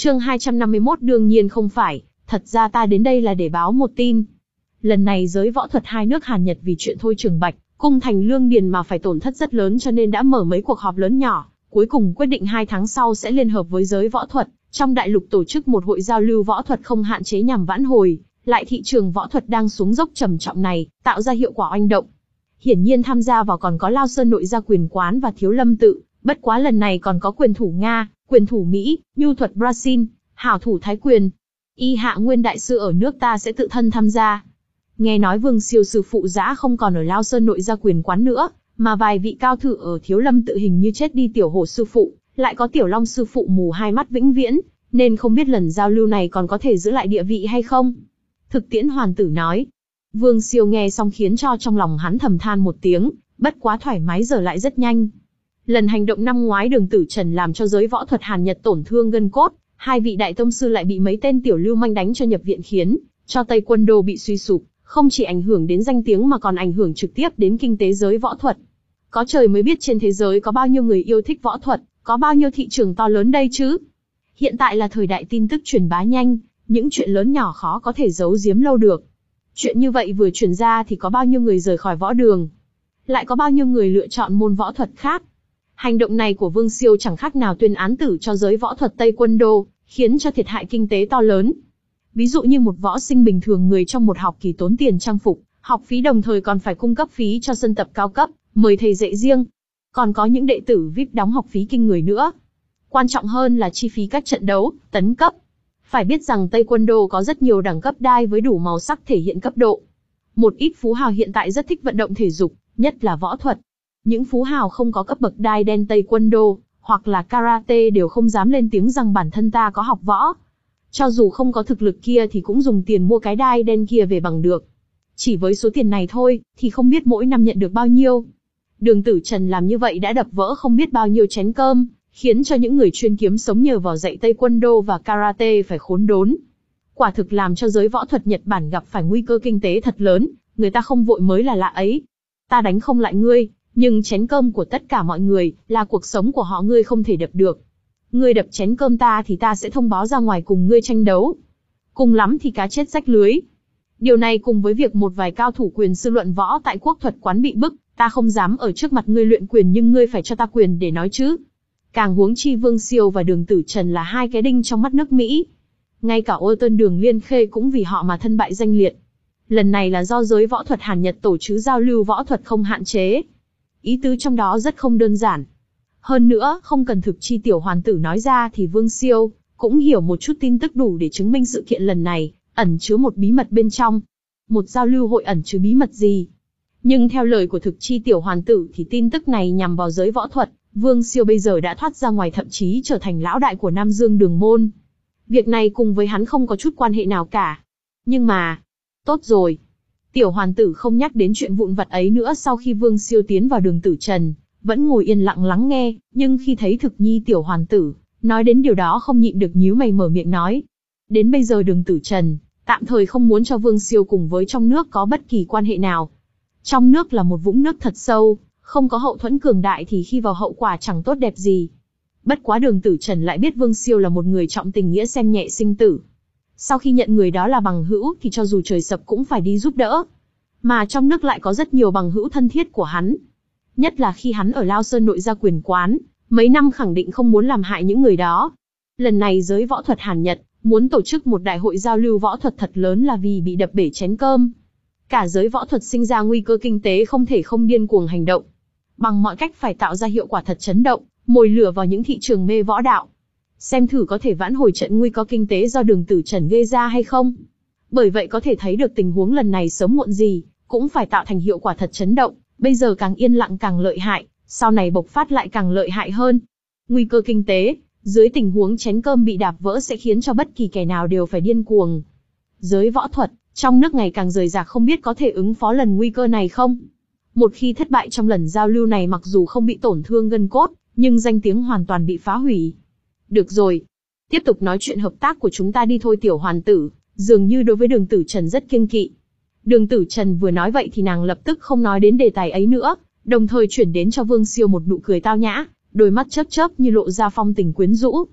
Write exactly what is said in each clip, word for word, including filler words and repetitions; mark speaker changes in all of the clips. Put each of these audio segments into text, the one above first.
Speaker 1: Chương hai trăm năm mươi mốt đương nhiên không phải, thật ra ta đến đây là để báo một tin. Lần này giới võ thuật hai nước Hàn Nhật vì chuyện Thôi Trường Bạch, cung thành Lương Điền mà phải tổn thất rất lớn cho nên đã mở mấy cuộc họp lớn nhỏ, cuối cùng quyết định hai tháng sau sẽ liên hợp với giới võ thuật, trong đại lục tổ chức một hội giao lưu võ thuật không hạn chế nhằm vãn hồi lại thị trường võ thuật đang xuống dốc trầm trọng này, tạo ra hiệu quả oanh động. Hiển nhiên tham gia vào còn có Lao Sơn Nội Gia Quyền Quán và Thiếu Lâm Tự, bất quá lần này còn có quyền thủ Nga, quyền thủ Mỹ, nhu thuật Brazil, hảo thủ Thái Quyền. Y Hạ Nguyên đại sư ở nước ta sẽ tự thân tham gia. Nghe nói Vương Siêu sư phụ dã không còn ở Lao Sơn Nội Gia Quyền Quán nữa, mà vài vị cao thủ ở Thiếu Lâm Tự hình như chết đi. Tiểu Hổ sư phụ, lại có Tiểu Long sư phụ mù hai mắt vĩnh viễn, nên không biết lần giao lưu này còn có thể giữ lại địa vị hay không. Thực Tiễn Hoàn tử nói. Vương Siêu nghe xong khiến cho trong lòng hắn thầm than một tiếng, bất quá thoải mái giờ lại rất nhanh. Lần hành động năm ngoái Đường Tử Trần làm cho giới võ thuật Hàn Nhật tổn thương gân cốt, hai vị đại tông sư lại bị mấy tên tiểu lưu manh đánh cho nhập viện khiến cho Tây Quân Đô bị suy sụp, không chỉ ảnh hưởng đến danh tiếng mà còn ảnh hưởng trực tiếp đến kinh tế giới võ thuật. Có trời mới biết trên thế giới có bao nhiêu người yêu thích võ thuật, có bao nhiêu thị trường to lớn đây chứ. Hiện tại là thời đại tin tức truyền bá nhanh, những chuyện lớn nhỏ khó có thể giấu giếm lâu được. Chuyện như vậy vừa truyền ra thì có bao nhiêu người rời khỏi võ đường, lại có bao nhiêu người lựa chọn môn võ thuật khác. Hành động này của Vương Siêu chẳng khác nào tuyên án tử cho giới võ thuật Tây Quân Đô, khiến cho thiệt hại kinh tế to lớn. Ví dụ như một võ sinh bình thường người trong một học kỳ tốn tiền trang phục, học phí đồng thời còn phải cung cấp phí cho sân tập cao cấp, mời thầy dạy riêng. Còn có những đệ tử vi ai pi đóng học phí kinh người nữa. Quan trọng hơn là chi phí các trận đấu, tấn cấp. Phải biết rằng Tây Quân Đô có rất nhiều đẳng cấp đai với đủ màu sắc thể hiện cấp độ. Một ít phú hào hiện tại rất thích vận động thể dục, nhất là võ thuật. Những phú hào không có cấp bậc đai đen Tây Quân Đô, hoặc là karate đều không dám lên tiếng rằng bản thân ta có học võ. Cho dù không có thực lực kia thì cũng dùng tiền mua cái đai đen kia về bằng được. Chỉ với số tiền này thôi, thì không biết mỗi năm nhận được bao nhiêu. Đường Tử Trần làm như vậy đã đập vỡ không biết bao nhiêu chén cơm, khiến cho những người chuyên kiếm sống nhờ vào dạy Tây Quân Đô và karate phải khốn đốn. Quả thực làm cho giới võ thuật Nhật Bản gặp phải nguy cơ kinh tế thật lớn, người ta không vội mới là lạ ấy. Ta đánh không lại ngươi, nhưng chén cơm của tất cả mọi người, là cuộc sống của họ ngươi không thể đập được. Ngươi đập chén cơm ta thì ta sẽ thông báo ra ngoài cùng ngươi tranh đấu. Cùng lắm thì cá chết rách lưới. Điều này cùng với việc một vài cao thủ quyền sư luận võ tại Quốc Thuật Quán bị bức, ta không dám ở trước mặt ngươi luyện quyền nhưng ngươi phải cho ta quyền để nói chứ. Càng huống chi Vương Siêu và Đường Tử Trần là hai cái đinh trong mắt nước Mỹ. Ngay cả Ô Tân Đường Liên Khê cũng vì họ mà thân bại danh liệt. Lần này là do giới võ thuật Hàn Nhật tổ chức giao lưu võ thuật không hạn chế. Ý tứ trong đó rất không đơn giản. Hơn nữa, không cần Thực Chi tiểu hoàn tử nói ra thì Vương Siêu cũng hiểu một chút tin tức đủ để chứng minh sự kiện lần này ẩn chứa một bí mật bên trong. Một giao lưu hội ẩn chứa bí mật gì? Nhưng theo lời của Thực Chi tiểu hoàn tử thì tin tức này nhằm vào giới võ thuật. Vương Siêu bây giờ đã thoát ra ngoài, thậm chí trở thành lão đại của Nam Dương Đường Môn. Việc này cùng với hắn không có chút quan hệ nào cả. Nhưng mà, tốt rồi. Tiểu hoàn tử không nhắc đến chuyện vụn vặt ấy nữa. Sau khi Vương Siêu tiến vào Đường Tử Trần, vẫn ngồi yên lặng lắng nghe, nhưng khi thấy Thực Nhi tiểu hoàn tử nói đến điều đó không nhịn được nhíu mày mở miệng nói. Đến bây giờ Đường Tử Trần tạm thời không muốn cho Vương Siêu cùng với trong nước có bất kỳ quan hệ nào. Trong nước là một vũng nước thật sâu, không có hậu thuẫn cường đại thì khi vào hậu quả chẳng tốt đẹp gì. Bất quá Đường Tử Trần lại biết Vương Siêu là một người trọng tình nghĩa xem nhẹ sinh tử. Sau khi nhận người đó là bằng hữu thì cho dù trời sập cũng phải đi giúp đỡ. Mà trong nước lại có rất nhiều bằng hữu thân thiết của hắn. Nhất là khi hắn ở Lao Sơn Nội Gia Quyền Quán, mấy năm khẳng định không muốn làm hại những người đó. Lần này giới võ thuật Hàn Nhật muốn tổ chức một đại hội giao lưu võ thuật thật lớn là vì bị đập bể chén cơm. Cả giới võ thuật sinh ra nguy cơ kinh tế không thể không điên cuồng hành động. Bằng mọi cách phải tạo ra hiệu quả thật chấn động, mồi lửa vào những thị trường mê võ đạo. Xem thử có thể vãn hồi trận nguy cơ kinh tế do Đường Tử Trần gây ra hay không. Bởi vậy có thể thấy được tình huống lần này sớm muộn gì, cũng phải tạo thành hiệu quả thật chấn động. Bây giờ càng yên lặng càng lợi hại, sau này bộc phát lại càng lợi hại hơn. Nguy cơ kinh tế, dưới tình huống chén cơm bị đạp vỡ sẽ khiến cho bất kỳ kẻ nào đều phải điên cuồng. Giới võ thuật, trong nước ngày càng rời rạc không biết có thể ứng phó lần nguy cơ này không? Một khi thất bại trong lần giao lưu này mặc dù không bị tổn thương gân cốt, nhưng danh tiếng hoàn toàn bị phá hủy. Được rồi, tiếp tục nói chuyện hợp tác của chúng ta đi thôi. Tiểu hoàn tử, dường như đối với Đường Tử Trần rất kiêng kỵ. Đường Tử Trần vừa nói vậy thì nàng lập tức không nói đến đề tài ấy nữa, đồng thời chuyển đến cho Vương Siêu một nụ cười tao nhã, đôi mắt chớp chớp như lộ ra phong tình quyến rũ.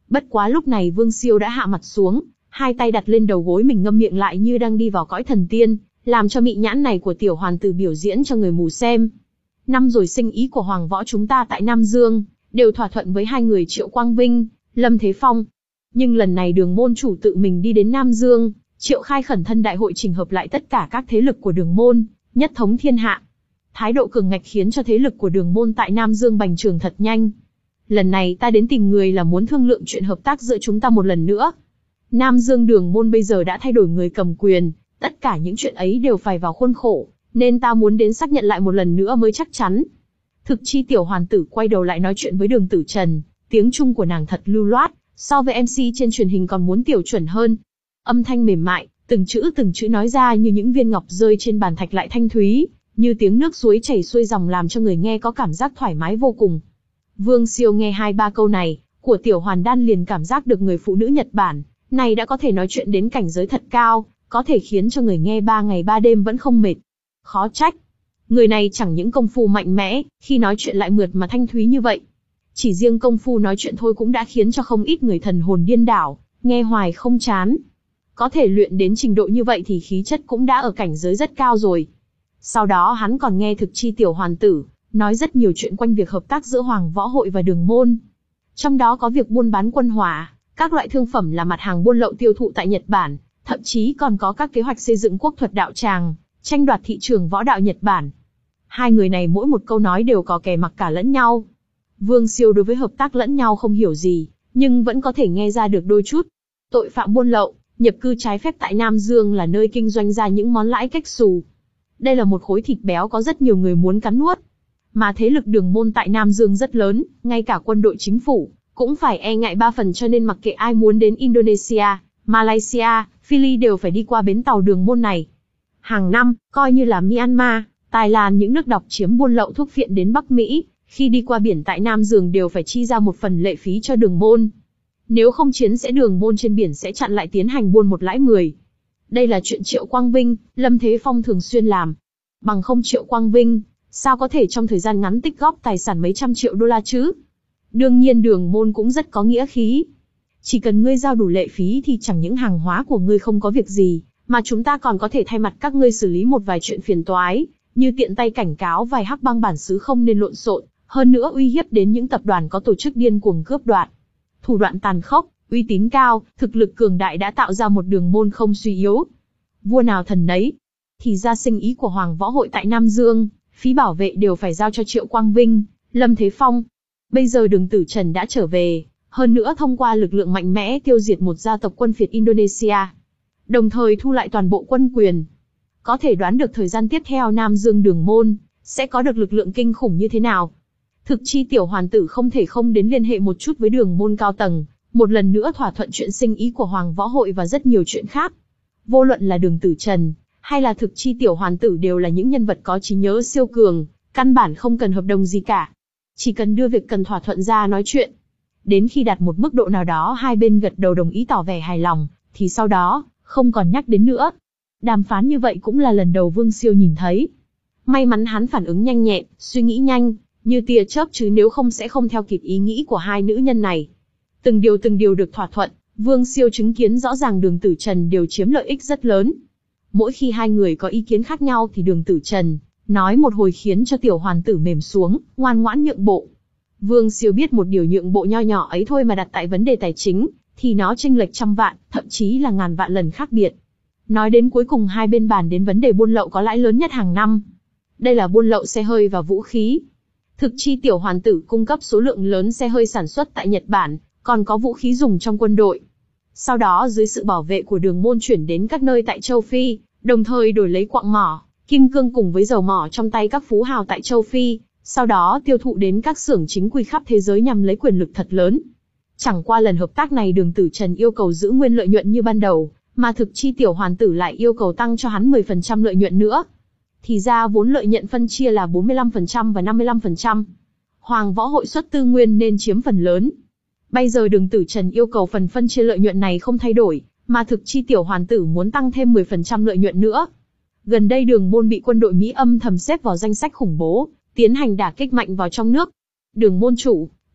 Speaker 1: Bất quá lúc này Vương Siêu đã hạ mặt xuống, hai tay đặt lên đầu gối mình ngâm miệng lại như đang đi vào cõi thần tiên, làm cho mị nhãn này của tiểu hoàn tử biểu diễn cho người mù xem. Năm rồi sinh ý của Hoàng Võ chúng ta tại Nam Dương, đều thỏa thuận với hai người Triệu Quang Vinh, Lâm Thế Phong. Nhưng lần này Đường môn chủ tự mình đi đến Nam Dương, triệu khai khẩn thân đại hội chỉnh hợp lại tất cả các thế lực của Đường môn, nhất thống thiên hạ. Thái độ cường ngạch khiến cho thế lực của Đường môn tại Nam Dương bành trường thật nhanh. Lần này ta đến tìm người là muốn thương lượng chuyện hợp tác giữa chúng ta một lần nữa. Nam Dương Đường môn bây giờ đã thay đổi người cầm quyền, tất cả những chuyện ấy đều phải vào khuôn khổ, nên ta muốn đến xác nhận lại một lần nữa mới chắc chắn. Thực chi tiểu hoàn tử quay đầu lại nói chuyện với Đường Tử Trần, tiếng Trung của nàng thật lưu loát, so với em xê trên truyền hình còn muốn tiểu chuẩn hơn. Âm thanh mềm mại, từng chữ từng chữ nói ra như những viên ngọc rơi trên bàn thạch lại thanh thúy, như tiếng nước suối chảy xuôi dòng làm cho người nghe có cảm giác thoải mái vô cùng. Vương Siêu nghe hai ba câu này của tiểu hoàn đan liền cảm giác được người phụ nữ Nhật Bản này đã có thể nói chuyện đến cảnh giới thật cao, có thể khiến cho người nghe ba ngày ba đêm vẫn không mệt. Khó trách, người này chẳng những công phu mạnh mẽ, khi nói chuyện lại mượt mà thanh thúy như vậy. Chỉ riêng công phu nói chuyện thôi cũng đã khiến cho không ít người thần hồn điên đảo, nghe hoài không chán. Có thể luyện đến trình độ như vậy thì khí chất cũng đã ở cảnh giới rất cao rồi. Sau đó hắn còn nghe thực chi tiểu hoàn tử nói rất nhiều chuyện quanh việc hợp tác giữa Hoàng Võ Hội và Đường môn. Trong đó có việc buôn bán quân hỏa, các loại thương phẩm là mặt hàng buôn lậu tiêu thụ tại Nhật Bản, thậm chí còn có các kế hoạch xây dựng quốc thuật đạo tràng, tranh đoạt thị trường võ đạo Nhật Bản. Hai người này mỗi một câu nói đều có kè mặc cả lẫn nhau. Vương Siêu đối với hợp tác lẫn nhau không hiểu gì, nhưng vẫn có thể nghe ra được đôi chút. Tội phạm buôn lậu, nhập cư trái phép tại Nam Dương là nơi kinh doanh ra những món lãi cách xù. Đây là một khối thịt béo có rất nhiều người muốn cắn nuốt. Mà thế lực Đường môn tại Nam Dương rất lớn, ngay cả quân đội chính phủ cũng phải e ngại ba phần, cho nên mặc kệ ai muốn đến Indonesia, Malaysia, Phili đều phải đi qua bến tàu Đường môn này. Hàng năm, coi như là Myanmar, Thái Lan những nước độc chiếm buôn lậu thuốc phiện đến Bắc Mỹ, khi đi qua biển tại Nam Dương đều phải chi ra một phần lệ phí cho Đường môn. Nếu không chiến sẽ Đường môn trên biển sẽ chặn lại tiến hành buôn một lãi mười. Đây là chuyện Triệu Quang Vinh, Lâm Thế Phong thường xuyên làm. Bằng không Triệu Quang Vinh, sao có thể trong thời gian ngắn tích góp tài sản mấy trăm triệu đô la chứ? Đương nhiên Đường môn cũng rất có nghĩa khí. Chỉ cần ngươi giao đủ lệ phí thì chẳng những hàng hóa của ngươi không có việc gì, mà chúng ta còn có thể thay mặt các ngươi xử lý một vài chuyện phiền toái, như tiện tay cảnh cáo vài hắc bang bản xứ không nên lộn xộn, hơn nữa uy hiếp đến những tập đoàn có tổ chức điên cuồng cướp đoạt. Thủ đoạn tàn khốc, uy tín cao, thực lực cường đại đã tạo ra một Đường môn không suy yếu. Vua nào thần nấy. Thì ra sinh ý của Hoàng Võ Hội tại Nam Dương, phí bảo vệ đều phải giao cho Triệu Quang Vinh, Lâm Thế Phong. Bây giờ Đường Tử Trần đã trở về, hơn nữa thông qua lực lượng mạnh mẽ tiêu diệt một gia tộc quân phiệt Indonesia, đồng thời thu lại toàn bộ quân quyền. Có thể đoán được thời gian tiếp theo Nam Dương Đường môn sẽ có được lực lượng kinh khủng như thế nào. Thực chi tiểu hoàn tử không thể không đến liên hệ một chút với Đường môn cao tầng, một lần nữa thỏa thuận chuyện sinh ý của Hoàng Võ Hội và rất nhiều chuyện khác. Vô luận là Đường Tử Trần hay là thực chi tiểu hoàn tử đều là những nhân vật có trí nhớ siêu cường, căn bản không cần hợp đồng gì cả. Chỉ cần đưa việc cần thỏa thuận ra nói chuyện. Đến khi đạt một mức độ nào đó hai bên gật đầu đồng ý tỏ vẻ hài lòng, thì sau đó, không còn nhắc đến nữa. Đàm phán như vậy cũng là lần đầu Vương Siêu nhìn thấy. May mắn hắn phản ứng nhanh nhẹn, suy nghĩ nhanh, như tia chớp chứ nếu không sẽ không theo kịp ý nghĩ của hai nữ nhân này. Từng điều từng điều được thỏa thuận, Vương Siêu chứng kiến rõ ràng Đường Tử Trần đều chiếm lợi ích rất lớn. Mỗi khi hai người có ý kiến khác nhau thì Đường Tử Trần nói một hồi khiến cho tiểu hoàn tử mềm xuống, ngoan ngoãn nhượng bộ. Vương Siêu biết một điều nhượng bộ nho nhỏ ấy thôi mà đặt tại vấn đề tài chính, thì nó chênh lệch trăm vạn, thậm chí là ngàn vạn lần khác biệt. Nói đến cuối cùng hai bên bàn đến vấn đề buôn lậu có lãi lớn nhất hàng năm. Đây là buôn lậu xe hơi và vũ khí. Thực chi tiểu hoàn tử cung cấp số lượng lớn xe hơi sản xuất tại Nhật Bản, còn có vũ khí dùng trong quân đội. Sau đó dưới sự bảo vệ của Đường môn chuyển đến các nơi tại châu Phi, đồng thời đổi lấy quặng mỏ, kim cương cùng với dầu mỏ trong tay các phú hào tại châu Phi, sau đó tiêu thụ đến các xưởng chính quy khắp thế giới nhằm lấy quyền lực thật lớn. Chẳng qua lần hợp tác này Đường Tử Trần yêu cầu giữ nguyên lợi nhuận như ban đầu, mà thực chi tiểu hoàn tử lại yêu cầu tăng cho hắn mười phần trăm lợi nhuận nữa. Thì ra vốn lợi nhuận phân chia là bốn mươi lăm phần trăm và năm mươi lăm phần trăm. Hoàng Võ Hội xuất tư nguyên nên chiếm phần lớn. Bây giờ Đường Tử Trần yêu cầu phần phân chia lợi nhuận này không thay đổi, mà thực chi tiểu hoàn tử muốn tăng thêm mười phần trăm lợi nhuận nữa. Gần đây Đường môn bị quân đội Mỹ âm thầm xếp vào danh sách khủng bố, tiến hành đả kích mạnh vào trong nước. Đường môn chủ,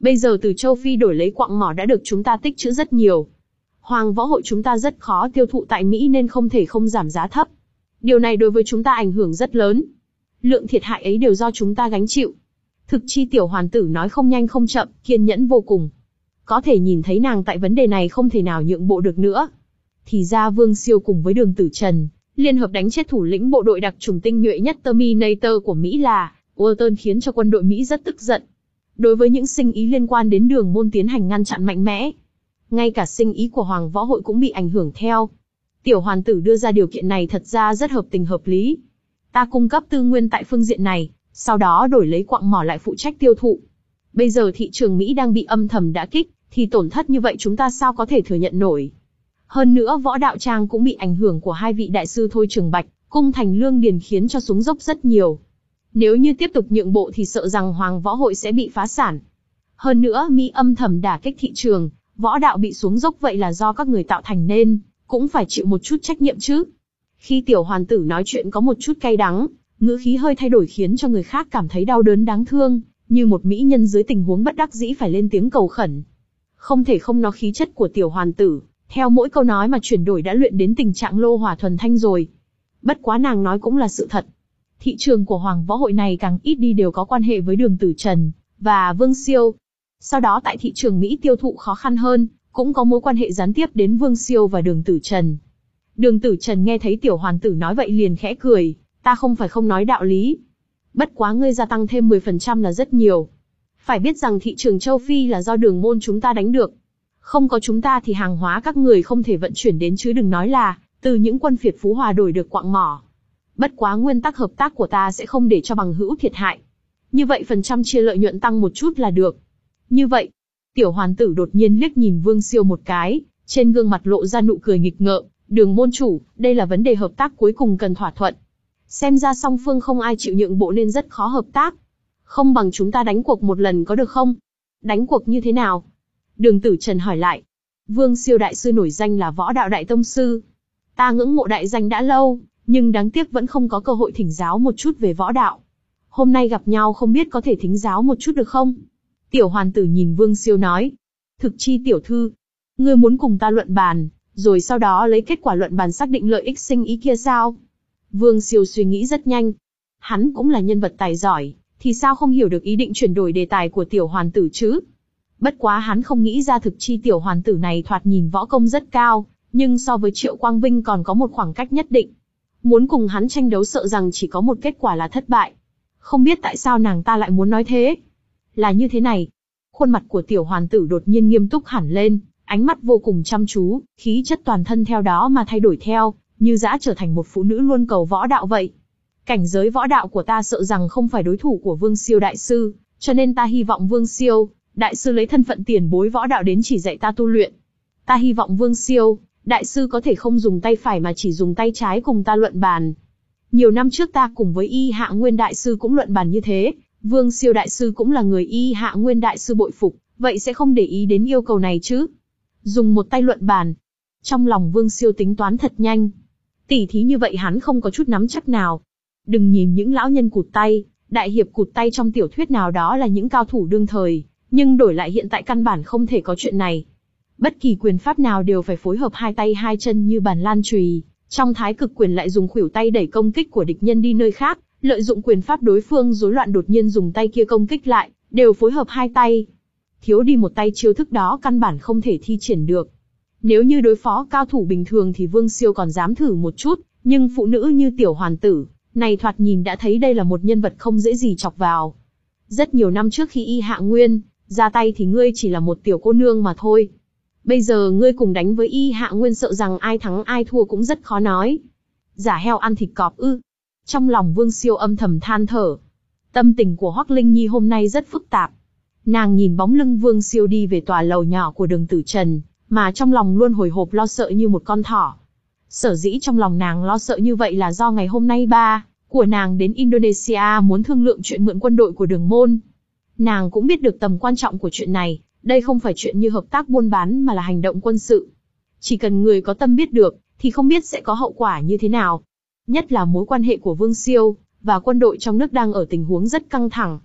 Speaker 1: Bây giờ từ châu Phi đổi lấy quặng mỏ đã được chúng ta tích trữ rất nhiều. Hoàng võ hội chúng ta rất khó tiêu thụ tại Mỹ nên không thể không giảm giá thấp. Điều này đối với chúng ta ảnh hưởng rất lớn. Lượng thiệt hại ấy đều do chúng ta gánh chịu. Thực chi tiểu hoàn tử nói không nhanh không chậm, kiên nhẫn vô cùng. Có thể nhìn thấy nàng tại vấn đề này không thể nào nhượng bộ được nữa. Thì ra Vương Siêu cùng với Đường Tử Trần, liên hợp đánh chết thủ lĩnh bộ đội đặc chủng tinh nhuệ nhất Terminator của Mỹ là Walton, khiến cho quân đội Mỹ rất tức giận. Đối với những sinh ý liên quan đến Đường Môn tiến hành ngăn chặn mạnh mẽ. Ngay cả sinh ý của Hoàng võ hội cũng bị ảnh hưởng theo. Tiểu hoàn tử đưa ra điều kiện này thật ra rất hợp tình hợp lý. Ta cung cấp tư nguyên tại phương diện này, sau đó đổi lấy quặng mỏ lại phụ trách tiêu thụ. Bây giờ thị trường Mỹ đang bị âm thầm đả kích, thì tổn thất như vậy chúng ta sao có thể thừa nhận nổi. Hơn nữa võ đạo trang cũng bị ảnh hưởng của hai vị đại sư Thôi Trường Bạch, Cung Thành Lương Điền khiến cho xuống dốc rất nhiều. Nếu như tiếp tục nhượng bộ thì sợ rằng Hoàng võ hội sẽ bị phá sản. Hơn nữa Mỹ âm thầm đả kích thị trường, võ đạo bị xuống dốc vậy là do các người tạo thành nên, cũng phải chịu một chút trách nhiệm chứ. Khi tiểu hoàn tử nói chuyện có một chút cay đắng, ngữ khí hơi thay đổi khiến cho người khác cảm thấy đau đớn đáng thương, như một mỹ nhân dưới tình huống bất đắc dĩ phải lên tiếng cầu khẩn. Không thể không nói khí chất của tiểu hoàn tử, theo mỗi câu nói mà chuyển đổi đã luyện đến tình trạng lô hỏa thuần thanh rồi. Bất quá nàng nói cũng là sự thật. Thị trường của Hoàng võ hội này càng ít đi đều có quan hệ với Đường Tử Trần và Vương Siêu. Sau đó tại thị trường Mỹ tiêu thụ khó khăn hơn, cũng có mối quan hệ gián tiếp đến Vương Siêu và Đường Tử Trần. Đường Tử Trần nghe thấy tiểu hoàn tử nói vậy liền khẽ cười, ta không phải không nói đạo lý. Bất quá ngươi gia tăng thêm mười phần trăm là rất nhiều. Phải biết rằng thị trường châu Phi là do Đường Môn chúng ta đánh được. Không có chúng ta thì hàng hóa các người không thể vận chuyển đến, chứ đừng nói là từ những quân phiệt Phú Hòa đổi được quặng mỏ. Bất quá nguyên tắc hợp tác của ta sẽ không để cho bằng hữu thiệt hại. Như vậy phần trăm chia lợi nhuận tăng một chút là được. Như vậy, tiểu hoàn tử đột nhiên liếc nhìn Vương Siêu một cái, trên gương mặt lộ ra nụ cười nghịch ngợm. Đường môn chủ, đây là vấn đề hợp tác cuối cùng cần thỏa thuận. Xem ra song phương không ai chịu nhượng bộ nên rất khó hợp tác. Không bằng chúng ta đánh cuộc một lần có được không? Đánh cuộc như thế nào? Đường Tử Trần hỏi lại. Vương Siêu đại sư nổi danh là võ đạo đại tông sư. Ta ngưỡng mộ đại danh đã lâu, nhưng đáng tiếc vẫn không có cơ hội thỉnh giáo một chút về võ đạo. Hôm nay gặp nhau không biết có thể thính giáo một chút được không? Tiểu hoàn tử nhìn Vương Siêu nói. Thực chi tiểu thư, ngươi muốn cùng ta luận bàn, rồi sau đó lấy kết quả luận bàn xác định lợi ích sinh ý kia sao? Vương Siêu suy nghĩ rất nhanh. Hắn cũng là nhân vật tài giỏi, thì sao không hiểu được ý định chuyển đổi đề tài của tiểu hoàn tử chứ? Bất quá hắn không nghĩ ra thực chi tiểu hoàn tử này thoạt nhìn võ công rất cao, nhưng so với Triệu Quang Vinh còn có một khoảng cách nhất định. Muốn cùng hắn tranh đấu sợ rằng chỉ có một kết quả là thất bại. Không biết tại sao nàng ta lại muốn nói thế? Là như thế này. Khuôn mặt của tiểu hoàn tử đột nhiên nghiêm túc hẳn lên, ánh mắt vô cùng chăm chú, khí chất toàn thân theo đó mà thay đổi theo, như dã trở thành một phụ nữ luôn cầu võ đạo vậy. Cảnh giới võ đạo của ta sợ rằng không phải đối thủ của Vương Siêu đại sư, cho nên ta hy vọng Vương Siêu đại sư lấy thân phận tiền bối võ đạo đến chỉ dạy ta tu luyện. Ta hy vọng Vương Siêu đại sư có thể không dùng tay phải mà chỉ dùng tay trái cùng ta luận bàn. Nhiều năm trước ta cùng với Y Hạ Nguyên đại sư cũng luận bàn như thế, Vương Siêu đại sư cũng là người Y Hạ Nguyên đại sư bội phục, vậy sẽ không để ý đến yêu cầu này chứ? Dùng một tay luận bàn. Trong lòng Vương Siêu tính toán thật nhanh. Tỉ thí như vậy hắn không có chút nắm chắc nào. Đừng nhìn những lão nhân cụt tay, đại hiệp cụt tay trong tiểu thuyết nào đó là những cao thủ đương thời, nhưng đổi lại hiện tại căn bản không thể có chuyện này. Bất kỳ quyền pháp nào đều phải phối hợp hai tay hai chân như bàn lan chùy, trong thái cực quyền lại dùng khuỷu tay đẩy công kích của địch nhân đi nơi khác, lợi dụng quyền pháp đối phương rối loạn đột nhiên dùng tay kia công kích lại, đều phối hợp hai tay. Thiếu đi một tay chiêu thức đó căn bản không thể thi triển được. Nếu như đối phó cao thủ bình thường thì Vương Siêu còn dám thử một chút, nhưng phụ nữ như tiểu hoàn tử, này thoạt nhìn đã thấy đây là một nhân vật không dễ gì chọc vào. Rất nhiều năm trước khi Y Hạ Nguyên ra tay thì ngươi chỉ là một tiểu cô nương mà thôi. Bây giờ ngươi cùng đánh với Y Hạ Nguyên sợ rằng ai thắng ai thua cũng rất khó nói. Giả heo ăn thịt cọp ư? Trong lòng Vương Siêu âm thầm than thở. Tâm tình của Hoắc Linh Nhi hôm nay rất phức tạp. Nàng nhìn bóng lưng Vương Siêu đi về tòa lầu nhỏ của Đường Tử Trần, mà trong lòng luôn hồi hộp lo sợ như một con thỏ. Sở dĩ trong lòng nàng lo sợ như vậy là do ngày hôm nay ba của nàng đến Indonesia muốn thương lượng chuyện mượn quân đội của Đường Môn. Nàng cũng biết được tầm quan trọng của chuyện này, đây không phải chuyện như hợp tác buôn bán mà là hành động quân sự. Chỉ cần người có tâm biết được, thì không biết sẽ có hậu quả như thế nào. Nhất là mối quan hệ của Vương Siêu và quân đội trong nước đang ở tình huống rất căng thẳng.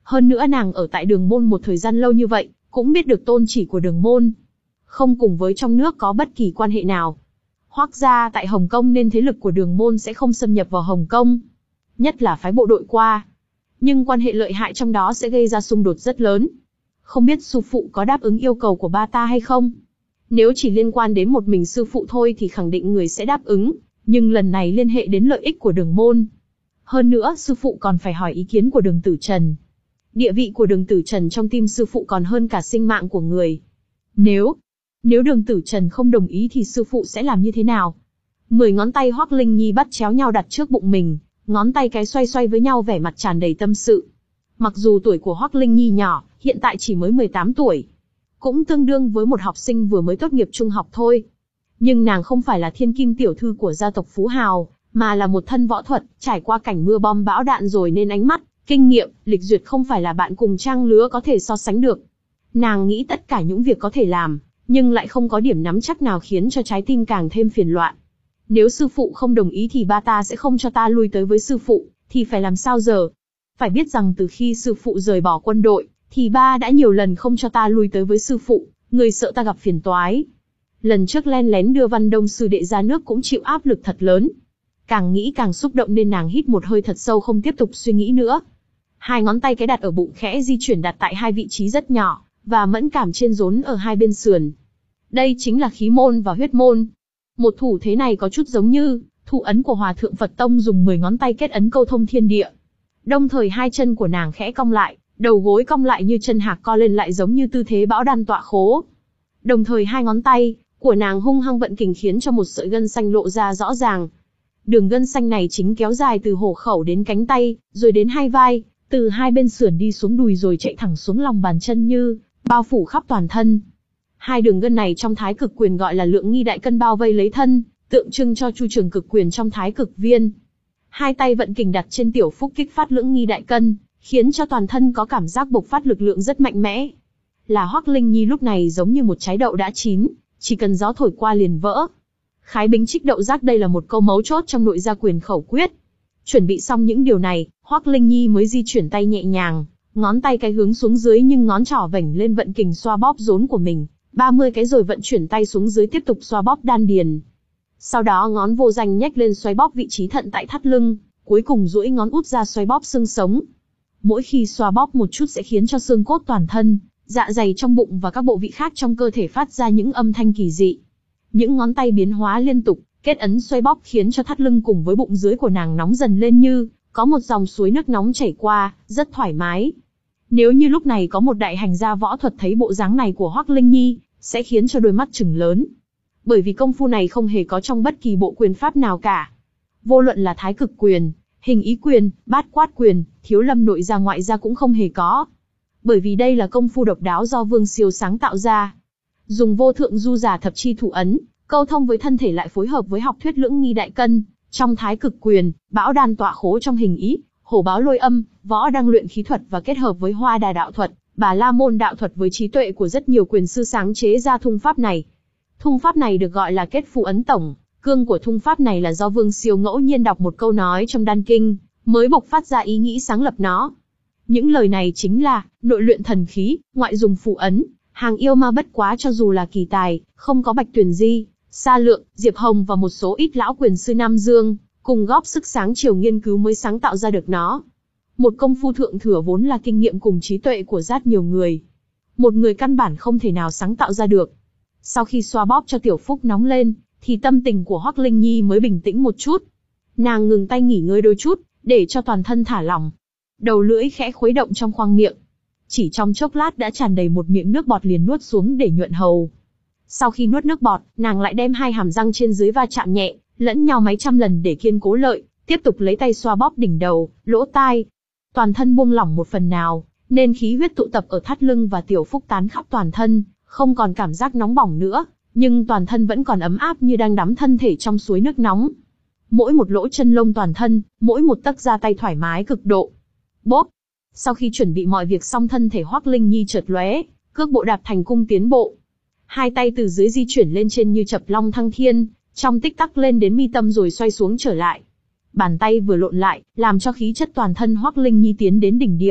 Speaker 1: Hơn nữa nàng ở tại Đường Môn một thời gian lâu như vậy, cũng biết được tôn chỉ của Đường Môn. Không cùng với trong nước có bất kỳ quan hệ nào. Hoắc gia tại Hồng Kông nên thế lực của Đường Môn sẽ không xâm nhập vào Hồng Kông. Nhất là phái bộ đội qua. Nhưng quan hệ lợi hại trong đó sẽ gây ra xung đột rất lớn. Không biết sư phụ có đáp ứng yêu cầu của ba ta hay không? Nếu chỉ liên quan đến một mình sư phụ thôi thì khẳng định người sẽ đáp ứng. Nhưng lần này liên hệ đến lợi ích của Đường Môn. Hơn nữa sư phụ còn phải hỏi ý kiến của Đường Tử Trần. Địa vị của Đường Tử Trần trong tim sư phụ còn hơn cả sinh mạng của người. Nếu, nếu Đường Tử Trần không đồng ý thì sư phụ sẽ làm như thế nào? Mười ngón tay Hoắc Linh Nhi bắt chéo nhau đặt trước bụng mình, ngón tay cái xoay xoay với nhau vẻ mặt tràn đầy tâm sự. Mặc dù tuổi của Hoắc Linh Nhi nhỏ, hiện tại chỉ mới mười tám tuổi. Cũng tương đương với một học sinh vừa mới tốt nghiệp trung học thôi. Nhưng nàng không phải là thiên kim tiểu thư của gia tộc phú hào, mà là một thân võ thuật, trải qua cảnh mưa bom bão đạn rồi nên ánh mắt, kinh nghiệm, lịch duyệt không phải là bạn cùng trang lứa có thể so sánh được. Nàng nghĩ tất cả những việc có thể làm, nhưng lại không có điểm nắm chắc nào khiến cho trái tim càng thêm phiền loạn. Nếu sư phụ không đồng ý thì ba ta sẽ không cho ta lui tới với sư phụ, thì phải làm sao giờ? Phải biết rằng từ khi sư phụ rời bỏ quân đội, thì ba đã nhiều lần không cho ta lui tới với sư phụ, người sợ ta gặp phiền toái. Lần trước len lén đưa Văn Đông sư đệ ra nước cũng chịu áp lực thật lớn. Càng nghĩ càng xúc động nên nàng hít một hơi thật sâu không tiếp tục suy nghĩ nữa. Hai ngón tay cái đặt ở bụng khẽ di chuyển đặt tại hai vị trí rất nhỏ, và mẫn cảm trên rốn ở hai bên sườn. Đây chính là khí môn và huyết môn. Một thủ thế này có chút giống như thủ ấn của Hòa Thượng Phật Tông dùng mười ngón tay kết ấn câu thông thiên địa. Đồng thời hai chân của nàng khẽ cong lại, đầu gối cong lại như chân hạc co lên lại giống như tư thế bão đan tọa khố. Đồng thời hai ngón tay của nàng hung hăng vận kình khiến cho một sợi gân xanh lộ ra rõ ràng. Đường gân xanh này chính kéo dài từ hổ khẩu đến cánh tay, rồi đến hai vai, từ hai bên sườn đi xuống đùi rồi chạy thẳng xuống lòng bàn chân như bao phủ khắp toàn thân. Hai đường gân này trong Thái Cực Quyền gọi là lượng nghi đại cân bao vây lấy thân, tượng trưng cho chu trường cực quyền trong Thái Cực Viên. Hai tay vận kình đặt trên tiểu phúc kích phát lưỡng nghi đại cân, khiến cho toàn thân có cảm giác bộc phát lực lượng rất mạnh mẽ. Là Hoắc Linh Nhi lúc này giống như một trái đậu đã chín, chỉ cần gió thổi qua liền vỡ. Khái bính trích đậu giác đây là một câu mấu chốt trong nội gia quyền khẩu quyết. Chuẩn bị xong những điều này, Hoắc Linh Nhi mới di chuyển tay nhẹ nhàng, ngón tay cái hướng xuống dưới nhưng ngón trỏ vểnh lên vận kình xoa bóp rốn của mình, ba mươi cái rồi vận chuyển tay xuống dưới tiếp tục xoa bóp đan điền. Sau đó ngón vô danh nhếch lên xoay bóp vị trí thận tại thắt lưng, cuối cùng duỗi ngón út ra xoay bóp xương sống. Mỗi khi xoa bóp một chút sẽ khiến cho xương cốt toàn thân, dạ dày trong bụng và các bộ vị khác trong cơ thể phát ra những âm thanh kỳ dị. Những ngón tay biến hóa liên tục, kết ấn xoay bóp khiến cho thắt lưng cùng với bụng dưới của nàng nóng dần lên như có một dòng suối nước nóng chảy qua, rất thoải mái. Nếu như lúc này có một đại hành gia võ thuật thấy bộ dáng này của Hoắc Linh Nhi, sẽ khiến cho đôi mắt trừng lớn. Bởi vì công phu này không hề có trong bất kỳ bộ quyền pháp nào cả. Vô luận là Thái Cực Quyền, Hình Ý Quyền, Bát Quát Quyền, Thiếu Lâm nội gia ngoại gia cũng không hề có. Bởi vì đây là công phu độc đáo do Vương Siêu sáng tạo ra. Dùng vô thượng du giả thập chi thủ ấn, câu thông với thân thể lại phối hợp với học thuyết lưỡng nghi đại cân, trong Thái Cực Quyền, bão đan tọa khố trong Hình Ý, hổ báo lôi âm, võ đăng luyện khí thuật và kết hợp với hoa đà đạo thuật, bà la môn đạo thuật với trí tuệ của rất nhiều quyền sư sáng chế ra thung pháp này. Thung pháp này được gọi là kết phù ấn tổng, cương của thung pháp này là do Vương Siêu ngẫu nhiên đọc một câu nói trong đan kinh, mới bộc phát ra ý nghĩ sáng lập nó. Những lời này chính là, nội luyện thần khí, ngoại dùng phù ấn, hàng yêu ma bất quá cho dù là kỳ tài, không có Bạch Tuyển Di, Sa Lượng, Diệp Hồng và một số ít lão quyền sư Nam Dương, cùng góp sức sáng chiều nghiên cứu mới sáng tạo ra được nó. Một công phu thượng thừa vốn là kinh nghiệm cùng trí tuệ của rất nhiều người. Một người căn bản không thể nào sáng tạo ra được. Sau khi xoa bóp cho tiểu phúc nóng lên, thì tâm tình của Hoắc Linh Nhi mới bình tĩnh một chút. Nàng ngừng tay nghỉ ngơi đôi chút, để cho toàn thân thả lỏng. Đầu lưỡi khẽ khuấy động trong khoang miệng. Chỉ trong chốc lát đã tràn đầy một miệng nước bọt liền nuốt xuống để nhuận hầu. Sau khi nuốt nước bọt, nàng lại đem hai hàm răng trên dưới va chạm nhẹ, lẫn nhau mấy trăm lần để kiên cố lợi, tiếp tục lấy tay xoa bóp đỉnh đầu, lỗ tai. Toàn thân buông lỏng một phần nào, nên khí huyết tụ tập ở thắt lưng và tiểu phúc tán khắp toàn thân, không còn cảm giác nóng bỏng nữa, nhưng toàn thân vẫn còn ấm áp như đang đắm thân thể trong suối nước nóng. Mỗi một lỗ chân lông toàn thân, mỗi một tấc da tay thoải mái cực độ. Bốp! Sau khi chuẩn bị mọi việc xong thân thể Hoắc Linh Nhi chợt lóe, cước bộ đạp thành cung tiến bộ. Hai tay từ dưới di chuyển lên trên như chập long thăng thiên, trong tích tắc lên đến mi tâm rồi xoay xuống trở lại. Bàn tay vừa lộn lại, làm cho khí chất toàn thân Hoắc Linh Nhi tiến đến đỉnh điểm,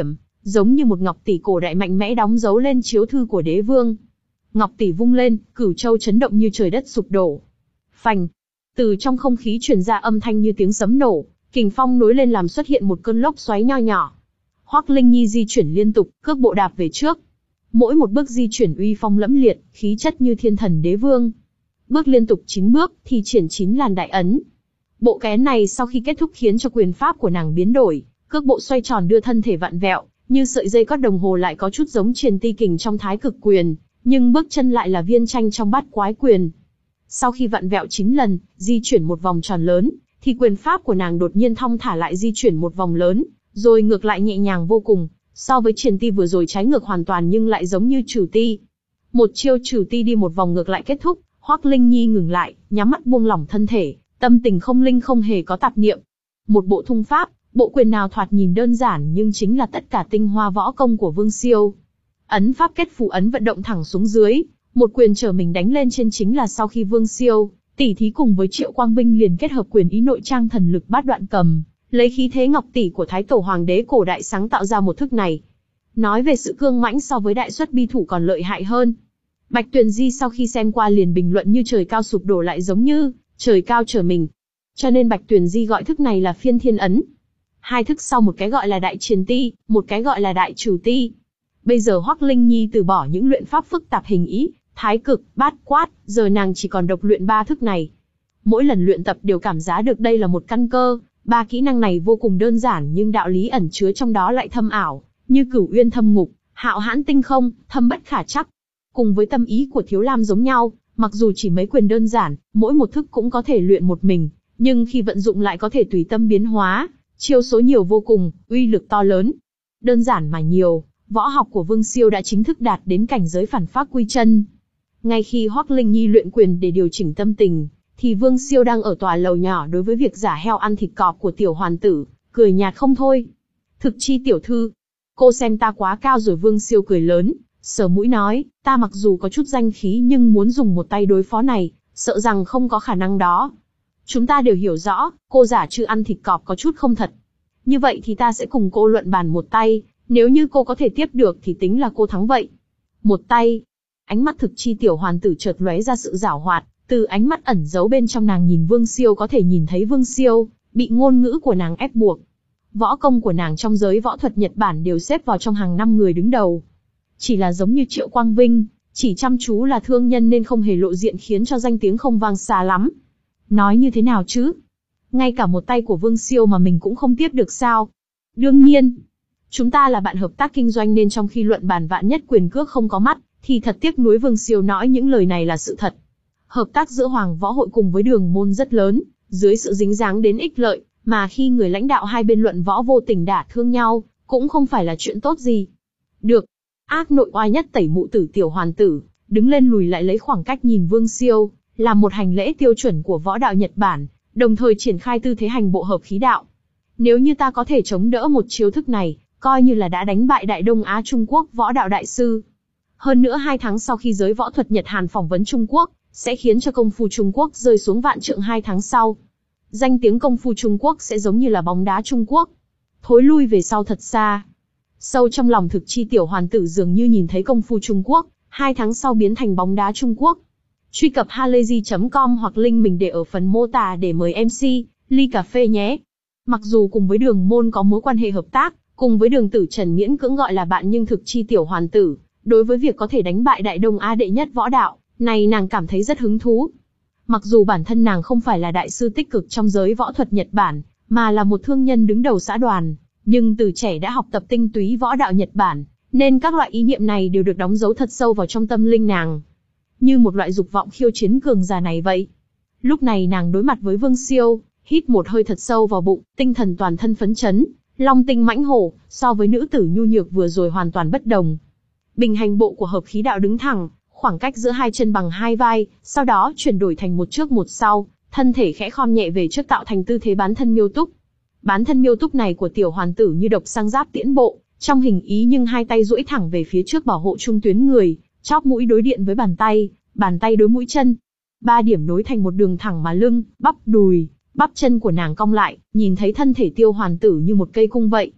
Speaker 1: giống như một ngọc tỷ cổ đại mạnh mẽ đóng dấu lên chiếu thư của đế vương. Ngọc tỷ vung lên, cửu châu chấn động như trời đất sụp đổ. Phành! Từ trong không khí truyền ra âm thanh như tiếng sấm nổ, kình phong nối lên làm xuất hiện một cơn lốc xoáy nho nhỏ. Hoắc Linh Nhi di chuyển liên tục, cước bộ đạp về trước. Mỗi một bước di chuyển uy phong lẫm liệt, khí chất như thiên thần đế vương. Bước liên tục chín bước, thì triển chín làn đại ấn. Bộ kén này sau khi kết thúc khiến cho quyền pháp của nàng biến đổi, cước bộ xoay tròn đưa thân thể vặn vẹo, như sợi dây cót đồng hồ lại có chút giống Triền Ti Kình trong Thái Cực Quyền, nhưng bước chân lại là viên tranh trong Bát Quái Quyền. Sau khi vặn vẹo chín lần, di chuyển một vòng tròn lớn, thì quyền pháp của nàng đột nhiên thong thả lại di chuyển một vòng lớn, rồi ngược lại nhẹ nhàng vô cùng, so với Triền Ti vừa rồi trái ngược hoàn toàn nhưng lại giống như Trừ Ti. Một chiêu Trừ Ti đi một vòng ngược lại kết thúc, Hoắc Linh Nhi ngừng lại, nhắm mắt buông lỏng thân thể, tâm tình không linh không hề có tạp niệm. Một bộ thung pháp, bộ quyền nào thoạt nhìn đơn giản nhưng chính là tất cả tinh hoa võ công của Vương Siêu. Ấn pháp kết phù ấn vận động thẳng xuống dưới, một quyền trở mình đánh lên trên chính là sau khi Vương Siêu tỉ thí cùng với Triệu Quang Vinh liền kết hợp quyền ý nội trang thần lực bát đoạn cầm, lấy khí thế ngọc tỷ của Thái Tổ Hoàng đế cổ đại sáng tạo ra một thức này. Nói về sự cương mãnh so với đại xuất bi thủ còn lợi hại hơn. Bạch Tuyền Di sau khi xem qua liền bình luận như trời cao sụp đổ lại giống như trời cao trở mình. Cho nên Bạch Tuyền Di gọi thức này là phiên thiên ấn. Hai thức sau một cái gọi là đại triền ti, một cái gọi là đại trừ ti. Bây giờ Hoắc Linh Nhi từ bỏ những luyện pháp phức tạp hình ý, thái cực, bát quát, giờ nàng chỉ còn độc luyện ba thức này. Mỗi lần luyện tập đều cảm giác được đây là một căn cơ, ba kỹ năng này vô cùng đơn giản nhưng đạo lý ẩn chứa trong đó lại thâm ảo, như cửu uyên thâm ngục, hạo hãn tinh không, thâm bất khả trắc. Cùng với tâm ý của Thiếu Lam giống nhau, mặc dù chỉ mấy quyền đơn giản, mỗi một thức cũng có thể luyện một mình, nhưng khi vận dụng lại có thể tùy tâm biến hóa, chiêu số nhiều vô cùng, uy lực to lớn. Đơn giản mà nhiều, võ học của Vương Siêu đã chính thức đạt đến cảnh giới phản pháp quy chân. Ngay khi Hoắc Linh Nhi luyện quyền để điều chỉnh tâm tình, thì Vương Siêu đang ở tòa lầu nhỏ đối với việc giả heo ăn thịt cọp của tiểu hoàn tử, cười nhạt không thôi. Thực chi tiểu thư, cô xem ta quá cao rồi. Vương Siêu cười lớn, sờ mũi nói, ta mặc dù có chút danh khí nhưng muốn dùng một tay đối phó này, sợ rằng không có khả năng đó. Chúng ta đều hiểu rõ, cô giả chư ăn thịt cọp có chút không thật. Như vậy thì ta sẽ cùng cô luận bàn một tay, nếu như cô có thể tiếp được thì tính là cô thắng vậy. Một tay. Ánh mắt thực chi tiểu hoàn tử chợt lóe ra sự giảo hoạt, từ ánh mắt ẩn giấu bên trong nàng nhìn Vương Siêu có thể nhìn thấy Vương Siêu bị ngôn ngữ của nàng ép buộc. Võ công của nàng trong giới võ thuật Nhật Bản đều xếp vào trong hàng năm người đứng đầu. Chỉ là giống như Triệu Quang Vinh, chỉ chăm chú là thương nhân nên không hề lộ diện khiến cho danh tiếng không vang xa lắm. Nói như thế nào chứ? Ngay cả một tay của Vương Siêu mà mình cũng không tiếp được sao? Đương nhiên, chúng ta là bạn hợp tác kinh doanh nên trong khi luận bàn vạn nhất quyền cước không có mắt, thì thật tiếc nuối Vương Siêu nói những lời này là sự thật. Hợp tác giữa Hoàng Võ Hội cùng với Đường Môn rất lớn, dưới sự dính dáng đến ích lợi, mà khi người lãnh đạo hai bên luận võ vô tình đả thương nhau, cũng không phải là chuyện tốt gì. Được. Ác nội oai nhất tẩy mụ tử tiểu hoàn tử, đứng lên lùi lại lấy khoảng cách nhìn Vương Siêu, làm một hành lễ tiêu chuẩn của võ đạo Nhật Bản, đồng thời triển khai tư thế hành bộ hợp khí đạo. Nếu như ta có thể chống đỡ một chiêu thức này, coi như là đã đánh bại Đại Đông Á Trung Quốc võ đạo đại sư. Hơn nữa hai tháng sau khi giới võ thuật Nhật Hàn phỏng vấn Trung Quốc, sẽ khiến cho công phu Trung Quốc rơi xuống vạn trượng hai tháng sau. Danh tiếng công phu Trung Quốc sẽ giống như là bóng đá Trung Quốc, thối lui về sau thật xa. Sâu trong lòng thực chi tiểu hoàn tử dường như nhìn thấy công phu Trung Quốc, hai tháng sau biến thành bóng đá Trung Quốc. Truy cập halayzi chấm com hoặc link mình để ở phần mô tả để mời em xê, ly cà phê nhé. Mặc dù cùng với Đường Môn có mối quan hệ hợp tác, cùng với Đường Tử Trần miễn cưỡng gọi là bạn nhưng thực chi tiểu hoàn tử, đối với việc có thể đánh bại Đại Đông Á đệ nhất võ đạo, này nàng cảm thấy rất hứng thú. Mặc dù bản thân nàng không phải là đại sư tích cực trong giới võ thuật Nhật Bản, mà là một thương nhân đứng đầu xã đoàn, nhưng từ trẻ đã học tập tinh túy võ đạo Nhật Bản, nên các loại ý niệm này đều được đóng dấu thật sâu vào trong tâm linh nàng. Như một loại dục vọng khiêu chiến cường giả này vậy. Lúc này nàng đối mặt với Vương Siêu, hít một hơi thật sâu vào bụng, tinh thần toàn thân phấn chấn, long tinh mãnh hổ, so với nữ tử nhu nhược vừa rồi hoàn toàn bất đồng. Bình hành bộ của hợp khí đạo đứng thẳng, khoảng cách giữa hai chân bằng hai vai, sau đó chuyển đổi thành một trước một sau, thân thể khẽ khom nhẹ về trước tạo thành tư thế bán thân miêu túc. Bán thân miêu túc này của tiểu hoàn tử như độc sang giáp tiễn bộ, trong hình ý nhưng hai tay duỗi thẳng về phía trước bảo hộ trung tuyến người, chóp mũi đối điện với bàn tay, bàn tay đối mũi chân. Ba điểm nối thành một đường thẳng mà lưng, bắp đùi, bắp chân của nàng cong lại, nhìn thấy thân thể tiêu hoàn tử như một cây cung vậy.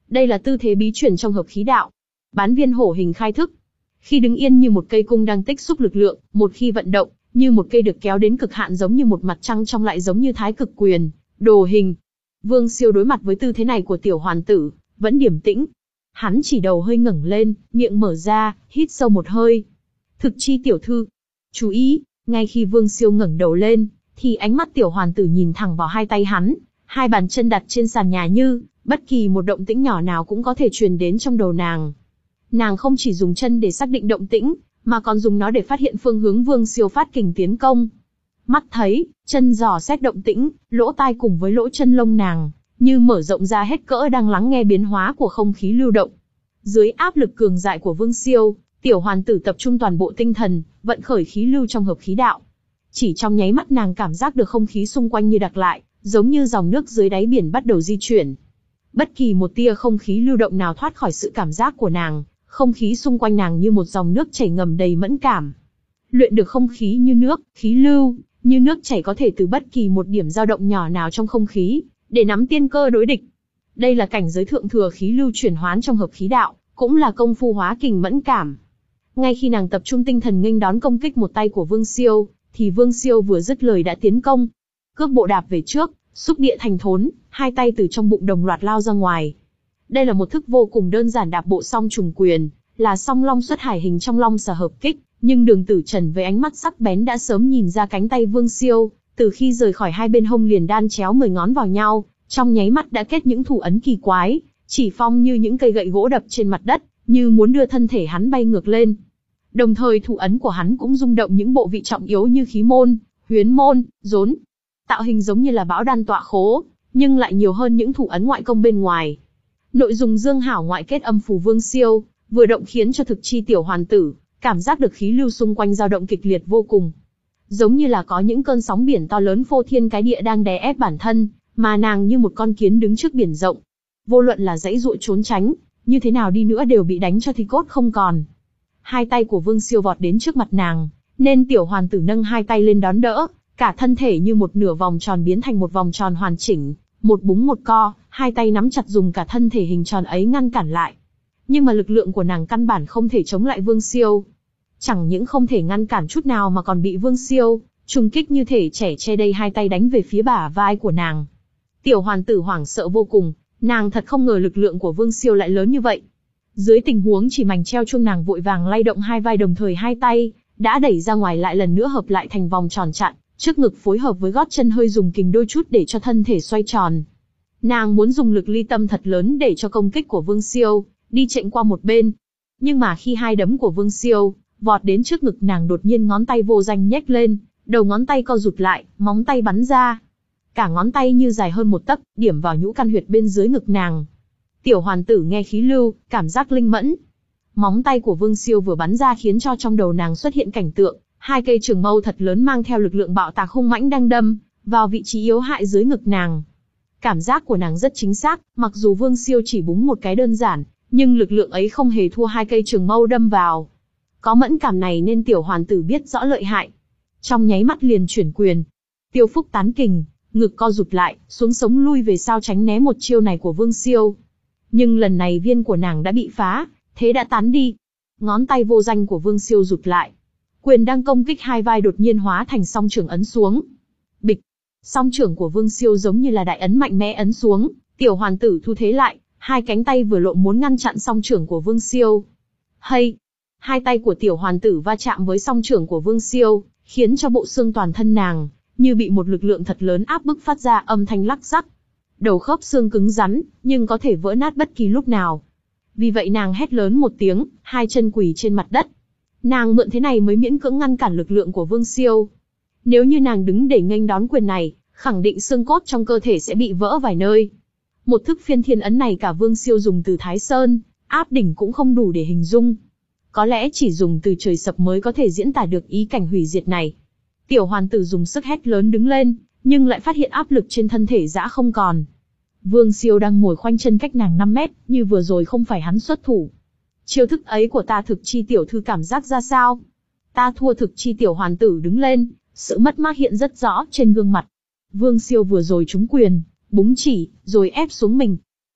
Speaker 1: Đây là tư thế bí truyền trong hợp khí đạo. Bán viên hổ hình khai thức. Khi đứng yên như một cây cung đang tích xúc lực lượng, một khi vận động, như một cây được kéo đến cực hạn giống như một mặt trăng trong lại giống như thái cực quyền, đồ hình. Vương Siêu đối mặt với tư thế này của tiểu hoàn tử, vẫn điềm tĩnh. Hắn chỉ đầu hơi ngẩng lên, miệng mở ra, hít sâu một hơi. Thực chi tiểu thư. Chú ý, ngay khi Vương Siêu ngẩng đầu lên, thì ánh mắt tiểu hoàn tử nhìn thẳng vào hai tay hắn, hai bàn chân đặt trên sàn nhà như, bất kỳ một động tĩnh nhỏ nào cũng có thể truyền đến trong đầu nàng. Nàng không chỉ dùng chân để xác định động tĩnh, mà còn dùng nó để phát hiện phương hướng Vương Siêu phát kình tiến công. Mắt thấy, chân dò xét động tĩnh, lỗ tai cùng với lỗ chân lông nàng, như mở rộng ra hết cỡ đang lắng nghe biến hóa của không khí lưu động. Dưới áp lực cường đại của Vương Siêu, tiểu hoàn tử tập trung toàn bộ tinh thần, vận khởi khí lưu trong hợp khí đạo. Chỉ trong nháy mắt nàng cảm giác được không khí xung quanh như đặc lại, giống như dòng nước dưới đáy biển bắt đầu di chuyển. Bất kỳ một tia không khí lưu động nào thoát khỏi sự cảm giác của nàng, không khí xung quanh nàng như một dòng nước chảy ngầm đầy mẫn cảm. Luyện được không khí như nước, khí lưu, như nước chảy có thể từ bất kỳ một điểm dao động nhỏ nào trong không khí, để nắm tiên cơ đối địch. Đây là cảnh giới thượng thừa khí lưu chuyển hoán trong hợp khí đạo, cũng là công phu hóa kình mẫn cảm. Ngay khi nàng tập trung tinh thần nghênh đón công kích một tay của Vương Siêu, thì Vương Siêu vừa dứt lời đã tiến công. Cước bộ đạp về trước, xúc địa thành thốn, hai tay từ trong bụng đồng loạt lao ra ngoài. Đây là một thức vô cùng đơn giản đạp bộ song trùng quyền, là song long xuất hải hình trong long xà hợp kích, nhưng Đường Tử Trần với ánh mắt sắc bén đã sớm nhìn ra cánh tay Vương Siêu, từ khi rời khỏi hai bên hông liền đan chéo mười ngón vào nhau, trong nháy mắt đã kết những thủ ấn kỳ quái, chỉ phong như những cây gậy gỗ đập trên mặt đất, như muốn đưa thân thể hắn bay ngược lên. Đồng thời thủ ấn của hắn cũng rung động những bộ vị trọng yếu như khí môn, huyến môn, rốn. Tạo hình giống như là bão đan tọa khố, nhưng lại nhiều hơn những thủ ấn ngoại công bên ngoài. Nội dung dương hảo ngoại kết âm phù Vương Siêu, vừa động khiến cho thực chi tiểu hoàn tử, cảm giác được khí lưu xung quanh dao động kịch liệt vô cùng. Giống như là có những cơn sóng biển to lớn phô thiên cái địa đang đè ép bản thân, mà nàng như một con kiến đứng trước biển rộng. Vô luận là dãy dụa trốn tránh, như thế nào đi nữa đều bị đánh cho thi cốt không còn. Hai tay của Vương Siêu vọt đến trước mặt nàng, nên tiểu hoàn tử nâng hai tay lên đón đỡ, cả thân thể như một nửa vòng tròn biến thành một vòng tròn hoàn chỉnh, một búng một co, hai tay nắm chặt dùng cả thân thể hình tròn ấy ngăn cản lại. Nhưng mà lực lượng của nàng căn bản không thể chống lại Vương Siêu. Chẳng những không thể ngăn cản chút nào mà còn bị Vương Siêu trùng kích như thể trẻ che đây hai tay đánh về phía bả vai của nàng. Tiểu hoàn tử hoảng sợ vô cùng, nàng thật không ngờ lực lượng của Vương Siêu lại lớn như vậy. Dưới tình huống chỉ mảnh treo chuông, nàng vội vàng lay động hai vai, đồng thời hai tay đã đẩy ra ngoài lại lần nữa hợp lại thành vòng tròn chặn, trước ngực phối hợp với gót chân hơi dùng kình đôi chút để cho thân thể xoay tròn. Nàng muốn dùng lực ly tâm thật lớn để cho công kích của Vương Siêu đi chệch qua một bên. Nhưng mà khi hai đấm của Vương Siêu vọt đến trước ngực nàng, đột nhiên ngón tay vô danh nhếch lên, đầu ngón tay co rụt lại, móng tay bắn ra. Cả ngón tay như dài hơn một tấc, điểm vào nhũ căn huyệt bên dưới ngực nàng. Tiểu hoàn tử nghe khí lưu, cảm giác linh mẫn. Móng tay của Vương Siêu vừa bắn ra khiến cho trong đầu nàng xuất hiện cảnh tượng, hai cây trường mâu thật lớn mang theo lực lượng bạo tạc hung mãnh đang đâm vào vị trí yếu hại dưới ngực nàng. Cảm giác của nàng rất chính xác, mặc dù Vương Siêu chỉ búng một cái đơn giản, nhưng lực lượng ấy không hề thua hai cây trường mâu đâm vào. Có mẫn cảm này nên tiểu hoàn tử biết rõ lợi hại. Trong nháy mắt liền chuyển quyền. Tiêu phúc tán kình, ngực co rụt lại, xuống sống lui về sau tránh né một chiêu này của Vương Siêu. Nhưng lần này viên của nàng đã bị phá, thế đã tán đi. Ngón tay vô danh của Vương Siêu rụt lại. Quyền đang công kích hai vai đột nhiên hóa thành song trưởng ấn xuống. Bịch. Song trưởng của Vương Siêu giống như là đại ấn mạnh mẽ ấn xuống, tiểu hoàn tử thu thế lại, hai cánh tay vừa lộn muốn ngăn chặn song trưởng của Vương Siêu. Hay! Hai tay của tiểu hoàn tử va chạm với song trưởng của Vương Siêu, khiến cho bộ xương toàn thân nàng như bị một lực lượng thật lớn áp bức, phát ra âm thanh lắc rắc. Đầu khớp xương cứng rắn, nhưng có thể vỡ nát bất kỳ lúc nào. Vì vậy nàng hét lớn một tiếng, hai chân quỳ trên mặt đất. Nàng mượn thế này mới miễn cưỡng ngăn cản lực lượng của Vương Siêu. Nếu như nàng đứng để nghênh đón quyền này, khẳng định xương cốt trong cơ thể sẽ bị vỡ vài nơi. Một thức phiên thiên ấn này cả Vương Siêu dùng từ Thái Sơn áp đỉnh cũng không đủ để hình dung. Có lẽ chỉ dùng từ trời sập mới có thể diễn tả được ý cảnh hủy diệt này. Tiểu hoàn tử dùng sức hét lớn đứng lên, nhưng lại phát hiện áp lực trên thân thể dã không còn. Vương Siêu đang ngồi khoanh chân cách nàng năm mét, như vừa rồi không phải hắn xuất thủ. Chiêu thức ấy của ta thực chi tiểu thư cảm giác ra sao? Ta thua. Thực chi tiểu hoàn tử đứng lên, sự mất mát hiện rất rõ trên gương mặt. Vương Siêu vừa rồi trúng quyền, búng chỉ, rồi ép xuống mình.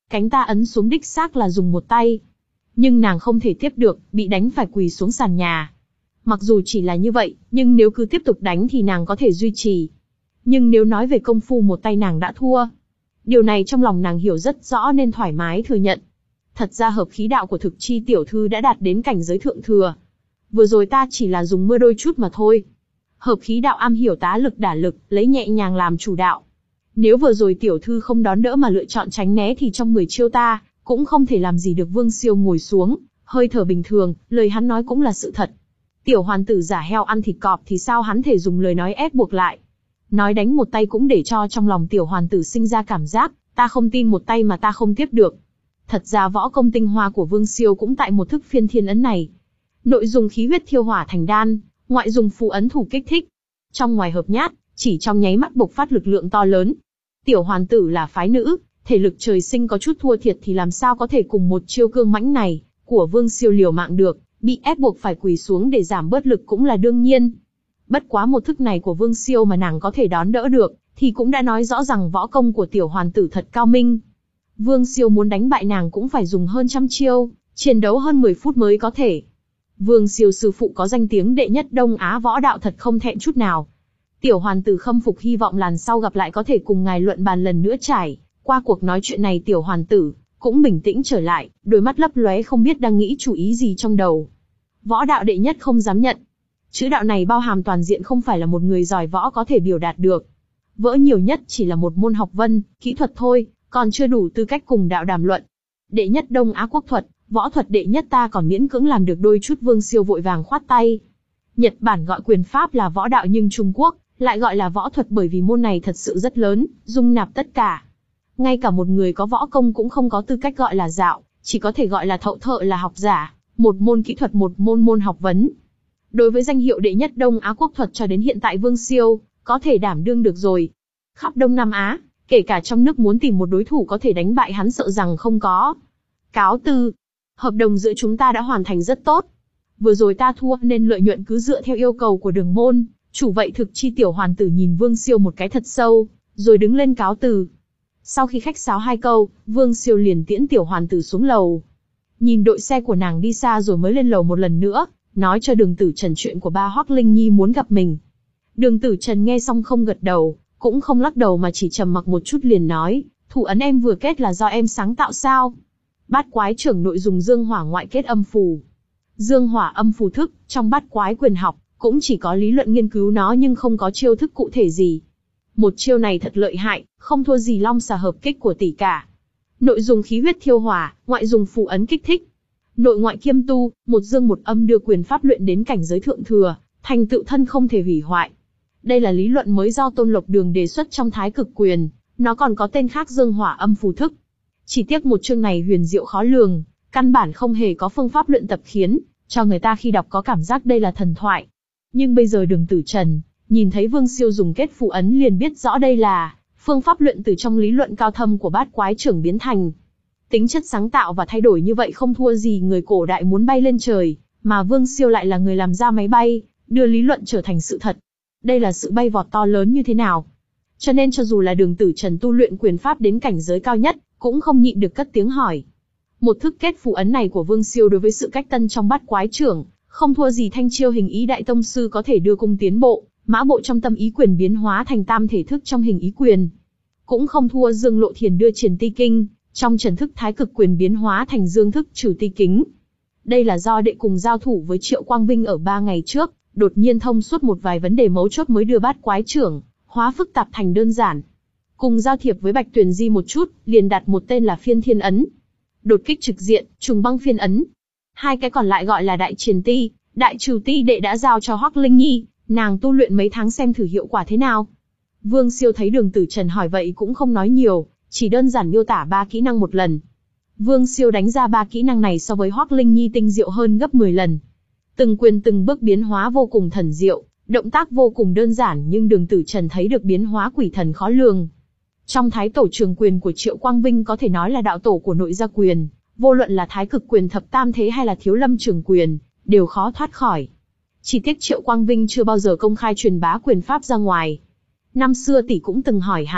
Speaker 1: Cánh ta ấn xuống đích xác là dùng một tay. Nhưng nàng không thể tiếp được, bị đánh phải quỳ xuống sàn nhà. Mặc dù chỉ là như vậy, nhưng nếu cứ tiếp tục đánh thì nàng có thể duy trì. Nhưng nếu nói về công phu một tay nàng đã thua. Điều này trong lòng nàng hiểu rất rõ nên thoải mái thừa nhận. Thật ra hợp khí đạo của Thực Chi tiểu thư đã đạt đến cảnh giới thượng thừa. Vừa rồi ta chỉ là dùng mưa đôi chút mà thôi. Hợp khí đạo am hiểu tá lực đả lực, lấy nhẹ nhàng làm chủ đạo. Nếu vừa rồi tiểu thư không đón đỡ mà lựa chọn tránh né thì trong mười chiêu ta cũng không thể làm gì được. Vương Siêu ngồi xuống, hơi thở bình thường, lời hắn nói cũng là sự thật. Tiểu hoàn tử giả heo ăn thịt cọp thì sao hắn thể dùng lời nói ép buộc lại. Nói đánh một tay cũng để cho trong lòng tiểu hoàn tử sinh ra cảm giác, ta không tin một tay mà ta không tiếp được. Thật ra võ công tinh hoa của Vương Siêu cũng tại một thức phiên thiên ấn này. Nội dùng khí huyết thiêu hỏa thành đan, ngoại dùng phù ấn thủ kích thích. Trong ngoài hợp nhát, chỉ trong nháy mắt bộc phát lực lượng to lớn. Tiểu hoàn tử là phái nữ, thể lực trời sinh có chút thua thiệt thì làm sao có thể cùng một chiêu cương mãnh này của Vương Siêu liều mạng được, bị ép buộc phải quỳ xuống để giảm bớt lực cũng là đương nhiên. Bất quá một thức này của Vương Siêu mà nàng có thể đón đỡ được, thì cũng đã nói rõ rằng võ công của tiểu hoàn tử thật cao minh. Vương Siêu muốn đánh bại nàng cũng phải dùng hơn trăm chiêu, chiến đấu hơn mười phút mới có thể. Vương Siêu sư phụ có danh tiếng đệ nhất Đông Á võ đạo thật không thẹn chút nào. Tiểu hoàn tử khâm phục, hy vọng lần sau gặp lại có thể cùng ngài luận bàn lần nữa. Trải qua cuộc nói chuyện này, tiểu hoàn tử cũng bình tĩnh trở lại, đôi mắt lấp lóe không biết đang nghĩ chủ ý gì trong đầu. Võ đạo đệ nhất không dám nhận. Chữ đạo này bao hàm toàn diện, không phải là một người giỏi võ có thể biểu đạt được. Vỡ nhiều nhất chỉ là một môn học vấn, kỹ thuật thôi, còn chưa đủ tư cách cùng đạo đàm luận. Đệ nhất Đông Á quốc thuật, võ thuật đệ nhất ta còn miễn cưỡng làm được đôi chút. Vương Siêu vội vàng khoát tay. Nhật Bản gọi quyền pháp là võ đạo nhưng Trung Quốc lại gọi là võ thuật, bởi vì môn này thật sự rất lớn, dung nạp tất cả. Ngay cả một người có võ công cũng không có tư cách gọi là dạo, chỉ có thể gọi là thậu thợ, là học giả, một môn kỹ thuật, một môn môn học vấn. Đối với danh hiệu đệ nhất Đông Á quốc thuật cho đến hiện tại Vương Siêu có thể đảm đương được rồi. Khắp Đông Nam Á, kể cả trong nước muốn tìm một đối thủ có thể đánh bại hắn sợ rằng không có. Cáo từ. Hợp đồng giữa chúng ta đã hoàn thành rất tốt. Vừa rồi ta thua nên lợi nhuận cứ dựa theo yêu cầu của Đường môn chủ. Vậy Thực Chi tiểu hoàn tử nhìn Vương Siêu một cái thật sâu, rồi đứng lên cáo từ. Sau khi khách sáo hai câu, Vương Siêu liền tiễn tiểu hoàn tử xuống lầu. Nhìn đội xe của nàng đi xa rồi mới lên lầu một lần nữa, nói cho Đường Tử Trần chuyện của ba Hoắc Linh Nhi muốn gặp mình. Đường Tử Trần nghe xong không gật đầu, cũng không lắc đầu mà chỉ trầm mặc một chút liền nói, thủ ấn em vừa kết là do em sáng tạo sao? Bát quái trưởng nội dùng dương hỏa ngoại kết âm phù. Dương hỏa âm phù thức, trong bát quái quyền học, cũng chỉ có lý luận nghiên cứu nó nhưng không có chiêu thức cụ thể gì. Một chiêu này thật lợi hại, không thua gì long xà hợp kích của tỷ cả. Nội dùng khí huyết thiêu hỏa, ngoại dùng phù ấn kích thích. Nội ngoại kiêm tu, một dương một âm đưa quyền pháp luyện đến cảnh giới thượng thừa, thành tựu thân không thể hủy hoại. Đây là lý luận mới do Tôn Lộc Đường đề xuất trong Thái Cực Quyền, nó còn có tên khác dương hỏa âm phù thức. Chỉ tiếc một chương này huyền diệu khó lường, căn bản không hề có phương pháp luyện tập khiến cho người ta khi đọc có cảm giác đây là thần thoại. Nhưng bây giờ Đường Tử Trần nhìn thấy Vương Siêu dùng kết phù ấn liền biết rõ đây là phương pháp luyện từ trong lý luận cao thâm của bát quái trưởng biến thành. Tính chất sáng tạo và thay đổi như vậy không thua gì người cổ đại muốn bay lên trời, mà Vương Siêu lại là người làm ra máy bay, đưa lý luận trở thành sự thật. Đây là sự bay vọt to lớn như thế nào? Cho nên cho dù là Đường Tử Trần tu luyện quyền pháp đến cảnh giới cao nhất, cũng không nhịn được cất tiếng hỏi. Một thức kết phù ấn này của Vương Siêu đối với sự cách tân trong bát quái trưởng, không thua gì thanh chiêu hình ý đại tông sư có thể đưa cung tiến bộ, mã bộ trong tâm ý quyền biến hóa thành tam thể thức trong hình ý quyền. Cũng không thua Dương Lộ Thiền đưa triển ti kinh, trong trần thức thái cực quyền biến hóa thành dương thức trừ ti kính. Đây là do đệ cùng giao thủ với Triệu Quang Vinh ở ba ngày trước, đột nhiên thông suốt một vài vấn đề mấu chốt mới đưa bát quái trưởng hóa phức tạp thành đơn giản. Cùng giao thiệp với Bạch Tuyền Di một chút, liền đặt một tên là phiên thiên ấn. Đột kích trực diện, trùng băng phiên ấn. Hai cái còn lại gọi là đại triển ti, đại trừ ti đệ đã giao cho Hoắc Linh Nhi, nàng tu luyện mấy tháng xem thử hiệu quả thế nào. Vương Siêu thấy Đường Tử Trần hỏi vậy cũng không nói nhiều, chỉ đơn giản miêu tả ba kỹ năng một lần. Vương Siêu đánh ra ba kỹ năng này so với Hoắc Linh Nhi tinh diệu hơn gấp mười lần. Từng quyền từng bước biến hóa vô cùng thần diệu, động tác vô cùng đơn giản nhưng Đường Tử Trần thấy được biến hóa quỷ thần khó lường. Trong Thái Tổ Trường Quyền của Triệu Quang Vinh có thể nói là đạo tổ của nội gia quyền, vô luận là Thái Cực Quyền thập tam thế hay là Thiếu Lâm Trường Quyền, đều khó thoát khỏi. Chỉ tiếc Triệu Quang Vinh chưa bao giờ công khai truyền bá quyền pháp ra ngoài. Năm xưa tỷ cũng từng hỏi hắn,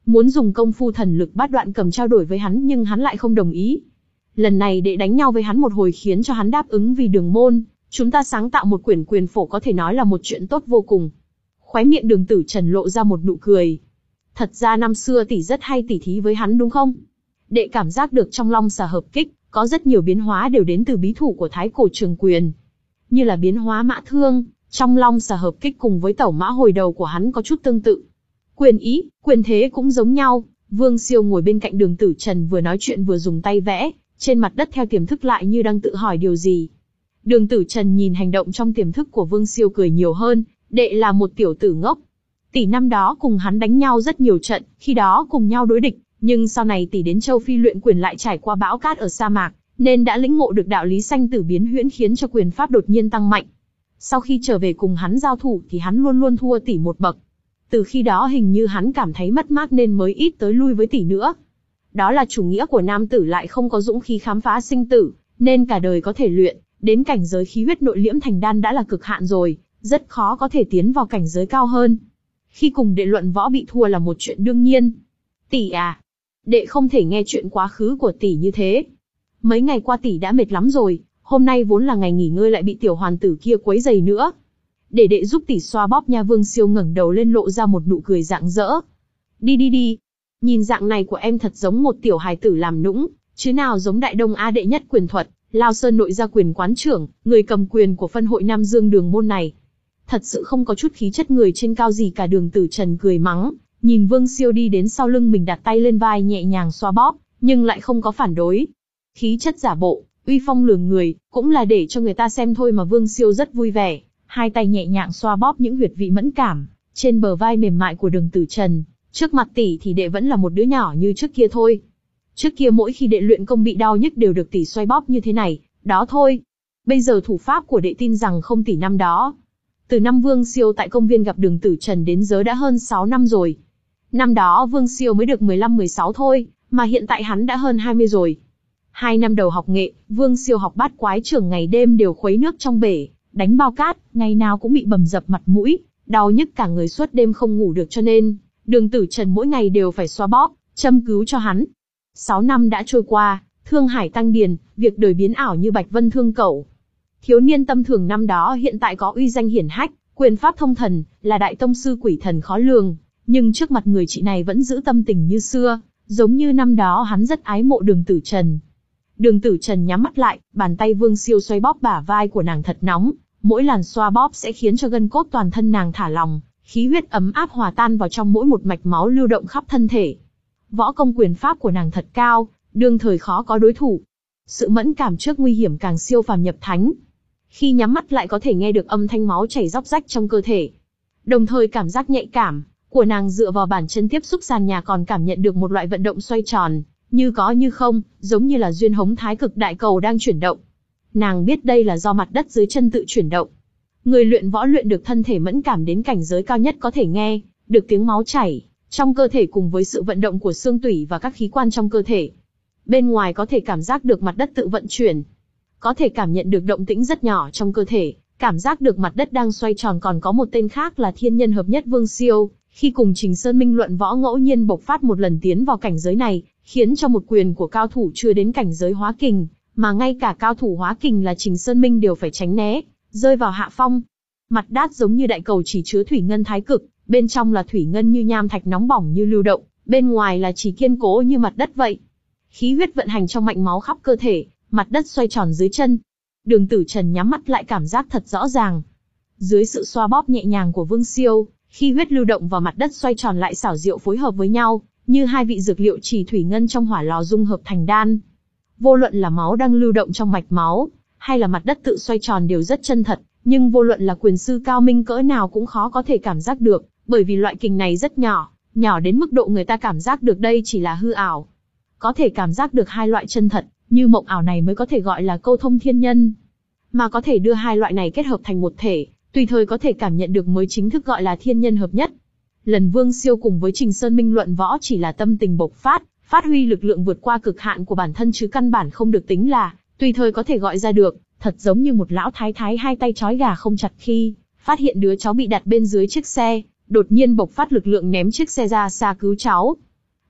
Speaker 1: muốn dùng công phu thần lực bát đoạn cầm trao đổi với hắn nhưng hắn lại không đồng ý. Lần này đệ đánh nhau với hắn một hồi khiến cho hắn đáp ứng vì Đường môn, chúng ta sáng tạo một quyển quyền phổ có thể nói là một chuyện tốt vô cùng. Khóe miệng Đường Tử Trần lộ ra một nụ cười. Thật ra năm xưa tỷ rất hay tỉ thí với hắn đúng không? Đệ cảm giác được trong Long Xà hợp kích, có rất nhiều biến hóa đều đến từ bí thủ của Thái Cổ Trường Quyền. Như là biến hóa mã thương, trong Long Xà hợp kích cùng với tẩu mã hồi đầu của hắn có chút tương tự. Quyền ý, quyền thế cũng giống nhau. Vương Siêu ngồi bên cạnh Đường Tử Trần vừa nói chuyện vừa dùng tay vẽ, trên mặt đất theo tiềm thức lại như đang tự hỏi điều gì. Đường Tử Trần nhìn hành động trong tiềm thức của Vương Siêu cười nhiều hơn, đệ là một tiểu tử ngốc. Tỷ năm đó cùng hắn đánh nhau rất nhiều trận, khi đó cùng nhau đối địch, nhưng sau này tỷ đến Châu Phi luyện quyền lại trải qua bão cát ở sa mạc, nên đã lĩnh ngộ được đạo lý sanh tử biến huyễn khiến cho quyền pháp đột nhiên tăng mạnh. Sau khi trở về cùng hắn giao thủ thì hắn luôn luôn thua tỷ một bậc. Từ khi đó hình như hắn cảm thấy mất mát nên mới ít tới lui với tỷ nữa. Đó là chủ nghĩa của nam tử lại không có dũng khí khám phá sinh tử, nên cả đời có thể luyện, đến cảnh giới khí huyết nội liễm thành đan đã là cực hạn rồi, rất khó có thể tiến vào cảnh giới cao hơn. Khi cùng đệ luận võ bị thua là một chuyện đương nhiên. Tỷ à, đệ không thể nghe chuyện quá khứ của tỷ như thế. Mấy ngày qua tỷ đã mệt lắm rồi, hôm nay vốn là ngày nghỉ ngơi lại bị tiểu hoàn tử kia quấy rầy nữa. Để đệ giúp tỷ xoa bóp nha. Vương Siêu ngẩng đầu lên lộ ra một nụ cười rạng rỡ. Đi đi đi, nhìn dạng này của em thật giống một tiểu hài tử làm nũng, chứ nào giống Đại Đông A đệ nhất quyền thuật, Lao Sơn nội gia quyền quán trưởng, người cầm quyền của phân hội Nam Dương Đường môn này. Thật sự không có chút khí chất người trên cao gì cả. Đường Tử Trần cười mắng, nhìn Vương Siêu đi đến sau lưng mình đặt tay lên vai nhẹ nhàng xoa bóp, nhưng lại không có phản đối. Khí chất giả bộ, uy phong lường người, cũng là để cho người ta xem thôi mà. Vương Siêu rất vui vẻ, hai tay nhẹ nhàng xoa bóp những huyệt vị mẫn cảm trên bờ vai mềm mại của Đường Tử Trần. Trước mặt tỷ thì đệ vẫn là một đứa nhỏ như trước kia thôi. Trước kia mỗi khi đệ luyện công bị đau nhức đều được tỷ xoay bóp như thế này, đó thôi. Bây giờ thủ pháp của đệ tin rằng không tỷ năm đó. Từ năm Vương Siêu tại công viên gặp Đường Tử Trần đến giờ đã hơn sáu năm rồi. Năm đó Vương Siêu mới được mười lăm mười sáu thôi, mà hiện tại hắn đã hơn hai mươi rồi. Hai năm đầu học nghệ, Vương Siêu học bát quái trưởng ngày đêm đều khuấy nước trong bể, đánh bao cát, ngày nào cũng bị bầm dập mặt mũi, đau nhức cả người suốt đêm không ngủ được cho nên, Đường Tử Trần mỗi ngày đều phải xoa bóp, châm cứu cho hắn. Sáu năm đã trôi qua, thương hải tăng điền, việc đời biến ảo như Bạch Vân Thương Cẩu. Thiếu niên tâm thường năm đó hiện tại có uy danh hiển hách, quyền pháp thông thần, là đại tông sư quỷ thần khó lường, nhưng trước mặt người chị này vẫn giữ tâm tình như xưa, giống như năm đó hắn rất ái mộ Đường Tử Trần. Đường Tử Trần nhắm mắt lại, bàn tay Vương Siêu xoay bóp bả vai của nàng thật nóng, mỗi làn xoa bóp sẽ khiến cho gân cốt toàn thân nàng thả lỏng, khí huyết ấm áp hòa tan vào trong mỗi một mạch máu lưu động khắp thân thể. Võ công quyền pháp của nàng thật cao, đương thời khó có đối thủ. Sự mẫn cảm trước nguy hiểm càng siêu phàm nhập thánh. Khi nhắm mắt lại có thể nghe được âm thanh máu chảy róc rách trong cơ thể. Đồng thời cảm giác nhạy cảm của nàng dựa vào bàn chân tiếp xúc sàn nhà còn cảm nhận được một loại vận động xoay tròn, như có như không, giống như là duyên hống thái cực đại cầu đang chuyển động. Nàng biết đây là do mặt đất dưới chân tự chuyển động. Người luyện võ luyện được thân thể mẫn cảm đến cảnh giới cao nhất có thể nghe được tiếng máu chảy trong cơ thể cùng với sự vận động của xương tủy và các khí quan trong cơ thể. Bên ngoài có thể cảm giác được mặt đất tự vận chuyển, có thể cảm nhận được động tĩnh rất nhỏ trong cơ thể, cảm giác được mặt đất đang xoay tròn. Còn có một tên khác là thiên nhân hợp nhất Vương Siêu, khi cùng Trình Sơn Minh luận võ ngẫu nhiên bộc phát một lần tiến vào cảnh giới này, khiến cho một quyền của cao thủ chưa đến cảnh giới hóa kình, mà ngay cả cao thủ hóa kình là Trình Sơn Minh đều phải tránh né, rơi vào hạ phong. Mặt đát giống như đại cầu chỉ chứa thủy ngân thái cực, bên trong là thủy ngân như nham thạch nóng bỏng như lưu động, bên ngoài là chỉ kiên cố như mặt đất vậy. Khí huyết vận hành trong mạch máu khắp cơ thể, mặt đất xoay tròn dưới chân. Đường Tử Trần nhắm mắt lại cảm giác thật rõ ràng. Dưới sự xoa bóp nhẹ nhàng của Vương Siêu, khí huyết lưu động và mặt đất xoay tròn lại xảo diệu phối hợp với nhau, như hai vị dược liệu chỉ thủy ngân trong hỏa lò dung hợp thành đan. Vô luận là máu đang lưu động trong mạch máu, hay là mặt đất tự xoay tròn đều rất chân thật, nhưng vô luận là quyền sư cao minh cỡ nào cũng khó có thể cảm giác được, bởi vì loại kình này rất nhỏ, nhỏ đến mức độ người ta cảm giác được đây chỉ là hư ảo. Có thể cảm giác được hai loại chân thật, như mộng ảo này mới có thể gọi là câu thông thiên nhân. Mà có thể đưa hai loại này kết hợp thành một thể, tùy thời có thể cảm nhận được mới chính thức gọi là thiên nhân hợp nhất. Lần Vương Siêu cùng với Trình Sơn Minh luận võ chỉ là tâm tình bộc phát, phát huy lực lượng vượt qua cực hạn của bản thân chứ căn bản không được tính là tùy thời có thể gọi ra được, thật giống như một lão thái thái hai tay trói gà không chặt khi phát hiện đứa cháu bị đặt bên dưới chiếc xe, đột nhiên bộc phát lực lượng ném chiếc xe ra xa cứu cháu.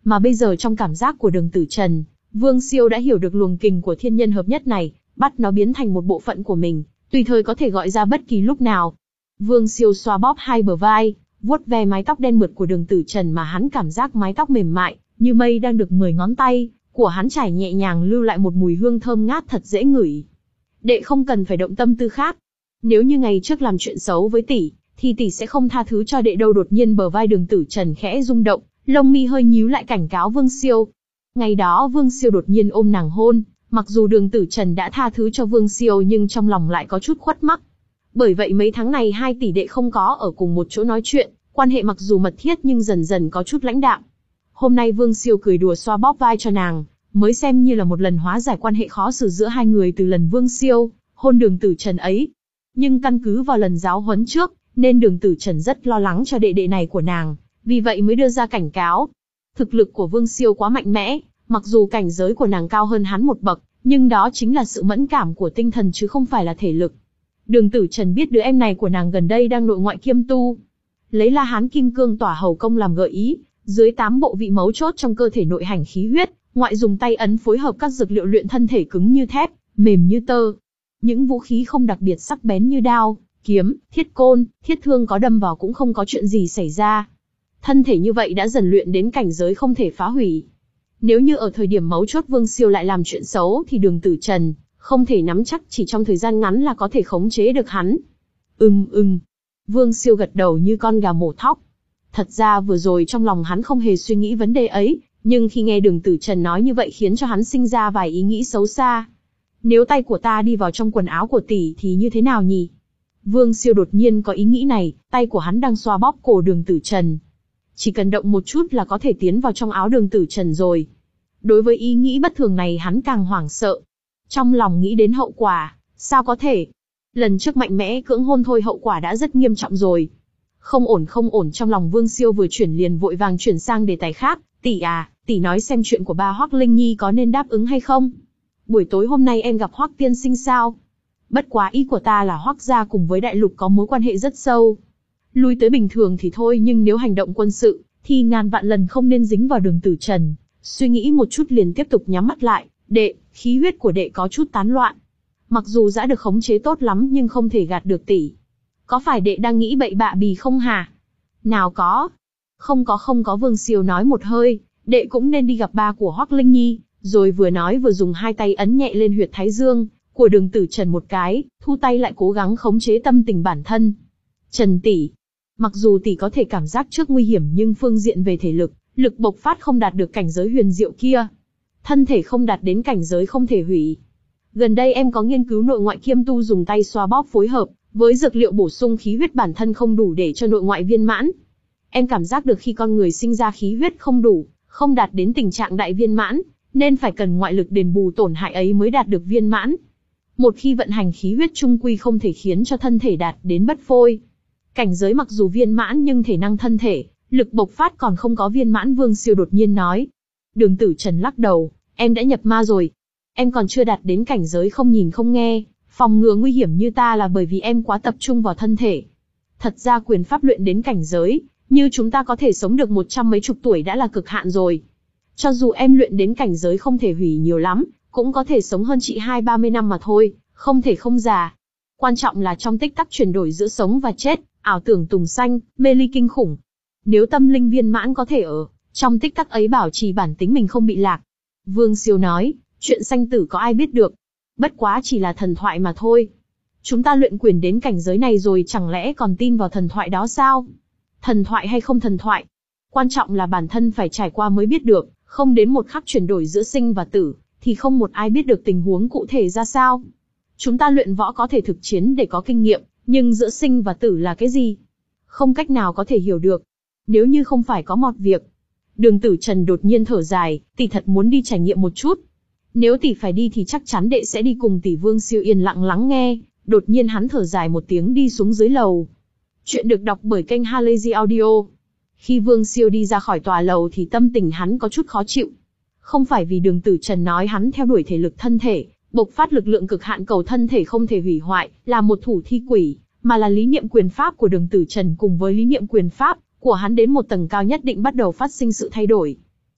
Speaker 1: Mà bây giờ trong cảm giác của Đường Tử Trần, Vương Siêu đã hiểu được luồng kình của thiên nhân hợp nhất này, bắt nó biến thành một bộ phận của mình, tùy thời có thể gọi ra bất kỳ lúc nào. Vương Siêu xoa bóp hai bờ vai, vuốt ve mái tóc đen mượt của Đường Tử Trần mà hắn cảm giác mái tóc mềm mại, như mây đang được mười ngón tay của hắn trải nhẹ nhàng lưu lại một mùi hương thơm ngát thật dễ ngửi. Đệ không cần phải động tâm tư khác. Nếu như ngày trước làm chuyện xấu với tỷ, thì tỷ sẽ không tha thứ cho đệ đâu. Đột nhiên bờ vai Đường Tử Trần khẽ rung động, lông mi hơi nhíu lại cảnh cáo Vương Siêu. Ngày đó Vương Siêu đột nhiên ôm nàng hôn, mặc dù Đường Tử Trần đã tha thứ cho Vương Siêu nhưng trong lòng lại có chút khuất mắc. Bởi vậy mấy tháng này hai tỷ đệ không có ở cùng một chỗ nói chuyện, quan hệ mặc dù mật thiết nhưng dần dần có chút lãnh đạm. Hôm nay Vương Siêu cười đùa xoa bóp vai cho nàng, mới xem như là một lần hóa giải quan hệ khó xử giữa hai người từ lần Vương Siêu hôn Đường Tử Trần ấy. Nhưng căn cứ vào lần giáo huấn trước, nên Đường Tử Trần rất lo lắng cho đệ đệ này của nàng, vì vậy mới đưa ra cảnh cáo. Thực lực của Vương Siêu quá mạnh mẽ, mặc dù cảnh giới của nàng cao hơn hắn một bậc, nhưng đó chính là sự mẫn cảm của tinh thần chứ không phải là thể lực. Đường Tử Trần biết đứa em này của nàng gần đây đang nội ngoại kiêm tu. Lấy La Hán Kim Cương Tỏa Hầu Công làm gợi ý, dưới tám bộ vị mấu chốt trong cơ thể nội hành khí huyết, ngoại dùng tay ấn phối hợp các dược liệu luyện thân thể cứng như thép, mềm như tơ. Những vũ khí không đặc biệt sắc bén như đao, kiếm, thiết côn, thiết thương có đâm vào cũng không có chuyện gì xảy ra. Thân thể như vậy đã dần luyện đến cảnh giới không thể phá hủy. Nếu như ở thời điểm mấu chốt Vương Siêu lại làm chuyện xấu thì Đường Tử Trần không thể nắm chắc chỉ trong thời gian ngắn là có thể khống chế được hắn. Ừm ừm. Vương Siêu gật đầu như con gà mổ thóc. Thật ra vừa rồi trong lòng hắn không hề suy nghĩ vấn đề ấy, nhưng khi nghe Đường Tử Trần nói như vậy khiến cho hắn sinh ra vài ý nghĩ xấu xa. Nếu tay của ta đi vào trong quần áo của tỷ thì như thế nào nhỉ? Vương Siêu đột nhiên có ý nghĩ này, tay của hắn đang xoa bóp cổ Đường Tử Trần. Chỉ cần động một chút là có thể tiến vào trong áo Đường Tử Trần rồi. Đối với ý nghĩ bất thường này hắn càng hoảng sợ. Trong lòng nghĩ đến hậu quả, sao có thể? Lần trước mạnh mẽ cưỡng hôn thôi hậu quả đã rất nghiêm trọng rồi. Không ổn không ổn, trong lòng Vương Siêu vừa chuyển liền vội vàng chuyển sang đề tài khác. Tỷ à, tỷ nói xem chuyện của ba Hoắc Linh Nhi có nên đáp ứng hay không? Buổi tối hôm nay em gặp Hoắc tiên sinh sao? Bất quá ý của ta là Hoắc gia cùng với đại lục có mối quan hệ rất sâu. Lui tới bình thường thì thôi, nhưng nếu hành động quân sự, thì ngàn vạn lần không nên dính vào Đường Tử Trần. Suy nghĩ một chút liền tiếp tục nhắm mắt lại. Đệ, khí huyết của đệ có chút tán loạn. Mặc dù đã được khống chế tốt lắm nhưng không thể gạt được tỷ. Có phải đệ đang nghĩ bậy bạ bì không hả? Nào có. Không có không có, Vương Siêu nói một hơi. Đệ cũng nên đi gặp ba của Hoắc Linh Nhi. Rồi vừa nói vừa dùng hai tay ấn nhẹ lên huyệt thái dương của Đường Tử Trần một cái, thu tay lại cố gắng khống chế tâm tình bản thân. Trần tỷ, mặc dù tỷ có thể cảm giác trước nguy hiểm nhưng phương diện về thể lực, lực bộc phát không đạt được cảnh giới huyền diệu kia. Thân thể không đạt đến cảnh giới không thể hủy. Gần đây em có nghiên cứu nội ngoại kiêm tu, dùng tay xoa bóp phối hợp với dược liệu bổ sung khí huyết bản thân không đủ để cho nội ngoại viên mãn. Em cảm giác được khi con người sinh ra khí huyết không đủ, không đạt đến tình trạng đại viên mãn, nên phải cần ngoại lực đền bù tổn hại ấy mới đạt được viên mãn. Một khi vận hành khí huyết trung quy không thể khiến cho thân thể đạt đến bất phôi. Cảnh giới mặc dù viên mãn nhưng thể năng thân thể, lực bộc phát còn không có viên mãn, Vương Siêu đột nhiên nói. Đường Tử Trần lắc đầu, em đã nhập ma rồi. Em còn chưa đạt đến cảnh giới không nhìn không nghe, phòng ngừa nguy hiểm như ta là bởi vì em quá tập trung vào thân thể. Thật ra quyền pháp luyện đến cảnh giới, như chúng ta có thể sống được một trăm mấy chục tuổi đã là cực hạn rồi. Cho dù em luyện đến cảnh giới không thể hủy nhiều lắm, cũng có thể sống hơn chị hai ba mươi năm mà thôi, không thể không già. Quan trọng là trong tích tắc chuyển đổi giữa sống và chết, ảo tưởng tùng xanh, mê ly kinh khủng. Nếu tâm linh viên mãn có thể ở trong tích tắc ấy bảo trì bản tính mình không bị lạc. Vương Siêu nói, chuyện sanh tử có ai biết được. Bất quá chỉ là thần thoại mà thôi. Chúng ta luyện quyền đến cảnh giới này rồi chẳng lẽ còn tin vào thần thoại đó sao? Thần thoại hay không thần thoại? Quan trọng là bản thân phải trải qua mới biết được, không đến một khắc chuyển đổi giữa sinh và tử, thì không một ai biết được tình huống cụ thể ra sao. Chúng ta luyện võ có thể thực chiến để có kinh nghiệm, nhưng giữa sinh và tử là cái gì? Không cách nào có thể hiểu được. Nếu như không phải có một việc. Đường Tử Trần đột nhiên thở dài, tỷ thật muốn đi trải nghiệm một chút. Nếu tỷ phải đi thì chắc chắn đệ sẽ đi cùng tỷ. Vương Siêu yên lặng lắng nghe, đột nhiên hắn thở dài một tiếng đi xuống dưới lầu. Chuyện được đọc bởi kênh Halazy Audio. Khi Vương Siêu đi ra khỏi tòa lầu thì tâm tình hắn có chút khó chịu. Không phải vì Đường Tử Trần nói hắn theo đuổi thể lực thân thể, bộc phát lực lượng cực hạn cầu thân thể không thể hủy hoại, là một thủ thi quỷ, mà là lý niệm quyền pháp của Đường Tử Trần cùng với lý niệm quyền pháp của hắn đến một tầng cao nhất định bắt đầu phát sinh sự thay đổi.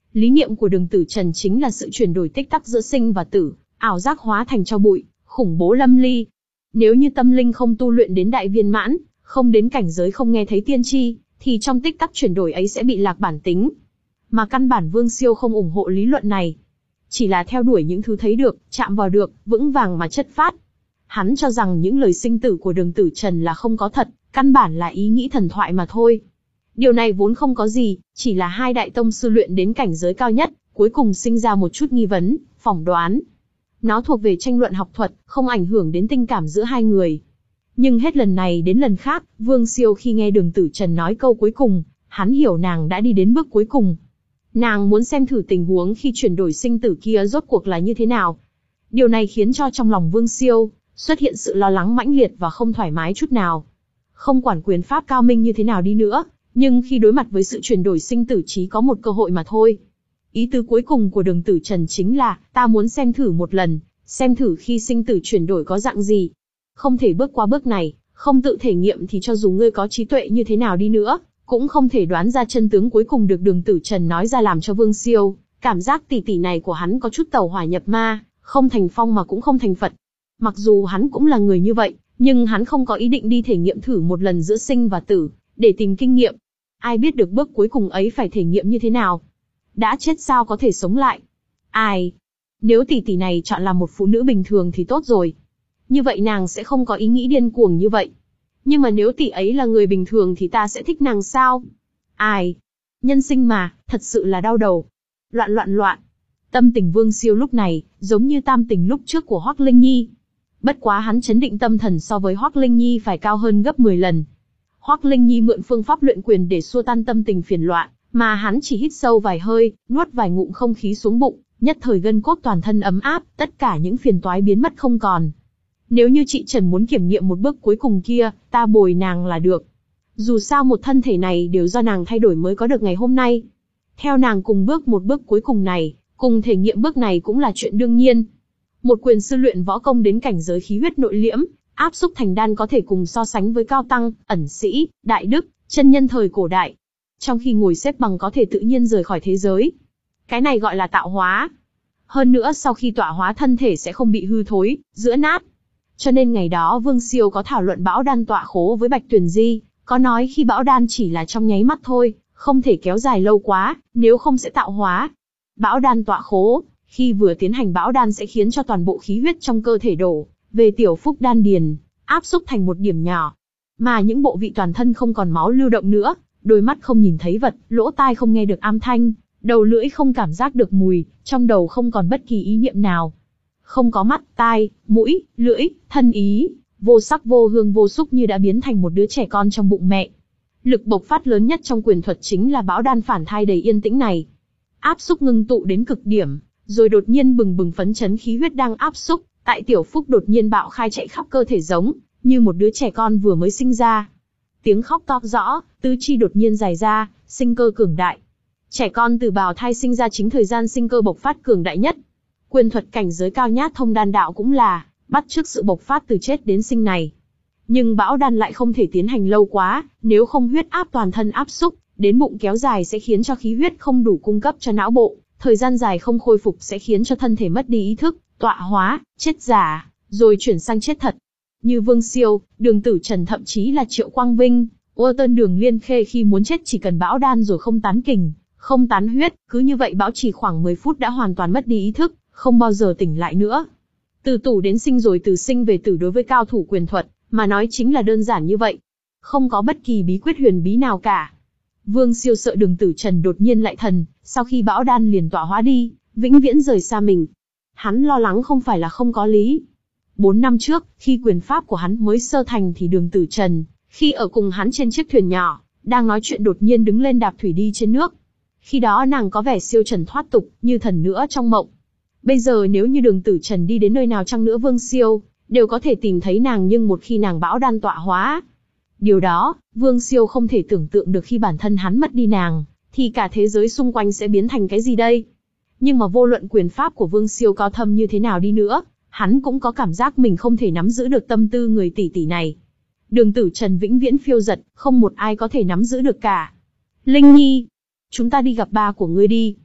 Speaker 1: Lý niệm của Đường Tử Trần chính là sự chuyển đổi tích tắc giữa sinh và tử, ảo giác hóa thành tro bụi, khủng bố lâm ly. Nếu như tâm linh không tu luyện đến đại viên mãn, không đến cảnh giới không nghe thấy tiên tri, thì trong tích tắc chuyển đổi ấy sẽ bị lạc bản tính. Mà căn bản Vương Siêu không ủng hộ lý luận này. Chỉ là theo đuổi những thứ thấy được, chạm vào được, vững vàng mà chất phát. Hắn cho rằng những lời sinh tử của Đường Tử Trần là không có thật, căn bản là ý nghĩ thần thoại mà thôi. Điều này vốn không có gì, chỉ là hai đại tông sư luyện đến cảnh giới cao nhất, cuối cùng sinh ra một chút nghi vấn, phỏng đoán. Nó thuộc về tranh luận học thuật, không ảnh hưởng đến tình cảm giữa hai người. Nhưng hết lần này đến lần khác, Vương Siêu khi nghe Đường Tử Trần nói câu cuối cùng, hắn hiểu nàng đã đi đến bước cuối cùng. Nàng muốn xem thử tình huống khi chuyển đổi sinh tử kia rốt cuộc là như thế nào. Điều này khiến cho trong lòng Vương Siêu xuất hiện sự lo lắng mãnh liệt và không thoải mái chút nào. Không quản quyền pháp cao minh như thế nào đi nữa, nhưng khi đối mặt với sự chuyển đổi sinh tử chỉ có một cơ hội mà thôi. Ý tứ cuối cùng của Đường Tử Trần chính là, ta muốn xem thử một lần, xem thử khi sinh tử chuyển đổi có dạng gì. Không thể bước qua bước này, không tự thể nghiệm thì cho dù ngươi có trí tuệ như thế nào đi nữa, cũng không thể đoán ra chân tướng cuối cùng được Đường Tử Trần nói ra, làm cho Vương Siêu cảm giác tỷ tỷ này của hắn có chút tẩu hỏa nhập ma, không thành phong mà cũng không thành Phật. Mặc dù hắn cũng là người như vậy, nhưng hắn không có ý định đi thể nghiệm thử một lần giữa sinh và tử, để tìm kinh nghiệm. Ai biết được bước cuối cùng ấy phải thể nghiệm như thế nào? Đã chết sao có thể sống lại? Ai? Nếu tỷ tỷ này chọn làm một phụ nữ bình thường thì tốt rồi. Như vậy nàng sẽ không có ý nghĩ điên cuồng như vậy. Nhưng mà nếu tỷ ấy là người bình thường thì ta sẽ thích nàng sao? Ai? Nhân sinh mà, thật sự là đau đầu. Loạn loạn loạn. Tâm tình Vương Siêu lúc này, giống như tam tình lúc trước của Hoắc Linh Nhi. Bất quá hắn chấn định tâm thần so với Hoắc Linh Nhi phải cao hơn gấp mười lần. Hoắc Linh Nhi mượn phương pháp luyện quyền để xua tan tâm tình phiền loạn, mà hắn chỉ hít sâu vài hơi, nuốt vài ngụm không khí xuống bụng, nhất thời gân cốt toàn thân ấm áp, tất cả những phiền toái biến mất không còn. Nếu như chị Trần muốn kiểm nghiệm một bước cuối cùng kia, ta bồi nàng là được. Dù sao một thân thể này đều do nàng thay đổi mới có được ngày hôm nay. Theo nàng cùng bước một bước cuối cùng này, cùng thể nghiệm bước này cũng là chuyện đương nhiên. Một quyền sư luyện võ công đến cảnh giới khí huyết nội liễm, áp xúc thành đan có thể cùng so sánh với cao tăng, ẩn sĩ, đại đức, chân nhân thời cổ đại. Trong khi ngồi xếp bằng có thể tự nhiên rời khỏi thế giới. Cái này gọi là tạo hóa. Hơn nữa sau khi tọa hóa thân thể sẽ không bị hư thối, giữa nát. Cho nên ngày đó Vương Siêu có thảo luận bão đan tọa khố với Bạch Tuyền Di, có nói khi bão đan chỉ là trong nháy mắt thôi, không thể kéo dài lâu quá, nếu không sẽ tạo hóa. Bão đan tọa khố, khi vừa tiến hành bão đan sẽ khiến cho toàn bộ khí huyết trong cơ thể đổ về tiểu phúc đan điền, áp xúc thành một điểm nhỏ. Mà những bộ vị toàn thân không còn máu lưu động nữa, đôi mắt không nhìn thấy vật, lỗ tai không nghe được âm thanh, đầu lưỡi không cảm giác được mùi, trong đầu không còn bất kỳ ý niệm nào. Không có mắt, tai, mũi, lưỡi, thân ý, vô sắc vô hương vô xúc như đã biến thành một đứa trẻ con trong bụng mẹ. Lực bộc phát lớn nhất trong quyền thuật chính là bão đan phản thai đầy yên tĩnh này. Áp xúc ngưng tụ đến cực điểm, rồi đột nhiên bừng bừng phấn chấn khí huyết đang áp xúc, tại tiểu phúc đột nhiên bạo khai chạy khắp cơ thể giống như một đứa trẻ con vừa mới sinh ra. Tiếng khóc to rõ, tứ chi đột nhiên dài ra, sinh cơ cường đại. Trẻ con từ bào thai sinh ra chính thời gian sinh cơ bộc phát cường đại nhất. Quyền thuật cảnh giới cao nhát thông đan đạo cũng là bắt chước sự bộc phát từ chết đến sinh này. Nhưng bão đan lại không thể tiến hành lâu quá, nếu không huyết áp toàn thân áp xúc, đến bụng kéo dài sẽ khiến cho khí huyết không đủ cung cấp cho não bộ, thời gian dài không khôi phục sẽ khiến cho thân thể mất đi ý thức, tọa hóa, chết giả, rồi chuyển sang chết thật. Như Vương Siêu, Đường Tử Trần thậm chí là Triệu Quang Vinh, Ua Tân Đường Liên Khê khi muốn chết chỉ cần bão đan rồi không tán kình, không tán huyết, cứ như vậy bão chỉ khoảng mười phút đã hoàn toàn mất đi ý thức, không bao giờ tỉnh lại nữa. Từ tủ đến sinh rồi từ sinh về tử đối với cao thủ quyền thuật, mà nói chính là đơn giản như vậy. Không có bất kỳ bí quyết huyền bí nào cả. Vương Siêu sợ Đường Tử Trần đột nhiên lại thần, sau khi bão đan liền tọa hóa đi, vĩnh viễn rời xa mình. Hắn lo lắng không phải là không có lý. Bốn năm trước, khi quyền pháp của hắn mới sơ thành thì Đường Tử Trần, khi ở cùng hắn trên chiếc thuyền nhỏ, đang nói chuyện đột nhiên đứng lên đạp thủy đi trên nước. Khi đó nàng có vẻ siêu trần thoát tục, như thần nữa trong mộng. Bây giờ nếu như Đường Tử Trần đi đến nơi nào chăng nữa Vương Siêu đều có thể tìm thấy nàng, nhưng một khi nàng bão đan tọa hóa, điều đó, Vương Siêu không thể tưởng tượng được khi bản thân hắn mất đi nàng, thì cả thế giới xung quanh sẽ biến thành cái gì đây? Nhưng mà vô luận quyền pháp của Vương Siêu cao thâm như thế nào đi nữa, hắn cũng có cảm giác mình không thể nắm giữ được tâm tư người tỷ tỷ này. Đường Tử Trần vĩnh viễn phiêu dật, không một ai có thể nắm giữ được cả. Linh Nhi, chúng ta đi gặp ba của ngươi đi.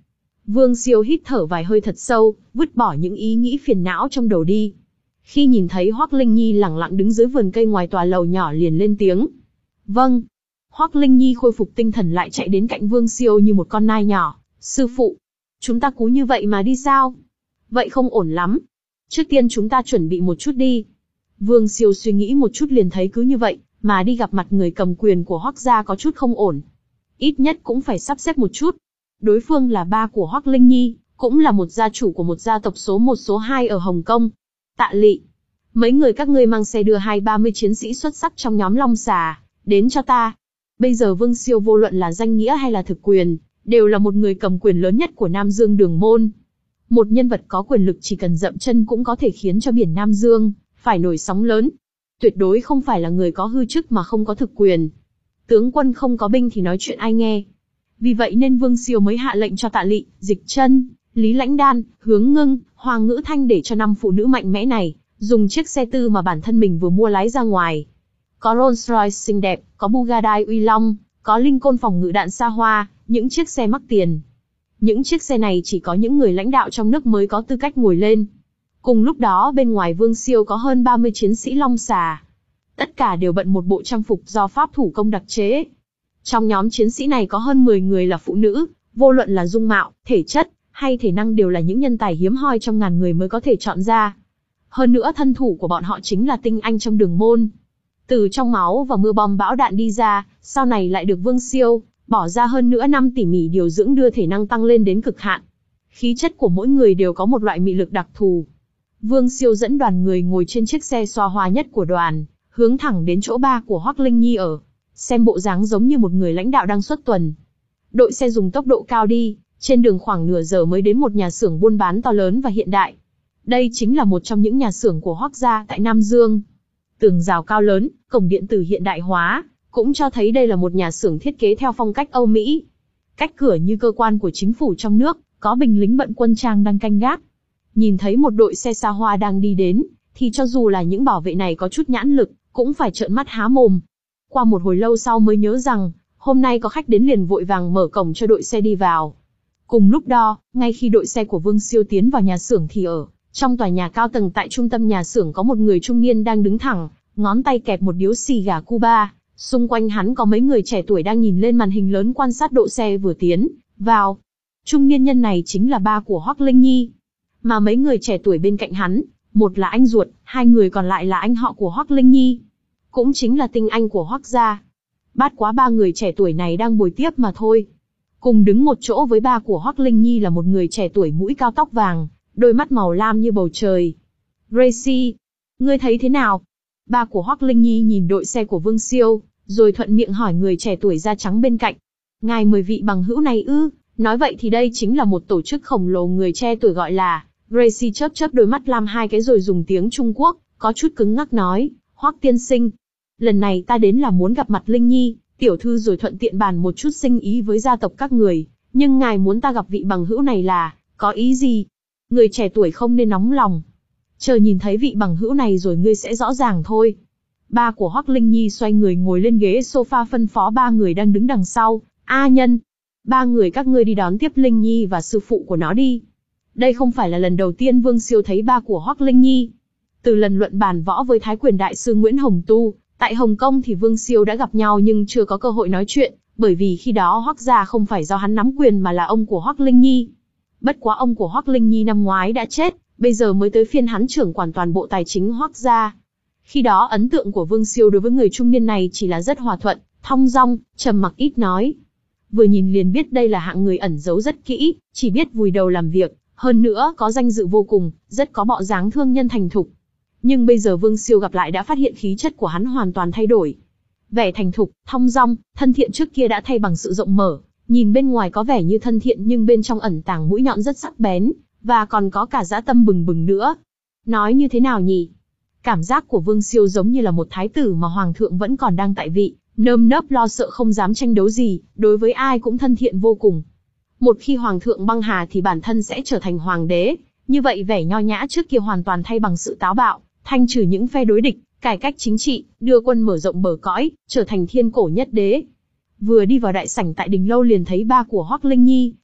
Speaker 1: Vương Siêu hít thở vài hơi thật sâu, vứt bỏ những ý nghĩ phiền não trong đầu đi. Khi nhìn thấy Hoắc Linh Nhi lẳng lặng đứng dưới vườn cây ngoài tòa lầu nhỏ liền lên tiếng. Vâng. Hoắc Linh Nhi khôi phục tinh thần lại chạy đến cạnh Vương Siêu như một con nai nhỏ. Sư phụ, chúng ta cú như vậy mà đi sao? Vậy không ổn lắm. Trước tiên chúng ta chuẩn bị một chút đi. Vương Siêu suy nghĩ một chút liền thấy cứ như vậy, mà đi gặp mặt người cầm quyền của Hoắc gia có chút không ổn. Ít nhất cũng phải sắp xếp một chút. Đối phương là ba của Hoắc Linh Nhi, cũng là một gia chủ của một gia tộc số một số hai ở Hồng Kông. Tạ Lị, mấy người các ngươi mang xe đưa hai ba mươi chiến sĩ xuất sắc trong nhóm Long Xà, đến cho ta. Bây giờ Vương Siêu vô luận là danh nghĩa hay là thực quyền, đều là một người cầm quyền lớn nhất của Nam Dương Đường Môn. Một nhân vật có quyền lực chỉ cần dậm chân cũng có thể khiến cho biển Nam Dương phải nổi sóng lớn. Tuyệt đối không phải là người có hư chức mà không có thực quyền. Tướng quân không có binh thì nói chuyện ai nghe. Vì vậy nên Vương Siêu mới hạ lệnh cho Tạ Lị, Dịch Chân, Lý Lãnh Đan, Hướng Ngưng, Hoàng Ngữ Thanh để cho năm phụ nữ mạnh mẽ này dùng chiếc xe tư mà bản thân mình vừa mua lái ra ngoài. Có Rolls Royce xinh đẹp, có Bugatti Uy Long, có Lincoln phòng ngự đạn xa hoa, những chiếc xe mắc tiền. Những chiếc xe này chỉ có những người lãnh đạo trong nước mới có tư cách ngồi lên. Cùng lúc đó bên ngoài Vương Siêu có hơn ba mươi chiến sĩ Long Xà. Tất cả đều bận một bộ trang phục do pháp thủ công đặc chế. Trong nhóm chiến sĩ này có hơn mười người là phụ nữ, vô luận là dung mạo, thể chất, hay thể năng đều là những nhân tài hiếm hoi trong ngàn người mới có thể chọn ra. Hơn nữa thân thủ của bọn họ chính là tinh anh trong đường môn. Từ trong máu và mưa bom bão đạn đi ra, sau này lại được Vương Siêu bỏ ra hơn nữa năm tỉ mỉ điều dưỡng đưa thể năng tăng lên đến cực hạn. Khí chất của mỗi người đều có một loại mị lực đặc thù. Vương Siêu dẫn đoàn người ngồi trên chiếc xe xoa hoa nhất của đoàn, hướng thẳng đến chỗ ba của Hoắc Linh Nhi ở. Xem bộ dáng giống như một người lãnh đạo đang xuất tuần. Đội xe dùng tốc độ cao đi, trên đường khoảng nửa giờ mới đến một nhà xưởng buôn bán to lớn và hiện đại. Đây chính là một trong những nhà xưởng của Hoắc gia tại Nam Dương. Tường rào cao lớn, cổng điện tử hiện đại hóa, cũng cho thấy đây là một nhà xưởng thiết kế theo phong cách Âu Mỹ. Cách cửa như cơ quan của chính phủ trong nước, có binh lính bận quân trang đang canh gác. Nhìn thấy một đội xe xa hoa đang đi đến, thì cho dù là những bảo vệ này có chút nhãn lực, cũng phải trợn mắt há mồm. Qua một hồi lâu sau mới nhớ rằng, hôm nay có khách đến liền vội vàng mở cổng cho đội xe đi vào. Cùng lúc đó, ngay khi đội xe của Vương Siêu tiến vào nhà xưởng thì ở trong tòa nhà cao tầng tại trung tâm nhà xưởng có một người trung niên đang đứng thẳng, ngón tay kẹp một điếu xì gà Cuba. Xung quanh hắn có mấy người trẻ tuổi đang nhìn lên màn hình lớn quan sát độ xe vừa tiến vào. Trung niên nhân này chính là ba của Hoắc Linh Nhi. Mà mấy người trẻ tuổi bên cạnh hắn, một là anh ruột, hai người còn lại là anh họ của Hoắc Linh Nhi. Cũng chính là tinh anh của Hoắc gia. Bát quá ba người trẻ tuổi này đang bồi tiếp mà thôi. Cùng đứng một chỗ với ba của Hoắc Linh Nhi là một người trẻ tuổi mũi cao tóc vàng, đôi mắt màu lam như bầu trời. Gracie, ngươi thấy thế nào? Ba của Hoắc Linh Nhi nhìn đội xe của Vương Siêu, rồi thuận miệng hỏi người trẻ tuổi da trắng bên cạnh. Ngài mời vị bằng hữu này ư? Nói vậy thì đây chính là một tổ chức khổng lồ người trẻ tuổi gọi là. Gracie chớp chớp đôi mắt lam hai cái rồi dùng tiếng Trung Quốc, có chút cứng ngắc nói, Hoắc tiên sinh. Lần này ta đến là muốn gặp mặt Linh Nhi, tiểu thư rồi thuận tiện bàn một chút sinh ý với gia tộc các người. Nhưng ngài muốn ta gặp vị bằng hữu này là, có ý gì? Người trẻ tuổi không nên nóng lòng. Chờ nhìn thấy vị bằng hữu này rồi ngươi sẽ rõ ràng thôi. Ba của Hoắc Linh Nhi xoay người ngồi lên ghế sofa phân phó ba người đang đứng đằng sau. A Nhân, ba người các ngươi đi đón tiếp Linh Nhi và sư phụ của nó đi. Đây không phải là lần đầu tiên Vương Siêu thấy ba của Hoắc Linh Nhi. Từ lần luận bàn võ với Thái quyền đại sư Nguyễn Hồng Tu, tại Hồng Kông thì Vương Siêu đã gặp nhau nhưng chưa có cơ hội nói chuyện, bởi vì khi đó Hoắc gia không phải do hắn nắm quyền mà là ông của Hoắc Linh Nhi. Bất quá ông của Hoắc Linh Nhi năm ngoái đã chết, bây giờ mới tới phiên hắn trưởng quản toàn bộ tài chính Hoắc gia. Khi đó ấn tượng của Vương Siêu đối với người trung niên này chỉ là rất hòa thuận, thong dong, trầm mặc ít nói. Vừa nhìn liền biết đây là hạng người ẩn giấu rất kỹ, chỉ biết vùi đầu làm việc, hơn nữa có danh dự vô cùng, rất có bộ dáng thương nhân thành thục. Nhưng bây giờ Vương Siêu gặp lại đã phát hiện khí chất của hắn hoàn toàn thay đổi. Vẻ thành thục, thong dong, thân thiện trước kia đã thay bằng sự rộng mở, nhìn bên ngoài có vẻ như thân thiện nhưng bên trong ẩn tàng mũi nhọn rất sắc bén, và còn có cả dã tâm bừng bừng nữa. Nói như thế nào nhỉ? Cảm giác của Vương Siêu giống như là một thái tử mà hoàng thượng vẫn còn đang tại vị, nơm nớp lo sợ không dám tranh đấu gì, đối với ai cũng thân thiện vô cùng. Một khi hoàng thượng băng hà thì bản thân sẽ trở thành hoàng đế, như vậy vẻ nho nhã trước kia hoàn toàn thay bằng sự táo bạo, thanh trừ những phe đối địch, cải cách chính trị, đưa quân mở rộng bờ cõi, trở thành thiên cổ nhất đế. Vừa đi vào đại sảnh tại đình lâu liền thấy ba của Hoắc Linh Nhi,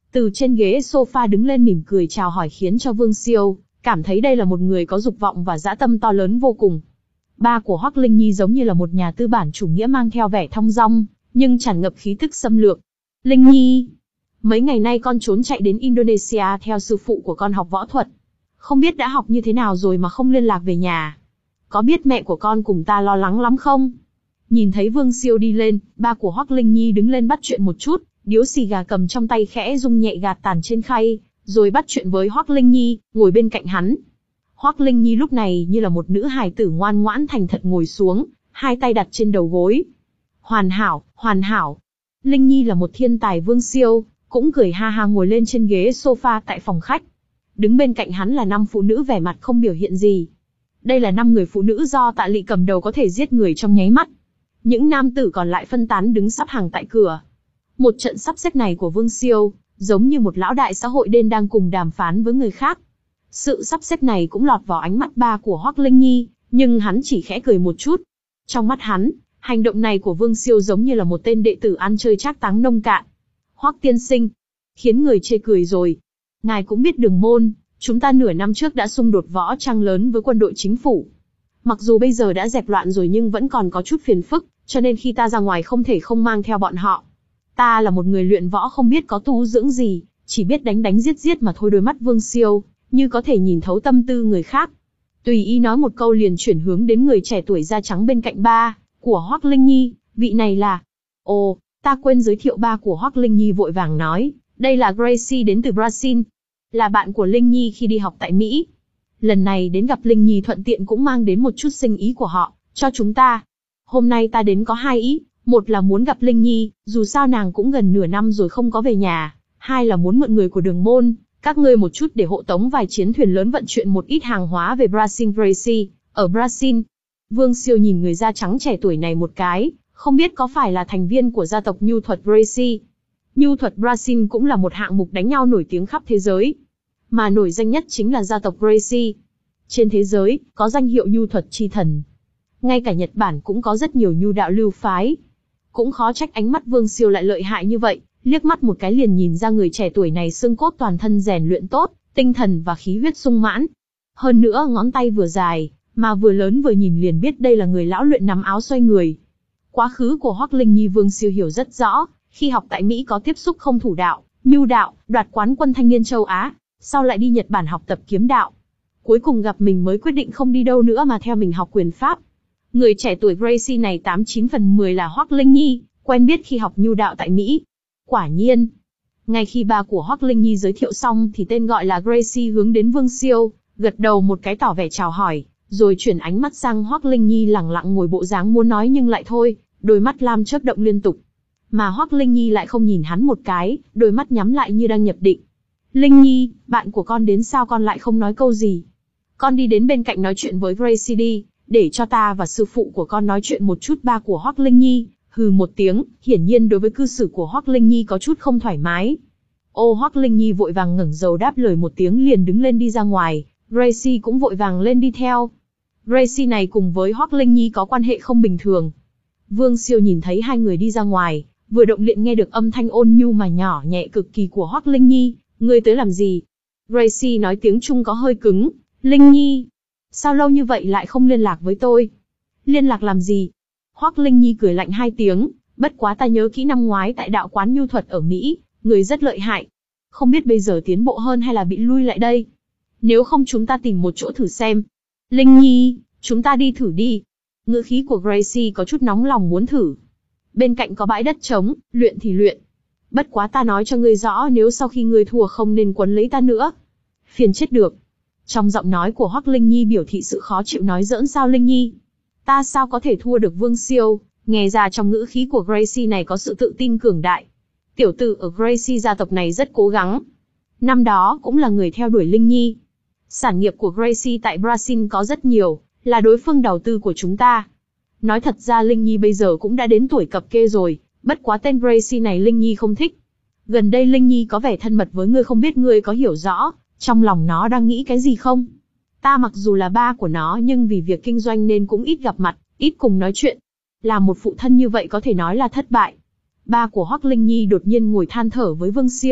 Speaker 1: Từ trên ghế sofa đứng lên mỉm cười chào hỏi khiến cho Vương Siêu cảm thấy đây là một người có dục vọng và dã tâm to lớn vô cùng. Ba của Hoắc Linh Nhi giống như là một nhà tư bản chủ nghĩa mang theo vẻ thong dong, nhưng tràn ngập khí tức xâm lược. Linh Nhi, mấy ngày nay con trốn chạy đến Indonesia theo sư phụ của con học võ thuật. Không biết đã học như thế nào rồi mà không liên lạc về nhà. Có biết mẹ của con cùng ta lo lắng lắm không? Nhìn thấy Vương Siêu đi lên, ba của Hoắc Linh Nhi đứng lên bắt chuyện một chút, điếu xì gà cầm trong tay khẽ rung nhẹ gạt tàn trên khay, rồi bắt chuyện với Hoắc Linh Nhi, ngồi bên cạnh hắn. Hoắc Linh Nhi lúc này như là một nữ hài tử ngoan ngoãn thành thật ngồi xuống, hai tay đặt trên đầu gối. Hoàn hảo, hoàn hảo. Linh Nhi là một thiên tài. Vương Siêu cũng cười ha ha ngồi lên trên ghế sofa tại phòng khách. Đứng bên cạnh hắn là năm phụ nữ vẻ mặt không biểu hiện gì. Đây là năm người phụ nữ do Tạ Lị cầm đầu có thể giết người trong nháy mắt. Những nam tử còn lại phân tán đứng sắp hàng tại cửa. Một trận sắp xếp này của Vương Siêu, giống như một lão đại xã hội đen đang cùng đàm phán với người khác. Sự sắp xếp này cũng lọt vào ánh mắt ba của Hoắc Linh Nhi, nhưng hắn chỉ khẽ cười một chút. Trong mắt hắn, hành động này của Vương Siêu giống như là một tên đệ tử ăn chơi trác táng nông cạn. Hoắc tiên sinh, khiến người chê cười rồi. Ngài cũng biết Đường Môn, chúng ta nửa năm trước đã xung đột võ trang lớn với quân đội chính phủ. Mặc dù bây giờ đã dẹp loạn rồi nhưng vẫn còn có chút phiền phức, cho nên khi ta ra ngoài không thể không mang theo bọn họ. Ta là một người luyện võ không biết có tu dưỡng gì, chỉ biết đánh đánh giết giết mà thôi. Đôi mắt Vương Siêu như có thể nhìn thấu tâm tư người khác. Tùy ý nói một câu liền chuyển hướng đến người trẻ tuổi da trắng bên cạnh ba của Hoắc Linh Nhi, vị này là... Ồ, ta quên giới thiệu. Ba của Hoắc Linh Nhi vội vàng nói, đây là Gracie đến từ Brazil, là bạn của Linh Nhi khi đi học tại Mỹ. Lần này đến gặp Linh Nhi thuận tiện cũng mang đến một chút sinh ý của họ, cho chúng ta. Hôm nay ta đến có hai ý, một là muốn gặp Linh Nhi, dù sao nàng cũng gần nửa năm rồi không có về nhà, hai là muốn mượn người của Đường Môn, các ngươi một chút để hộ tống vài chiến thuyền lớn vận chuyển một ít hàng hóa về Brazil. Gracie, ở Brazil. Vương Siêu nhìn người da trắng trẻ tuổi này một cái, không biết có phải là thành viên của gia tộc nhu thuật Gracie. Nhu thuật Brazil cũng là một hạng mục đánh nhau nổi tiếng khắp thế giới, mà nổi danh nhất chính là gia tộc Gracie. Trên thế giới, có danh hiệu nhu thuật chi thần. Ngay cả Nhật Bản cũng có rất nhiều nhu đạo lưu phái. Cũng khó trách ánh mắt Vương Siêu lại lợi hại như vậy, liếc mắt một cái liền nhìn ra người trẻ tuổi này xương cốt toàn thân rèn luyện tốt, tinh thần và khí huyết sung mãn. Hơn nữa ngón tay vừa dài, mà vừa lớn, vừa nhìn liền biết đây là người lão luyện nắm áo xoay người. Quá khứ của Hoắc Linh Nhi Vương Siêu hiểu rất rõ, khi học tại Mỹ có tiếp xúc không thủ đạo, nhu đạo, đoạt quán quân thanh niên châu Á, sau lại đi Nhật Bản học tập kiếm đạo. Cuối cùng gặp mình mới quyết định không đi đâu nữa mà theo mình học quyền pháp. Người trẻ tuổi Gracie này tám chín phần mười là Hoắc Linh Nhi, quen biết khi học nhu đạo tại Mỹ. Quả nhiên, ngay khi ba của Hoắc Linh Nhi giới thiệu xong thì tên gọi là Gracie hướng đến Vương Siêu, gật đầu một cái tỏ vẻ chào hỏi, rồi chuyển ánh mắt sang Hoắc Linh Nhi lẳng lặng ngồi bộ dáng muốn nói nhưng lại thôi, đôi mắt lam chớp động liên tục. Mà Hoắc Linh Nhi lại không nhìn hắn một cái, đôi mắt nhắm lại như đang nhập định. Linh Nhi, bạn của con đến sao con lại không nói câu gì? Con đi đến bên cạnh nói chuyện với Gracie đi, để cho ta và sư phụ của con nói chuyện một chút. Ba của Hoắc Linh Nhi hừ một tiếng, hiển nhiên đối với cư xử của Hoắc Linh Nhi có chút không thoải mái. Ô Hoắc Linh Nhi vội vàng ngẩng đầu đáp lời một tiếng liền đứng lên đi ra ngoài, Gracie cũng vội vàng lên đi theo. Gracie này cùng với Hoắc Linh Nhi có quan hệ không bình thường. Vương Siêu nhìn thấy hai người đi ra ngoài, vừa động luyện nghe được âm thanh ôn nhu mà nhỏ nhẹ cực kỳ của Hoắc Linh Nhi, ngươi tới làm gì? Gracie nói tiếng Trung có hơi cứng, Linh Nhi, sao lâu như vậy lại không liên lạc với tôi? Liên lạc làm gì? Hoắc Linh Nhi cười lạnh hai tiếng, bất quá ta nhớ kỹ năm ngoái tại đạo quán nhu thuật ở Mỹ, người rất lợi hại. Không biết bây giờ tiến bộ hơn hay là bị lui lại đây? Nếu không chúng ta tìm một chỗ thử xem. Linh Nhi, chúng ta đi thử đi. Ngữ khí của Gracie có chút nóng lòng muốn thử. Bên cạnh có bãi đất trống, luyện thì luyện. Bất quá ta nói cho ngươi rõ, nếu sau khi ngươi thua không nên quấn lấy ta nữa. Phiền chết được. Trong giọng nói của Hoắc Linh Nhi biểu thị sự khó chịu. Nói giỡn sao Linh Nhi? Ta sao có thể thua được Vương Siêu? Nghe ra trong ngữ khí của Gracie này có sự tự tin cường đại. Tiểu tử ở Gracie gia tộc này rất cố gắng. Năm đó cũng là người theo đuổi Linh Nhi. Sản nghiệp của Gracie tại Brazil có rất nhiều, là đối phương đầu tư của chúng ta. Nói thật ra Linh Nhi bây giờ cũng đã đến tuổi cập kê rồi, bất quá tên Gracie này Linh Nhi không thích. Gần đây Linh Nhi có vẻ thân mật với ngươi, không biết ngươi có hiểu rõ, trong lòng nó đang nghĩ cái gì không? Ta mặc dù là ba của nó nhưng vì việc kinh doanh nên cũng ít gặp mặt, ít cùng nói chuyện. Làm một phụ thân như vậy có thể nói là thất bại. Ba của Hoắc Linh Nhi đột nhiên ngồi than thở với Vương Siêu,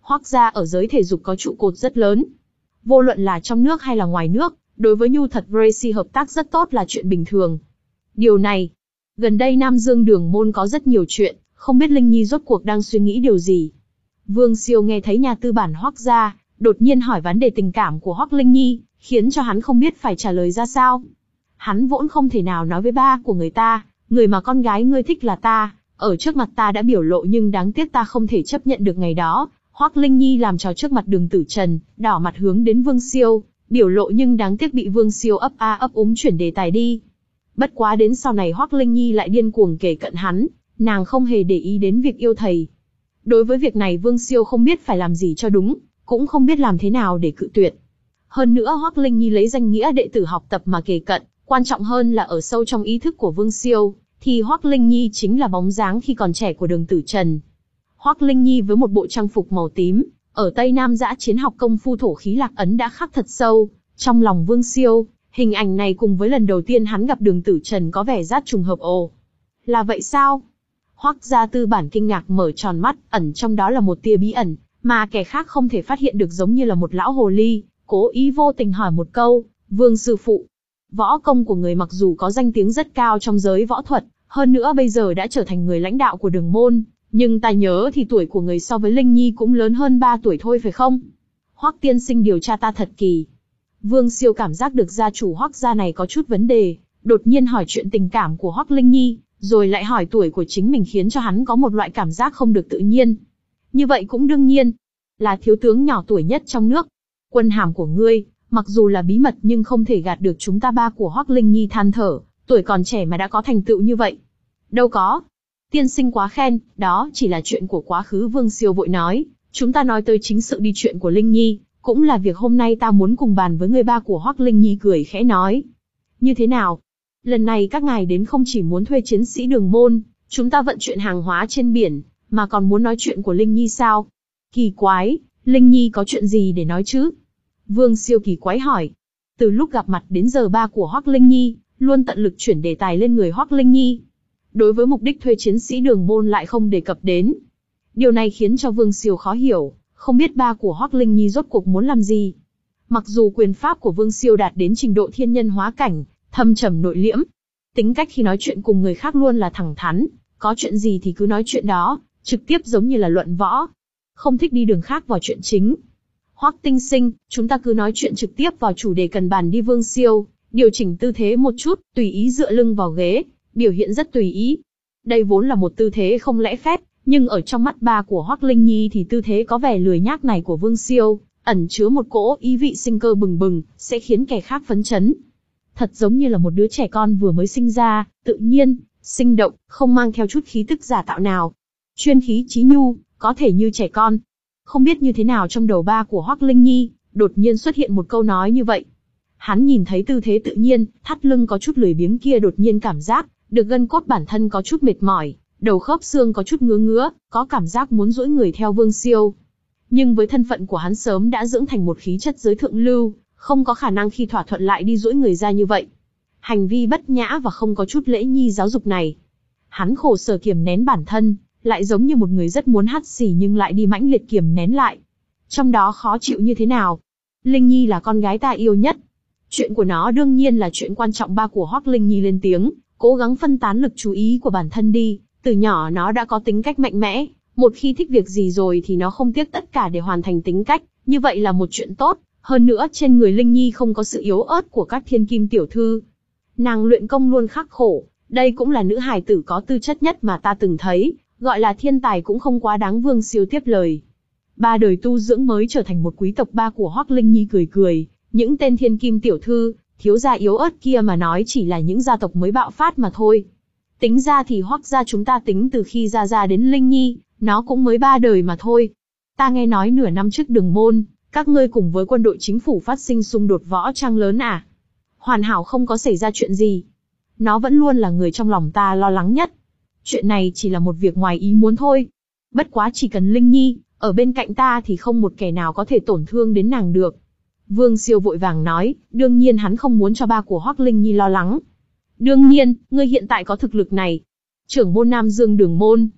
Speaker 1: Hoắc gia ở giới thể dục có trụ cột rất lớn. Vô luận là trong nước hay là ngoài nước, đối với Nhu Thật Gracie hợp tác rất tốt là chuyện bình thường. Điều này, gần đây Nam Dương Đường môn có rất nhiều chuyện, không biết Linh Nhi rốt cuộc đang suy nghĩ điều gì. Vương Siêu nghe thấy nhà tư bản Hoắc gia, đột nhiên hỏi vấn đề tình cảm của Hoắc Linh Nhi, khiến cho hắn không biết phải trả lời ra sao. Hắn vốn không thể nào nói với ba của người ta, người mà con gái ngươi thích là ta, ở trước mặt ta đã biểu lộ nhưng đáng tiếc ta không thể chấp nhận được ngày đó. Hoắc Linh Nhi làm trò trước mặt Đường Tử Trần, đỏ mặt hướng đến Vương Siêu, biểu lộ nhưng đáng tiếc bị Vương Siêu ấp a ấp úng chuyển đề tài đi. Bất quá đến sau này Hoắc Linh Nhi lại điên cuồng kể cận hắn, nàng không hề để ý đến việc yêu thầy. Đối với việc này Vương Siêu không biết phải làm gì cho đúng, cũng không biết làm thế nào để cự tuyệt. Hơn nữa Hoắc Linh Nhi lấy danh nghĩa đệ tử học tập mà kể cận, quan trọng hơn là ở sâu trong ý thức của Vương Siêu, thì Hoắc Linh Nhi chính là bóng dáng khi còn trẻ của Đường Tử Trần. Hoắc Linh Nhi với một bộ trang phục màu tím, ở Tây Nam Dã Chiến học công phu thổ khí lạc ấn đã khắc thật sâu trong lòng Vương Siêu. Hình ảnh này cùng với lần đầu tiên hắn gặp Đường Tử Trần có vẻ rất trùng hợp. Ồ, là vậy sao? Hoắc gia tư bản kinh ngạc mở tròn mắt, ẩn trong đó là một tia bí ẩn, mà kẻ khác không thể phát hiện được, giống như là một lão hồ ly, cố ý vô tình hỏi một câu, Vương sư phụ, võ công của người mặc dù có danh tiếng rất cao trong giới võ thuật, hơn nữa bây giờ đã trở thành người lãnh đạo của Đường môn, nhưng ta nhớ thì tuổi của người so với Linh Nhi cũng lớn hơn ba tuổi thôi phải không? Hoắc tiên sinh điều tra ta thật kỳ. Vương Siêu cảm giác được gia chủ Hoắc gia này có chút vấn đề, đột nhiên hỏi chuyện tình cảm của Hoắc Linh Nhi, rồi lại hỏi tuổi của chính mình khiến cho hắn có một loại cảm giác không được tự nhiên. Như vậy cũng đương nhiên, là thiếu tướng nhỏ tuổi nhất trong nước. Quân hàm của ngươi, mặc dù là bí mật nhưng không thể gạt được chúng ta. Ba của Hoắc Linh Nhi than thở, tuổi còn trẻ mà đã có thành tựu như vậy. Đâu có. Tiên sinh quá khen, đó chỉ là chuyện của quá khứ. Vương Siêu vội nói, chúng ta nói tới chính sự đi chuyện của Linh Nhi, cũng là việc hôm nay ta muốn cùng bàn với người. Ba của Hoắc Linh Nhi cười khẽ nói. Như thế nào? Lần này các ngài đến không chỉ muốn thuê chiến sĩ Đường môn, chúng ta vận chuyển hàng hóa trên biển, mà còn muốn nói chuyện của Linh Nhi sao? Kỳ quái, Linh Nhi có chuyện gì để nói chứ? Vương Siêu kỳ quái hỏi. Từ lúc gặp mặt đến giờ ba của Hoắc Linh Nhi, luôn tận lực chuyển đề tài lên người Hoắc Linh Nhi. Đối với mục đích thuê chiến sĩ Đường môn lại không đề cập đến. Điều này khiến cho Vương Siêu khó hiểu, không biết ba của Hoắc Linh Nhi rốt cuộc muốn làm gì. Mặc dù quyền pháp của Vương Siêu đạt đến trình độ thiên nhân hóa cảnh, thâm trầm nội liễm, tính cách khi nói chuyện cùng người khác luôn là thẳng thắn, có chuyện gì thì cứ nói chuyện đó, trực tiếp giống như là luận võ, không thích đi đường khác vào chuyện chính. Hoắc tiên sinh, chúng ta cứ nói chuyện trực tiếp vào chủ đề cần bàn đi. Vương Siêu điều chỉnh tư thế một chút, tùy ý dựa lưng vào ghế, biểu hiện rất tùy ý. Đây vốn là một tư thế không lễ phép, nhưng ở trong mắt ba của Hoắc Linh Nhi thì tư thế có vẻ lười nhác này của Vương Siêu ẩn chứa một cỗ ý vị sinh cơ bừng bừng, sẽ khiến kẻ khác phấn chấn. Thật giống như là một đứa trẻ con vừa mới sinh ra, tự nhiên, sinh động, không mang theo chút khí tức giả tạo nào. Chuyên khí chí nhu, có thể như trẻ con. Không biết như thế nào trong đầu ba của Hoắc Linh Nhi, đột nhiên xuất hiện một câu nói như vậy. Hắn nhìn thấy tư thế tự nhiên, thắt lưng có chút lười biếng kia, đột nhiên cảm giác được gân cốt bản thân có chút mệt mỏi, đầu khớp xương có chút ngứa ngứa, có cảm giác muốn duỗi người theo Vương Siêu. Nhưng với thân phận của hắn sớm đã dưỡng thành một khí chất giới thượng lưu, không có khả năng khi thỏa thuận lại đi duỗi người ra như vậy. Hành vi bất nhã và không có chút lễ nghi giáo dục này. Hắn khổ sở kiềm nén bản thân, lại giống như một người rất muốn hắt xì nhưng lại đi mãnh liệt kiềm nén lại. Trong đó khó chịu như thế nào? Linh Nhi là con gái ta yêu nhất. Chuyện của nó đương nhiên là chuyện quan trọng. Ba của Hoắc Linh Nhi lên tiếng, cố gắng phân tán lực chú ý của bản thân đi. Từ nhỏ nó đã có tính cách mạnh mẽ, một khi thích việc gì rồi thì nó không tiếc tất cả để hoàn thành tính cách, như vậy là một chuyện tốt. Hơn nữa trên người Linh Nhi không có sự yếu ớt của các thiên kim tiểu thư. Nàng luyện công luôn khắc khổ, đây cũng là nữ hài tử có tư chất nhất mà ta từng thấy, gọi là thiên tài cũng không quá đáng. Vương Siêu tiếp lời. Ba đời tu dưỡng mới trở thành một quý tộc. Ba của Hoắc Linh Nhi cười cười, những tên thiên kim tiểu thư, thiếu gia yếu ớt kia mà nói chỉ là những gia tộc mới bạo phát mà thôi. Tính ra thì Hoắc gia chúng ta tính từ khi ra ra đến Linh Nhi, nó cũng mới ba đời mà thôi. Ta nghe nói nửa năm trước Đường môn, các ngươi cùng với quân đội chính phủ phát sinh xung đột võ trang lớn à? Hoàn hảo không có xảy ra chuyện gì. Nó vẫn luôn là người trong lòng ta lo lắng nhất. Chuyện này chỉ là một việc ngoài ý muốn thôi. Bất quá chỉ cần Linh Nhi ở bên cạnh ta thì không một kẻ nào có thể tổn thương đến nàng được. Vương Siêu vội vàng nói, đương nhiên hắn không muốn cho ba của Hoắc Linh Nhi lo lắng. Đương nhiên, ngươi hiện tại có thực lực này. Trưởng môn Nam Dương Đường môn.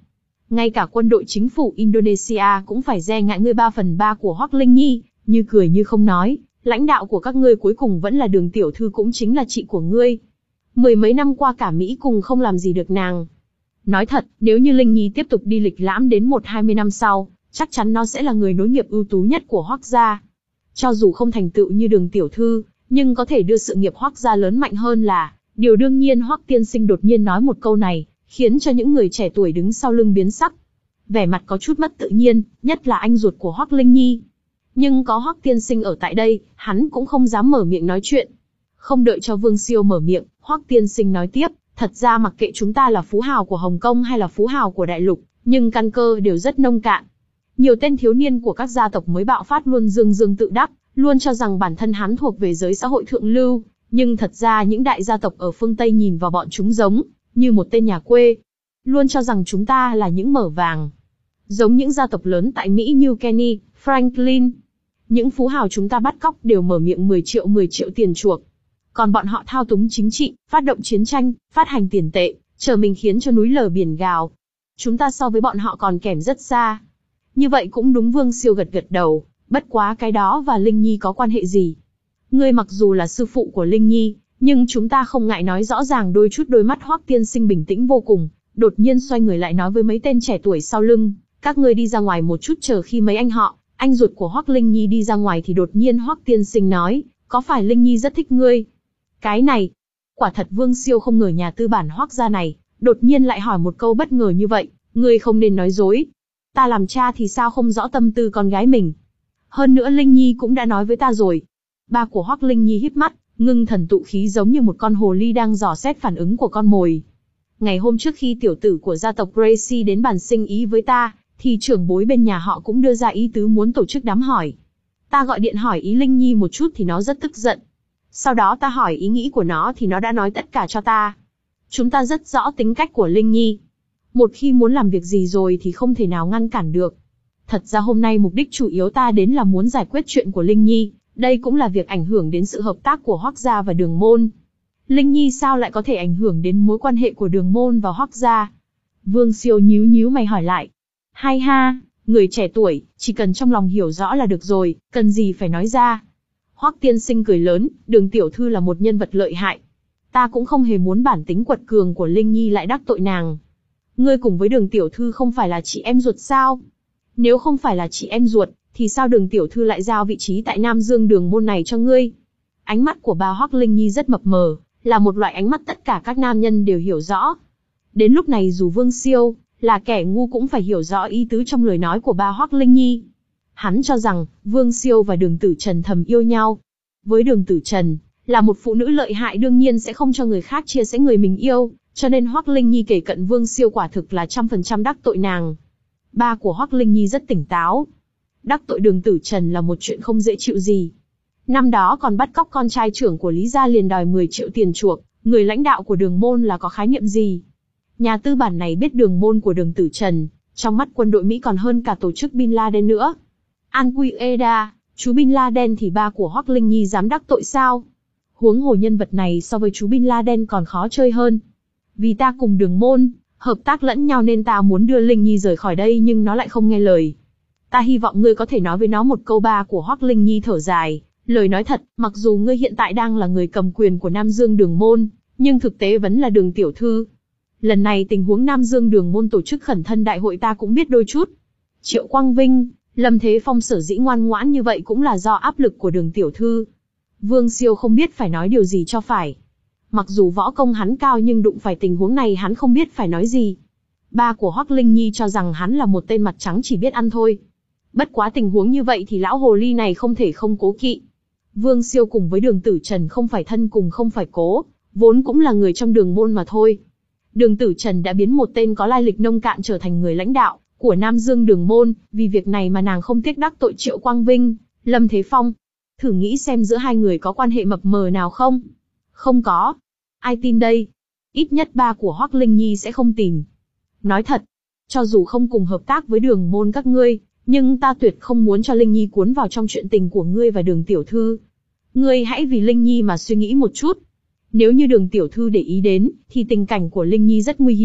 Speaker 1: Ngay cả quân đội chính phủ Indonesia cũng phải dè ngại ngươi ba phần ba của Hoắc Linh Nhi, như cười như không nói, lãnh đạo của các ngươi cuối cùng vẫn là Đường tiểu thư cũng chính là chị của ngươi. Mười mấy năm qua cả Mỹ cùng không làm gì được nàng. Nói thật, nếu như Linh Nhi tiếp tục đi lịch lãm đến một hai mươi năm sau, chắc chắn nó sẽ là người nối nghiệp ưu tú nhất của Hoắc gia. Cho dù không thành tựu như Đường tiểu thư, nhưng có thể đưa sự nghiệp Hoắc gia lớn mạnh hơn là điều đương nhiên. Hoắc tiên sinh đột nhiên nói một câu này, khiến cho những người trẻ tuổi đứng sau lưng biến sắc. Vẻ mặt có chút mất tự nhiên, nhất là anh ruột của Hoắc Linh Nhi. Nhưng có Hoắc tiên sinh ở tại đây, hắn cũng không dám mở miệng nói chuyện. Không đợi cho Vương Siêu mở miệng, Hoắc tiên sinh nói tiếp, thật ra mặc kệ chúng ta là phú hào của Hồng Kông hay là phú hào của đại lục, nhưng căn cơ đều rất nông cạn. Nhiều tên thiếu niên của các gia tộc mới bạo phát luôn dương dương tự đắc, luôn cho rằng bản thân hắn thuộc về giới xã hội thượng lưu, nhưng thật ra những đại gia tộc ở phương Tây nhìn vào bọn chúng giống như một tên nhà quê, luôn cho rằng chúng ta là những mở vàng. Giống những gia tộc lớn tại Mỹ như Kenny, Franklin. Những phú hào chúng ta bắt cóc đều mở miệng mười triệu mười triệu tiền chuộc. Còn bọn họ thao túng chính trị, phát động chiến tranh, phát hành tiền tệ, chờ mình khiến cho núi lở biển gào. Chúng ta so với bọn họ còn kém rất xa. Như vậy cũng đúng. Vương Siêu gật gật đầu, bất quá cái đó và Linh Nhi có quan hệ gì? Ngươi mặc dù là sư phụ của Linh Nhi, nhưng chúng ta không ngại nói rõ ràng đôi chút. Đôi mắt Hoắc tiên sinh bình tĩnh vô cùng, đột nhiên xoay người lại nói với mấy tên trẻ tuổi sau lưng, các ngươi đi ra ngoài một chút. Chờ khi mấy anh họ, anh ruột của Hoắc Linh Nhi đi ra ngoài thì đột nhiên Hoắc tiên sinh nói, có phải Linh Nhi rất thích ngươi? Cái này, quả thật Vương Siêu không ngờ nhà tư bản Hoắc gia này đột nhiên lại hỏi một câu bất ngờ như vậy. Ngươi không nên nói dối. Ta làm cha thì sao không rõ tâm tư con gái mình? Hơn nữa Linh Nhi cũng đã nói với ta rồi. Ba của Hoắc Linh Nhi híp mắt, ngưng thần tụ khí giống như một con hồ ly đang dò xét phản ứng của con mồi. Ngày hôm trước khi tiểu tử của gia tộc Gracie đến bàn sinh ý với ta, thì trưởng bối bên nhà họ cũng đưa ra ý tứ muốn tổ chức đám hỏi. Ta gọi điện hỏi ý Linh Nhi một chút thì nó rất tức giận. Sau đó ta hỏi ý nghĩ của nó thì nó đã nói tất cả cho ta. Chúng ta rất rõ tính cách của Linh Nhi. Một khi muốn làm việc gì rồi thì không thể nào ngăn cản được. Thật ra hôm nay mục đích chủ yếu ta đến là muốn giải quyết chuyện của Linh Nhi. Đây cũng là việc ảnh hưởng đến sự hợp tác của Hoắc gia và Đường môn. Linh Nhi sao lại có thể ảnh hưởng đến mối quan hệ của Đường môn và Hoắc gia? Vương Siêu nhíu nhíu mày hỏi lại. Hay ha, người trẻ tuổi, chỉ cần trong lòng hiểu rõ là được rồi, cần gì phải nói ra. Hoắc tiên sinh cười lớn, Đường tiểu thư là một nhân vật lợi hại. Ta cũng không hề muốn bản tính quật cường của Linh Nhi lại đắc tội nàng. Ngươi cùng với Đường tiểu thư không phải là chị em ruột sao? Nếu không phải là chị em ruột, thì sao Đường tiểu thư lại giao vị trí tại Nam Dương Đường môn này cho ngươi? Ánh mắt của bà Hoắc Linh Nhi rất mập mờ, là một loại ánh mắt tất cả các nam nhân đều hiểu rõ. Đến lúc này dù Vương Siêu là kẻ ngu cũng phải hiểu rõ ý tứ trong lời nói của bà Hoắc Linh Nhi. Hắn cho rằng Vương Siêu và Đường Tử Trần thầm yêu nhau. Với Đường Tử Trần, là một phụ nữ lợi hại đương nhiên sẽ không cho người khác chia sẻ người mình yêu, cho nên Hoắc Linh Nhi kể cận Vương Siêu quả thực là trăm phần trăm đắc tội nàng. Ba của Hoắc Linh Nhi rất tỉnh táo. Đắc tội Đường Tử Trần là một chuyện không dễ chịu gì. Năm đó còn bắt cóc con trai trưởng của Lý gia liền đòi mười triệu tiền chuộc, người lãnh đạo của Đường môn là có khái niệm gì? Nhà tư bản này biết Đường môn của Đường Tử Trần, trong mắt quân đội Mỹ còn hơn cả tổ chức Bin Laden nữa. Al-Qaeda, chú Bin Laden thì ba của Hoắc Linh Nhi dám đắc tội sao? Huống hồ nhân vật này so với chú Bin Laden còn khó chơi hơn. Vì ta cùng Đường môn hợp tác lẫn nhau nên ta muốn đưa Linh Nhi rời khỏi đây nhưng nó lại không nghe lời. Ta hy vọng ngươi có thể nói với nó một câu. Ba của Hoắc Linh Nhi thở dài, lời nói thật, mặc dù ngươi hiện tại đang là người cầm quyền của Nam Dương Đường môn, nhưng thực tế vẫn là Đường tiểu thư. Lần này tình huống Nam Dương Đường môn tổ chức khẩn thân đại hội ta cũng biết đôi chút. Triệu Quang Vinh, Lâm Thế Phong sở dĩ ngoan ngoãn như vậy cũng là do áp lực của Đường tiểu thư. Vương Siêu không biết phải nói điều gì cho phải. Mặc dù võ công hắn cao nhưng đụng phải tình huống này hắn không biết phải nói gì. Ba của Hoắc Linh Nhi cho rằng hắn là một tên mặt trắng chỉ biết ăn thôi. Bất quá tình huống như vậy thì lão hồ ly này không thể không cố kỵ. Vương Siêu cùng với Đường Tử Trần không phải thân cùng không phải cố, vốn cũng là người trong Đường môn mà thôi. Đường Tử Trần đã biến một tên có lai lịch nông cạn trở thành người lãnh đạo của Nam Dương Đường môn, vì việc này mà nàng không tiếc đắc tội Triệu Quang Vinh, Lâm Thế Phong. Thử nghĩ xem giữa hai người có quan hệ mập mờ nào không? Không có. Ai tin đây? Ít nhất ba của Hoắc Linh Nhi sẽ không tìm. Nói thật, cho dù không cùng hợp tác với Đường môn các ngươi, nhưng ta tuyệt không muốn cho Linh Nhi cuốn vào trong chuyện tình của ngươi và Đường tiểu thư. Ngươi hãy vì Linh Nhi mà suy nghĩ một chút. Nếu như Đường tiểu thư để ý đến, thì tình cảnh của Linh Nhi rất nguy hiểm,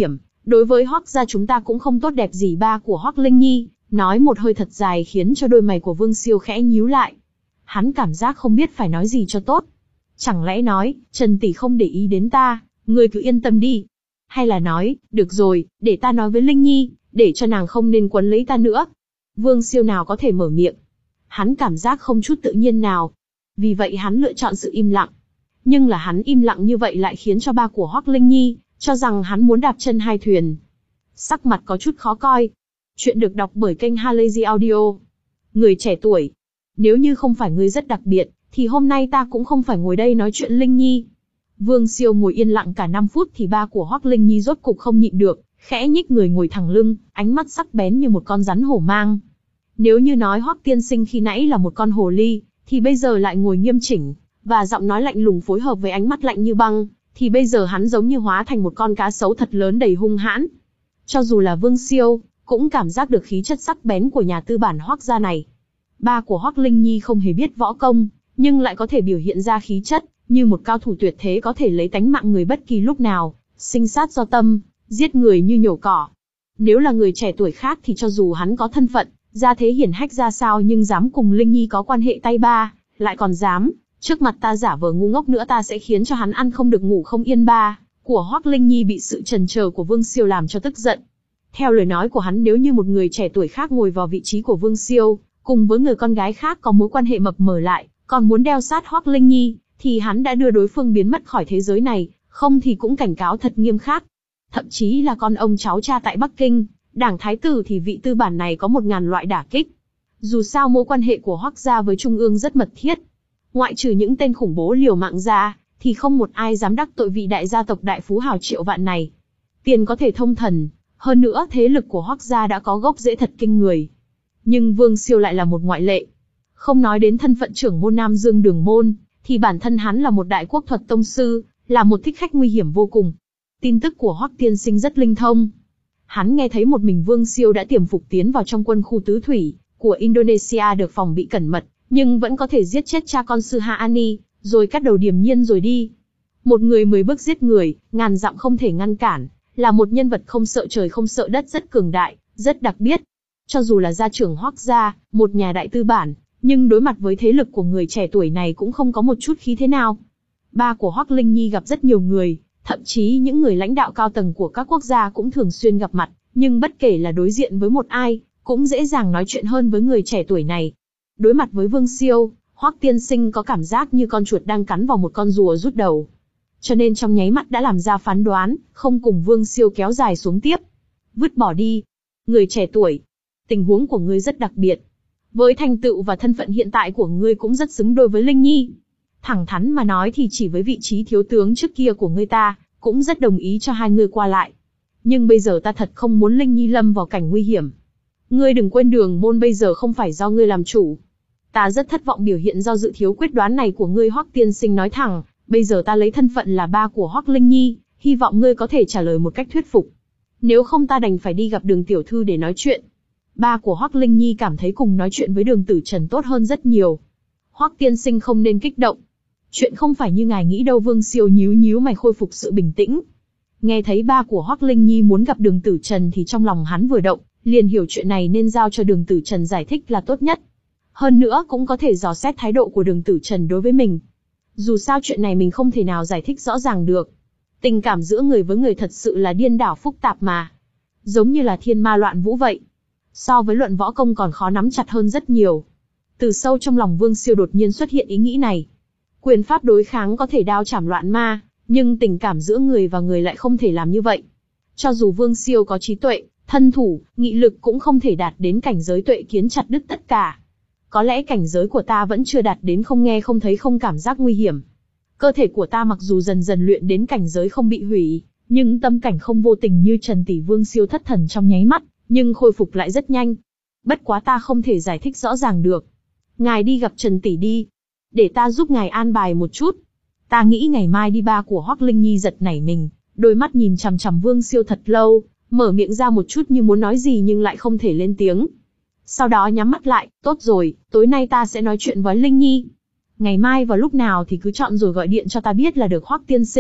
Speaker 1: Đối với Hoắc gia chúng ta cũng không tốt đẹp gì. Ba của Hoắc Linh Nhi nói một hơi thật dài khiến cho đôi mày của Vương Siêu khẽ nhíu lại. Hắn cảm giác không biết phải nói gì cho tốt. Chẳng lẽ nói, Trần tỷ không để ý đến ta, ngươi cứ yên tâm đi. Hay là nói, được rồi, để ta nói với Linh Nhi, để cho nàng không nên quấn lấy ta nữa. Vương Siêu nào có thể mở miệng. Hắn cảm giác không chút tự nhiên nào. Vì vậy hắn lựa chọn sự im lặng. Nhưng là hắn im lặng như vậy lại khiến cho ba của Hoắc Linh Nhi cho rằng hắn muốn đạp chân hai thuyền. Sắc mặt có chút khó coi. Chuyện được đọc bởi kênh Halazy Audio. Người trẻ tuổi, nếu như không phải ngươi rất đặc biệt, thì hôm nay ta cũng không phải ngồi đây nói chuyện Linh Nhi. Vương Siêu ngồi yên lặng cả năm phút thì ba của Hoắc Linh Nhi rốt cục không nhịn được, khẽ nhích người ngồi thẳng lưng, ánh mắt sắc bén như một con rắn hổ mang. Nếu như nói Hoắc tiên sinh khi nãy là một con hồ ly, thì bây giờ lại ngồi nghiêm chỉnh, và giọng nói lạnh lùng phối hợp với ánh mắt lạnh như băng, thì bây giờ hắn giống như hóa thành một con cá sấu thật lớn đầy hung hãn. Cho dù là Vương Siêu, cũng cảm giác được khí chất sắc bén của nhà tư bản Hoắc gia này. Ba của Hoắc Linh Nhi không hề biết võ công, nhưng lại có thể biểu hiện ra khí chất, như một cao thủ tuyệt thế có thể lấy tánh mạng người bất kỳ lúc nào, sinh sát do tâm, giết người như nhổ cỏ. Nếu là người trẻ tuổi khác thì cho dù hắn có thân phận, gia thế hiển hách ra sao nhưng dám cùng Linh Nhi có quan hệ tay ba, lại còn dám, trước mặt ta giả vờ ngu ngốc nữa ta sẽ khiến cho hắn ăn không được ngủ không yên. Ba của Hoắc Linh Nhi bị sự chần chờ của Vương Siêu làm cho tức giận. Theo lời nói của hắn, nếu như một người trẻ tuổi khác ngồi vào vị trí của Vương Siêu, cùng với người con gái khác có mối quan hệ mập mờ lại, còn muốn đeo sát Hoắc Linh Nhi, thì hắn đã đưa đối phương biến mất khỏi thế giới này, không thì cũng cảnh cáo thật nghiêm khắc. Thậm chí là con ông cháu cha tại Bắc Kinh, đảng thái tử thì vị tư bản này có một ngàn loại đả kích. Dù sao mối quan hệ của Hoắc gia với Trung ương rất mật thiết. Ngoại trừ những tên khủng bố liều mạng ra, thì không một ai dám đắc tội vị đại gia tộc đại phú hào Triệu Vạn này. Tiền có thể thông thần, hơn nữa thế lực của Hoắc gia đã có gốc rễ thật kinh người. Nhưng Vương Siêu lại là một ngoại lệ. Không nói đến thân phận trưởng môn Nam Dương Đường môn, thì bản thân hắn là một đại quốc thuật tông sư, là một thích khách nguy hiểm vô cùng. Tin tức của Hoắc tiên sinh rất linh thông. Hắn nghe thấy một mình Vương Siêu đã tiềm phục tiến vào trong quân khu tứ thủy của Indonesia được phòng bị cẩn mật, nhưng vẫn có thể giết chết cha con sư Hạ Ani, rồi cắt đầu Điềm Nhiên rồi đi. Một người mười bước giết người, ngàn dặm không thể ngăn cản, là một nhân vật không sợ trời không sợ đất, rất cường đại, rất đặc biệt. Cho dù là gia trưởng Hoắc gia, một nhà đại tư bản, nhưng đối mặt với thế lực của người trẻ tuổi này cũng không có một chút khí thế nào. Ba của Hoắc Linh Nhi gặp rất nhiều người, thậm chí những người lãnh đạo cao tầng của các quốc gia cũng thường xuyên gặp mặt, nhưng bất kể là đối diện với một ai, cũng dễ dàng nói chuyện hơn với người trẻ tuổi này. Đối mặt với Vương Siêu, Hoắc tiên sinh có cảm giác như con chuột đang cắn vào một con rùa rút đầu. Cho nên trong nháy mắt đã làm ra phán đoán, không cùng Vương Siêu kéo dài xuống tiếp. Vứt bỏ đi. Người trẻ tuổi, tình huống của ngươi rất đặc biệt. Với thành tựu và thân phận hiện tại của ngươi cũng rất xứng đôi với Linh Nhi. Thẳng thắn mà nói thì chỉ với vị trí thiếu tướng trước kia của ngươi ta, cũng rất đồng ý cho hai ngươi qua lại. Nhưng bây giờ ta thật không muốn Linh Nhi lâm vào cảnh nguy hiểm. Ngươi đừng quên Đường môn bây giờ không phải do ngươi làm chủ. Ta rất thất vọng biểu hiện do dự thiếu quyết đoán này của ngươi. Hoắc tiên sinh nói thẳng, bây giờ ta lấy thân phận là ba của Hoắc Linh Nhi, hy vọng ngươi có thể trả lời một cách thuyết phục. Nếu không ta đành phải đi gặp Đường tiểu thư để nói chuyện. Ba của Hoắc Linh Nhi cảm thấy cùng nói chuyện với Đường Tử Trần tốt hơn rất nhiều. Hoắc tiên sinh không nên kích động. Chuyện không phải như ngài nghĩ đâu. Vương Siêu nhíu nhíu mày khôi phục sự bình tĩnh. Nghe thấy ba của Hoắc Linh Nhi muốn gặp Đường Tử Trần thì trong lòng hắn vừa động, liền hiểu chuyện này nên giao cho Đường Tử Trần giải thích là tốt nhất. Hơn nữa cũng có thể dò xét thái độ của Đường Tử Trần đối với mình. Dù sao chuyện này mình không thể nào giải thích rõ ràng được. Tình cảm giữa người với người thật sự là điên đảo phức tạp mà. Giống như là thiên ma loạn vũ vậy. So với luận võ công còn khó nắm chặt hơn rất nhiều. Từ sâu trong lòng Vương Siêu đột nhiên xuất hiện ý nghĩ này. Quyền pháp đối kháng có thể đao chảm loạn ma, nhưng tình cảm giữa người và người lại không thể làm như vậy. Cho dù Vương Siêu có trí tuệ, thân thủ, nghị lực cũng không thể đạt đến cảnh giới tuệ kiến chặt đứt tất cả. Có lẽ cảnh giới của ta vẫn chưa đạt đến không nghe không thấy không cảm giác nguy hiểm. Cơ thể của ta mặc dù dần dần luyện đến cảnh giới không bị hủy, nhưng tâm cảnh không vô tình như Trần tỷ. Vương Siêu thất thần trong nháy mắt, nhưng khôi phục lại rất nhanh. Bất quá ta không thể giải thích rõ ràng được. Ngài đi gặp Trần tỷ đi. Để ta giúp ngài an bài một chút. Ta nghĩ ngày mai đi. Ba của Hoắc Linh Nhi giật nảy mình, đôi mắt nhìn chằm chằm Vương Siêu thật lâu, mở miệng ra một chút như muốn nói gì nhưng lại không thể lên tiếng. Sau đó nhắm mắt lại, tốt rồi, tối nay ta sẽ nói chuyện với Linh Nhi. Ngày mai vào lúc nào thì cứ chọn rồi gọi điện cho ta biết là được. Hoắc tiên sinh,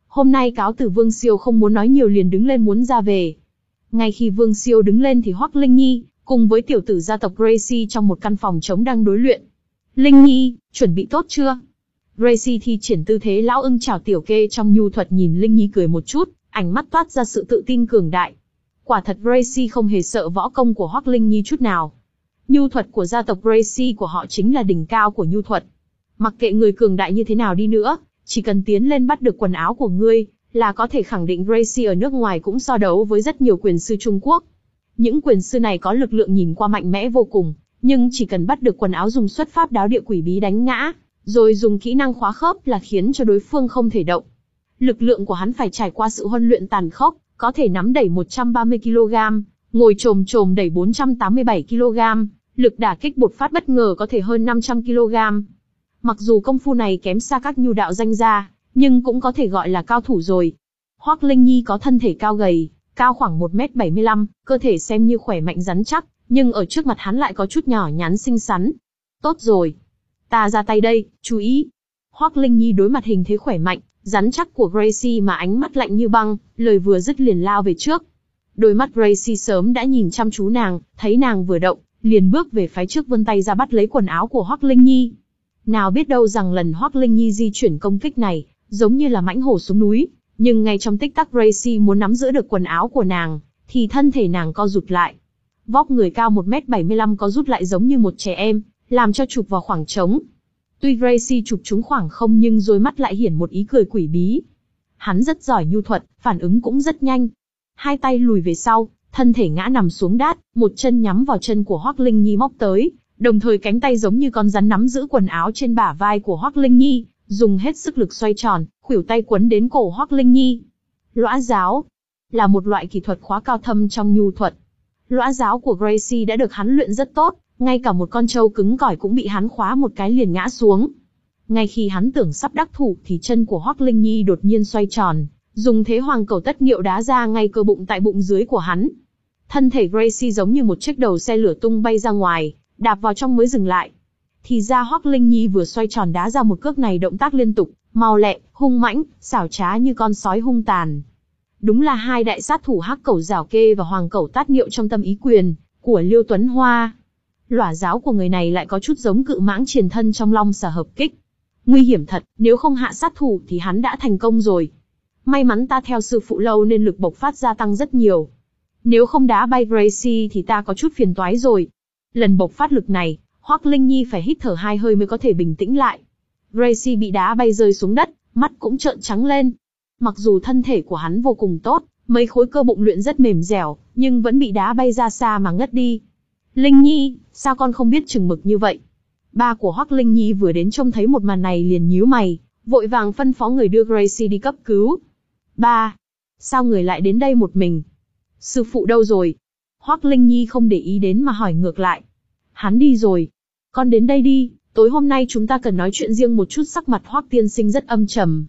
Speaker 1: Hôm nay cáo từ Vương Siêu không muốn nói nhiều liền đứng lên muốn ra về. Ngay khi Vương Siêu đứng lên thì Hoắc Linh Nhi, cùng với tiểu tử gia tộc Gracie trong một căn phòng trống đang đối luyện. Linh Nhi, chuẩn bị tốt chưa? Gracie thi triển tư thế lão ưng chảo tiểu kê trong nhu thuật nhìn Linh Nhi cười một chút, ánh mắt toát ra sự tự tin cường đại. Quả thật Gracie không hề sợ võ công của Hoắc Linh Nhi chút nào. Nhu thuật của gia tộc Gracie của họ chính là đỉnh cao của nhu thuật. Mặc kệ người cường đại như thế nào đi nữa, chỉ cần tiến lên bắt được quần áo của ngươi, là có thể khẳng định Gracie ở nước ngoài cũng so đấu với rất nhiều quyền sư Trung Quốc. Những quyền sư này có lực lượng nhìn qua mạnh mẽ vô cùng, nhưng chỉ cần bắt được quần áo dùng xuất pháp đáo địa quỷ bí đánh ngã, rồi dùng kỹ năng khóa khớp là khiến cho đối phương không thể động. Lực lượng của hắn phải trải qua sự huấn luyện tàn khốc, có thể nắm đẩy một trăm ba mươi ki lô gam, ngồi chồm chồm đẩy bốn trăm tám mươi bảy ki lô gam, lực đả kích bột phát bất ngờ có thể hơn năm trăm ki lô gam. Mặc dù công phu này kém xa các nhu đạo danh gia, nhưng cũng có thể gọi là cao thủ rồi. Hoắc Linh Nhi có thân thể cao gầy, cao khoảng một mét bảy mươi lăm, cơ thể xem như khỏe mạnh rắn chắc, nhưng ở trước mặt hắn lại có chút nhỏ nhắn xinh xắn. Tốt rồi, ta ra tay đây, chú ý. Hoắc Linh Nhi đối mặt hình thế khỏe mạnh, rắn chắc của Gracie mà ánh mắt lạnh như băng, lời vừa dứt liền lao về trước. Đôi mắt Gracie sớm đã nhìn chăm chú nàng, thấy nàng vừa động, liền bước về phía trước vươn tay ra bắt lấy quần áo của Hoắc Linh Nhi. Nào biết đâu rằng lần Hoắc Linh Nhi di chuyển công kích này, giống như là mãnh hổ xuống núi, nhưng ngay trong tích tắc Gracie muốn nắm giữ được quần áo của nàng, thì thân thể nàng co rụt lại. Vóc người cao một mét bảy mươi lăm có rút lại giống như một trẻ em, làm cho chụp vào khoảng trống. Tuy Gracie chụp trúng khoảng không nhưng đôi mắt lại hiển một ý cười quỷ bí. Hắn rất giỏi nhu thuật, phản ứng cũng rất nhanh. Hai tay lùi về sau, thân thể ngã nằm xuống đát, một chân nhắm vào chân của Hoắc Linh Nhi móc tới, đồng thời cánh tay giống như con rắn nắm giữ quần áo trên bả vai của Hoắc Linh Nhi, dùng hết sức lực xoay tròn, khuỷu tay quấn đến cổ Hoắc Linh Nhi. Lõa giáo là một loại kỹ thuật khóa cao thâm trong nhu thuật. Lõa giáo của Gracie đã được hắn luyện rất tốt, ngay cả một con trâu cứng cỏi cũng bị hắn khóa một cái liền ngã xuống. Ngay khi hắn tưởng sắp đắc thủ thì chân của Hoắc Linh Nhi đột nhiên xoay tròn, dùng thế hoàng cầu tất niệu đá ra ngay cơ bụng tại bụng dưới của hắn. Thân thể Gracie giống như một chiếc đầu xe lửa tung bay ra ngoài, đạp vào trong mới dừng lại. Thì ra Hoắc Linh Nhi vừa xoay tròn đá ra một cước này động tác liên tục, mau lẹ, hung mãnh, xảo trá như con sói hung tàn. Đúng là hai đại sát thủ Hắc Cẩu Giảo Kê và Hoàng Cẩu Tát Niệu trong tâm ý quyền của Liêu Tuấn Hoa. Lỏa giáo của người này lại có chút giống cự mãng triền thân trong long xà hợp kích. Nguy hiểm thật, nếu không hạ sát thủ thì hắn đã thành công rồi. May mắn ta theo sư phụ lâu nên lực bộc phát gia tăng rất nhiều. Nếu không đá bay Gracie thì ta có chút phiền toái rồi. Lần bộc phát lực này, Hoắc Linh Nhi phải hít thở hai hơi mới có thể bình tĩnh lại. Gracie bị đá bay rơi xuống đất, mắt cũng trợn trắng lên. Mặc dù thân thể của hắn vô cùng tốt, mấy khối cơ bụng luyện rất mềm dẻo, nhưng vẫn bị đá bay ra xa mà ngất đi. Linh Nhi, sao con không biết chừng mực như vậy? Ba của Hoắc Linh Nhi vừa đến trông thấy một màn này liền nhíu mày, vội vàng phân phó người đưa Gracie đi cấp cứu. Ba, sao người lại đến đây một mình? Sư phụ đâu rồi? Hoắc Linh Nhi không để ý đến mà hỏi ngược lại. Hắn đi rồi. Con đến đây đi, tối hôm nay chúng ta cần nói chuyện riêng một chút. Sắc mặt Hoắc tiên sinh rất âm trầm.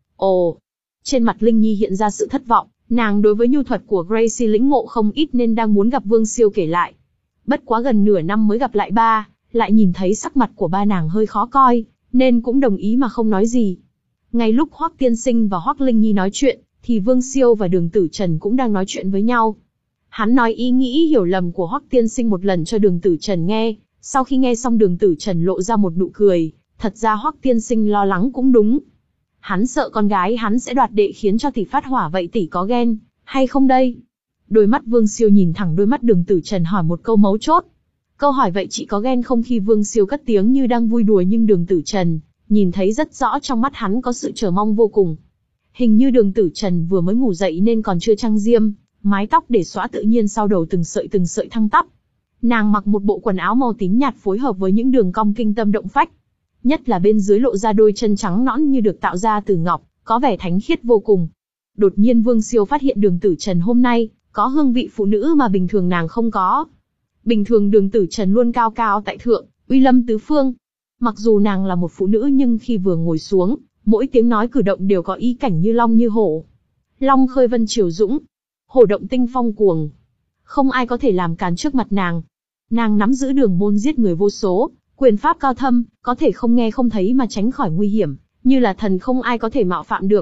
Speaker 1: Ồ, trên mặt Linh Nhi hiện ra sự thất vọng, nàng đối với nhu thuật của Gracie lĩnh ngộ không ít nên đang muốn gặp Vương Siêu kể lại. Bất quá gần nửa năm mới gặp lại ba, lại nhìn thấy sắc mặt của ba nàng hơi khó coi, nên cũng đồng ý mà không nói gì. Ngay lúc Hoắc tiên sinh và Hoắc Linh Nhi nói chuyện, thì Vương Siêu và Đường Tử Trần cũng đang nói chuyện với nhau. Hắn nói ý nghĩ hiểu lầm của Hoắc tiên sinh một lần cho Đường Tử Trần nghe, sau khi nghe xong Đường Tử Trần lộ ra một nụ cười, thật ra Hoắc tiên sinh lo lắng cũng đúng. Hắn sợ con gái hắn sẽ đoạt đệ khiến cho tỷ phát hỏa, vậy tỷ có ghen hay không đây? Đôi mắt Vương Siêu nhìn thẳng đôi mắt Đường Tử Trần hỏi một câu mấu chốt. Câu hỏi vậy chị có ghen không? Khi Vương Siêu cất tiếng như đang vui đùa nhưng Đường Tử Trần nhìn thấy rất rõ trong mắt hắn có sự chờ mong vô cùng. Hình như Đường Tử Trần vừa mới ngủ dậy nên còn chưa trang diêm, mái tóc để xõa tự nhiên sau đầu từng sợi từng sợi thăng tắp. Nàng mặc một bộ quần áo màu tím nhạt phối hợp với những đường cong kinh tâm động phách. Nhất là bên dưới lộ ra đôi chân trắng nõn như được tạo ra từ ngọc, có vẻ thánh khiết vô cùng. Đột nhiên Vương Siêu phát hiện Đường Tử Trần hôm nay có hương vị phụ nữ mà bình thường nàng không có. Bình thường Đường Tử Trần luôn cao cao tại thượng, uy lâm tứ phương. Mặc dù nàng là một phụ nữ nhưng khi vừa ngồi xuống, mỗi tiếng nói cử động đều có ý cảnh như long như hổ. Long khơi vân triều dũng, hổ động tinh phong cuồng. Không ai có thể làm cản trước mặt nàng. Nàng nắm giữ đường môn giết người vô số, quyền pháp cao thâm, có thể không nghe không thấy mà tránh khỏi nguy hiểm, như là thần không ai có thể mạo phạm được.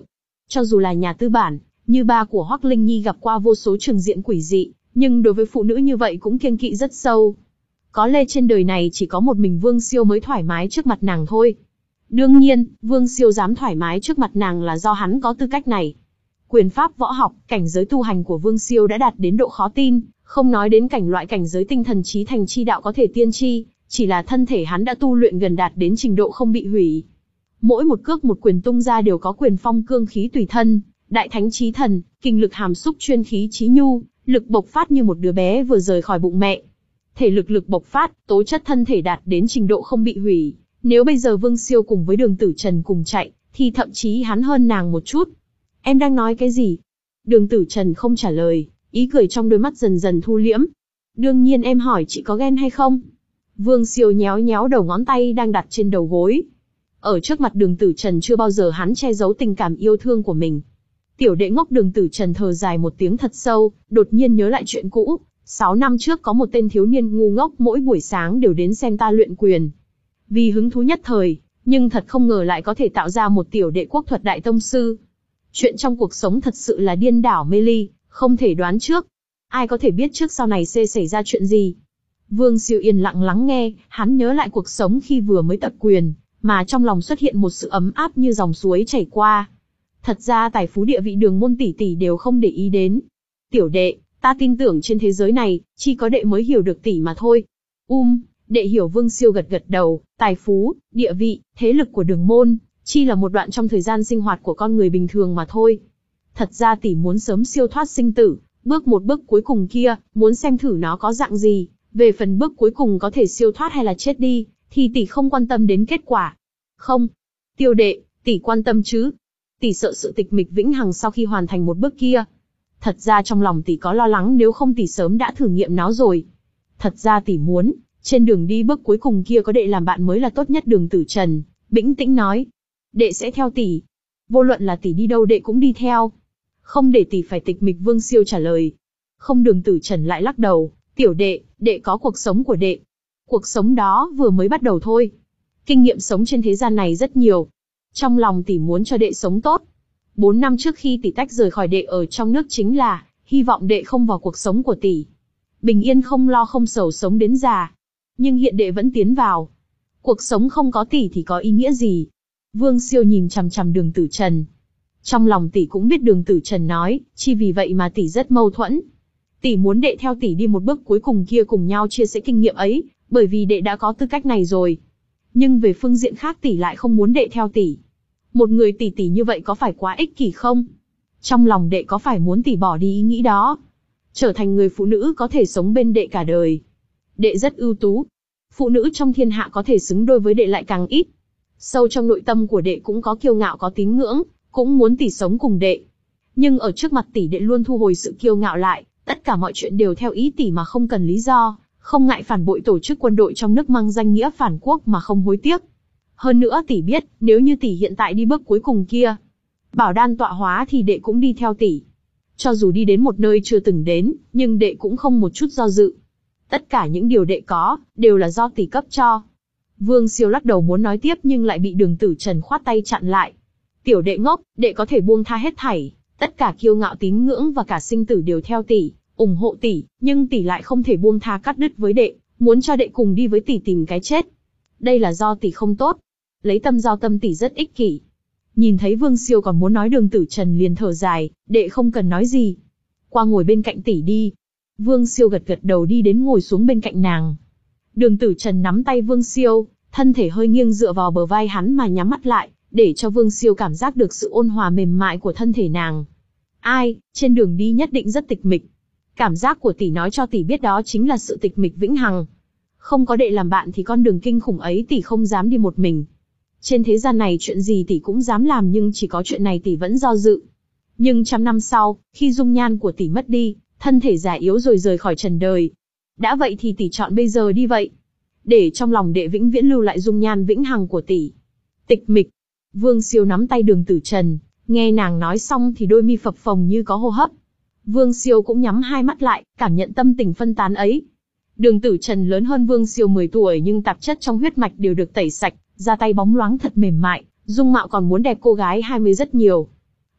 Speaker 1: Cho dù là nhà tư bản, như ba của Hoắc Linh Nhi gặp qua vô số trường diện quỷ dị, nhưng đối với phụ nữ như vậy cũng kiêng kỵ rất sâu. Có lẽ trên đời này chỉ có một mình Vương Siêu mới thoải mái trước mặt nàng thôi. Đương nhiên, Vương Siêu dám thoải mái trước mặt nàng là do hắn có tư cách này. Quyền pháp võ học, cảnh giới tu hành của Vương Siêu đã đạt đến độ khó tin, không nói đến cảnh loại cảnh giới tinh thần trí thành chi đạo có thể tiên tri, chỉ là thân thể hắn đã tu luyện gần đạt đến trình độ không bị hủy. Mỗi một cước một quyền tung ra đều có quyền phong cương khí tùy thân, đại thánh chí thần, kinh lực hàm xúc chuyên khí chí nhu, lực bộc phát như một đứa bé vừa rời khỏi bụng mẹ. Thể lực lực bộc phát, tố chất thân thể đạt đến trình độ không bị hủy. Nếu bây giờ Vương Siêu cùng với Đường Tử Trần cùng chạy, thì thậm chí hắn hơn nàng một chút. Em đang nói cái gì? Đường Tử Trần không trả lời, ý cười trong đôi mắt dần dần thu liễm. Đương nhiên em hỏi chị có ghen hay không? Vương Siêu nhéo nhéo đầu ngón tay đang đặt trên đầu gối. Ở trước mặt Đường Tử Trần chưa bao giờ hắn che giấu tình cảm yêu thương của mình. Tiểu đệ ngốc Đường Tử Trần thở dài một tiếng thật sâu, đột nhiên nhớ lại chuyện cũ. Sáu năm trước có một tên thiếu niên ngu ngốc mỗi buổi sáng đều đến xem ta luyện quyền. Vì hứng thú nhất thời, nhưng thật không ngờ lại có thể tạo ra một tiểu đệ quốc thuật đại tông sư. Chuyện trong cuộc sống thật sự là điên đảo mê ly, không thể đoán trước. Ai có thể biết trước sau này sẽ xảy ra chuyện gì? Vương Siêu yên lặng lắng nghe, hắn nhớ lại cuộc sống khi vừa mới tập quyền, mà trong lòng xuất hiện một sự ấm áp như dòng suối chảy qua. Thật ra tài phú địa vị Đường môn tỷ tỷ đều không để ý đến. Tiểu đệ, ta tin tưởng trên thế giới này, chỉ có đệ mới hiểu được tỷ mà thôi. Um, đệ hiểu. Vương Siêu gật gật đầu, tài phú, địa vị, thế lực của Đường môn, chỉ là một đoạn trong thời gian sinh hoạt của con người bình thường mà thôi. Thật ra tỷ muốn sớm siêu thoát sinh tử, bước một bước cuối cùng kia, muốn xem thử nó có dạng gì. Về phần bước cuối cùng có thể siêu thoát hay là chết đi, thì tỷ không quan tâm đến kết quả. Không. Tiêu đệ, tỷ quan tâm chứ. Tỷ sợ sự tịch mịch vĩnh hằng sau khi hoàn thành một bước kia. Thật ra trong lòng tỷ có lo lắng, nếu không tỷ sớm đã thử nghiệm nó rồi. Thật ra tỷ muốn, trên đường đi bước cuối cùng kia có đệ làm bạn mới là tốt nhất. Đường Tử Trần bĩnh tĩnh nói. Đệ sẽ theo tỷ. Vô luận là tỷ đi đâu đệ cũng đi theo. Không để tỷ phải tịch mịch. Vương Siêu trả lời. Không. Đường Tử Trần lại lắc đầu. Tiểu đệ, đệ có cuộc sống của đệ. Cuộc sống đó vừa mới bắt đầu thôi. Kinh nghiệm sống trên thế gian này rất nhiều. Trong lòng tỷ muốn cho đệ sống tốt. Bốn năm trước khi tỷ tách rời khỏi đệ ở trong nước chính là hy vọng đệ không vào cuộc sống của tỷ. Bình yên không lo không sầu sống đến già. Nhưng hiện đệ vẫn tiến vào. Cuộc sống không có tỷ thì có ý nghĩa gì? Vương Siêu nhìn chằm chằm Đường Tử Trần. Trong lòng tỷ cũng biết Đường Tử Trần nói, chỉ vì vậy mà tỷ rất mâu thuẫn. Tỷ muốn đệ theo tỷ đi một bước cuối cùng kia, cùng nhau chia sẻ kinh nghiệm ấy, bởi vì đệ đã có tư cách này rồi. Nhưng về phương diện khác tỷ lại không muốn đệ theo tỷ. Một người tỷ tỷ như vậy có phải quá ích kỷ không? Trong lòng đệ có phải muốn tỷ bỏ đi ý nghĩ đó? Trở thành người phụ nữ có thể sống bên đệ cả đời. Đệ rất ưu tú. Phụ nữ trong thiên hạ có thể xứng đôi với đệ lại càng ít. Sâu trong nội tâm của đệ cũng có kiêu ngạo, có tín ngưỡng, cũng muốn tỷ sống cùng đệ. Nhưng ở trước mặt tỷ đệ luôn thu hồi sự kiêu ngạo lại, tất cả mọi chuyện đều theo ý tỷ mà không cần lý do, không ngại phản bội tổ chức quân đội trong nước mang danh nghĩa phản quốc mà không hối tiếc. Hơn nữa tỷ biết, nếu như tỷ hiện tại đi bước cuối cùng kia, bảo đan tọa hóa thì đệ cũng đi theo tỷ. Cho dù đi đến một nơi chưa từng đến, nhưng đệ cũng không một chút do dự. Tất cả những điều đệ có, đều là do tỷ cấp cho. Vương Siêu lắc đầu muốn nói tiếp nhưng lại bị Đường Tử Trần khoát tay chặn lại. Tiểu đệ ngốc, đệ có thể buông tha hết thảy, tất cả kiêu ngạo tín ngưỡng và cả sinh tử đều theo tỷ, ủng hộ tỷ, nhưng tỷ lại không thể buông tha cắt đứt với đệ, muốn cho đệ cùng đi với tỷ tìm cái chết. Đây là do tỷ không tốt. Lấy tâm giao tâm, tỷ rất ích kỷ. Nhìn thấy Vương Siêu còn muốn nói, Đường Tử Trần liền thở dài, đệ không cần nói gì. Qua ngồi bên cạnh tỷ đi. Vương Siêu gật gật đầu đi đến ngồi xuống bên cạnh nàng. Đường Tử Trần nắm tay Vương Siêu, thân thể hơi nghiêng dựa vào bờ vai hắn mà nhắm mắt lại, để cho Vương Siêu cảm giác được sự ôn hòa mềm mại của thân thể nàng. Ai, trên đường đi nhất định rất tịch mịch. Cảm giác của tỷ nói cho tỷ biết đó chính là sự tịch mịch vĩnh hằng. Không có đệ làm bạn thì con đường kinh khủng ấy tỷ không dám đi một mình. Trên thế gian này chuyện gì tỷ cũng dám làm, nhưng chỉ có chuyện này tỷ vẫn do dự. Nhưng trăm năm sau, khi dung nhan của tỷ mất đi, thân thể già yếu rồi rời khỏi trần đời. Đã vậy thì tỷ chọn bây giờ đi vậy. Để trong lòng đệ vĩnh viễn lưu lại dung nhan vĩnh hằng của tỷ. Tịch mịch. Vương Siêu nắm tay Đường Tử Trần, nghe nàng nói xong thì đôi mi phập phồng như có hô hấp. Vương Siêu cũng nhắm hai mắt lại, cảm nhận tâm tình phân tán ấy. Đường Tử Trần lớn hơn Vương Siêu mười tuổi nhưng tạp chất trong huyết mạch đều được tẩy sạch, da tay bóng loáng thật mềm mại, dung mạo còn muốn đẹp cô gái hai mươi rất nhiều.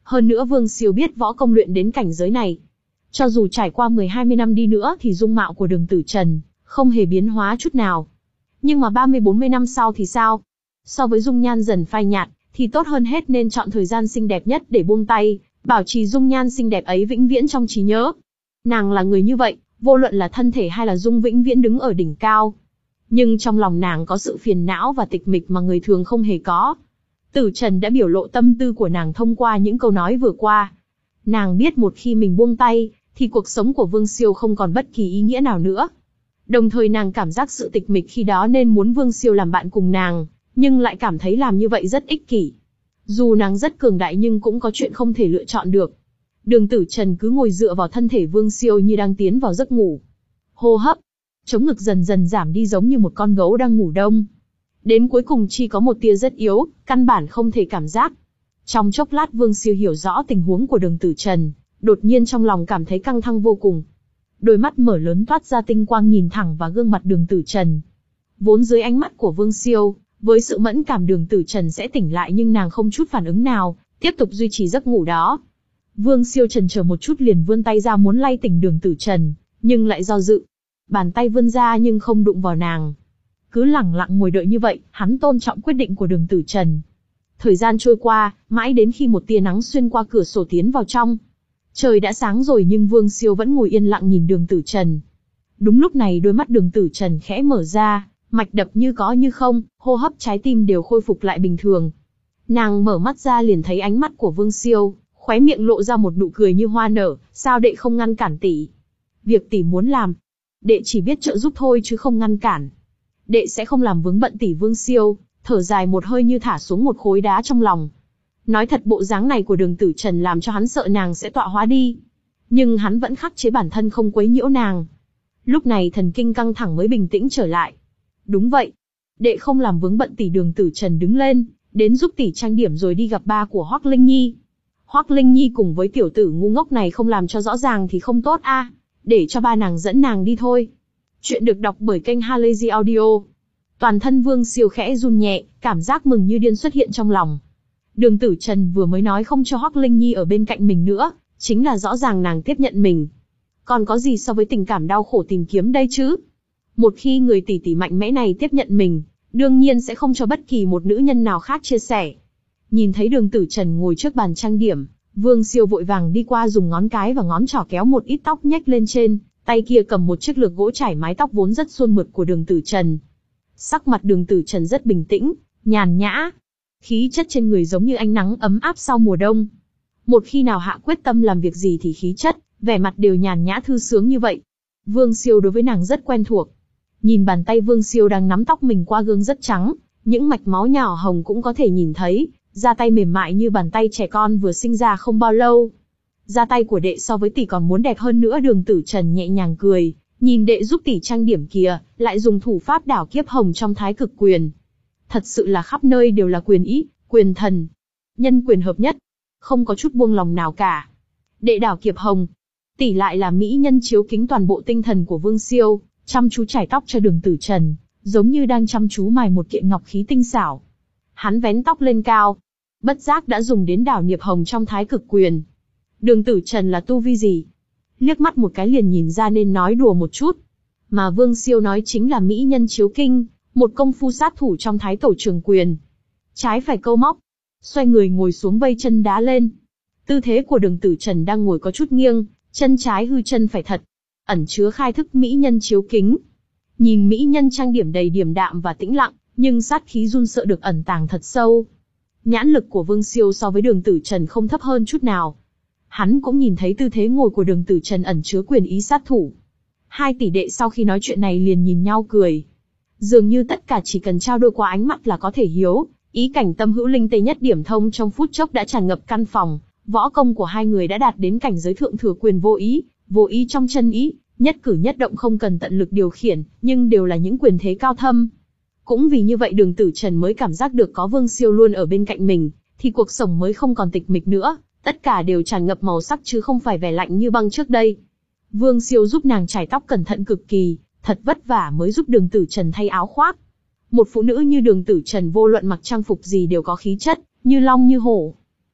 Speaker 1: Hơn nữa Vương Siêu biết võ công luyện đến cảnh giới này. Cho dù trải qua mười hai mươi năm đi nữa thì dung mạo của Đường Tử Trần không hề biến hóa chút nào. Nhưng mà ba mươi bốn mươi năm sau thì sao? So với dung nhan dần phai nhạt, thì tốt hơn hết nên chọn thời gian xinh đẹp nhất để buông tay, bảo trì dung nhan xinh đẹp ấy vĩnh viễn trong trí nhớ. Nàng là người như vậy, vô luận là thân thể hay là dung vĩnh viễn đứng ở đỉnh cao. Nhưng trong lòng nàng có sự phiền não và tịch mịch mà người thường không hề có. Tử Trần đã biểu lộ tâm tư của nàng thông qua những câu nói vừa qua. Nàng biết một khi mình buông tay, thì cuộc sống của Vương Siêu không còn bất kỳ ý nghĩa nào nữa. Đồng thời nàng cảm giác sự tịch mịch khi đó nên muốn Vương Siêu làm bạn cùng nàng, nhưng lại cảm thấy làm như vậy rất ích kỷ. Dù nàng rất cường đại nhưng cũng có chuyện không thể lựa chọn được. Đường Tử Trần cứ ngồi dựa vào thân thể Vương Siêu như đang tiến vào giấc ngủ. Hô hấp, chống ngực dần dần giảm đi giống như một con gấu đang ngủ đông. Đến cuối cùng chỉ có một tia rất yếu, căn bản không thể cảm giác. Trong chốc lát Vương Siêu hiểu rõ tình huống của Đường Tử Trần, đột nhiên trong lòng cảm thấy căng thẳng vô cùng. Đôi mắt mở lớn toát ra tinh quang nhìn thẳng vào gương mặt Đường Tử Trần. Vốn dưới ánh mắt của Vương Siêu, với sự mẫn cảm Đường Tử Trần sẽ tỉnh lại nhưng nàng không chút phản ứng nào, tiếp tục duy trì giấc ngủ đó. Vương Siêu chần chờ một chút liền vươn tay ra muốn lay tỉnh Đường Tử Trần, nhưng lại do dự. Bàn tay vươn ra nhưng không đụng vào nàng. Cứ lẳng lặng ngồi đợi như vậy, hắn tôn trọng quyết định của Đường Tử Trần. Thời gian trôi qua, mãi đến khi một tia nắng xuyên qua cửa sổ tiến vào trong. Trời đã sáng rồi nhưng Vương Siêu vẫn ngồi yên lặng nhìn Đường Tử Trần. Đúng lúc này đôi mắt Đường Tử Trần khẽ mở ra, mạch đập như có như không, hô hấp trái tim đều khôi phục lại bình thường. Nàng mở mắt ra liền thấy ánh mắt của Vương Siêu, khóe miệng lộ ra một nụ cười như hoa nở, sao đệ không ngăn cản tỷ? Việc tỷ muốn làm, đệ chỉ biết trợ giúp thôi chứ không ngăn cản. Đệ sẽ không làm vướng bận tỷ. Vương Siêu thở dài một hơi như thả xuống một khối đá trong lòng. Nói thật bộ dáng này của Đường Tử Trần làm cho hắn sợ nàng sẽ tọa hóa đi. Nhưng hắn vẫn khắc chế bản thân không quấy nhiễu nàng. Lúc này thần kinh căng thẳng mới bình tĩnh trở lại. Đúng vậy. Đệ không làm vướng bận tỷ. Đường Tử Trần đứng lên, đến giúp tỷ trang điểm rồi đi gặp ba của Hoắc Linh Nhi. Hoắc Linh Nhi cùng với tiểu tử ngu ngốc này không làm cho rõ ràng thì không tốt a. À. Để cho ba nàng dẫn nàng đi thôi. Chuyện được đọc bởi kênh Halazy Audio. Toàn thân Vương Siêu khẽ run nhẹ, cảm giác mừng như điên xuất hiện trong lòng. Đường Tử Trần vừa mới nói không cho Hoắc Linh Nhi ở bên cạnh mình nữa, chính là rõ ràng nàng tiếp nhận mình. Còn có gì so với tình cảm đau khổ tìm kiếm đây chứ? Một khi người tỷ tỷ mạnh mẽ này tiếp nhận mình, đương nhiên sẽ không cho bất kỳ một nữ nhân nào khác chia sẻ. Nhìn thấy Đường Tử Trần ngồi trước bàn trang điểm, Vương Siêu vội vàng đi qua dùng ngón cái và ngón trỏ kéo một ít tóc nhếch lên trên, tay kia cầm một chiếc lược gỗ trải mái tóc vốn rất suôn mượt của Đường Tử Trần. Sắc mặt Đường Tử Trần rất bình tĩnh, nhàn nhã. Khí chất trên người giống như ánh nắng ấm áp sau mùa đông. Một khi nào hạ quyết tâm làm việc gì thì khí chất, vẻ mặt đều nhàn nhã thư sướng như vậy. Vương Siêu đối với nàng rất quen thuộc. Nhìn bàn tay Vương Siêu đang nắm tóc mình qua gương rất trắng, những mạch máu nhỏ hồng cũng có thể nhìn thấy, da tay mềm mại như bàn tay trẻ con vừa sinh ra không bao lâu. Da tay của đệ so với tỷ còn muốn đẹp hơn nữa. Đường Tử Trần nhẹ nhàng cười, nhìn đệ giúp tỷ trang điểm kìa, lại dùng thủ pháp đảo kiếp hồng trong Thái Cực Quyền. Thật sự là khắp nơi đều là quyền ý, quyền thần, nhân quyền hợp nhất, không có chút buông lòng nào cả. Đệ đảo kiếp hồng, tỷ lại là mỹ nhân chiếu kính toàn bộ tinh thần của Vương Siêu, chăm chú chải tóc cho Đường Tử Trần, giống như đang chăm chú mài một kiện ngọc khí tinh xảo. Hắn vén tóc lên cao, bất giác đã dùng đến đảo niệp hồng trong Thái Cực Quyền. Đường Tử Trần là tu vi gì? Liếc mắt một cái liền nhìn ra nên nói đùa một chút. Mà Vương Siêu nói chính là mỹ nhân chiếu kinh, một công phu sát thủ trong Thái Tổ Trường Quyền. Trái phải câu móc, xoay người ngồi xuống vây chân đá lên. Tư thế của Đường Tử Trần đang ngồi có chút nghiêng, chân trái hư chân phải thật, ẩn chứa khai thức mỹ nhân chiếu kính. Nhìn mỹ nhân trang điểm đầy điềm đạm và tĩnh lặng, nhưng sát khí run sợ được ẩn tàng thật sâu. Nhãn lực của Vương Siêu so với Đường Tử Trần không thấp hơn chút nào. Hắn cũng nhìn thấy tư thế ngồi của Đường Tử Trần ẩn chứa quyền ý sát thủ. Hai tỷ đệ sau khi nói chuyện này liền nhìn nhau cười. Dường như tất cả chỉ cần trao đổi qua ánh mắt là có thể hiếu, ý cảnh tâm hữu linh tê nhất điểm thông trong phút chốc đã tràn ngập căn phòng. Võ công của hai người đã đạt đến cảnh giới thượng thừa quyền vô ý, vô ý trong chân ý, nhất cử nhất động không cần tận lực điều khiển, nhưng đều là những quyền thế cao thâm. Cũng vì như vậy Đường Tử Trần mới cảm giác được có Vương Siêu luôn ở bên cạnh mình, thì cuộc sống mới không còn tịch mịch nữa, tất cả đều tràn ngập màu sắc chứ không phải vẻ lạnh như băng trước đây. Vương Siêu giúp nàng chải tóc cẩn thận cực kỳ, thật vất vả mới giúp Đường Tử Trần thay áo khoác. Một phụ nữ như Đường Tử Trần vô luận mặc trang phục gì đều có khí chất, như long như hổ.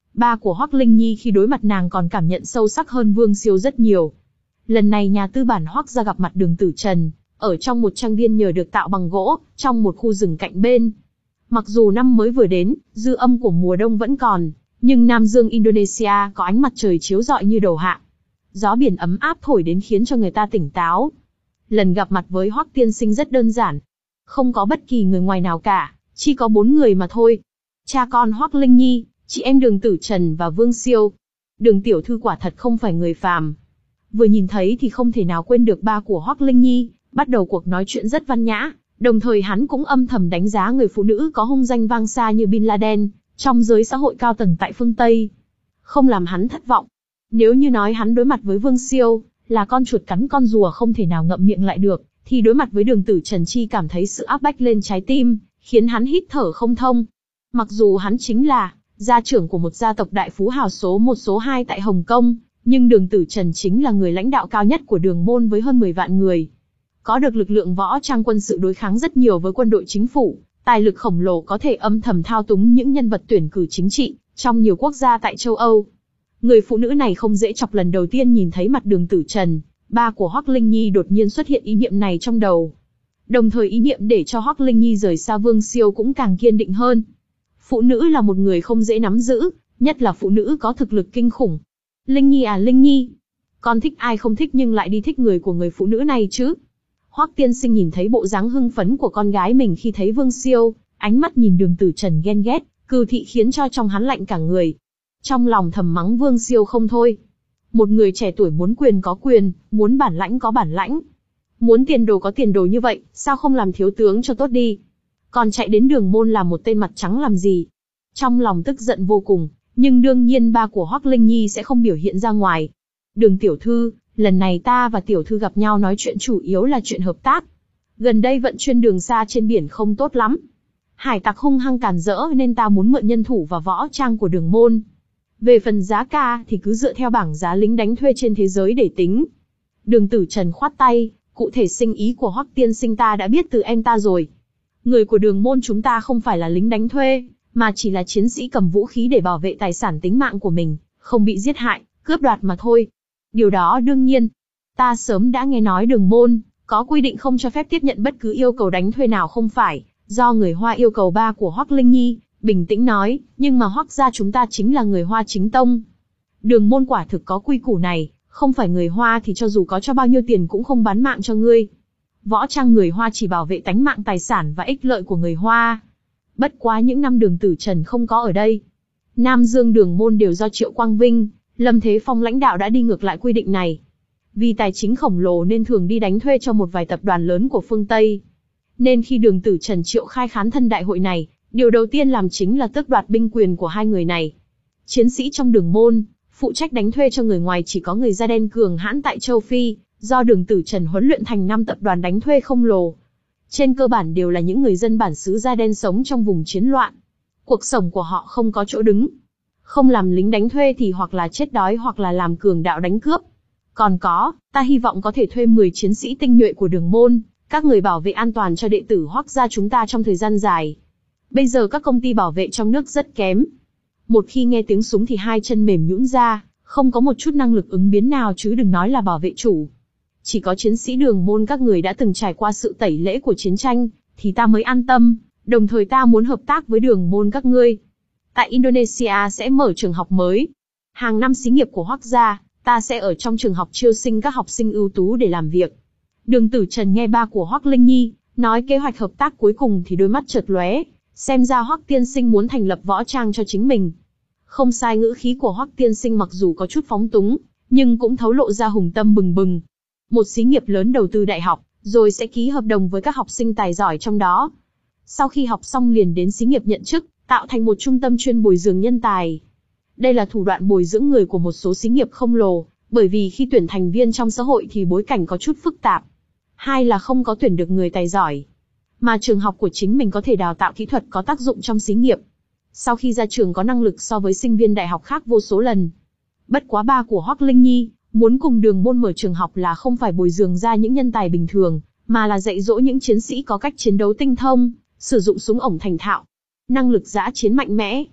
Speaker 1: Ba của Hoắc Linh Nhi khi đối mặt nàng còn cảm nhận sâu sắc hơn Vương Siêu rất nhiều. Lần này nhà tư bản Hoắc gia gặp mặt Đường Tử Trần, ở trong một trang viên nhờ được tạo bằng gỗ, trong một khu rừng cạnh bên. Mặc dù năm mới vừa đến, dư âm của mùa đông vẫn còn, nhưng Nam Dương Indonesia có ánh mặt trời chiếu rọi như đầu hạ. Gió biển ấm áp thổi đến khiến cho người ta tỉnh táo. Lần gặp mặt với Hoắc tiên sinh rất đơn giản. Không có bất kỳ người ngoài nào cả, chỉ có bốn người mà thôi. Cha con Hoắc Linh Nhi, chị em Đường Tử Trần và Vương Siêu. Đường tiểu thư quả thật không phải người phàm. Vừa nhìn thấy thì không thể nào quên được ba của Hoắc Linh Nhi, bắt đầu cuộc nói chuyện rất văn nhã, đồng thời hắn cũng âm thầm đánh giá người phụ nữ có hung danh vang xa như Bin Laden, trong giới xã hội cao tầng tại phương Tây. Không làm hắn thất vọng. Nếu như nói hắn đối mặt với Vương Siêu, là con chuột cắn con rùa không thể nào ngậm miệng lại được, thì đối mặt với Đường Tử Trần chi cảm thấy sự áp bách lên trái tim, khiến hắn hít thở không thông. Mặc dù hắn chính là gia trưởng của một gia tộc đại phú hào số một số hai tại Hồng Kông, nhưng Đường Tử Trần chính là người lãnh đạo cao nhất của Đường môn với hơn mười vạn người. Có được lực lượng võ trang quân sự đối kháng rất nhiều với quân đội chính phủ, tài lực khổng lồ có thể âm thầm thao túng những nhân vật tuyển cử chính trị trong nhiều quốc gia tại châu Âu. Người phụ nữ này không dễ chọc, lần đầu tiên nhìn thấy mặt Đường Tử Trần, ba của Hoắc Linh Nhi đột nhiên xuất hiện ý niệm này trong đầu. Đồng thời ý niệm để cho Hoắc Linh Nhi rời xa Vương Siêu cũng càng kiên định hơn. Phụ nữ là một người không dễ nắm giữ, nhất là phụ nữ có thực lực kinh khủng. Linh Nhi à Linh Nhi, con thích ai không thích nhưng lại đi thích người của người phụ nữ này chứ? Hoắc tiên sinh nhìn thấy bộ dáng hưng phấn của con gái mình khi thấy Vương Siêu, ánh mắt nhìn Đường Tử Trần ghen ghét, cừu thị khiến cho trong hắn lạnh cả người. Trong lòng thầm mắng Vương Siêu không thôi. Một người trẻ tuổi muốn quyền có quyền, muốn bản lãnh có bản lãnh, muốn tiền đồ có tiền đồ như vậy, sao không làm thiếu tướng cho tốt đi? Còn chạy đến Đường môn làm một tên mặt trắng làm gì? Trong lòng tức giận vô cùng, nhưng đương nhiên ba của Hoắc Linh Nhi sẽ không biểu hiện ra ngoài. Đường tiểu thư, lần này ta và tiểu thư gặp nhau nói chuyện chủ yếu là chuyện hợp tác. Gần đây vận chuyển đường xa trên biển không tốt lắm. Hải tặc hung hăng càn rỡ nên ta muốn mượn nhân thủ và võ trang của Đường môn. Về phần giá cả thì cứ dựa theo bảng giá lính đánh thuê trên thế giới để tính. Đường Tử Trần khoát tay, cụ thể sinh ý của Hoắc tiên sinh ta đã biết từ em ta rồi. Người của Đường môn chúng ta không phải là lính đánh thuê, mà chỉ là chiến sĩ cầm vũ khí để bảo vệ tài sản tính mạng của mình, không bị giết hại, cướp đoạt mà thôi. Điều đó đương nhiên. Ta sớm đã nghe nói Đường môn có quy định không cho phép tiếp nhận bất cứ yêu cầu đánh thuê nào không phải do người Hoa yêu cầu. Ba của Hoắc Linh Nhi bình tĩnh nói, nhưng mà Hoắc gia chúng ta chính là người Hoa chính tông. Đường môn quả thực có quy củ này, không phải người Hoa thì cho dù có cho bao nhiêu tiền cũng không bán mạng cho ngươi. Võ trang người Hoa chỉ bảo vệ tánh mạng tài sản và ích lợi của người Hoa. Bất quá những năm Đường Tử Trần không có ở đây, Nam Dương Đường môn đều do Triệu Quang Vinh, Lâm Thế Phong lãnh đạo đã đi ngược lại quy định này. Vì tài chính khổng lồ nên thường đi đánh thuê cho một vài tập đoàn lớn của phương Tây. Nên khi Đường Tử Trần triệu khai khán thân đại hội này, điều đầu tiên làm chính là tước đoạt binh quyền của hai người này. Chiến sĩ trong Đường môn, phụ trách đánh thuê cho người ngoài chỉ có người da đen cường hãn tại châu Phi, do Đường Tử Trần huấn luyện thành năm tập đoàn đánh thuê khổng lồ. Trên cơ bản đều là những người dân bản xứ da đen sống trong vùng chiến loạn. Cuộc sống của họ không có chỗ đứng. Không làm lính đánh thuê thì hoặc là chết đói hoặc là làm cường đạo đánh cướp. Còn có, ta hy vọng có thể thuê mười chiến sĩ tinh nhuệ của Đường môn, các người bảo vệ an toàn cho đệ tử Hoắc gia chúng ta trong thời gian dài. Bây giờ các công ty bảo vệ trong nước rất kém. Một khi nghe tiếng súng thì hai chân mềm nhũn ra, không có một chút năng lực ứng biến nào chứ đừng nói là bảo vệ chủ. Chỉ có chiến sĩ Đường môn các người đã từng trải qua sự tẩy lễ của chiến tranh, thì ta mới an tâm, đồng thời ta muốn hợp tác với Đường môn các ngươi. Tại Indonesia sẽ mở trường học mới. Hàng năm xí nghiệp của Hoắc gia, ta sẽ ở trong trường học chiêu sinh các học sinh ưu tú để làm việc. Đường Tử Trần nghe ba của Hoắc Linh Nhi nói kế hoạch hợp tác cuối cùng thì đôi mắt chợt lóe, xem ra Hoắc tiên sinh muốn thành lập võ trang cho chính mình. Không sai, ngữ khí của Hoắc tiên sinh mặc dù có chút phóng túng, nhưng cũng thấu lộ ra hùng tâm bừng bừng. Một xí nghiệp lớn đầu tư đại học, rồi sẽ ký hợp đồng với các học sinh tài giỏi trong đó. Sau khi học xong liền đến xí nghiệp nhận chức, tạo thành một trung tâm chuyên bồi dưỡng nhân tài. Đây là thủ đoạn bồi dưỡng người của một số xí nghiệp khổng lồ, bởi vì khi tuyển thành viên trong xã hội thì bối cảnh có chút phức tạp. Hai là không có tuyển được người tài giỏi. Mà trường học của chính mình có thể đào tạo kỹ thuật có tác dụng trong xí nghiệp. Sau khi ra trường có năng lực so với sinh viên đại học khác vô số lần. Bất quá ba của Hoắc Linh Nhi muốn cùng Đường môn mở trường học là không phải bồi dưỡng ra những nhân tài bình thường, mà là dạy dỗ những chiến sĩ có cách chiến đấu tinh thông, sử dụng súng ổng thành thạo, năng lực dã chiến mạnh mẽ.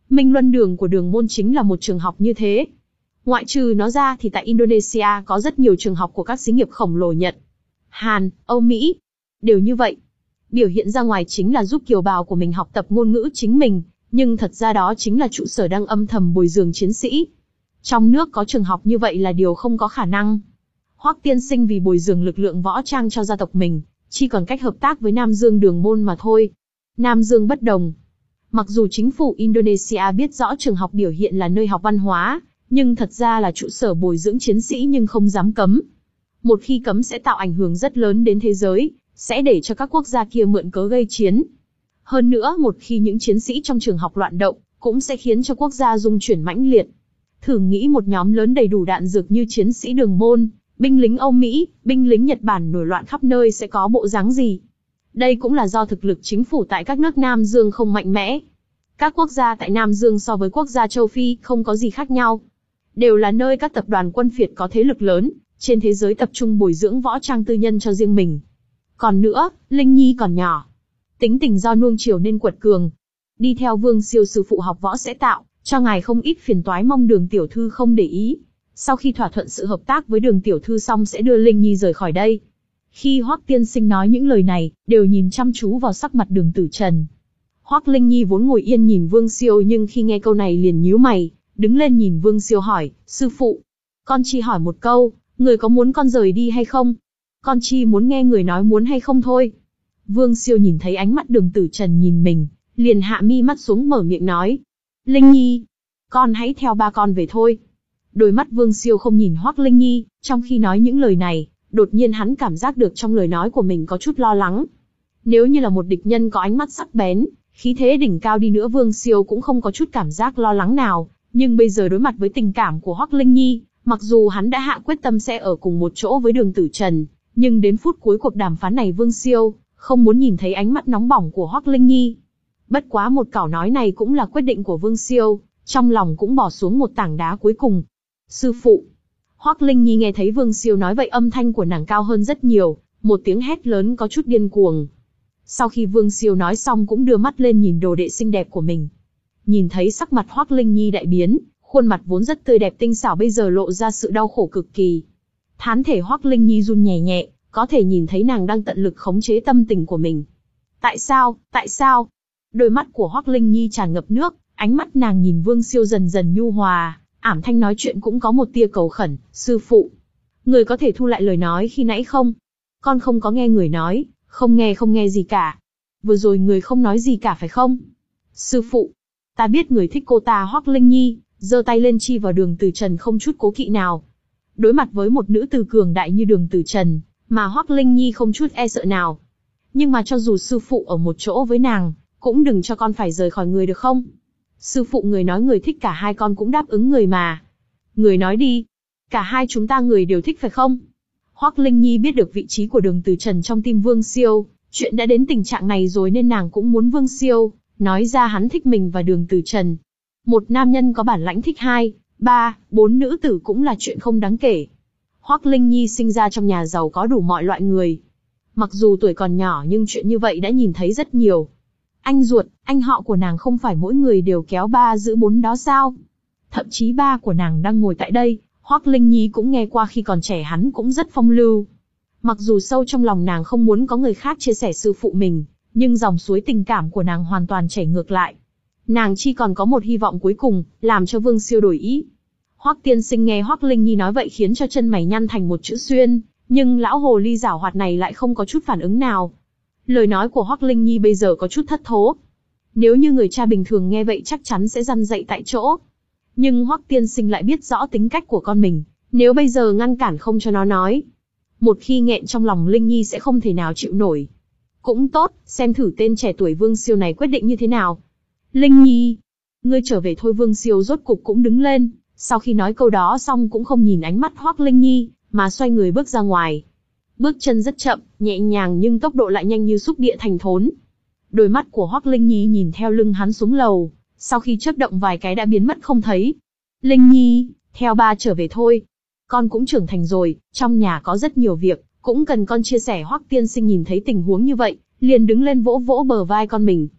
Speaker 1: Minh Luân Đường của Đường môn chính là một trường học như thế. Ngoại trừ nó ra thì tại Indonesia có rất nhiều trường học của các xí nghiệp khổng lồ Nhật, Hàn, Âu Mỹ. Đều như vậy. Biểu hiện ra ngoài chính là giúp kiều bào của mình học tập ngôn ngữ chính mình, nhưng thật ra đó chính là trụ sở đang âm thầm bồi dưỡng chiến sĩ. Trong nước có trường học như vậy là điều không có khả năng. Hoắc tiên sinh vì bồi dưỡng lực lượng võ trang cho gia tộc mình, chỉ còn cách hợp tác với Nam Dương Đường môn mà thôi. Nam Dương bất đồng. Mặc dù chính phủ Indonesia biết rõ trường học biểu hiện là nơi học văn hóa, nhưng thật ra là trụ sở bồi dưỡng chiến sĩ nhưng không dám cấm. Một khi cấm sẽ tạo ảnh hưởng rất lớn đến thế giới, sẽ để cho các quốc gia kia mượn cớ gây chiến. Hơn nữa, một khi những chiến sĩ trong trường học loạn động, cũng sẽ khiến cho quốc gia rung chuyển mãnh liệt. Thử nghĩ một nhóm lớn đầy đủ đạn dược như chiến sĩ Đường môn, binh lính Âu Mỹ, binh lính Nhật Bản nổi loạn khắp nơi sẽ có bộ dáng gì. Đây cũng là do thực lực chính phủ tại các nước Nam Dương không mạnh mẽ. Các quốc gia tại Nam Dương so với quốc gia châu Phi không có gì khác nhau. Đều là nơi các tập đoàn quân phiệt có thế lực lớn, trên thế giới tập trung bồi dưỡng võ trang tư nhân cho riêng mình. Còn nữa, Linh Nhi còn nhỏ. Tính tình do nuông chiều nên quật cường. Đi theo Vương Siêu sư phụ học võ sẽ tạo cho ngài không ít phiền toái, mong Đường tiểu thư không để ý. Sau khi thỏa thuận sự hợp tác với Đường tiểu thư xong sẽ đưa Linh Nhi rời khỏi đây. Khi Hoắc tiên sinh nói những lời này, đều nhìn chăm chú vào sắc mặt Đường Tử Trần. Hoắc Linh Nhi vốn ngồi yên nhìn Vương Siêu, nhưng khi nghe câu này liền nhíu mày, đứng lên nhìn Vương Siêu hỏi, sư phụ, con chỉ hỏi một câu, người có muốn con rời đi hay không? Con chỉ muốn nghe người nói muốn hay không thôi. Vương Siêu nhìn thấy ánh mắt Đường Tử Trần nhìn mình, liền hạ mi mắt xuống mở miệng nói, Linh Nhi, con hãy theo ba con về thôi. Đôi mắt Vương Siêu không nhìn Hoắc Linh Nhi, trong khi nói những lời này, đột nhiên hắn cảm giác được trong lời nói của mình có chút lo lắng. Nếu như là một địch nhân có ánh mắt sắc bén, khí thế đỉnh cao đi nữa, Vương Siêu cũng không có chút cảm giác lo lắng nào, nhưng bây giờ đối mặt với tình cảm của Hoắc Linh Nhi, mặc dù hắn đã hạ quyết tâm sẽ ở cùng một chỗ với Đường Tử Trần, nhưng đến phút cuối cuộc đàm phán này Vương Siêu không muốn nhìn thấy ánh mắt nóng bỏng của Hoắc Linh Nhi. Bất quá một câu nói này cũng là quyết định của Vương Siêu, trong lòng cũng bỏ xuống một tảng đá cuối cùng. Sư phụ. Hoắc Linh Nhi nghe thấy Vương Siêu nói vậy, âm thanh của nàng cao hơn rất nhiều, một tiếng hét lớn có chút điên cuồng. Sau khi Vương Siêu nói xong cũng đưa mắt lên nhìn đồ đệ xinh đẹp của mình. Nhìn thấy sắc mặt Hoắc Linh Nhi đại biến, khuôn mặt vốn rất tươi đẹp tinh xảo bây giờ lộ ra sự đau khổ cực kỳ. Thán thể Hoắc Linh Nhi run nhẹ nhẹ, có thể nhìn thấy nàng đang tận lực khống chế tâm tình của mình. Tại sao, tại sao? Đôi mắt của Hoắc Linh Nhi tràn ngập nước, ánh mắt nàng nhìn Vương Siêu dần dần nhu hòa, ảm thanh nói chuyện cũng có một tia cầu khẩn, sư phụ. Người có thể thu lại lời nói khi nãy không? Con không có nghe người nói, không nghe không nghe gì cả. Vừa rồi người không nói gì cả phải không? Sư phụ, ta biết người thích cô ta. Hoắc Linh Nhi giơ tay lên chi vào Đường Tử Trần không chút cố kỵ nào. Đối mặt với một nữ tử cường đại như Đường Tử Trần, mà Hoắc Linh Nhi không chút e sợ nào. Nhưng mà cho dù sư phụ ở một chỗ với nàng, cũng đừng cho con phải rời khỏi người được không? Sư phụ, người nói người thích cả hai con cũng đáp ứng người mà. Người nói đi. Cả hai chúng ta người đều thích phải không? Hoắc Linh Nhi biết được vị trí của Đường Tử Trần trong tim Vương Siêu, chuyện đã đến tình trạng này rồi nên nàng cũng muốn Vương Siêu nói ra hắn thích mình và Đường Tử Trần. Một nam nhân có bản lãnh thích hai, ba, bốn nữ tử cũng là chuyện không đáng kể. Hoắc Linh Nhi sinh ra trong nhà giàu có đủ mọi loại người. Mặc dù tuổi còn nhỏ nhưng chuyện như vậy đã nhìn thấy rất nhiều. Anh ruột, anh họ của nàng không phải mỗi người đều kéo ba giữ bốn đó sao? Thậm chí ba của nàng đang ngồi tại đây, Hoắc Linh Nhi cũng nghe qua khi còn trẻ hắn cũng rất phong lưu. Mặc dù sâu trong lòng nàng không muốn có người khác chia sẻ sư phụ mình, nhưng dòng suối tình cảm của nàng hoàn toàn chảy ngược lại. Nàng chỉ còn có một hy vọng cuối cùng, làm cho Vương Siêu đổi ý. Hoắc tiên sinh nghe Hoắc Linh Nhi nói vậy khiến cho chân mày nhăn thành một chữ xuyên, nhưng lão hồ ly giảo hoạt này lại không có chút phản ứng nào. Lời nói của Hoắc Linh Nhi bây giờ có chút thất thố. Nếu như người cha bình thường nghe vậy chắc chắn sẽ răn dậy tại chỗ. Nhưng Hoắc tiên sinh lại biết rõ tính cách của con mình, nếu bây giờ ngăn cản không cho nó nói, một khi nghẹn trong lòng Linh Nhi sẽ không thể nào chịu nổi. Cũng tốt, xem thử tên trẻ tuổi Vương Siêu này quyết định như thế nào. Linh Nhi, ngươi trở về thôi. Vương Siêu rốt cục cũng đứng lên, sau khi nói câu đó xong cũng không nhìn ánh mắt Hoắc Linh Nhi, mà xoay người bước ra ngoài. Bước chân rất chậm, nhẹ nhàng nhưng tốc độ lại nhanh như xúc địa thành thốn. Đôi mắt của Hoắc Linh Nhi nhìn theo lưng hắn xuống lầu, sau khi chớp động vài cái đã biến mất không thấy. Linh Nhi, theo ba trở về thôi. Con cũng trưởng thành rồi, trong nhà có rất nhiều việc, cũng cần con chia sẻ. Hoắc tiên sinh nhìn thấy tình huống như vậy, liền đứng lên vỗ vỗ bờ vai con mình.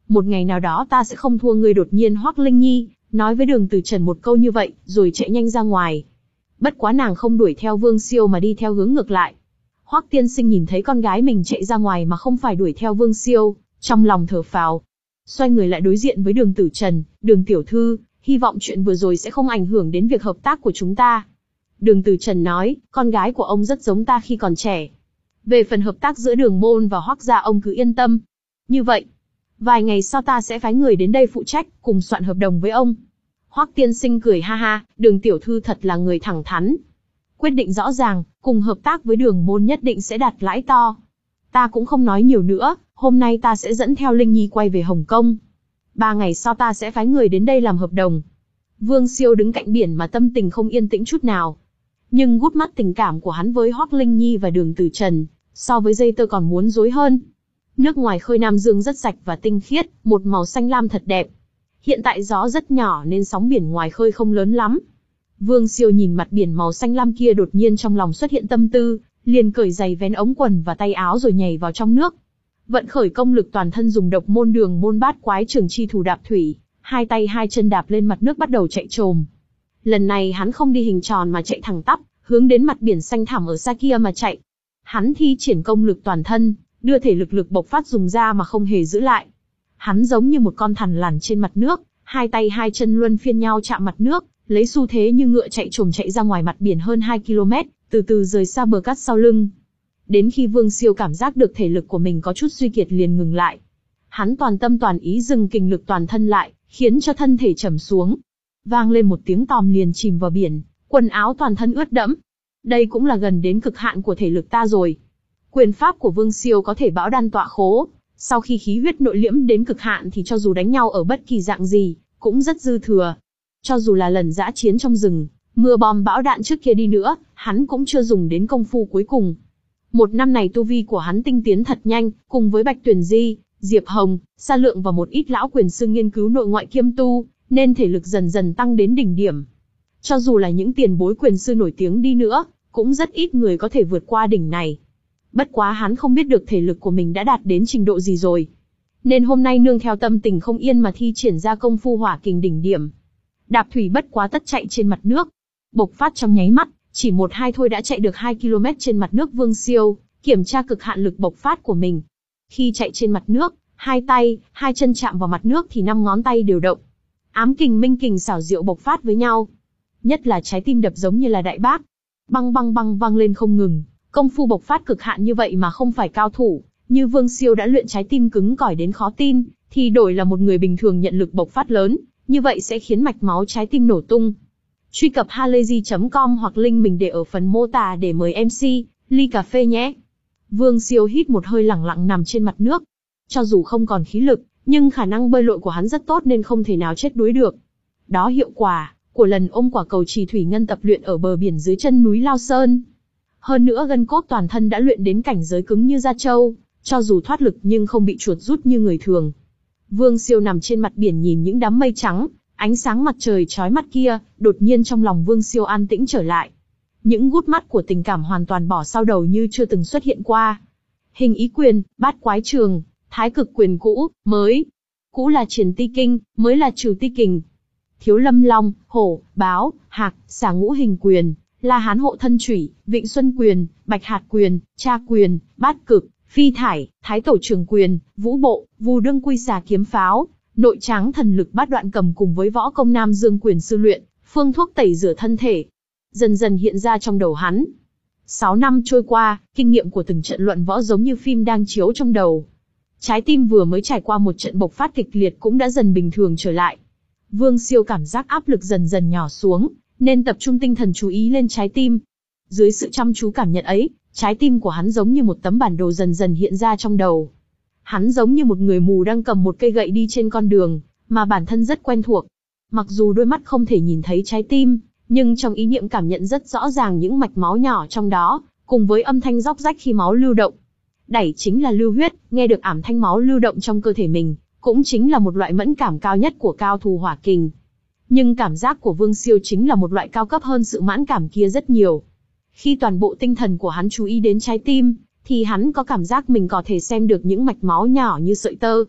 Speaker 1: một ngày nào đó ta sẽ không thua ngươi. Đột nhiên Hoắc Linh Nhi nói với Đường Từ Trần một câu như vậy, rồi chạy nhanh ra ngoài. Bất quá nàng không đuổi theo Vương Siêu mà đi theo hướng ngược lại. Hoắc tiên sinh nhìn thấy con gái mình chạy ra ngoài mà không phải đuổi theo Vương Siêu, trong lòng thở phào. Xoay người lại đối diện với Đường Tử Trần, Đường tiểu thư, hy vọng chuyện vừa rồi sẽ không ảnh hưởng đến việc hợp tác của chúng ta. Đường Tử Trần nói, con gái của ông rất giống ta khi còn trẻ. Về phần hợp tác giữa Đường môn và Hoắc gia ông cứ yên tâm. Như vậy, vài ngày sau ta sẽ phái người đến đây phụ trách, cùng soạn hợp đồng với ông. Hoắc tiên sinh cười ha ha, Đường tiểu thư thật là người thẳng thắn. Quyết định rõ ràng, cùng hợp tác với Đường môn nhất định sẽ đạt lãi to. Ta cũng không nói nhiều nữa, hôm nay ta sẽ dẫn theo Linh Nhi quay về Hồng Kông. Ba ngày sau ta sẽ phái người đến đây làm hợp đồng. Vương Siêu đứng cạnh biển mà tâm tình không yên tĩnh chút nào. Nhưng gút mắt tình cảm của hắn với Hoắc Linh Nhi và Đường Tử Trần, so với dây tơ còn muốn rối hơn. Nước ngoài khơi Nam Dương rất sạch và tinh khiết, một màu xanh lam thật đẹp. Hiện tại gió rất nhỏ nên sóng biển ngoài khơi không lớn lắm. Vương Siêu nhìn mặt biển màu xanh lam kia, đột nhiên trong lòng xuất hiện tâm tư, liền cởi giày vén ống quần và tay áo rồi nhảy vào trong nước. Vận khởi công lực toàn thân, dùng độc môn Đường môn bát quái trường chi thủ đạp thủy, hai tay hai chân đạp lên mặt nước bắt đầu chạy trồm. Lần này hắn không đi hình tròn mà chạy thẳng tắp, hướng đến mặt biển xanh thẳm ở xa kia mà chạy. Hắn thi triển công lực toàn thân, đưa thể lực lực bộc phát dùng ra mà không hề giữ lại. Hắn giống như một con thằn lằn trên mặt nước, hai tay hai chân luân phiên nhau chạm mặt nước, lấy xu thế như ngựa chạy trồm chạy ra ngoài mặt biển hơn hai ki lô mét, từ từ rời xa bờ cát sau lưng. Đến khi Vương Siêu cảm giác được thể lực của mình có chút suy kiệt liền ngừng lại. Hắn toàn tâm toàn ý dừng kinh lực toàn thân lại, khiến cho thân thể trầm xuống. Vang lên một tiếng tòm liền chìm vào biển, quần áo toàn thân ướt đẫm. Đây cũng là gần đến cực hạn của thể lực ta rồi. Quyền pháp của Vương Siêu có thể bão đan tọa khố, sau khi khí huyết nội liễm đến cực hạn thì cho dù đánh nhau ở bất kỳ dạng gì, cũng rất dư thừa. Cho dù là lần dã chiến trong rừng, mưa bom bão đạn trước kia đi nữa, hắn cũng chưa dùng đến công phu cuối cùng. Một năm này tu vi của hắn tinh tiến thật nhanh, cùng với Bạch Tuyển Di, Diệp Hồng, Sa Lượng và một ít lão quyền sư nghiên cứu nội ngoại kiêm tu, nên thể lực dần dần tăng đến đỉnh điểm. Cho dù là những tiền bối quyền sư nổi tiếng đi nữa, cũng rất ít người có thể vượt qua đỉnh này. Bất quá hắn không biết được thể lực của mình đã đạt đến trình độ gì rồi. Nên hôm nay nương theo tâm tình không yên mà thi triển ra công phu hỏa kình đỉnh điểm. Đạp thủy bất quá tất chạy trên mặt nước. Bộc phát trong nháy mắt, chỉ một hai thôi đã chạy được hai ki lô mét trên mặt nước. Vương Siêu kiểm tra cực hạn lực bộc phát của mình. Khi chạy trên mặt nước, hai tay, hai chân chạm vào mặt nước thì năm ngón tay đều động. Ám kình minh kình xảo diệu bộc phát với nhau. Nhất là trái tim đập giống như là đại bác. Băng băng băng vang lên không ngừng. Công phu bộc phát cực hạn như vậy mà không phải cao thủ, như Vương Siêu đã luyện trái tim cứng cỏi đến khó tin, thì đổi là một người bình thường nhận lực bộc phát lớn, như vậy sẽ khiến mạch máu trái tim nổ tung. Truy cập halayzi chấm com hoặc link mình để ở phần mô tả để mời em xê, ly cà phê nhé. Vương Siêu hít một hơi lẳng lặng nằm trên mặt nước. Cho dù không còn khí lực, nhưng khả năng bơi lội của hắn rất tốt nên không thể nào chết đuối được. Đó hiệu quả của lần ôm quả cầu trì thủy ngân tập luyện ở bờ biển dưới chân núi Lao Sơn. Hơn nữa gân cốt toàn thân đã luyện đến cảnh giới cứng như da trâu, cho dù thoát lực nhưng không bị chuột rút như người thường. Vương Siêu nằm trên mặt biển nhìn những đám mây trắng, ánh sáng mặt trời chói mắt kia, đột nhiên trong lòng Vương Siêu an tĩnh trở lại. Những gút mắt của tình cảm hoàn toàn bỏ sau đầu như chưa từng xuất hiện qua. Hình ý quyền, bát quái trường, thái cực quyền cũ, mới. Cũ là Triển Ti Kinh, mới là Trừ Ti Kình. Thiếu Lâm Long, Hổ, Báo, Hạc, Xà Ngũ Hình Quyền, La Hán Hộ Thân Chủy, Vịnh Xuân Quyền, Bạch Hạt Quyền, Tra Quyền, Bát Cực, Phi Thải, Thái Tổ Trường Quyền, Vũ Bộ, Vù Đương Quy Xà Kiếm Pháo, Nội Tráng Thần Lực Bát Đoạn Cầm cùng với võ công Nam Dương Quyền sư luyện, phương thuốc tẩy rửa thân thể, dần dần hiện ra trong đầu hắn. Sáu năm trôi qua, kinh nghiệm của từng trận luận võ giống như phim đang chiếu trong đầu. Trái tim vừa mới trải qua một trận bộc phát kịch liệt cũng đã dần bình thường trở lại. Vương Siêu cảm giác áp lực dần dần nhỏ xuống, nên tập trung tinh thần chú ý lên trái tim. Dưới sự chăm chú cảm nhận ấy, trái tim của hắn giống như một tấm bản đồ dần dần hiện ra trong đầu. Hắn giống như một người mù đang cầm một cây gậy đi trên con đường, mà bản thân rất quen thuộc. Mặc dù đôi mắt không thể nhìn thấy trái tim, nhưng trong ý niệm cảm nhận rất rõ ràng những mạch máu nhỏ trong đó, cùng với âm thanh róc rách khi máu lưu động. Đẩy chính là lưu huyết, nghe được ảm thanh máu lưu động trong cơ thể mình, cũng chính là một loại mẫn cảm cao nhất của cao thủ hỏa kình. Nhưng cảm giác của Vương Siêu chính là một loại cao cấp hơn sự mãn cảm kia rất nhiều. Khi toàn bộ tinh thần của hắn chú ý đến trái tim, thì hắn có cảm giác mình có thể xem được những mạch máu nhỏ như sợi tơ.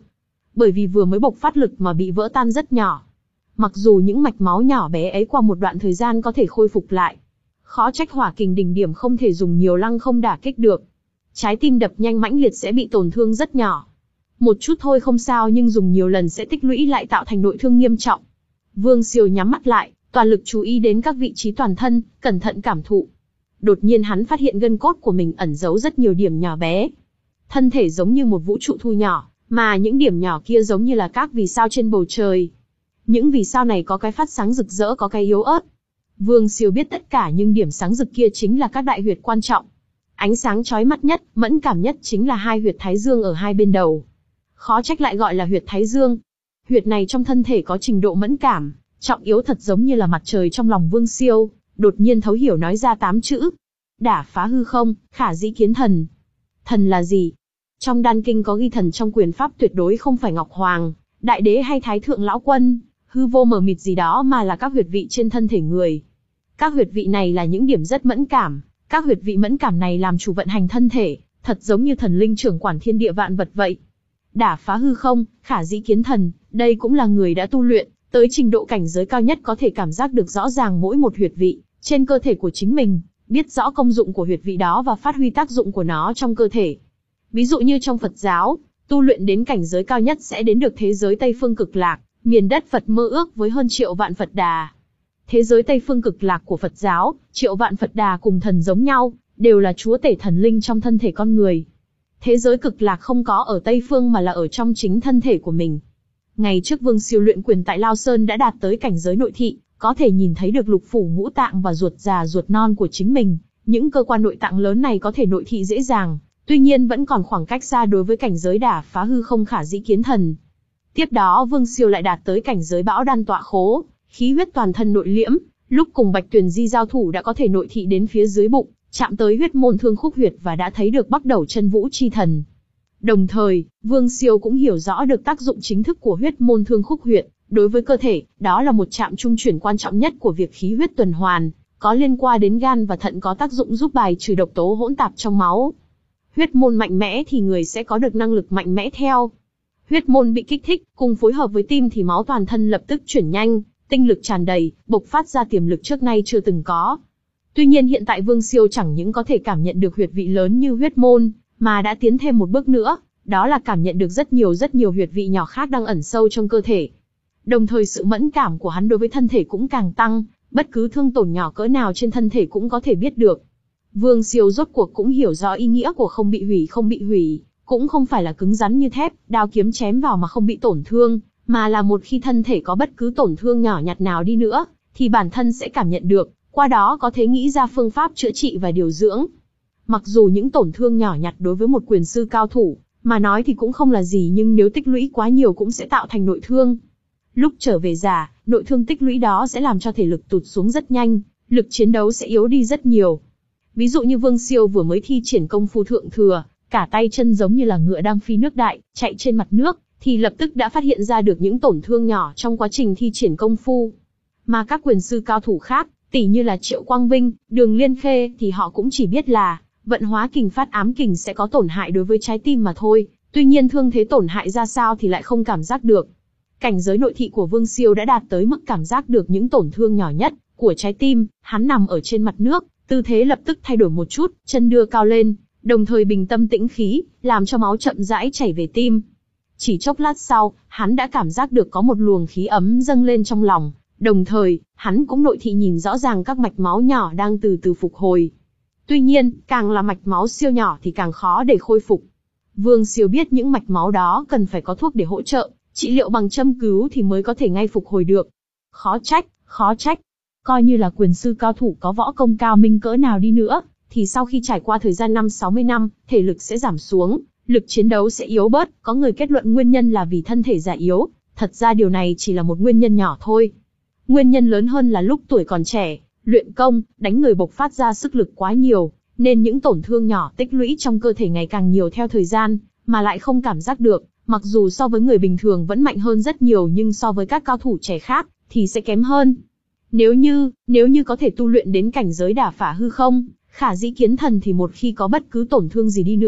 Speaker 1: bởi vì vừa mới bộc phát lực mà bị vỡ tan rất nhỏ. Mặc dù những mạch máu nhỏ bé ấy qua một đoạn thời gian có thể khôi phục lại. Khó trách hỏa kình đỉnh điểm không thể dùng nhiều lăng không đả kích được. Trái tim đập nhanh mãnh liệt sẽ bị tổn thương rất nhỏ. Một chút thôi không sao nhưng dùng nhiều lần sẽ tích lũy lại tạo thành nội thương nghiêm trọng. Vương Siêu nhắm mắt lại, toàn lực chú ý đến các vị trí toàn thân, cẩn thận cảm thụ. Đột nhiên hắn phát hiện gân cốt của mình ẩn giấu rất nhiều điểm nhỏ bé. Thân thể giống như một vũ trụ thu nhỏ, mà những điểm nhỏ kia giống như là các vì sao trên bầu trời. Những vì sao này có cái phát sáng rực rỡ có cái yếu ớt. Vương Siêu biết tất cả những điểm sáng rực kia chính là các đại huyệt quan trọng. Ánh sáng chói mắt nhất, mẫn cảm nhất chính là hai huyệt thái dương ở hai bên đầu. Khó trách lại gọi là huyệt thái dương. Huyệt này trong thân thể có trình độ mẫn cảm, trọng yếu thật giống như là mặt trời trong lòng Vương Siêu, đột nhiên thấu hiểu nói ra tám chữ. Đả phá hư không, khả dĩ kiến thần. Thần là gì? Trong đan kinh có ghi thần trong quyền pháp tuyệt đối không phải Ngọc Hoàng, Đại Đế hay Thái Thượng Lão Quân, hư vô mờ mịt gì đó mà là các huyệt vị trên thân thể người. Các huyệt vị này là những điểm rất mẫn cảm, các huyệt vị mẫn cảm này làm chủ vận hành thân thể, thật giống như thần linh trưởng quản thiên địa vạn vật vậy. Đả phá hư không, khả dĩ kiến thần, đây cũng là người đã tu luyện, tới trình độ cảnh giới cao nhất có thể cảm giác được rõ ràng mỗi một huyệt vị trên cơ thể của chính mình, biết rõ công dụng của huyệt vị đó và phát huy tác dụng của nó trong cơ thể. Ví dụ như trong Phật giáo, tu luyện đến cảnh giới cao nhất sẽ đến được thế giới Tây Phương Cực Lạc, miền đất Phật mơ ước với hơn triệu vạn Phật Đà. Thế giới Tây Phương Cực Lạc của Phật giáo, triệu vạn Phật Đà cùng thần giống nhau, đều là chúa tể thần linh trong thân thể con người. Thế giới Cực Lạc không có ở Tây Phương mà là ở trong chính thân thể của mình. Ngày trước Vương Siêu luyện quyền tại Lao Sơn đã đạt tới cảnh giới nội thị, có thể nhìn thấy được lục phủ ngũ tạng và ruột già ruột non của chính mình. Những cơ quan nội tạng lớn này có thể nội thị dễ dàng, tuy nhiên vẫn còn khoảng cách xa đối với cảnh giới đả phá hư không khả dĩ kiến thần. Tiếp đó Vương Siêu lại đạt tới cảnh giới bão đan tọa khố, khí huyết toàn thân nội liễm, lúc cùng Bạch Tuyền Di giao thủ đã có thể nội thị đến phía dưới bụng, chạm tới huyết môn thương khúc huyệt và đã thấy được Bắc Đẩu Chân Vũ chi thần. Đồng thời, Vương Siêu cũng hiểu rõ được tác dụng chính thức của huyết môn thương khúc huyệt đối với cơ thể, đó là một trạm trung chuyển quan trọng nhất của việc khí huyết tuần hoàn, có liên quan đến gan và thận, có tác dụng giúp bài trừ độc tố hỗn tạp trong máu. Huyết môn mạnh mẽ thì người sẽ có được năng lực mạnh mẽ theo. Huyết môn bị kích thích, cùng phối hợp với tim thì máu toàn thân lập tức chuyển nhanh, tinh lực tràn đầy, bộc phát ra tiềm lực trước nay chưa từng có. Tuy nhiên hiện tại Vương Siêu chẳng những có thể cảm nhận được huyệt vị lớn như huyết môn, mà đã tiến thêm một bước nữa, đó là cảm nhận được rất nhiều rất nhiều huyệt vị nhỏ khác đang ẩn sâu trong cơ thể. Đồng thời sự mẫn cảm của hắn đối với thân thể cũng càng tăng, bất cứ thương tổn nhỏ cỡ nào trên thân thể cũng có thể biết được. Vương Siêu rốt cuộc cũng hiểu rõ ý nghĩa của không bị hủy không bị hủy, cũng không phải là cứng rắn như thép, đao kiếm chém vào mà không bị tổn thương, mà là một khi thân thể có bất cứ tổn thương nhỏ nhặt nào đi nữa, thì bản thân sẽ cảm nhận được, qua đó có thể nghĩ ra phương pháp chữa trị và điều dưỡng. Mặc dù những tổn thương nhỏ nhặt đối với một quyền sư cao thủ, mà nói thì cũng không là gì, nhưng nếu tích lũy quá nhiều cũng sẽ tạo thành nội thương. Lúc trở về già, nội thương tích lũy đó sẽ làm cho thể lực tụt xuống rất nhanh, lực chiến đấu sẽ yếu đi rất nhiều. Ví dụ như Vương Siêu vừa mới thi triển công phu thượng thừa, cả tay chân giống như là ngựa đang phi nước đại, chạy trên mặt nước, thì lập tức đã phát hiện ra được những tổn thương nhỏ trong quá trình thi triển công phu. Mà các quyền sư cao thủ khác, tỉ như là Triệu Quang Vinh, Đường Liên Khê, thì họ cũng chỉ biết là vận hóa kình phát ám kình sẽ có tổn hại đối với trái tim mà thôi, tuy nhiên thương thế tổn hại ra sao thì lại không cảm giác được. Cảnh giới nội thị của Vương Siêu đã đạt tới mức cảm giác được những tổn thương nhỏ nhất của trái tim, hắn nằm ở trên mặt nước, tư thế lập tức thay đổi một chút, chân đưa cao lên, đồng thời bình tâm tĩnh khí, làm cho máu chậm rãi chảy về tim. Chỉ chốc lát sau, hắn đã cảm giác được có một luồng khí ấm dâng lên trong lòng, đồng thời, hắn cũng nội thị nhìn rõ ràng các mạch máu nhỏ đang từ từ phục hồi. Tuy nhiên, càng là mạch máu siêu nhỏ thì càng khó để khôi phục. Vương Siêu biết những mạch máu đó cần phải có thuốc để hỗ trợ, trị liệu bằng châm cứu thì mới có thể ngay phục hồi được. Khó trách, khó trách. Coi như là quyền sư cao thủ có võ công cao minh cỡ nào đi nữa, thì sau khi trải qua thời gian năm sáu mươi năm, thể lực sẽ giảm xuống, lực chiến đấu sẽ yếu bớt, có người kết luận nguyên nhân là vì thân thể già yếu, thật ra điều này chỉ là một nguyên nhân nhỏ thôi. Nguyên nhân lớn hơn là lúc tuổi còn trẻ, luyện công, đánh người bộc phát ra sức lực quá nhiều, nên những tổn thương nhỏ tích lũy trong cơ thể ngày càng nhiều theo thời gian, mà lại không cảm giác được, mặc dù so với người bình thường vẫn mạnh hơn rất nhiều nhưng so với các cao thủ trẻ khác, thì sẽ kém hơn. Nếu như, nếu như có thể tu luyện đến cảnh giới đả phả hư không, khả dĩ kiến thần thì một khi có bất cứ tổn thương gì đi nữa,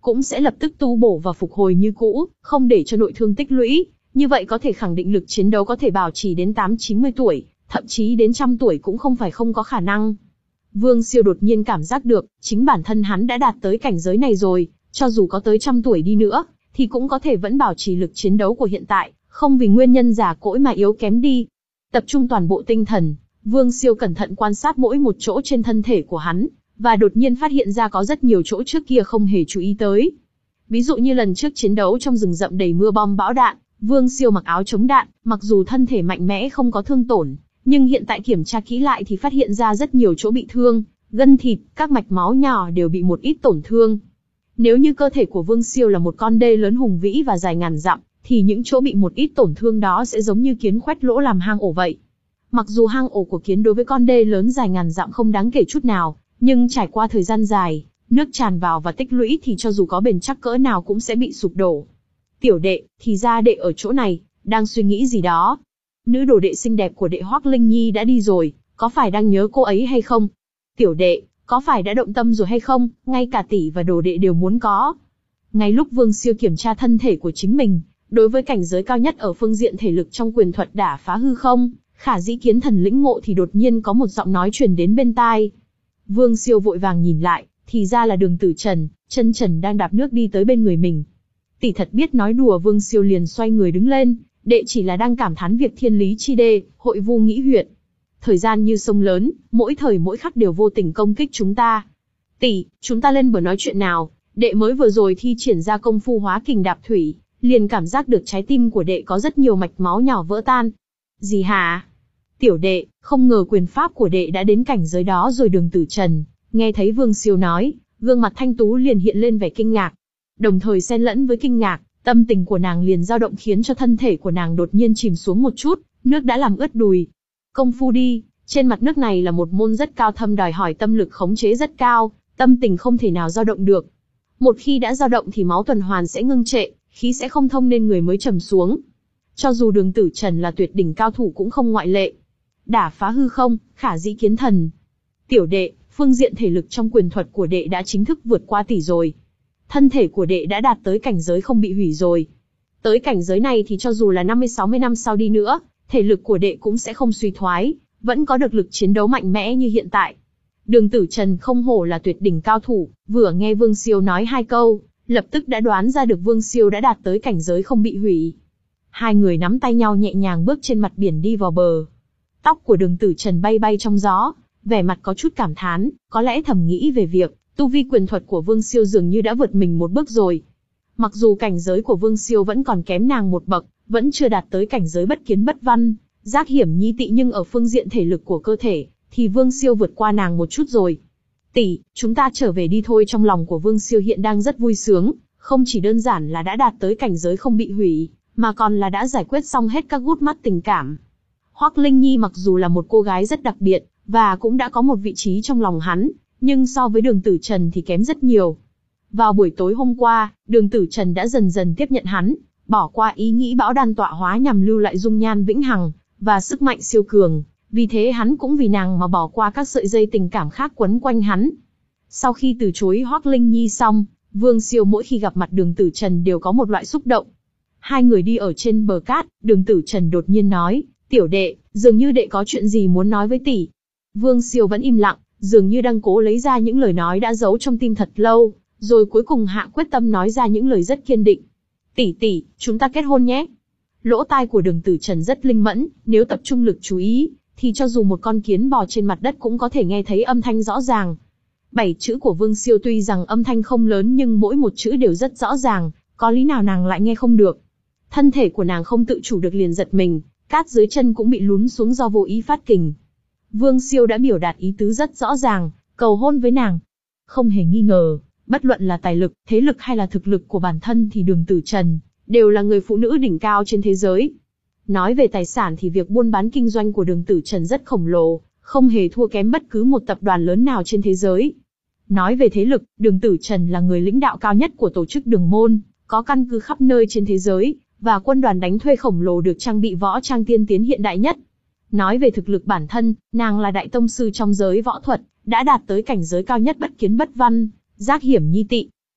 Speaker 1: cũng sẽ lập tức tu bổ và phục hồi như cũ, không để cho nội thương tích lũy. Như vậy có thể khẳng định lực chiến đấu có thể bảo trì đến tám chín mươi tuổi, thậm chí đến trăm tuổi cũng không phải không có khả năng. Vương Siêu đột nhiên cảm giác được, chính bản thân hắn đã đạt tới cảnh giới này rồi, cho dù có tới trăm tuổi đi nữa, thì cũng có thể vẫn bảo trì lực chiến đấu của hiện tại, không vì nguyên nhân già cỗi mà yếu kém đi. Tập trung toàn bộ tinh thần, Vương Siêu cẩn thận quan sát mỗi một chỗ trên thân thể của hắn, và đột nhiên phát hiện ra có rất nhiều chỗ trước kia không hề chú ý tới. Ví dụ như lần trước chiến đấu trong rừng rậm đầy mưa bom bão đạn, Vương Siêu mặc áo chống đạn, mặc dù thân thể mạnh mẽ không có thương tổn, nhưng hiện tại kiểm tra kỹ lại thì phát hiện ra rất nhiều chỗ bị thương, gân thịt, các mạch máu nhỏ đều bị một ít tổn thương. Nếu như cơ thể của Vương Siêu là một con đê lớn hùng vĩ và dài ngàn dặm, thì những chỗ bị một ít tổn thương đó sẽ giống như kiến khoét lỗ làm hang ổ vậy. Mặc dù hang ổ của kiến đối với con đê lớn dài ngàn dặm không đáng kể chút nào, nhưng trải qua thời gian dài, nước tràn vào và tích lũy thì cho dù có bền chắc cỡ nào cũng sẽ bị sụp đổ. Tiểu đệ, thì ra đệ ở chỗ này, đang suy nghĩ gì đó. Nữ đồ đệ xinh đẹp của đệ Hoắc Linh Nhi đã đi rồi, có phải đang nhớ cô ấy hay không? Tiểu đệ, có phải đã động tâm rồi hay không? Ngay cả tỷ và đồ đệ đều muốn có. Ngay lúc Vương Siêu kiểm tra thân thể của chính mình, đối với cảnh giới cao nhất ở phương diện thể lực trong quyền thuật đả phá hư không, Khả Dĩ Kiến Thần lĩnh ngộ thì đột nhiên có một giọng nói truyền đến bên tai. Vương Siêu vội vàng nhìn lại, thì ra là Đường Tử Trần, chân trần đang đạp nước đi tới bên người mình. Tỷ thật biết nói đùa. Vương Siêu liền xoay người đứng lên, đệ chỉ là đang cảm thán việc thiên lý chi đê, hội vu nghĩ huyệt. Thời gian như sông lớn, mỗi thời mỗi khắc đều vô tình công kích chúng ta. Tỷ, chúng ta lên bờ nói chuyện nào, đệ mới vừa rồi thi triển ra công phu hóa kình đạp thủy, liền cảm giác được trái tim của đệ có rất nhiều mạch máu nhỏ vỡ tan. Gì hả? Tiểu đệ, không ngờ quyền pháp của đệ đã đến cảnh giới đó rồi. Đường Tử Trần, nghe thấy Vương Siêu nói, gương mặt thanh tú liền hiện lên vẻ kinh ngạc. Đồng thời xen lẫn với kinh ngạc, tâm tình của nàng liền dao động khiến cho thân thể của nàng đột nhiên chìm xuống một chút, nước đã làm ướt đùi. Công phu đi, trên mặt nước này là một môn rất cao thâm đòi hỏi tâm lực khống chế rất cao, tâm tình không thể nào dao động được. Một khi đã dao động thì máu tuần hoàn sẽ ngưng trệ, khí sẽ không thông nên người mới trầm xuống. Cho dù Đường Tử Trần là tuyệt đỉnh cao thủ cũng không ngoại lệ. Đả phá hư không, khả dĩ kiến thần. Tiểu đệ, phương diện thể lực trong quyền thuật của đệ đã chính thức vượt qua tỷ rồi. Thân thể của đệ đã đạt tới cảnh giới không bị hủy rồi. Tới cảnh giới này thì cho dù là năm mươi sáu mươi năm sau đi nữa, thể lực của đệ cũng sẽ không suy thoái, vẫn có được lực chiến đấu mạnh mẽ như hiện tại. Đường Tử Trần không hổ là tuyệt đỉnh cao thủ, vừa nghe Vương Siêu nói hai câu, lập tức đã đoán ra được Vương Siêu đã đạt tới cảnh giới không bị hủy. Hai người nắm tay nhau nhẹ nhàng bước trên mặt biển đi vào bờ. Tóc của Đường Tử Trần bay bay trong gió, vẻ mặt có chút cảm thán, có lẽ thầm nghĩ về việc tu vi quyền thuật của Vương Siêu dường như đã vượt mình một bước rồi. Mặc dù cảnh giới của Vương Siêu vẫn còn kém nàng một bậc, vẫn chưa đạt tới cảnh giới bất kiến bất văn, giác hiểm nhi tị, nhưng ở phương diện thể lực của cơ thể, thì Vương Siêu vượt qua nàng một chút rồi. Tỷ, chúng ta trở về đi thôi. Trong lòng của Vương Siêu hiện đang rất vui sướng, không chỉ đơn giản là đã đạt tới cảnh giới không bị hủy, mà còn là đã giải quyết xong hết các gút mắt tình cảm. Hoắc Linh Nhi mặc dù là một cô gái rất đặc biệt, và cũng đã có một vị trí trong lòng hắn, nhưng so với Đường Tử Trần thì kém rất nhiều. Vào buổi tối hôm qua, Đường Tử Trần đã dần dần tiếp nhận hắn, bỏ qua ý nghĩ bão đan tọa hóa nhằm lưu lại dung nhan vĩnh hằng và sức mạnh siêu cường, vì thế hắn cũng vì nàng mà bỏ qua các sợi dây tình cảm khác quấn quanh hắn. Sau khi từ chối Hoắc Linh Nhi xong, Vương Siêu mỗi khi gặp mặt Đường Tử Trần đều có một loại xúc động. Hai người đi ở trên bờ cát, Đường Tử Trần đột nhiên nói, tiểu đệ, dường như đệ có chuyện gì muốn nói với tỷ. Vương Siêu vẫn im lặng, dường như đang cố lấy ra những lời nói đã giấu trong tim thật lâu, rồi cuối cùng hạ quyết tâm nói ra những lời rất kiên định. Tỷ tỷ, chúng ta kết hôn nhé. Lỗ tai của Đường Tử Trần rất linh mẫn, nếu tập trung lực chú ý, thì cho dù một con kiến bò trên mặt đất cũng có thể nghe thấy âm thanh rõ ràng. Bảy chữ của Vương Siêu tuy rằng âm thanh không lớn nhưng mỗi một chữ đều rất rõ ràng, có lý nào nàng lại nghe không được. Thân thể của nàng không tự chủ được liền giật mình, cát dưới chân cũng bị lún xuống do vô ý phát kình. Vương Siêu đã biểu đạt ý tứ rất rõ ràng, cầu hôn với nàng. Không hề nghi ngờ, bất luận là tài lực, thế lực hay là thực lực của bản thân thì Đường Tử Trần đều là người phụ nữ đỉnh cao trên thế giới. Nói về tài sản thì việc buôn bán kinh doanh của Đường Tử Trần rất khổng lồ, không hề thua kém bất cứ một tập đoàn lớn nào trên thế giới. Nói về thế lực, Đường Tử Trần là người lãnh đạo cao nhất của tổ chức Đường Môn, có căn cứ khắp nơi trên thế giới, và quân đoàn đánh thuê khổng lồ được trang bị võ trang tiên tiến hiện đại nhất. Nói về thực lực bản thân, nàng là đại tông sư trong giới võ thuật, đã đạt tới cảnh giới cao nhất bất kiến bất văn, giác hiểm nhi tị.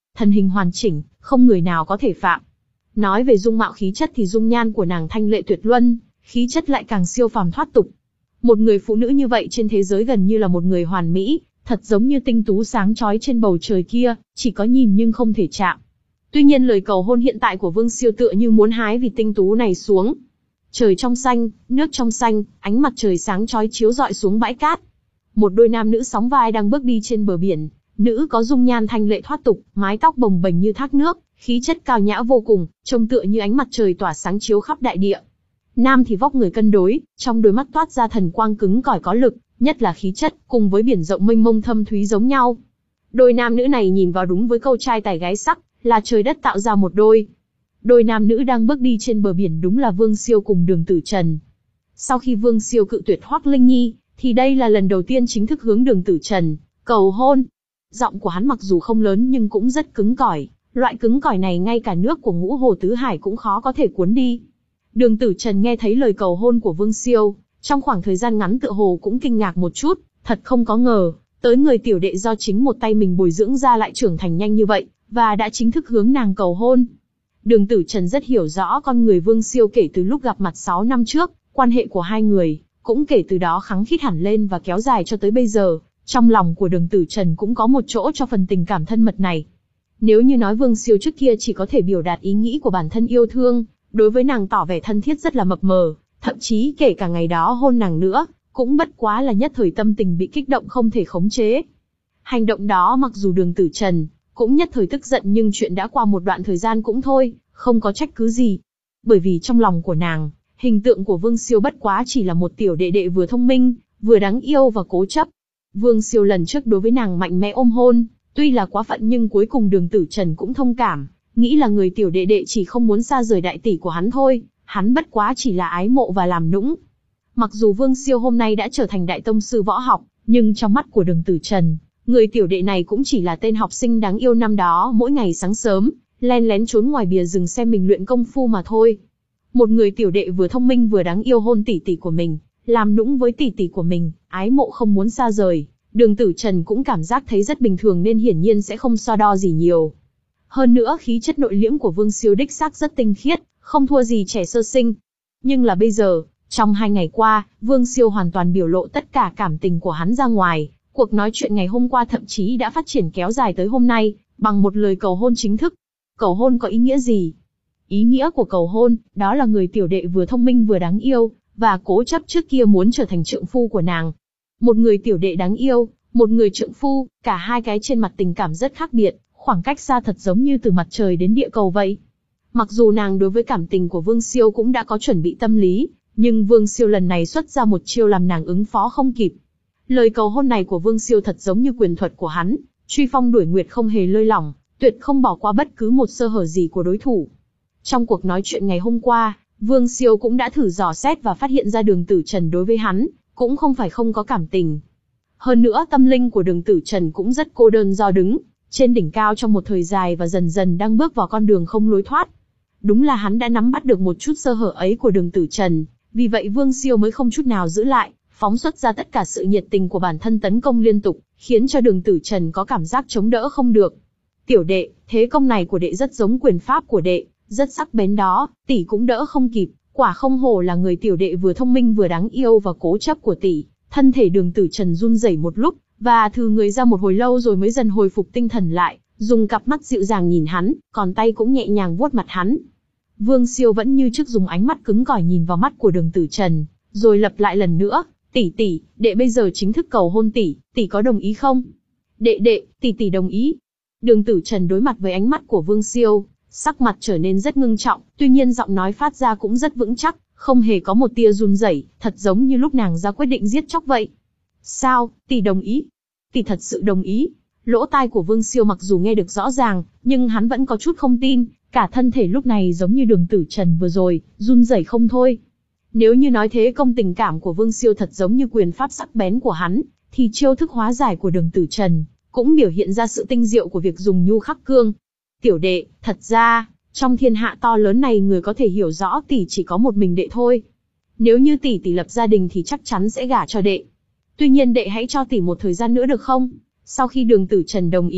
Speaker 1: thân hình hoàn chỉnh, không người nào có thể phạm. Nói về dung mạo khí chất thì dung nhan của nàng thanh lệ tuyệt luân, khí chất lại càng siêu phàm thoát tục. Một người phụ nữ như vậy trên thế giới gần như là một người hoàn mỹ, thật giống như tinh tú sáng chói trên bầu trời kia, chỉ có nhìn nhưng không thể chạm. Tuy nhiên lời cầu hôn hiện tại của Vương Siêu tựa như muốn hái vì tinh tú này xuống. Trời trong xanh, nước trong xanh, ánh mặt trời sáng chói chiếu rọi xuống bãi cát. Một đôi nam nữ sóng vai đang bước đi trên bờ biển, nữ có dung nhan thanh lệ thoát tục, mái tóc bồng bềnh như thác nước, khí chất cao nhã vô cùng, trông tựa như ánh mặt trời tỏa sáng chiếu khắp đại địa. Nam thì vóc người cân đối, trong đôi mắt toát ra thần quang cứng cỏi có lực, nhất là khí chất, cùng với biển rộng mênh mông thâm thúy giống nhau. Đôi nam nữ này nhìn vào đúng với câu trai tài gái sắc, là trời đất tạo ra một đôi. Đôi nam nữ đang bước đi trên bờ biển đúng là Vương Siêu cùng Đường Tử Trần. Sau khi Vương Siêu cự tuyệt Hoắc Linh Nhi, thì đây là lần đầu tiên chính thức hướng Đường Tử Trần cầu hôn. Giọng của hắn mặc dù không lớn nhưng cũng rất cứng cỏi, loại cứng cỏi này ngay cả nước của Ngũ Hồ Tứ Hải cũng khó có thể cuốn đi. Đường Tử Trần nghe thấy lời cầu hôn của Vương Siêu, trong khoảng thời gian ngắn tựa hồ cũng kinh ngạc một chút, thật không có ngờ, tới người tiểu đệ do chính một tay mình bồi dưỡng ra lại trưởng thành nhanh như vậy, và đã chính thức hướng nàng cầu hôn. Đường Tử Trần rất hiểu rõ con người Vương Siêu kể từ lúc gặp mặt sáu năm trước, quan hệ của hai người cũng kể từ đó khăng khít hẳn lên và kéo dài cho tới bây giờ. Trong lòng của Đường Tử Trần cũng có một chỗ cho phần tình cảm thân mật này. Nếu như nói Vương Siêu trước kia chỉ có thể biểu đạt ý nghĩ của bản thân yêu thương, đối với nàng tỏ vẻ thân thiết rất là mập mờ, thậm chí kể cả ngày đó hôn nàng nữa, cũng bất quá là nhất thời tâm tình bị kích động không thể khống chế. Hành động đó mặc dù Đường Tử Trần cũng nhất thời tức giận nhưng chuyện đã qua một đoạn thời gian cũng thôi, không có trách cứ gì. Bởi vì trong lòng của nàng, hình tượng của Vương Siêu bất quá chỉ là một tiểu đệ đệ vừa thông minh, vừa đáng yêu và cố chấp. Vương Siêu lần trước đối với nàng mạnh mẽ ôm hôn, tuy là quá phận nhưng cuối cùng Đường Tử Trần cũng thông cảm, nghĩ là người tiểu đệ đệ chỉ không muốn xa rời đại tỷ của hắn thôi, hắn bất quá chỉ là ái mộ và làm nũng. Mặc dù Vương Siêu hôm nay đã trở thành đại tông sư võ học, nhưng trong mắt của Đường Tử Trần, người tiểu đệ này cũng chỉ là tên học sinh đáng yêu năm đó mỗi ngày sáng sớm, len lén trốn ngoài bìa rừng xem mình luyện công phu mà thôi. Một người tiểu đệ vừa thông minh vừa đáng yêu hôn tỷ tỷ của mình, làm nũng với tỷ tỷ của mình, ái mộ không muốn xa rời, Đường Tử Trần cũng cảm giác thấy rất bình thường nên hiển nhiên sẽ không so đo gì nhiều. Hơn nữa khí chất nội liễm của Vương Siêu đích xác rất tinh khiết, không thua gì trẻ sơ sinh. Nhưng là bây giờ, trong hai ngày qua, Vương Siêu hoàn toàn biểu lộ tất cả cảm tình của hắn ra ngoài. Cuộc nói chuyện ngày hôm qua thậm chí đã phát triển kéo dài tới hôm nay, bằng một lời cầu hôn chính thức. Cầu hôn có ý nghĩa gì? Ý nghĩa của cầu hôn, đó là người tiểu đệ vừa thông minh vừa đáng yêu, và cố chấp trước kia muốn trở thành trượng phu của nàng. Một người tiểu đệ đáng yêu, một người trượng phu, cả hai cái trên mặt tình cảm rất khác biệt, khoảng cách xa thật giống như từ mặt trời đến địa cầu vậy. Mặc dù nàng đối với cảm tình của Vương Siêu cũng đã có chuẩn bị tâm lý, nhưng Vương Siêu lần này xuất ra một chiêu làm nàng ứng phó không kịp. Lời cầu hôn này của Vương Siêu thật giống như quyền thuật của hắn, truy phong đuổi nguyệt không hề lơi lỏng, tuyệt không bỏ qua bất cứ một sơ hở gì của đối thủ. Trong cuộc nói chuyện ngày hôm qua, Vương Siêu cũng đã thử dò xét và phát hiện ra Đường Tử Trần đối với hắn cũng không phải không có cảm tình. Hơn nữa tâm linh của Đường Tử Trần cũng rất cô đơn do đứng trên đỉnh cao trong một thời dài và dần dần đang bước vào con đường không lối thoát. Đúng là hắn đã nắm bắt được một chút sơ hở ấy của Đường Tử Trần, vì vậy Vương Siêu mới không chút nào giữ lại, phóng xuất ra tất cả sự nhiệt tình của bản thân tấn công liên tục, khiến cho Đường Tử Trần có cảm giác chống đỡ không được. Tiểu đệ, thế công này của đệ rất giống quyền pháp của đệ, rất sắc bén đó, tỷ cũng đỡ không kịp, quả không hổ là người tiểu đệ vừa thông minh vừa đáng yêu và cố chấp của tỷ. Thân thể Đường Tử Trần run rẩy một lúc, và thừ người ra một hồi lâu rồi mới dần hồi phục tinh thần lại, dùng cặp mắt dịu dàng nhìn hắn, còn tay cũng nhẹ nhàng vuốt mặt hắn. Vương Siêu vẫn như trước dùng ánh mắt cứng cỏi nhìn vào mắt của Đường Tử Trần, rồi lặp lại lần nữa, tỷ tỷ, đệ bây giờ chính thức cầu hôn tỷ, tỷ có đồng ý không? Đệ đệ, tỷ tỷ đồng ý. Đường Tử Trần đối mặt với ánh mắt của Vương Siêu, sắc mặt trở nên rất ngưng trọng, tuy nhiên giọng nói phát ra cũng rất vững chắc, không hề có một tia run rẩy, thật giống như lúc nàng ra quyết định giết chóc vậy. Sao, tỷ đồng ý? Tỷ thật sự đồng ý. Lỗ tai của Vương Siêu mặc dù nghe được rõ ràng, nhưng hắn vẫn có chút không tin, cả thân thể lúc này giống như Đường Tử Trần vừa rồi, run rẩy không thôi. Nếu như nói thế công tình cảm của Vương Siêu thật giống như quyền pháp sắc bén của hắn, thì chiêu thức hóa giải của Đường Tử Trần cũng biểu hiện ra sự tinh diệu của việc dùng nhu khắc cương. Tiểu đệ, thật ra, trong thiên hạ to lớn này người có thể hiểu rõ tỷ chỉ có một mình đệ thôi. Nếu như tỷ tỷ lập gia đình thì chắc chắn sẽ gả cho đệ. Tuy nhiên đệ hãy cho tỷ một thời gian nữa được không? Sau khi Đường Tử Trần đồng ý,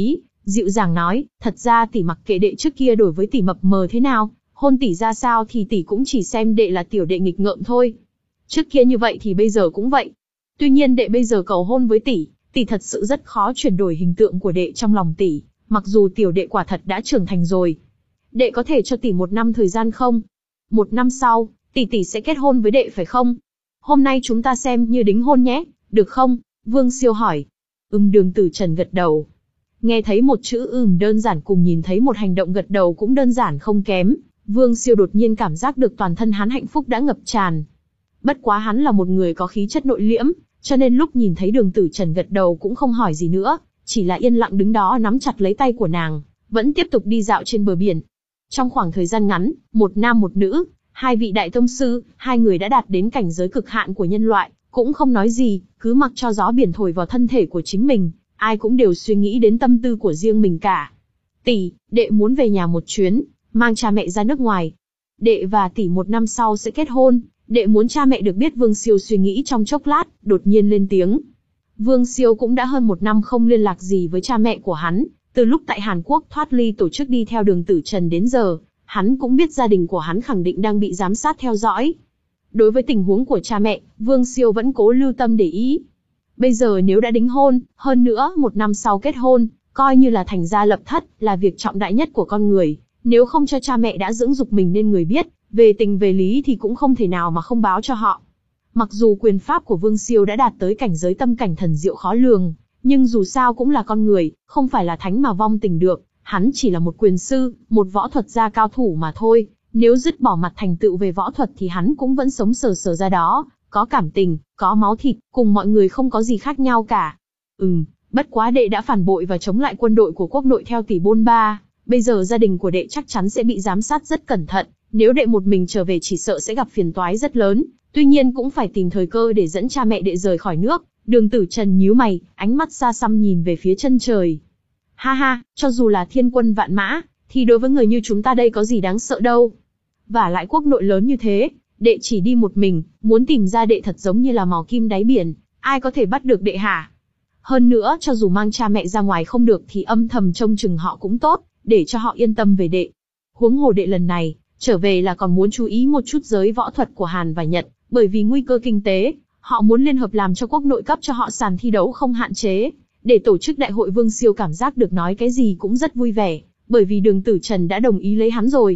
Speaker 1: dịu dàng nói, thật ra tỷ mặc kệ đệ trước kia đổi với tỷ mập mờ thế nào, hôn tỷ ra sao thì tỷ cũng chỉ xem đệ là tiểu đệ nghịch ngợm thôi. Trước kia như vậy thì bây giờ cũng vậy. Tuy nhiên đệ bây giờ cầu hôn với tỷ, tỷ thật sự rất khó chuyển đổi hình tượng của đệ trong lòng tỷ, mặc dù tiểu đệ quả thật đã trưởng thành rồi. Đệ có thể cho tỷ một năm thời gian không? Một năm sau, tỷ tỷ sẽ kết hôn với đệ phải không? Hôm nay chúng ta xem như đính hôn nhé, được không? Vương Siêu hỏi. Ừm, Đường Tử Trần gật đầu. Nghe thấy một chữ ừm đơn giản cùng nhìn thấy một hành động gật đầu cũng đơn giản không kém, Vương Siêu đột nhiên cảm giác được toàn thân hắn hạnh phúc đã ngập tràn. Bất quá hắn là một người có khí chất nội liễm, cho nên lúc nhìn thấy Đường Tử Trần gật đầu cũng không hỏi gì nữa, chỉ là yên lặng đứng đó nắm chặt lấy tay của nàng, vẫn tiếp tục đi dạo trên bờ biển. Trong khoảng thời gian ngắn, một nam một nữ, hai vị đại tông sư, hai người đã đạt đến cảnh giới cực hạn của nhân loại, cũng không nói gì, cứ mặc cho gió biển thổi vào thân thể của chính mình, ai cũng đều suy nghĩ đến tâm tư của riêng mình cả. Tỷ, đệ muốn về nhà một chuyến, mang cha mẹ ra nước ngoài. Đệ và tỷ một năm sau sẽ kết hôn, đệ muốn cha mẹ được biết. Vương Siêu suy nghĩ trong chốc lát, đột nhiên lên tiếng. Vương Siêu cũng đã hơn một năm không liên lạc gì với cha mẹ của hắn, từ lúc tại Hàn Quốc thoát ly tổ chức đi theo Đường Tử Trần đến giờ, hắn cũng biết gia đình của hắn khẳng định đang bị giám sát theo dõi. Đối với tình huống của cha mẹ, Vương Siêu vẫn cố lưu tâm để ý. Bây giờ nếu đã đính hôn, hơn nữa một năm sau kết hôn, coi như là thành gia lập thất, là việc trọng đại nhất của con người. Nếu không cho cha mẹ đã dưỡng dục mình nên người biết, về tình về lý thì cũng không thể nào mà không báo cho họ. Mặc dù quyền pháp của Vương Siêu đã đạt tới cảnh giới tâm cảnh thần diệu khó lường, nhưng dù sao cũng là con người, không phải là thánh mà vong tình được. Hắn chỉ là một quyền sư, một võ thuật gia cao thủ mà thôi. Nếu dứt bỏ mặt thành tựu về võ thuật thì hắn cũng vẫn sống sờ sờ ra đó, có cảm tình, có máu thịt, cùng mọi người không có gì khác nhau cả. Ừm, bất quá đệ đã phản bội và chống lại quân đội của quốc nội theo tỷ bôn ba. Bây giờ gia đình của đệ chắc chắn sẽ bị giám sát rất cẩn thận. Nếu đệ một mình trở về chỉ sợ sẽ gặp phiền toái rất lớn. Tuy nhiên cũng phải tìm thời cơ để dẫn cha mẹ đệ rời khỏi nước. Đường Tử Trần nhíu mày, ánh mắt xa xăm nhìn về phía chân trời. Ha ha, cho dù là thiên quân vạn mã, thì đối với người như chúng ta đây có gì đáng sợ đâu. Và lại quốc nội lớn như thế, đệ chỉ đi một mình, muốn tìm ra đệ thật giống như là mò kim đáy biển, ai có thể bắt được đệ hả? Hơn nữa, cho dù mang cha mẹ ra ngoài không được thì âm thầm trông chừng họ cũng tốt, để cho họ yên tâm về đệ. Huống hồ đệ lần này, trở về là còn muốn chú ý một chút giới võ thuật của Hàn và Nhật, bởi vì nguy cơ kinh tế, họ muốn liên hợp làm cho quốc nội cấp cho họ sàn thi đấu không hạn chế, để tổ chức đại hội. Vương Siêu cảm giác được nói cái gì cũng rất vui vẻ, bởi vì Đường Tử Trần đã đồng ý lấy hắn rồi.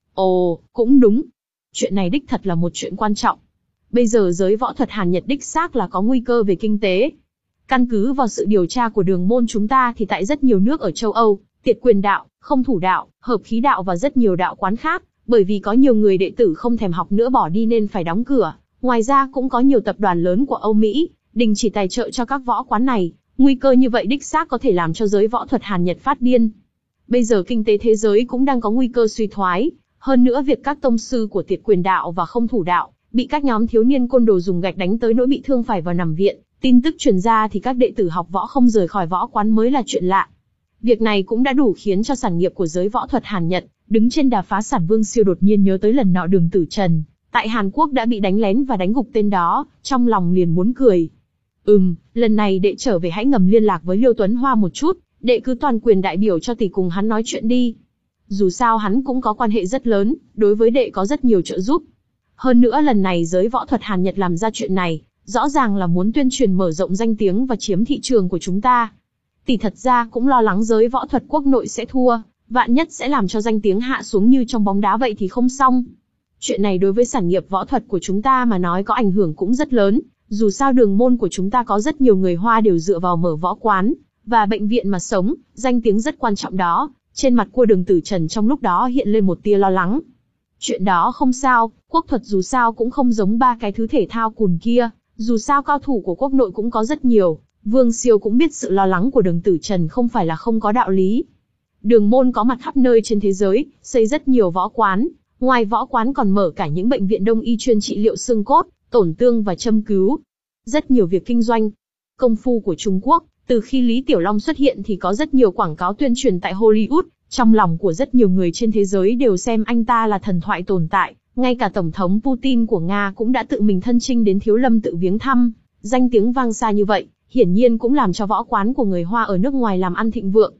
Speaker 1: Ồ, cũng đúng. Chuyện này đích thật là một chuyện quan trọng. Bây giờ giới võ thuật Hàn Nhật đích xác là có nguy cơ về kinh tế. Căn cứ vào sự điều tra của đường môn chúng ta thì tại rất nhiều nước ở châu Âu, Tiệt Quyền đạo, Không Thủ đạo, Hợp Khí đạo và rất nhiều đạo quán khác, bởi vì có nhiều người đệ tử không thèm học nữa bỏ đi nên phải đóng cửa. Ngoài ra cũng có nhiều tập đoàn lớn của Âu Mỹ đình chỉ tài trợ cho các võ quán này. Nguy cơ như vậy đích xác có thể làm cho giới võ thuật Hàn Nhật phát điên. Bây giờ kinh tế thế giới cũng đang có nguy cơ suy thoái. Hơn nữa việc các tông sư của Tiệt Quyền đạo và Không Thủ đạo bị các nhóm thiếu niên côn đồ dùng gạch đánh tới nỗi bị thương phải vào nằm viện. Tin tức truyền ra thì các đệ tử học võ không rời khỏi võ quán mới là chuyện lạ. Việc này cũng đã đủ khiến cho sản nghiệp của giới võ thuật Hàn Nhật đứng trên đà phá sản. Vương Siêu đột nhiên nhớ tới lần nọ Đường Tử Trần tại Hàn Quốc đã bị đánh lén và đánh gục tên đó, trong lòng liền muốn cười. Ừm, lần này đệ trở về hãy ngầm liên lạc với Liêu Tuấn Hoa một chút, đệ cứ toàn quyền đại biểu cho tỷ cùng hắn nói chuyện đi. Dù sao hắn cũng có quan hệ rất lớn, đối với đệ có rất nhiều trợ giúp. Hơn nữa lần này giới võ thuật Hàn Nhật làm ra chuyện này, rõ ràng là muốn tuyên truyền mở rộng danh tiếng và chiếm thị trường của chúng ta. Tỷ thật ra cũng lo lắng giới võ thuật quốc nội sẽ thua, vạn nhất sẽ làm cho danh tiếng hạ xuống như trong bóng đá vậy thì không xong. Chuyện này đối với sản nghiệp võ thuật của chúng ta mà nói có ảnh hưởng cũng rất lớn, dù sao đường môn của chúng ta có rất nhiều người Hoa đều dựa vào mở võ quán và bệnh viện mà sống, danh tiếng rất quan trọng đó. Trên mặt của Đường Tử Trần trong lúc đó hiện lên một tia lo lắng. Chuyện đó không sao, quốc thuật dù sao cũng không giống ba cái thứ thể thao cùn kia, dù sao cao thủ của quốc nội cũng có rất nhiều. Vương Siêu cũng biết sự lo lắng của Đường Tử Trần không phải là không có đạo lý. Đường môn có mặt khắp nơi trên thế giới, xây rất nhiều võ quán, ngoài võ quán còn mở cả những bệnh viện đông y chuyên trị liệu xương cốt, tổn thương và châm cứu. Rất nhiều việc kinh doanh. Công phu của Trung Quốc, từ khi Lý Tiểu Long xuất hiện thì có rất nhiều quảng cáo tuyên truyền tại Hollywood, trong lòng của rất nhiều người trên thế giới đều xem anh ta là thần thoại tồn tại, ngay cả Tổng thống Putin của Nga cũng đã tự mình thân chinh đến Thiếu Lâm tự viếng thăm, danh tiếng vang xa như vậy, hiển nhiên cũng làm cho võ quán của người Hoa ở nước ngoài làm ăn thịnh vượng.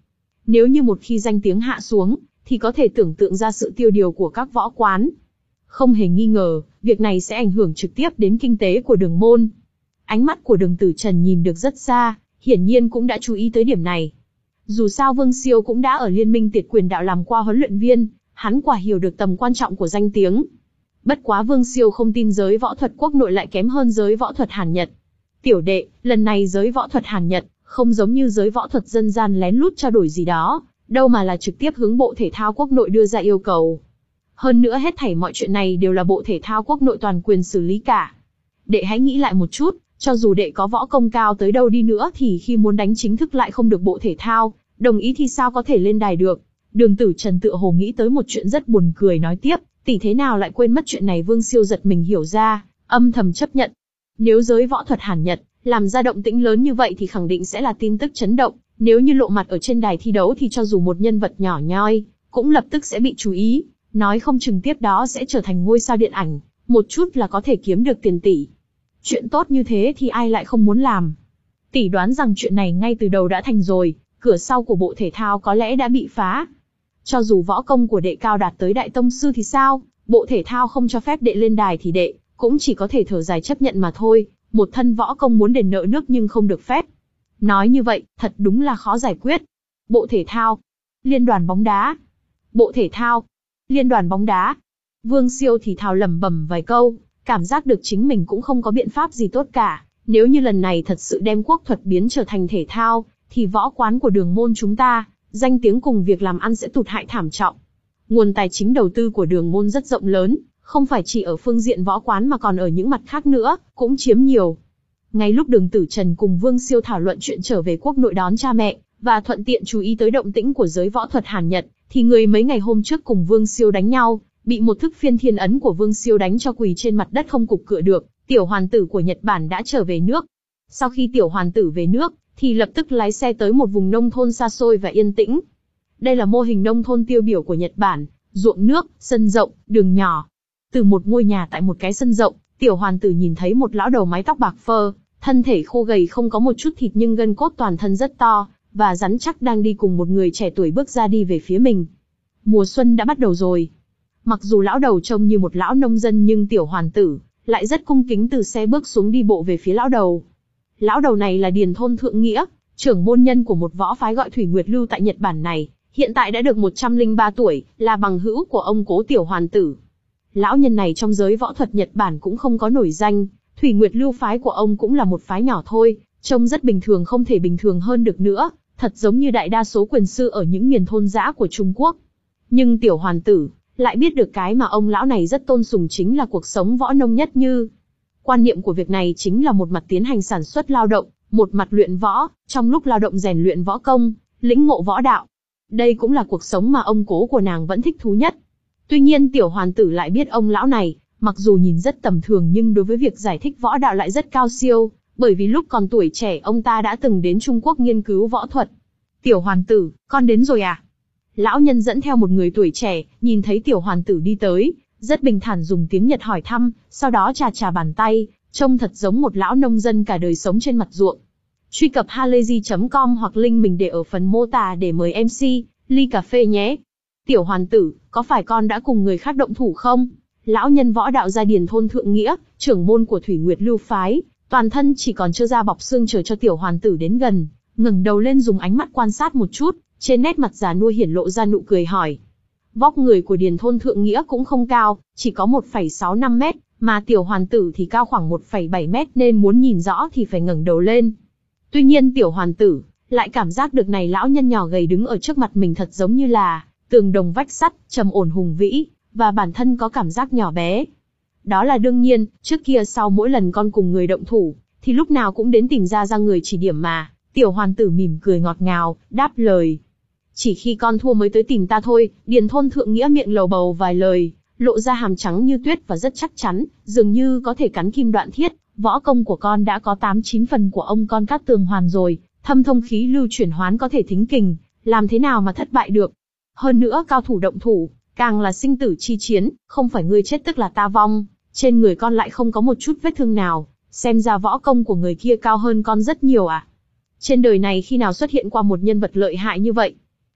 Speaker 1: Nếu như một khi danh tiếng hạ xuống, thì có thể tưởng tượng ra sự tiêu điều của các võ quán. Không hề nghi ngờ, việc này sẽ ảnh hưởng trực tiếp đến kinh tế của Đường môn. Ánh mắt của Đường Tử Trần nhìn được rất xa, hiển nhiên cũng đã chú ý tới điểm này. Dù sao Vương Siêu cũng đã ở Liên minh Tiệt Quyền Đạo làm qua huấn luyện viên, hắn quả hiểu được tầm quan trọng của danh tiếng. Bất quá Vương Siêu không tin giới võ thuật quốc nội lại kém hơn giới võ thuật Hàn Nhật. Tiểu đệ, lần này giới võ thuật Hàn Nhật, không giống như giới võ thuật dân gian lén lút trao đổi gì đó, đâu mà là trực tiếp hướng Bộ Thể thao quốc nội đưa ra yêu cầu. Hơn nữa hết thảy mọi chuyện này đều là Bộ Thể thao quốc nội toàn quyền xử lý cả. Đệ hãy nghĩ lại một chút, cho dù đệ có võ công cao tới đâu đi nữa thì khi muốn đánh chính thức lại không được Bộ Thể thao đồng ý thì sao có thể lên đài được. Đường Tử Trần tựa hồ nghĩ tới một chuyện rất buồn cười nói tiếp, tỷ thế nào lại quên mất chuyện này. Vương Siêu giật mình hiểu ra, âm thầm chấp nhận. Nếu giới võ thuật Hàn Nhật làm ra động tĩnh lớn như vậy thì khẳng định sẽ là tin tức chấn động, nếu như lộ mặt ở trên đài thi đấu thì cho dù một nhân vật nhỏ nhoi, cũng lập tức sẽ bị chú ý, nói không chừng tiếp đó sẽ trở thành ngôi sao điện ảnh, một chút là có thể kiếm được tiền tỷ. Chuyện tốt như thế thì ai lại không muốn làm. Tỷ đoán rằng chuyện này ngay từ đầu đã thành rồi, cửa sau của Bộ Thể thao có lẽ đã bị phá. Cho dù võ công của đệ cao đạt tới đại tông sư thì sao, Bộ Thể thao không cho phép đệ lên đài thì đệ cũng chỉ có thể thở dài chấp nhận mà thôi, một thân võ công muốn đền nợ nước nhưng không được phép. Nói như vậy, thật đúng là khó giải quyết. Bộ Thể thao, Liên đoàn bóng đá, Bộ Thể thao, Liên đoàn bóng đá. Vương Siêu thì thào lẩm bẩm vài câu, cảm giác được chính mình cũng không có biện pháp gì tốt cả. Nếu như lần này thật sự đem quốc thuật biến trở thành thể thao, thì võ quán của Đường môn chúng ta, danh tiếng cùng việc làm ăn sẽ tụt hại thảm trọng. Nguồn tài chính đầu tư của Đường môn rất rộng lớn, không phải chỉ ở phương diện võ quán mà còn ở những mặt khác nữa, cũng chiếm nhiều. Ngay lúc Đường Tử Trần cùng Vương Siêu thảo luận chuyện trở về quốc nội đón cha mẹ, và thuận tiện chú ý tới động tĩnh của giới võ thuật Hàn Nhật, thì người mấy ngày hôm trước cùng Vương Siêu đánh nhau, bị một thức phiên thiên ấn của Vương Siêu đánh cho quỳ trên mặt đất không cục cựa được. Tiểu hoàn tử của Nhật Bản đã trở về nước. Sau khi tiểu hoàn tử về nước, thì lập tức lái xe tới một vùng nông thôn xa xôi và yên tĩnh. Đây là mô hình nông thôn tiêu biểu của Nhật Bản, ruộng nước, sân rộng, đường nhỏ. Từ một ngôi nhà tại một cái sân rộng, tiểu hoàn tử nhìn thấy một lão đầu mái tóc bạc phơ, thân thể khô gầy không có một chút thịt nhưng gân cốt toàn thân rất to, và rắn chắc đang đi cùng một người trẻ tuổi bước ra đi về phía mình. Mùa xuân đã bắt đầu rồi. Mặc dù lão đầu trông như một lão nông dân nhưng tiểu hoàn tử lại rất cung kính từ xe bước xuống đi bộ về phía lão đầu. Lão đầu này là Điền Thôn Thượng Nghĩa, trưởng môn nhân của một võ phái gọi Thủy Nguyệt Lưu tại Nhật Bản này, hiện tại đã được một trăm lẻ ba tuổi, là bằng hữu của ông cố tiểu hoàn tử. Lão nhân này trong giới võ thuật Nhật Bản cũng không có nổi danh, Thủy Nguyệt Lưu phái của ông cũng là một phái nhỏ thôi, trông rất bình thường không thể bình thường hơn được nữa, thật giống như đại đa số quyền sư ở những miền thôn dã của Trung Quốc. Nhưng tiểu hoàn tử lại biết được cái mà ông lão này rất tôn sùng chính là cuộc sống võ nông nhất như. Quan niệm của việc này chính là một mặt tiến hành sản xuất lao động, một mặt luyện võ, trong lúc lao động rèn luyện võ công, lĩnh ngộ võ đạo. Đây cũng là cuộc sống mà ông cố của nàng vẫn thích thú nhất. Tuy nhiên tiểu hoàn tử lại biết ông lão này, mặc dù nhìn rất tầm thường nhưng đối với việc giải thích võ đạo lại rất cao siêu, bởi vì lúc còn tuổi trẻ ông ta đã từng đến Trung Quốc nghiên cứu võ thuật. Tiểu hoàn tử, con đến rồi à? Lão nhân dẫn theo một người tuổi trẻ, nhìn thấy tiểu hoàn tử đi tới, rất bình thản dùng tiếng Nhật hỏi thăm, sau đó chà chà bàn tay, trông thật giống một lão nông dân cả đời sống trên mặt ruộng. Truy cập halayzi chấm com hoặc link mình để ở phần mô tả để mời em xê, ly cà phê nhé. Tiểu hoàn tử, có phải con đã cùng người khác động thủ không? Lão nhân võ đạo gia Điền Thôn Thượng Nghĩa, trưởng môn của Thủy Nguyệt Lưu phái, toàn thân chỉ còn trơ da bọc xương chờ cho tiểu hoàn tử đến gần, ngẩng đầu lên dùng ánh mắt quan sát một chút, trên nét mặt già nua hiển lộ ra nụ cười hỏi. Vóc người của Điền Thôn Thượng Nghĩa cũng không cao, chỉ có một phẩy sáu năm mét, mà tiểu hoàn tử thì cao khoảng một phẩy bảy mét nên muốn nhìn rõ thì phải ngẩng đầu lên. Tuy nhiên tiểu hoàn tử lại cảm giác được này lão nhân nhỏ gầy đứng ở trước mặt mình thật giống như là tường đồng vách sắt, trầm ổn hùng vĩ, và bản thân có cảm giác nhỏ bé. Đó là đương nhiên, trước kia sau mỗi lần con cùng người động thủ, thì lúc nào cũng đến tìm ra ra người chỉ điểm mà. Tiểu hoàn tử mỉm cười ngọt ngào, đáp lời. Chỉ khi con thua mới tới tìm ta thôi. Điền Thôn Thượng Nghĩa miệng lầu bầu vài lời, lộ ra hàm trắng như tuyết và rất chắc chắn, dường như có thể cắn kim đoạn thiết. Võ công của con đã có tám chín phần của ông con Cát Tường Hoàn rồi, thâm thông khí lưu chuyển hoán có thể thính kình, làm thế nào mà thất bại được. Hơn nữa cao thủ động thủ, càng là sinh tử chi chiến, không phải ngươi chết tức là ta vong, trên người con lại không có một chút vết thương nào, xem ra võ công của người kia cao hơn con rất nhiều à. Trên đời này khi nào xuất hiện qua một nhân vật lợi hại như vậy?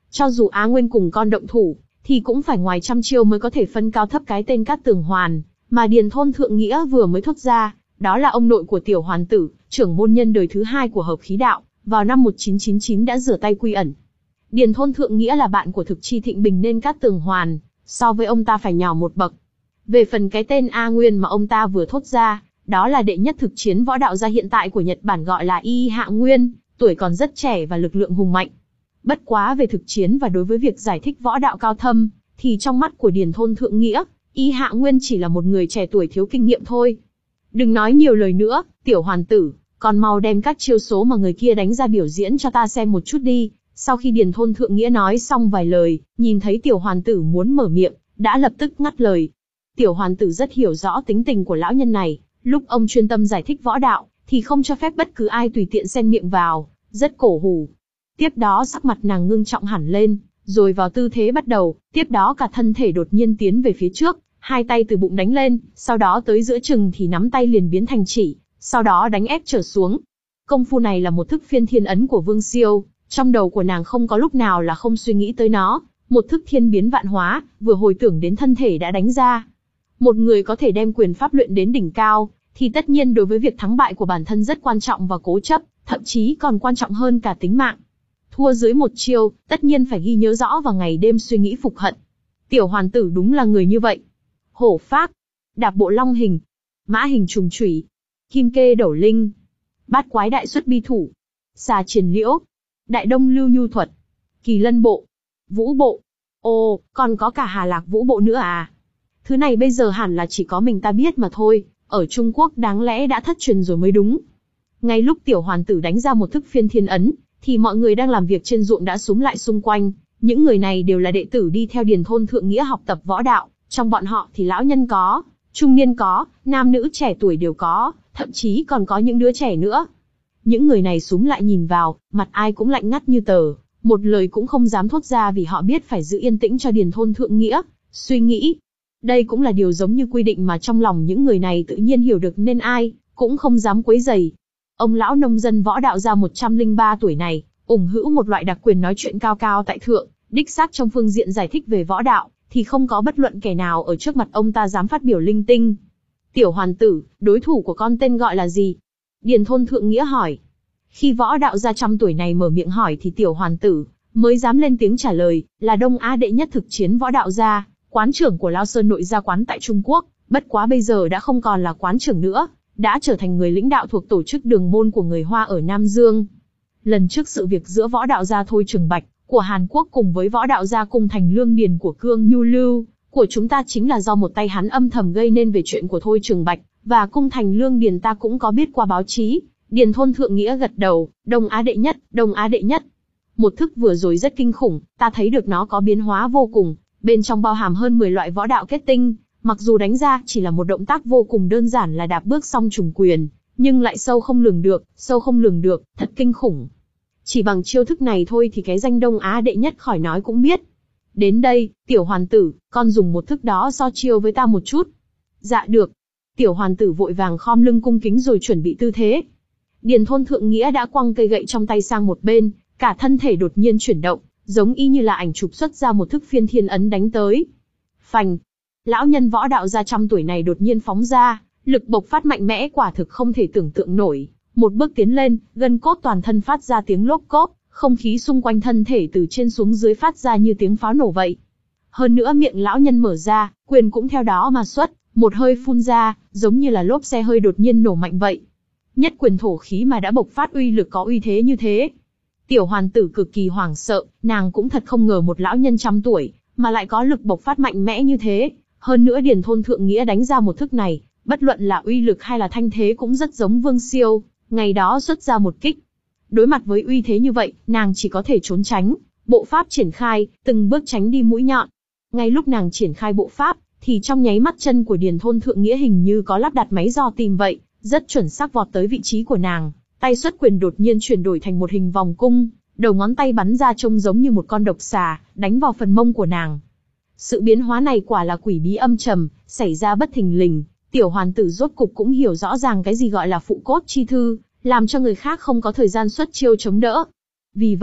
Speaker 1: Cho dù Á Nguyên cùng con động thủ, thì cũng phải ngoài trăm chiêu mới có thể phân cao thấp cái tên Cát Tường Hoàn, mà Điền Thôn Thượng Nghĩa vừa mới thốt ra, đó là ông nội của tiểu hoàn tử, trưởng môn nhân đời thứ hai của hợp khí đạo, vào năm một nghìn chín trăm chín mươi chín đã rửa tay quy ẩn. Điền Thôn Thượng Nghĩa là bạn của Thực Chi Thịnh Bình nên Cát Tường Hoàn, so với ông ta phải nhỏ một bậc. Về phần cái tên A Nguyên mà ông ta vừa thốt ra, đó là đệ nhất thực chiến võ đạo gia hiện tại của Nhật Bản gọi là Y Hạ Nguyên, tuổi còn rất trẻ và lực lượng hùng mạnh. Bất quá về thực chiến và đối với việc giải thích võ đạo cao thâm, thì trong mắt của Điền Thôn Thượng Nghĩa, Y Hạ Nguyên chỉ là một người trẻ tuổi thiếu kinh nghiệm thôi. Đừng nói nhiều lời nữa, tiểu hoàn tử, còn mau đem các chiêu số mà người kia đánh ra biểu diễn cho ta xem một chút đi. Sau khi Điền Thôn Thượng Nghĩa nói xong vài lời, nhìn thấy tiểu hoàn tử muốn mở miệng, đã lập tức ngắt lời. Tiểu hoàn tử rất hiểu rõ tính tình của lão nhân này, lúc ông chuyên tâm giải thích võ đạo, thì không cho phép bất cứ ai tùy tiện xen miệng vào, rất cổ hủ. Tiếp đó sắc mặt nàng ngưng trọng hẳn lên, rồi vào tư thế bắt đầu, tiếp đó cả thân thể đột nhiên tiến về phía trước, hai tay từ bụng đánh lên, sau đó tới giữa chừng thì nắm tay liền biến thành chỉ, sau đó đánh ép trở xuống. Công phu này là một thức phiên thiên ấn của Vương Siêu, trong đầu của nàng không có lúc nào là không suy nghĩ tới nó, một thức thiên biến vạn hóa, vừa hồi tưởng đến thân thể đã đánh ra. Một người có thể đem quyền pháp luyện đến đỉnh cao, thì tất nhiên đối với việc thắng bại của bản thân rất quan trọng và cố chấp, thậm chí còn quan trọng hơn cả tính mạng. Thua dưới một chiêu, tất nhiên phải ghi nhớ rõ và ngày đêm suy nghĩ phục hận. Tiểu hoàn tử đúng là người như vậy. Hổ phác, đạp bộ long hình, mã hình trùng chủy, kim kê đẩu linh, bát quái đại xuất bi thủ, xà triển liễu, đại đông lưu nhu thuật, kỳ lân bộ, vũ bộ. Ồ, còn có cả Hà Lạc vũ bộ nữa à? Thứ này bây giờ hẳn là chỉ có mình ta biết mà thôi, ở Trung Quốc đáng lẽ đã thất truyền rồi mới đúng. Ngay lúc tiểu hoàn tử đánh ra một thức phiên thiên ấn, thì mọi người đang làm việc trên ruộng đã xúm lại xung quanh. Những người này đều là đệ tử đi theo Điền Thôn Thượng Nghĩa học tập võ đạo, trong bọn họ thì lão nhân có, trung niên có, nam nữ trẻ tuổi đều có, thậm chí còn có những đứa trẻ nữa. Những người này xúm lại nhìn vào, mặt ai cũng lạnh ngắt như tờ, một lời cũng không dám thốt ra vì họ biết phải giữ yên tĩnh cho Điền Thôn Thượng Nghĩa suy nghĩ. Đây cũng là điều giống như quy định mà trong lòng những người này tự nhiên hiểu được nên ai cũng không dám quấy rầy. Ông lão nông dân võ đạo gia một trăm lẻ ba tuổi này, ủng hữu một loại đặc quyền nói chuyện cao cao tại thượng, đích xác trong phương diện giải thích về võ đạo, thì không có bất luận kẻ nào ở trước mặt ông ta dám phát biểu linh tinh. Tiểu hoàn tử, đối thủ của con tên gọi là gì? Điền Thôn Thượng Nghĩa hỏi. Khi võ đạo gia trăm tuổi này mở miệng hỏi thì tiểu hoàn tử mới dám lên tiếng trả lời, là Đông Á đệ nhất thực chiến võ đạo gia, quán trưởng của Lao Sơn nội gia quán tại Trung Quốc, bất quá bây giờ đã không còn là quán trưởng nữa, đã trở thành người lãnh đạo thuộc tổ chức đường môn của người Hoa ở Nam Dương. Lần trước sự việc giữa võ đạo gia Thôi Trường Bạch của Hàn Quốc cùng với võ đạo gia Cung Thành Lương Điền của Cương Nhu Lưu của chúng ta chính là do một tay hắn âm thầm gây nên. Về chuyện của Thôi Trường Bạch và Cung Thành Lương Điền ta cũng có biết qua báo chí. Điền Thôn Thượng Nghĩa gật đầu, Đông Á đệ nhất, Đông Á đệ nhất. Một thức vừa rồi rất kinh khủng, ta thấy được nó có biến hóa vô cùng, bên trong bao hàm hơn mười loại võ đạo kết tinh, mặc dù đánh ra chỉ là một động tác vô cùng đơn giản là đạp bước song trùng quyền, nhưng lại sâu không lường được, sâu không lường được, thật kinh khủng. Chỉ bằng chiêu thức này thôi thì cái danh Đông Á đệ nhất khỏi nói cũng biết. Đến đây, tiểu hoàn tử, con dùng một thức đó so chiêu với ta một chút. Dạ được. Tiểu hoàn tử vội vàng khom lưng cung kính rồi chuẩn bị tư thế. Điền Thôn Thượng Nghĩa đã quăng cây gậy trong tay sang một bên, cả thân thể đột nhiên chuyển động, giống y như là ảnh chụp xuất ra một thức phiên thiên ấn đánh tới. Phành! Lão nhân võ đạo gia trăm tuổi này đột nhiên phóng ra, lực bộc phát mạnh mẽ quả thực không thể tưởng tượng nổi. Một bước tiến lên, gân cốt toàn thân phát ra tiếng lốp cốp, không khí xung quanh thân thể từ trên xuống dưới phát ra như tiếng pháo nổ vậy. Hơn nữa miệng lão nhân mở ra, quyền cũng theo đó mà xuất, một hơi phun ra, giống như là lốp xe hơi đột nhiên nổ mạnh vậy. Nhất quyền thổ khí mà đã bộc phát uy lực có uy thế như thế. Tiểu hoàn tử cực kỳ hoảng sợ, nàng cũng thật không ngờ một lão nhân trăm tuổi, mà lại có lực bộc phát mạnh mẽ như thế. Hơn nữa Điền Thôn Thượng Nghĩa đánh ra một thức này, bất luận là uy lực hay là thanh thế cũng rất giống Vương Siêu, ngày đó xuất ra một kích. Đối mặt với uy thế như vậy, nàng chỉ có thể trốn tránh, bộ pháp triển khai, từng bước tránh đi mũi nhọn. Ngay lúc nàng triển khai bộ pháp, thì trong nháy mắt chân của Điền Thôn Thượng Nghĩa hình như có lắp đặt máy dò tìm vậy, rất chuẩn xác vọt tới vị trí của nàng, tay xuất quyền đột nhiên chuyển đổi thành một hình vòng cung, đầu ngón tay bắn ra trông giống như một con độc xà, đánh vào phần mông của nàng. Sự biến hóa này quả là quỷ bí âm trầm, xảy ra bất thình lình, tiểu hoàn tử rốt cục cũng hiểu rõ ràng cái gì gọi là phụ cốt chi thư, làm cho người khác không có thời gian xuất chiêu chống đỡ. Vì vậy,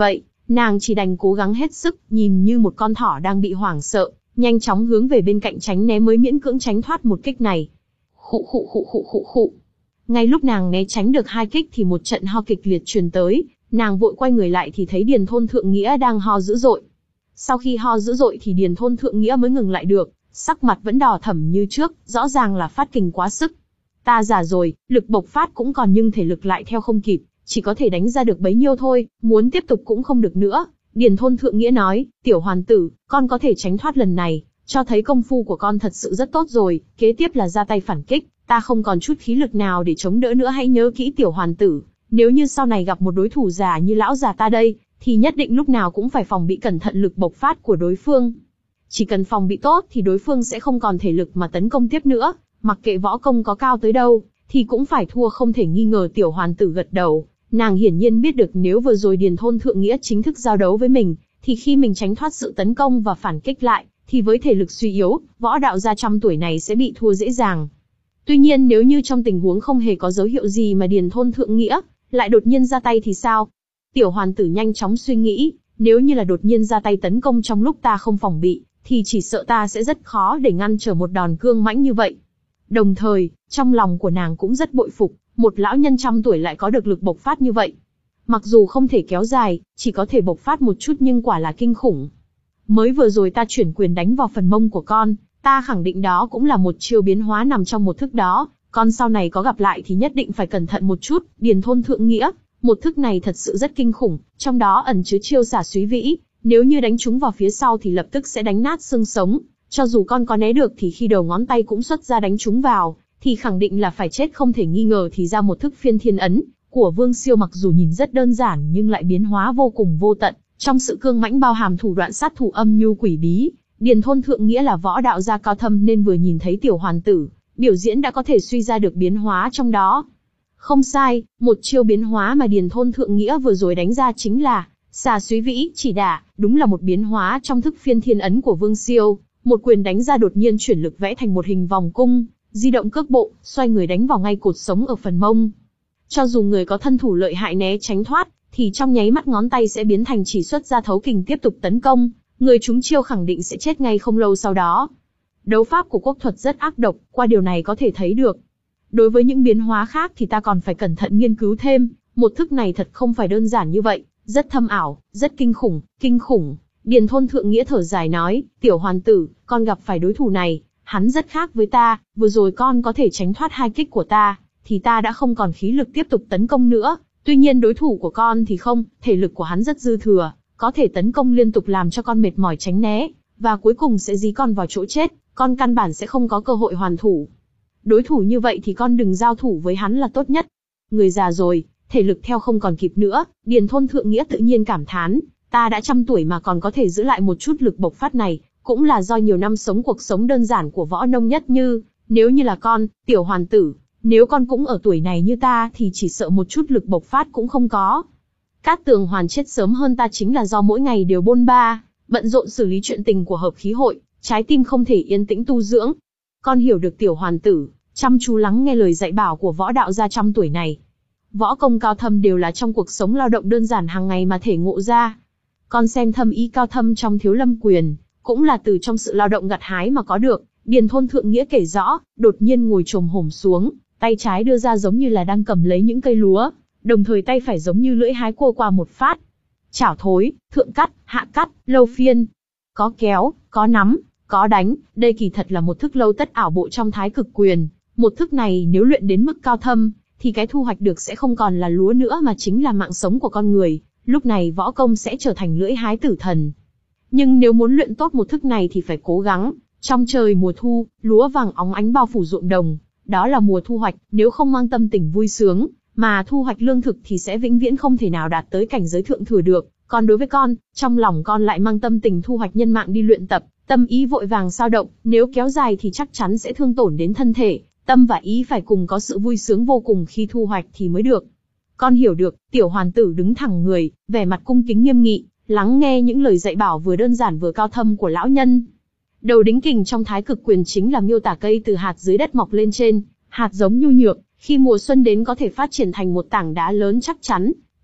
Speaker 1: Nàng chỉ đành cố gắng hết sức, nhìn như một con thỏ đang bị hoảng sợ, nhanh chóng hướng về bên cạnh tránh né mới miễn cưỡng tránh thoát một kích này. Khụ khụ khụ khụ khụ khụ. Ngay lúc nàng né tránh được hai kích thì một trận ho kịch liệt truyền tới, nàng vội quay người lại thì thấy Điền Thôn Thượng Nghĩa đang ho dữ dội. Sau khi ho dữ dội thì Điền Thôn Thượng Nghĩa mới ngừng lại được, sắc mặt vẫn đỏ thẫm như trước, rõ ràng là phát kình quá sức. Ta già rồi, lực bộc phát cũng còn nhưng thể lực lại theo không kịp, chỉ có thể đánh ra được bấy nhiêu thôi, muốn tiếp tục cũng không được nữa. Điền Thôn Thượng Nghĩa nói, tiểu hoàn tử, con có thể tránh thoát lần này, cho thấy công phu của con thật sự rất tốt rồi, kế tiếp là ra tay phản kích, ta không còn chút khí lực nào để chống đỡ nữa, hãy nhớ kỹ tiểu hoàn tử, nếu như sau này gặp một đối thủ già như lão già ta đây, thì nhất định lúc nào cũng phải phòng bị cẩn thận lực bộc phát của đối phương. Chỉ cần phòng bị tốt thì đối phương sẽ không còn thể lực mà tấn công tiếp nữa, mặc kệ võ công có cao tới đâu, thì cũng phải thua không thể nghi ngờ. Tiểu hoàn tử gật đầu, nàng hiển nhiên biết được nếu vừa rồi Điền Thôn Thượng Nghĩa chính thức giao đấu với mình, thì khi mình tránh thoát sự tấn công và phản kích lại, thì với thể lực suy yếu, võ đạo gia trăm tuổi này sẽ bị thua dễ dàng. Tuy nhiên nếu như trong tình huống không hề có dấu hiệu gì mà Điền Thôn Thượng Nghĩa lại đột nhiên ra tay thì sao? Tiểu hoàn tử nhanh chóng suy nghĩ, nếu như là đột nhiên ra tay tấn công trong lúc ta không phòng bị, thì chỉ sợ ta sẽ rất khó để ngăn trở một đòn cương mãnh như vậy. Đồng thời, trong lòng của nàng cũng rất bội phục, một lão nhân trăm tuổi lại có được lực bộc phát như vậy. Mặc dù không thể kéo dài, chỉ có thể bộc phát một chút nhưng quả là kinh khủng. Mới vừa rồi ta chuyển quyền đánh vào phần mông của con, ta khẳng định đó cũng là một chiêu biến hóa nằm trong một thức đó, con sau này có gặp lại thì nhất định phải cẩn thận một chút. Điền Thôn Thượng Nghĩa, một thức này thật sự rất kinh khủng, trong đó ẩn chứa chiêu xả súy vĩ, nếu như đánh trúng vào phía sau thì lập tức sẽ đánh nát xương sống, cho dù con có né được thì khi đầu ngón tay cũng xuất ra đánh trúng vào, thì khẳng định là phải chết không thể nghi ngờ. Thì ra một thức phiên thiên ấn của Vương Siêu mặc dù nhìn rất đơn giản nhưng lại biến hóa vô cùng vô tận, trong sự cương mãnh bao hàm thủ đoạn sát thủ âm nhu quỷ bí. Điền Thôn Thượng Nghĩa là võ đạo gia cao thâm nên vừa nhìn thấy tiểu hoàn tử biểu diễn đã có thể suy ra được biến hóa trong đó. Không sai, một chiêu biến hóa mà Điền Thôn Thượng Nghĩa vừa rồi đánh ra chính là xà súy vĩ chỉ đả, đúng là một biến hóa trong thức phiên thiên ấn của Vương Siêu. Một quyền đánh ra đột nhiên chuyển lực vẽ thành một hình vòng cung, di động cước bộ, xoay người đánh vào ngay cột sống ở phần mông. Cho dù người có thân thủ lợi hại né tránh thoát, thì trong nháy mắt ngón tay sẽ biến thành chỉ xuất ra thấu kình tiếp tục tấn công, người trúng chiêu khẳng định sẽ chết ngay không lâu sau đó. Đấu pháp của quốc thuật rất ác độc, qua điều này có thể thấy được. Đối với những biến hóa khác thì ta còn phải cẩn thận nghiên cứu thêm, một thức này thật không phải đơn giản như vậy, rất thâm ảo, rất kinh khủng, kinh khủng. Điền Thôn Thượng Nghĩa thở dài nói, tiểu hoàn tử, con gặp phải đối thủ này, hắn rất khác với ta, vừa rồi con có thể tránh thoát hai kích của ta, thì ta đã không còn khí lực tiếp tục tấn công nữa, tuy nhiên đối thủ của con thì không, thể lực của hắn rất dư thừa, có thể tấn công liên tục làm cho con mệt mỏi tránh né, và cuối cùng sẽ dí con vào chỗ chết, con căn bản sẽ không có cơ hội hoàn thủ. Đối thủ như vậy thì con đừng giao thủ với hắn là tốt nhất. Người già rồi, thể lực theo không còn kịp nữa, Điền Thôn Thượng Nghĩa tự nhiên cảm thán, ta đã trăm tuổi mà còn có thể giữ lại một chút lực bộc phát này, cũng là do nhiều năm sống cuộc sống đơn giản của võ nông nhất như, nếu như là con, tiểu hoàn tử, nếu con cũng ở tuổi này như ta thì chỉ sợ một chút lực bộc phát cũng không có. Cát Tường Hoàn chết sớm hơn ta chính là do mỗi ngày đều bôn ba, bận rộn xử lý chuyện tình của hợp khí hội, trái tim không thể yên tĩnh tu dưỡng. Con hiểu được tiểu hoàn tử, chăm chú lắng nghe lời dạy bảo của võ đạo gia trăm tuổi này. Võ công cao thâm đều là trong cuộc sống lao động đơn giản hàng ngày mà thể ngộ ra. Con xem thâm ý cao thâm trong Thiếu Lâm Quyền, cũng là từ trong sự lao động gặt hái mà có được. Điền Thôn Thượng Nghĩa kể rõ, đột nhiên ngồi chồm hổm xuống, tay trái đưa ra giống như là đang cầm lấy những cây lúa, đồng thời tay phải giống như lưỡi hái cua qua một phát. Chảo thối, thượng cắt, hạ cắt, lâu phiên. Có kéo, có nắm, có đánh, đây kỳ thật là một thức lâu tất ảo bộ trong Thái Cực Quyền. Một thức này nếu luyện đến mức cao thâm, thì cái thu hoạch được sẽ không còn là lúa nữa mà chính là mạng sống của con người. Lúc này võ công sẽ trở thành lưỡi hái tử thần. Nhưng nếu muốn luyện tốt một thức này thì phải cố gắng. Trong trời mùa thu, lúa vàng óng ánh bao phủ ruộng đồng, đó là mùa thu hoạch, nếu không mang tâm tình vui sướng, mà thu hoạch lương thực thì sẽ vĩnh viễn không thể nào đạt tới cảnh giới thượng thừa được. Còn đối với con, trong lòng con lại mang tâm tình thu hoạch nhân mạng đi luyện tập, tâm ý vội vàng sao động, nếu kéo dài thì chắc chắn sẽ thương tổn đến thân thể, tâm và ý phải cùng có sự vui sướng vô cùng khi thu hoạch thì mới được. Con hiểu được, tiểu hoàn tử đứng thẳng người, vẻ mặt cung kính nghiêm nghị, lắng nghe những lời dạy bảo vừa đơn giản vừa cao thâm của lão nhân. Đầu đính kình trong Thái Cực Quyền chính là miêu tả cây từ hạt dưới đất mọc lên trên, hạt giống nhu nhược, khi mùa xuân đến có thể phát triển thành một tảng đá lớn chắc chắn,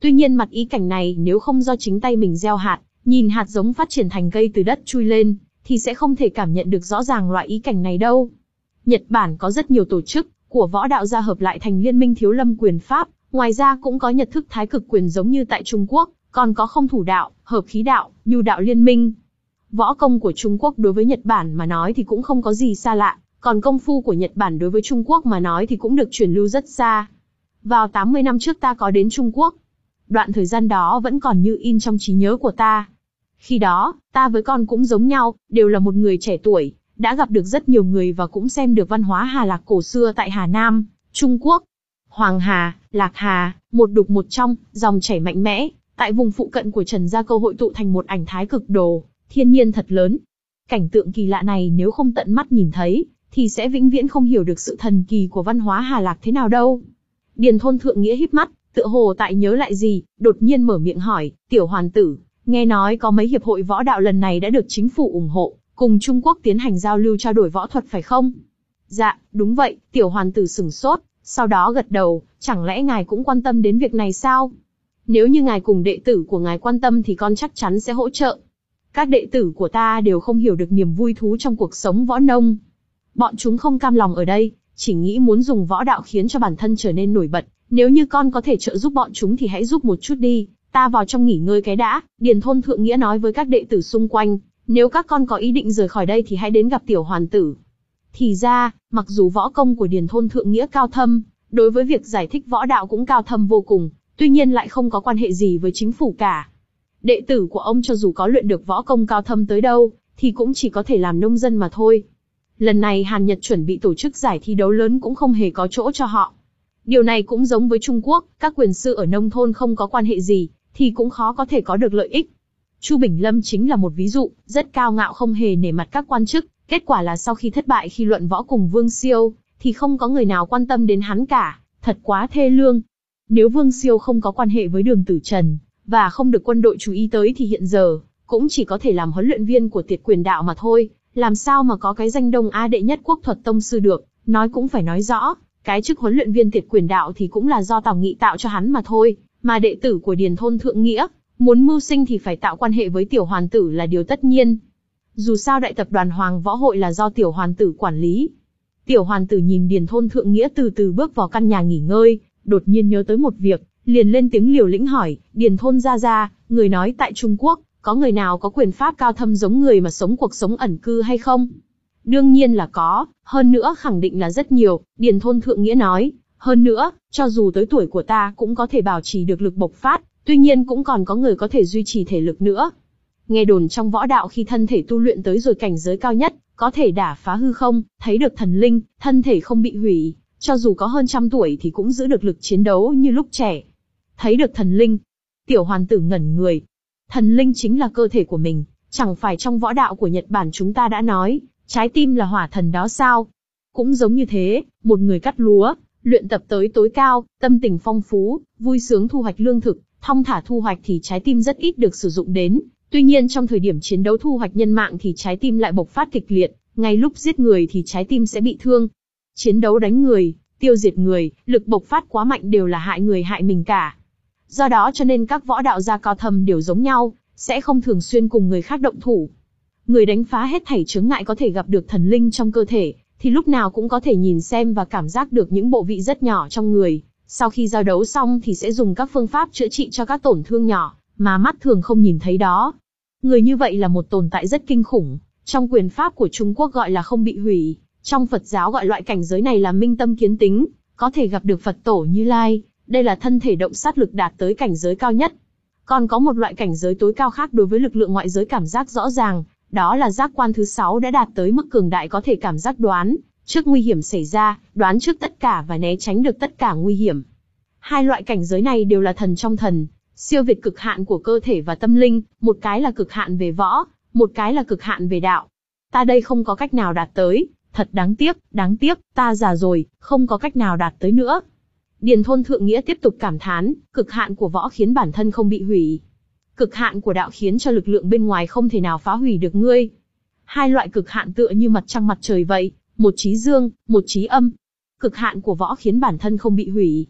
Speaker 1: Tuy nhiên mặt ý cảnh này nếu không do chính tay mình gieo hạt, nhìn hạt giống phát triển thành cây từ đất chui lên, thì sẽ không thể cảm nhận được rõ ràng loại ý cảnh này đâu. Nhật Bản có rất nhiều tổ chức của võ đạo gia hợp lại thành liên minh thiếu lâm quyền pháp, ngoài ra cũng có Nhật thức thái cực quyền giống như tại Trung Quốc, còn có không thủ đạo, hợp khí đạo, nhu đạo liên minh. Võ công của Trung Quốc đối với Nhật Bản mà nói thì cũng không có gì xa lạ, còn công phu của Nhật Bản đối với Trung Quốc mà nói thì cũng được truyền lưu rất xa. Vào tám mươi năm trước ta có đến Trung Quốc. Đoạn thời gian đó vẫn còn như in trong trí nhớ của ta. Khi đó, ta với con cũng giống nhau, đều là một người trẻ tuổi, đã gặp được rất nhiều người và cũng xem được văn hóa Hà Lạc cổ xưa tại Hà Nam, Trung Quốc. Hoàng Hà, Lạc Hà, một đục một trong, dòng chảy mạnh mẽ, tại vùng phụ cận của Trần Gia Câu hội tụ thành một ảnh thái cực đồ, thiên nhiên thật lớn. Cảnh tượng kỳ lạ này nếu không tận mắt nhìn thấy, thì sẽ vĩnh viễn không hiểu được sự thần kỳ của văn hóa Hà Lạc thế nào đâu. Điền Thôn Thượng Nghĩa híp mắt, tựa hồ tại nhớ lại gì, đột nhiên mở miệng hỏi, tiểu hoàn tử, nghe nói có mấy hiệp hội võ đạo lần này đã được chính phủ ủng hộ, cùng Trung Quốc tiến hành giao lưu trao đổi võ thuật phải không? Dạ, đúng vậy, tiểu hoàn tử sửng sốt, sau đó gật đầu, chẳng lẽ ngài cũng quan tâm đến việc này sao? Nếu như ngài cùng đệ tử của ngài quan tâm thì con chắc chắn sẽ hỗ trợ. Các đệ tử của ta đều không hiểu được niềm vui thú trong cuộc sống võ nông. Bọn chúng không cam lòng ở đây, chỉ nghĩ muốn dùng võ đạo khiến cho bản thân trở nên nổi bật. Nếu như con có thể trợ giúp bọn chúng thì hãy giúp một chút đi, ta vào trong nghỉ ngơi cái đã. Điền Thôn Thượng Nghĩa nói với các đệ tử xung quanh, nếu các con có ý định rời khỏi đây thì hãy đến gặp tiểu hoàn tử. Thì ra, mặc dù võ công của Điền Thôn Thượng Nghĩa cao thâm, đối với việc giải thích võ đạo cũng cao thâm vô cùng, tuy nhiên lại không có quan hệ gì với chính phủ cả. Đệ tử của ông cho dù có luyện được võ công cao thâm tới đâu, thì cũng chỉ có thể làm nông dân mà thôi. Lần này Hàn Nhật chuẩn bị tổ chức giải thi đấu lớn cũng không hề có chỗ cho họ. Điều này cũng giống với Trung Quốc, các quyền sư ở nông thôn không có quan hệ gì, thì cũng khó có thể có được lợi ích. Chu Bình Lâm chính là một ví dụ, rất cao ngạo không hề nể mặt các quan chức, kết quả là sau khi thất bại khi luận võ cùng Vương Siêu, thì không có người nào quan tâm đến hắn cả, thật quá thê lương. Nếu Vương Siêu không có quan hệ với Đường Tử Trần, và không được quân đội chú ý tới thì hiện giờ, cũng chỉ có thể làm huấn luyện viên của Tiệt Quyền Đạo mà thôi, làm sao mà có cái danh Đông Á đệ nhất quốc thuật tông sư được, nói cũng phải nói rõ, cái chức huấn luyện viên Tiệt Quyền Đạo thì cũng là do Tào Nghị tạo cho hắn mà thôi, mà đệ tử của Điền Thôn Thượng Nghĩa, muốn mưu sinh thì phải tạo quan hệ với tiểu hoàn tử là điều tất nhiên. Dù sao đại tập đoàn Hoàng Võ Hội là do tiểu hoàn tử quản lý. Tiểu hoàn tử nhìn Điền Thôn Thượng Nghĩa từ từ bước vào căn nhà nghỉ ngơi, đột nhiên nhớ tới một việc, liền lên tiếng liều lĩnh hỏi, Điền Thôn gia gia, người nói tại Trung Quốc, có người nào có quyền pháp cao thâm giống người mà sống cuộc sống ẩn cư hay không? Đương nhiên là có, hơn nữa khẳng định là rất nhiều, Điền Thôn Thượng Nghĩa nói, hơn nữa, cho dù tới tuổi của ta cũng có thể bảo trì được lực bộc phát, tuy nhiên cũng còn có người có thể duy trì thể lực nữa. Nghe đồn trong võ đạo khi thân thể tu luyện tới rồi cảnh giới cao nhất, có thể đả phá hư không, thấy được thần linh, thân thể không bị hủy, cho dù có hơn trăm tuổi thì cũng giữ được lực chiến đấu như lúc trẻ. Thấy được thần linh, tiểu hoàn tử ngẩn người. Thần linh chính là cơ thể của mình, chẳng phải trong võ đạo của Nhật Bản chúng ta đã nói, trái tim là hỏa thần đó sao? Cũng giống như thế, một người cắt lúa, luyện tập tới tối cao, tâm tình phong phú, vui sướng thu hoạch lương thực, thong thả thu hoạch thì trái tim rất ít được sử dụng đến. Tuy nhiên trong thời điểm chiến đấu thu hoạch nhân mạng thì trái tim lại bộc phát kịch liệt, ngay lúc giết người thì trái tim sẽ bị thương. Chiến đấu đánh người, tiêu diệt người, lực bộc phát quá mạnh đều là hại người hại mình cả. Do đó cho nên các võ đạo gia cao thâm đều giống nhau, sẽ không thường xuyên cùng người khác động thủ. Người đánh phá hết thảy chướng ngại có thể gặp được thần linh trong cơ thể, thì lúc nào cũng có thể nhìn xem và cảm giác được những bộ vị rất nhỏ trong người. Sau khi giao đấu xong thì sẽ dùng các phương pháp chữa trị cho các tổn thương nhỏ, mà mắt thường không nhìn thấy đó. Người như vậy là một tồn tại rất kinh khủng, trong quyền pháp của Trung Quốc gọi là không bị hủy, trong Phật giáo gọi loại cảnh giới này là minh tâm kiến tính, có thể gặp được Phật tổ Như Lai, đây là thân thể động sát lực đạt tới cảnh giới cao nhất. Còn có một loại cảnh giới tối cao khác đối với lực lượng ngoại giới cảm giác rõ ràng, đó là giác quan thứ sáu đã đạt tới mức cường đại có thể cảm giác đoán trước nguy hiểm xảy ra, đoán trước tất cả và né tránh được tất cả nguy hiểm. Hai loại cảnh giới này đều là thần trong thần, siêu việt cực hạn của cơ thể và tâm linh, một cái là cực hạn về võ, một cái là cực hạn về đạo. Ta đây không có cách nào đạt tới, thật đáng tiếc, đáng tiếc, ta già rồi, không có cách nào đạt tới nữa. Điền Thôn Thượng Nghĩa tiếp tục cảm thán, cực hạn của võ khiến bản thân không bị hủy. Cực hạn của đạo khiến cho lực lượng bên ngoài không thể nào phá hủy được ngươi. Hai loại cực hạn tựa như mặt trăng mặt trời vậy, một chí dương, một chí âm. Cực hạn của võ khiến bản thân không bị hủy.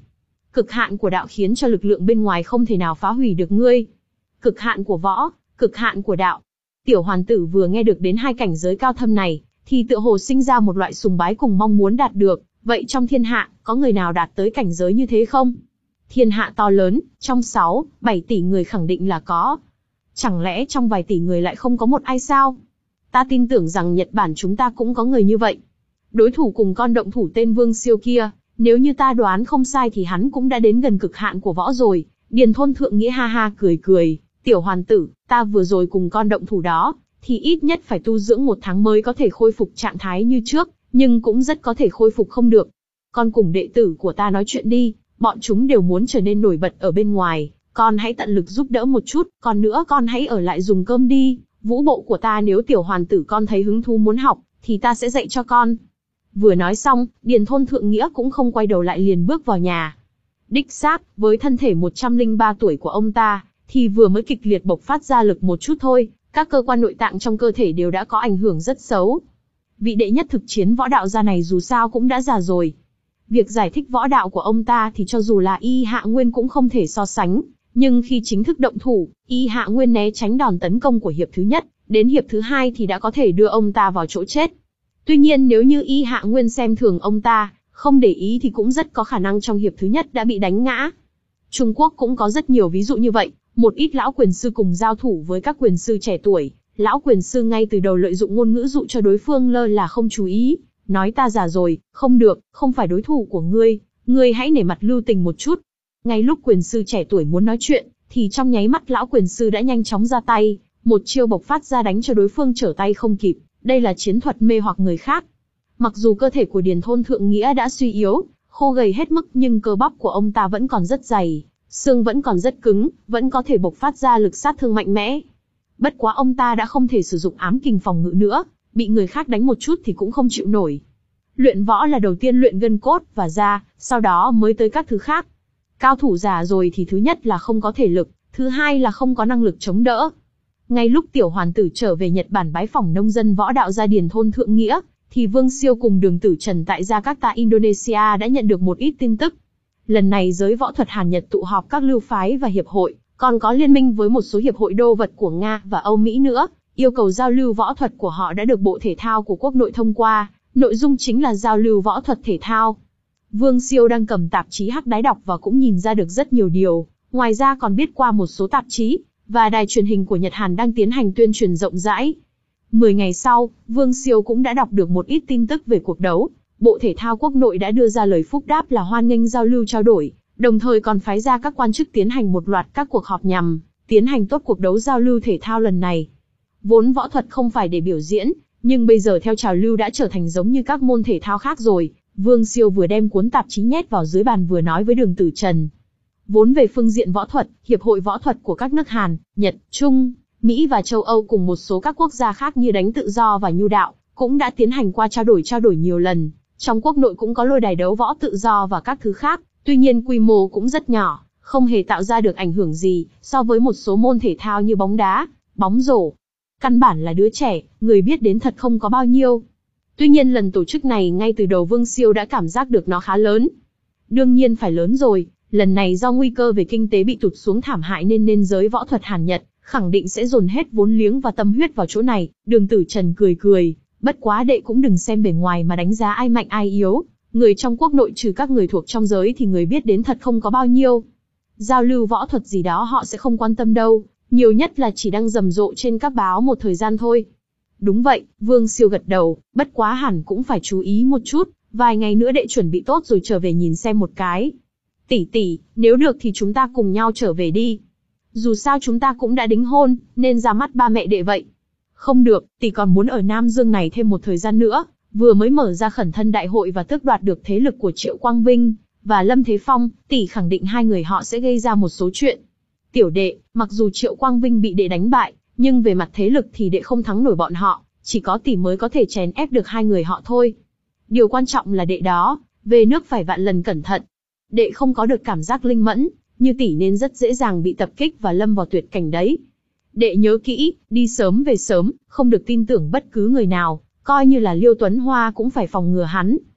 Speaker 1: Cực hạn của đạo khiến cho lực lượng bên ngoài không thể nào phá hủy được ngươi. Cực hạn của võ, cực hạn của đạo. Tiểu hoàn tử vừa nghe được đến hai cảnh giới cao thâm này, thì tựa hồ sinh ra một loại sùng bái cùng mong muốn đạt được. Vậy trong thiên hạ, có người nào đạt tới cảnh giới như thế không? Thiên hạ to lớn, trong sáu, bảy tỷ người khẳng định là có. Chẳng lẽ trong vài tỷ người lại không có một ai sao? Ta tin tưởng rằng Nhật Bản chúng ta cũng có người như vậy. Đối thủ cùng con động thủ tên Vương Siêu kia, nếu như ta đoán không sai thì hắn cũng đã đến gần cực hạn của võ rồi. Điền Thôn Thượng Nghĩa ha ha cười cười, tiểu hoàn tử, ta vừa rồi cùng con động thủ đó, thì ít nhất phải tu dưỡng một tháng mới có thể khôi phục trạng thái như trước, nhưng cũng rất có thể khôi phục không được. Con cùng đệ tử của ta nói chuyện đi, bọn chúng đều muốn trở nên nổi bật ở bên ngoài, con hãy tận lực giúp đỡ một chút, còn nữa con hãy ở lại dùng cơm đi, vũ bộ của ta nếu tiểu hoàn tử con thấy hứng thú muốn học, thì ta sẽ dạy cho con. Vừa nói xong, Điền Thôn Thượng Nghĩa cũng không quay đầu lại liền bước vào nhà. Đích xác, với thân thể một trăm lẻ ba tuổi của ông ta, thì vừa mới kịch liệt bộc phát ra lực một chút thôi, các cơ quan nội tạng trong cơ thể đều đã có ảnh hưởng rất xấu. Vị đệ nhất thực chiến võ đạo gia này dù sao cũng đã già rồi. Việc giải thích võ đạo của ông ta thì cho dù là Y Hạ Nguyên cũng không thể so sánh, nhưng khi chính thức động thủ, Y Hạ Nguyên né tránh đòn tấn công của hiệp thứ nhất, đến hiệp thứ hai thì đã có thể đưa ông ta vào chỗ chết. Tuy nhiên nếu như Y Hạ Nguyên xem thường ông ta, không để ý thì cũng rất có khả năng trong hiệp thứ nhất đã bị đánh ngã. Trung Quốc cũng có rất nhiều ví dụ như vậy, một ít lão quyền sư cùng giao thủ với các quyền sư trẻ tuổi, lão quyền sư ngay từ đầu lợi dụng ngôn ngữ dụ cho đối phương lơ là không chú ý, nói ta già rồi, không được, không phải đối thủ của ngươi, ngươi hãy nể mặt lưu tình một chút. Ngay lúc quyền sư trẻ tuổi muốn nói chuyện, thì trong nháy mắt lão quyền sư đã nhanh chóng ra tay, một chiêu bộc phát ra đánh cho đối phương trở tay không kịp, đây là chiến thuật mê hoặc người khác. Mặc dù cơ thể của Điền Thôn Thượng Nghĩa đã suy yếu, khô gầy hết mức nhưng cơ bắp của ông ta vẫn còn rất dày, xương vẫn còn rất cứng, vẫn có thể bộc phát ra lực sát thương mạnh mẽ. Bất quá ông ta đã không thể sử dụng ám kình phòng ngự nữa, bị người khác đánh một chút thì cũng không chịu nổi. Luyện võ là đầu tiên luyện gân cốt và da, sau đó mới tới các thứ khác. Cao thủ già rồi thì thứ nhất là không có thể lực, thứ hai là không có năng lực chống đỡ. Ngay lúc tiểu hoàn tử trở về Nhật Bản bái phỏng nông dân võ đạo gia Điền Thôn Thượng Nghĩa, thì Vương Siêu cùng Đường Tử Trần tại Jakarta Indonesia đã nhận được một ít tin tức. Lần này giới võ thuật Hàn Nhật tụ họp các lưu phái và hiệp hội, còn có liên minh với một số hiệp hội đô vật của Nga và Âu Mỹ nữa, yêu cầu giao lưu võ thuật của họ đã được Bộ Thể thao của quốc nội thông qua, nội dung chính là giao lưu võ thuật thể thao. Vương Siêu đang cầm tạp chí Hắc Đái đọc và cũng nhìn ra được rất nhiều điều, ngoài ra còn biết qua một số tạp chí và đài truyền hình của Nhật Hàn đang tiến hành tuyên truyền rộng rãi. Mười ngày sau, Vương Siêu cũng đã đọc được một ít tin tức về cuộc đấu. Bộ Thể thao quốc nội đã đưa ra lời phúc đáp là hoan nghênh giao lưu trao đổi, đồng thời còn phái ra các quan chức tiến hành một loạt các cuộc họp nhằm tiến hành tốt cuộc đấu giao lưu thể thao lần này. Vốn võ thuật không phải để biểu diễn, nhưng bây giờ theo trào lưu đã trở thành giống như các môn thể thao khác rồi. Vương Siêu vừa đem cuốn tạp chí nhét vào dưới bàn vừa nói với Đường Tử Trần. Vốn về phương diện võ thuật, hiệp hội võ thuật của các nước Hàn, Nhật, Trung, Mỹ và châu Âu cùng một số các quốc gia khác như đánh tự do và nhu đạo, cũng đã tiến hành qua trao đổi trao đổi nhiều lần. Trong quốc nội cũng có lôi đài đấu võ tự do và các thứ khác, tuy nhiên quy mô cũng rất nhỏ, không hề tạo ra được ảnh hưởng gì so với một số môn thể thao như bóng đá, bóng rổ. Căn bản là đứa trẻ, người biết đến thật không có bao nhiêu. Tuy nhiên lần tổ chức này ngay từ đầu Vương Siêu đã cảm giác được nó khá lớn. Đương nhiên phải lớn rồi, lần này do nguy cơ về kinh tế bị tụt xuống thảm hại nên nên giới võ thuật Hàn Nhật khẳng định sẽ dồn hết vốn liếng và tâm huyết vào chỗ này. Đường Tử Trần cười cười, bất quá đệ cũng đừng xem bề ngoài mà đánh giá ai mạnh ai yếu. Người trong quốc nội trừ các người thuộc trong giới thì người biết đến thật không có bao nhiêu. Giao lưu võ thuật gì đó họ sẽ không quan tâm đâu, nhiều nhất là chỉ đăng rầm rộ trên các báo một thời gian thôi. Đúng vậy, Vương Siêu gật đầu, bất quá hẳn cũng phải chú ý một chút, vài ngày nữa đệ chuẩn bị tốt rồi trở về nhìn xem một cái. Tỷ tỷ, nếu được thì chúng ta cùng nhau trở về đi. Dù sao chúng ta cũng đã đính hôn, nên ra mắt ba mẹ đệ vậy. Không được, tỷ còn muốn ở Nam Dương này thêm một thời gian nữa, vừa mới mở ra khẩn thân đại hội và tước đoạt được thế lực của Triệu Quang Vinh và Lâm Thế Phong, tỷ khẳng định hai người họ sẽ gây ra một số chuyện. Tiểu đệ, mặc dù Triệu Quang Vinh bị đệ đánh bại, nhưng về mặt thế lực thì đệ không thắng nổi bọn họ, chỉ có tỷ mới có thể chèn ép được hai người họ thôi. Điều quan trọng là đệ đó, về nước phải vạn lần cẩn thận. Đệ không có được cảm giác linh mẫn, như tỷ nên rất dễ dàng bị tập kích và lâm vào tuyệt cảnh đấy. Đệ nhớ kỹ, đi sớm về sớm, không được tin tưởng bất cứ người nào, coi như là Liêu Tuấn Hoa cũng phải phòng ngừa hắn.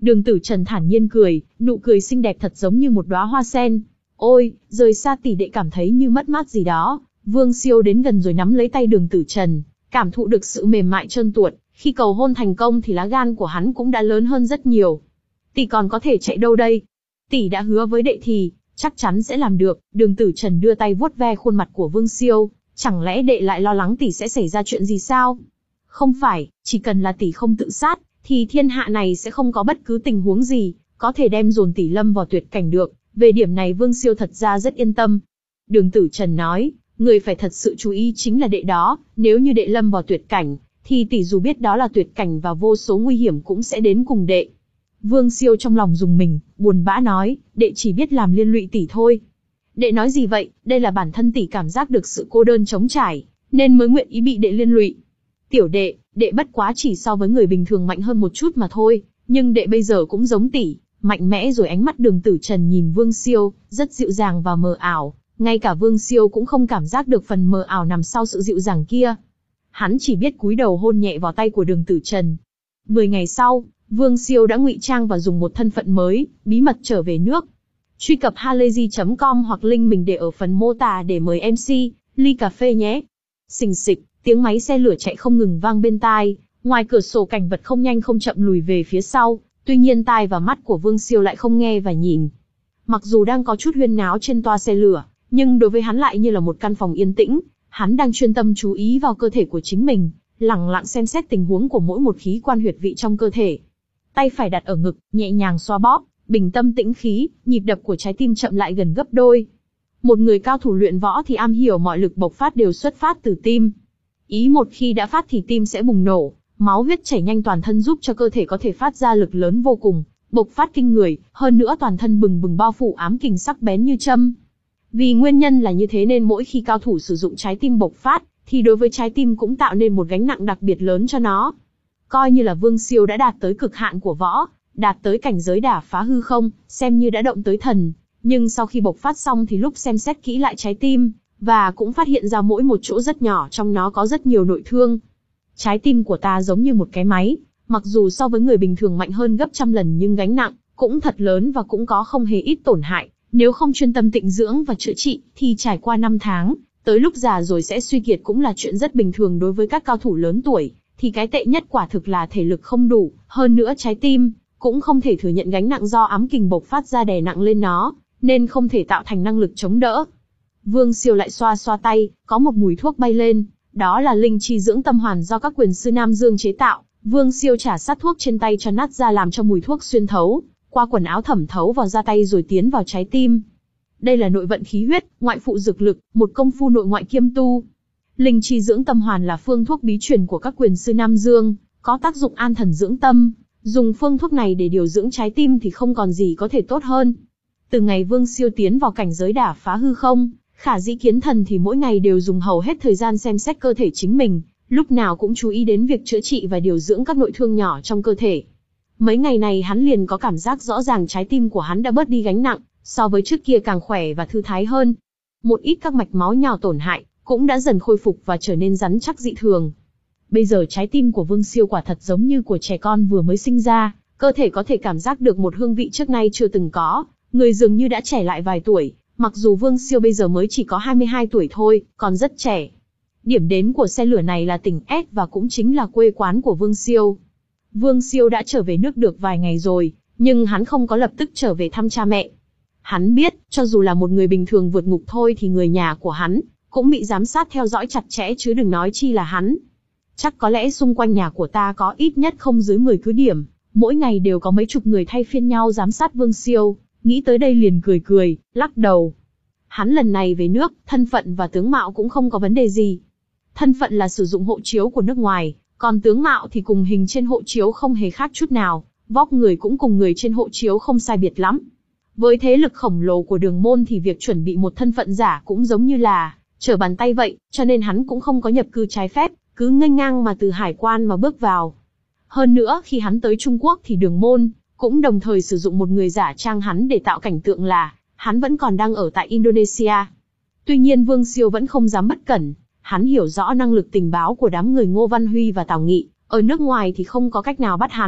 Speaker 1: Đường Tử Trần thản nhiên cười, nụ cười xinh đẹp thật giống như một đóa hoa sen. Ôi, rời xa tỷ đệ cảm thấy như mất mát gì đó. Vương Siêu đến gần rồi nắm lấy tay Đường Tử Trần, cảm thụ được sự mềm mại trơn tuột. Khi cầu hôn thành công thì lá gan của hắn cũng đã lớn hơn rất nhiều. Tỷ còn có thể chạy đâu đây? Tỷ đã hứa với đệ thì, chắc chắn sẽ làm được. Đường Tử Trần đưa tay vuốt ve khuôn mặt của Vương Siêu. Chẳng lẽ đệ lại lo lắng tỷ sẽ xảy ra chuyện gì sao? Không phải, chỉ cần là tỷ không tự sát, thì thiên hạ này sẽ không có bất cứ tình huống gì có thể đem dồn tỷ lâm vào tuyệt cảnh được. Về điểm này Vương Siêu thật ra rất yên tâm. Đường Tử Trần nói, người phải thật sự chú ý chính là đệ đó, nếu như đệ lâm vào tuyệt cảnh, thì tỷ dù biết đó là tuyệt cảnh và vô số nguy hiểm cũng sẽ đến cùng đệ. Vương Siêu trong lòng rùng mình, buồn bã nói, đệ chỉ biết làm liên lụy tỷ thôi. Đệ nói gì vậy, đây là bản thân tỷ cảm giác được sự cô đơn trống trải, nên mới nguyện ý bị đệ liên lụy. Tiểu đệ, đệ bất quá chỉ so với người bình thường mạnh hơn một chút mà thôi, nhưng đệ bây giờ cũng giống tỷ, mạnh mẽ rồi. Ánh mắt Đường Tử Trần nhìn Vương Siêu, rất dịu dàng và mờ ảo, ngay cả Vương Siêu cũng không cảm giác được phần mờ ảo nằm sau sự dịu dàng kia. Hắn chỉ biết cúi đầu hôn nhẹ vào tay của Đường Tử Trần. Mười ngày sau, Vương Siêu đã ngụy trang và dùng một thân phận mới, bí mật trở về nước. Truy cập halayzi chấm com hoặc link mình để ở phần mô tả để mời em xê, ly cà phê nhé. Xình xịch, tiếng máy xe lửa chạy không ngừng vang bên tai, ngoài cửa sổ cảnh vật không nhanh không chậm lùi về phía sau, tuy nhiên tai và mắt của Vương Siêu lại không nghe và nhìn. Mặc dù đang có chút huyên náo trên toa xe lửa, nhưng đối với hắn lại như là một căn phòng yên tĩnh, hắn đang chuyên tâm chú ý vào cơ thể của chính mình, lẳng lặng xem xét tình huống của mỗi một khí quan huyệt vị trong cơ thể. Tay phải đặt ở ngực, nhẹ nhàng xoa bóp, bình tâm tĩnh khí, nhịp đập của trái tim chậm lại gần gấp đôi. Một người cao thủ luyện võ thì am hiểu mọi lực bộc phát đều xuất phát từ tim. Ý một khi đã phát thì tim sẽ bùng nổ, máu huyết chảy nhanh toàn thân giúp cho cơ thể có thể phát ra lực lớn vô cùng, bộc phát kinh người, hơn nữa toàn thân bừng bừng bao phủ ám kình sắc bén như châm. Vì nguyên nhân là như thế nên mỗi khi cao thủ sử dụng trái tim bộc phát, thì đối với trái tim cũng tạo nên một gánh nặng đặc biệt lớn cho nó. Coi như là Vương Siêu đã đạt tới cực hạn của võ, đạt tới cảnh giới đả phá hư không, xem như đã động tới thần, nhưng sau khi bộc phát xong thì lúc xem xét kỹ lại trái tim, và cũng phát hiện ra mỗi một chỗ rất nhỏ trong nó có rất nhiều nội thương. Trái tim của ta giống như một cái máy, mặc dù so với người bình thường mạnh hơn gấp trăm lần nhưng gánh nặng cũng thật lớn và cũng có không hề ít tổn hại. Nếu không chuyên tâm tịnh dưỡng và chữa trị, thì trải qua năm tháng, tới lúc già rồi sẽ suy kiệt cũng là chuyện rất bình thường đối với các cao thủ lớn tuổi. Thì cái tệ nhất quả thực là thể lực không đủ, hơn nữa trái tim cũng không thể thừa nhận gánh nặng do ám kình bộc phát ra đè nặng lên nó, nên không thể tạo thành năng lực chống đỡ. Vương Siêu lại xoa xoa tay, có một mùi thuốc bay lên, đó là linh chi dưỡng tâm hoàn do các quyền sư Nam Dương chế tạo. Vương Siêu trả sát thuốc trên tay cho nát ra làm cho mùi thuốc xuyên thấu, qua quần áo thẩm thấu vào da tay rồi tiến vào trái tim. Đây là nội vận khí huyết, ngoại phụ dược lực, một công phu nội ngoại kiêm tu. Linh chi dưỡng tâm hoàn là phương thuốc bí truyền của các quyền sư Nam Dương, có tác dụng an thần dưỡng tâm. Dùng phương thuốc này để điều dưỡng trái tim thì không còn gì có thể tốt hơn. Từ ngày Vương Siêu tiến vào cảnh giới đả phá hư không, khả dĩ kiến thần thì mỗi ngày đều dùng hầu hết thời gian xem xét cơ thể chính mình, lúc nào cũng chú ý đến việc chữa trị và điều dưỡng các nội thương nhỏ trong cơ thể. Mấy ngày này hắn liền có cảm giác rõ ràng trái tim của hắn đã bớt đi gánh nặng, so với trước kia càng khỏe và thư thái hơn. Một ít các mạch máu nhỏ tổn hại cũng đã dần khôi phục và trở nên rắn chắc dị thường. Bây giờ trái tim của Vương Siêu quả thật giống như của trẻ con vừa mới sinh ra, cơ thể có thể cảm giác được một hương vị trước nay chưa từng có, người dường như đã trẻ lại vài tuổi, mặc dù Vương Siêu bây giờ mới chỉ có hai mươi hai tuổi thôi, còn rất trẻ. Điểm đến của xe lửa này là tỉnh S và cũng chính là quê quán của Vương Siêu. Vương Siêu đã trở về nước được vài ngày rồi, nhưng hắn không có lập tức trở về thăm cha mẹ. Hắn biết, cho dù là một người bình thường vượt ngục thôi thì người nhà của hắn cũng bị giám sát theo dõi chặt chẽ chứ đừng nói chi là hắn. Chắc có lẽ xung quanh nhà của ta có ít nhất không dưới mười cứ điểm, mỗi ngày đều có mấy chục người thay phiên nhau giám sát Vương Siêu, nghĩ tới đây liền cười cười, lắc đầu. Hắn lần này về nước, thân phận và tướng mạo cũng không có vấn đề gì. Thân phận là sử dụng hộ chiếu của nước ngoài, còn tướng mạo thì cùng hình trên hộ chiếu không hề khác chút nào, vóc người cũng cùng người trên hộ chiếu không sai biệt lắm. Với thế lực khổng lồ của Đường Môn thì việc chuẩn bị một thân phận giả cũng giống như là trở bàn tay vậy, cho nên hắn cũng không có nhập cư trái phép, cứ nghênh ngang mà từ hải quan mà bước vào. Hơn nữa, khi hắn tới Trung Quốc thì Đường Môn cũng đồng thời sử dụng một người giả trang hắn để tạo cảnh tượng là hắn vẫn còn đang ở tại Indonesia. Tuy nhiên Vương Siêu vẫn không dám bất cẩn, hắn hiểu rõ năng lực tình báo của đám người Ngô Văn Huy và Tào Nghị, ở nước ngoài thì không có cách nào bắt hắn,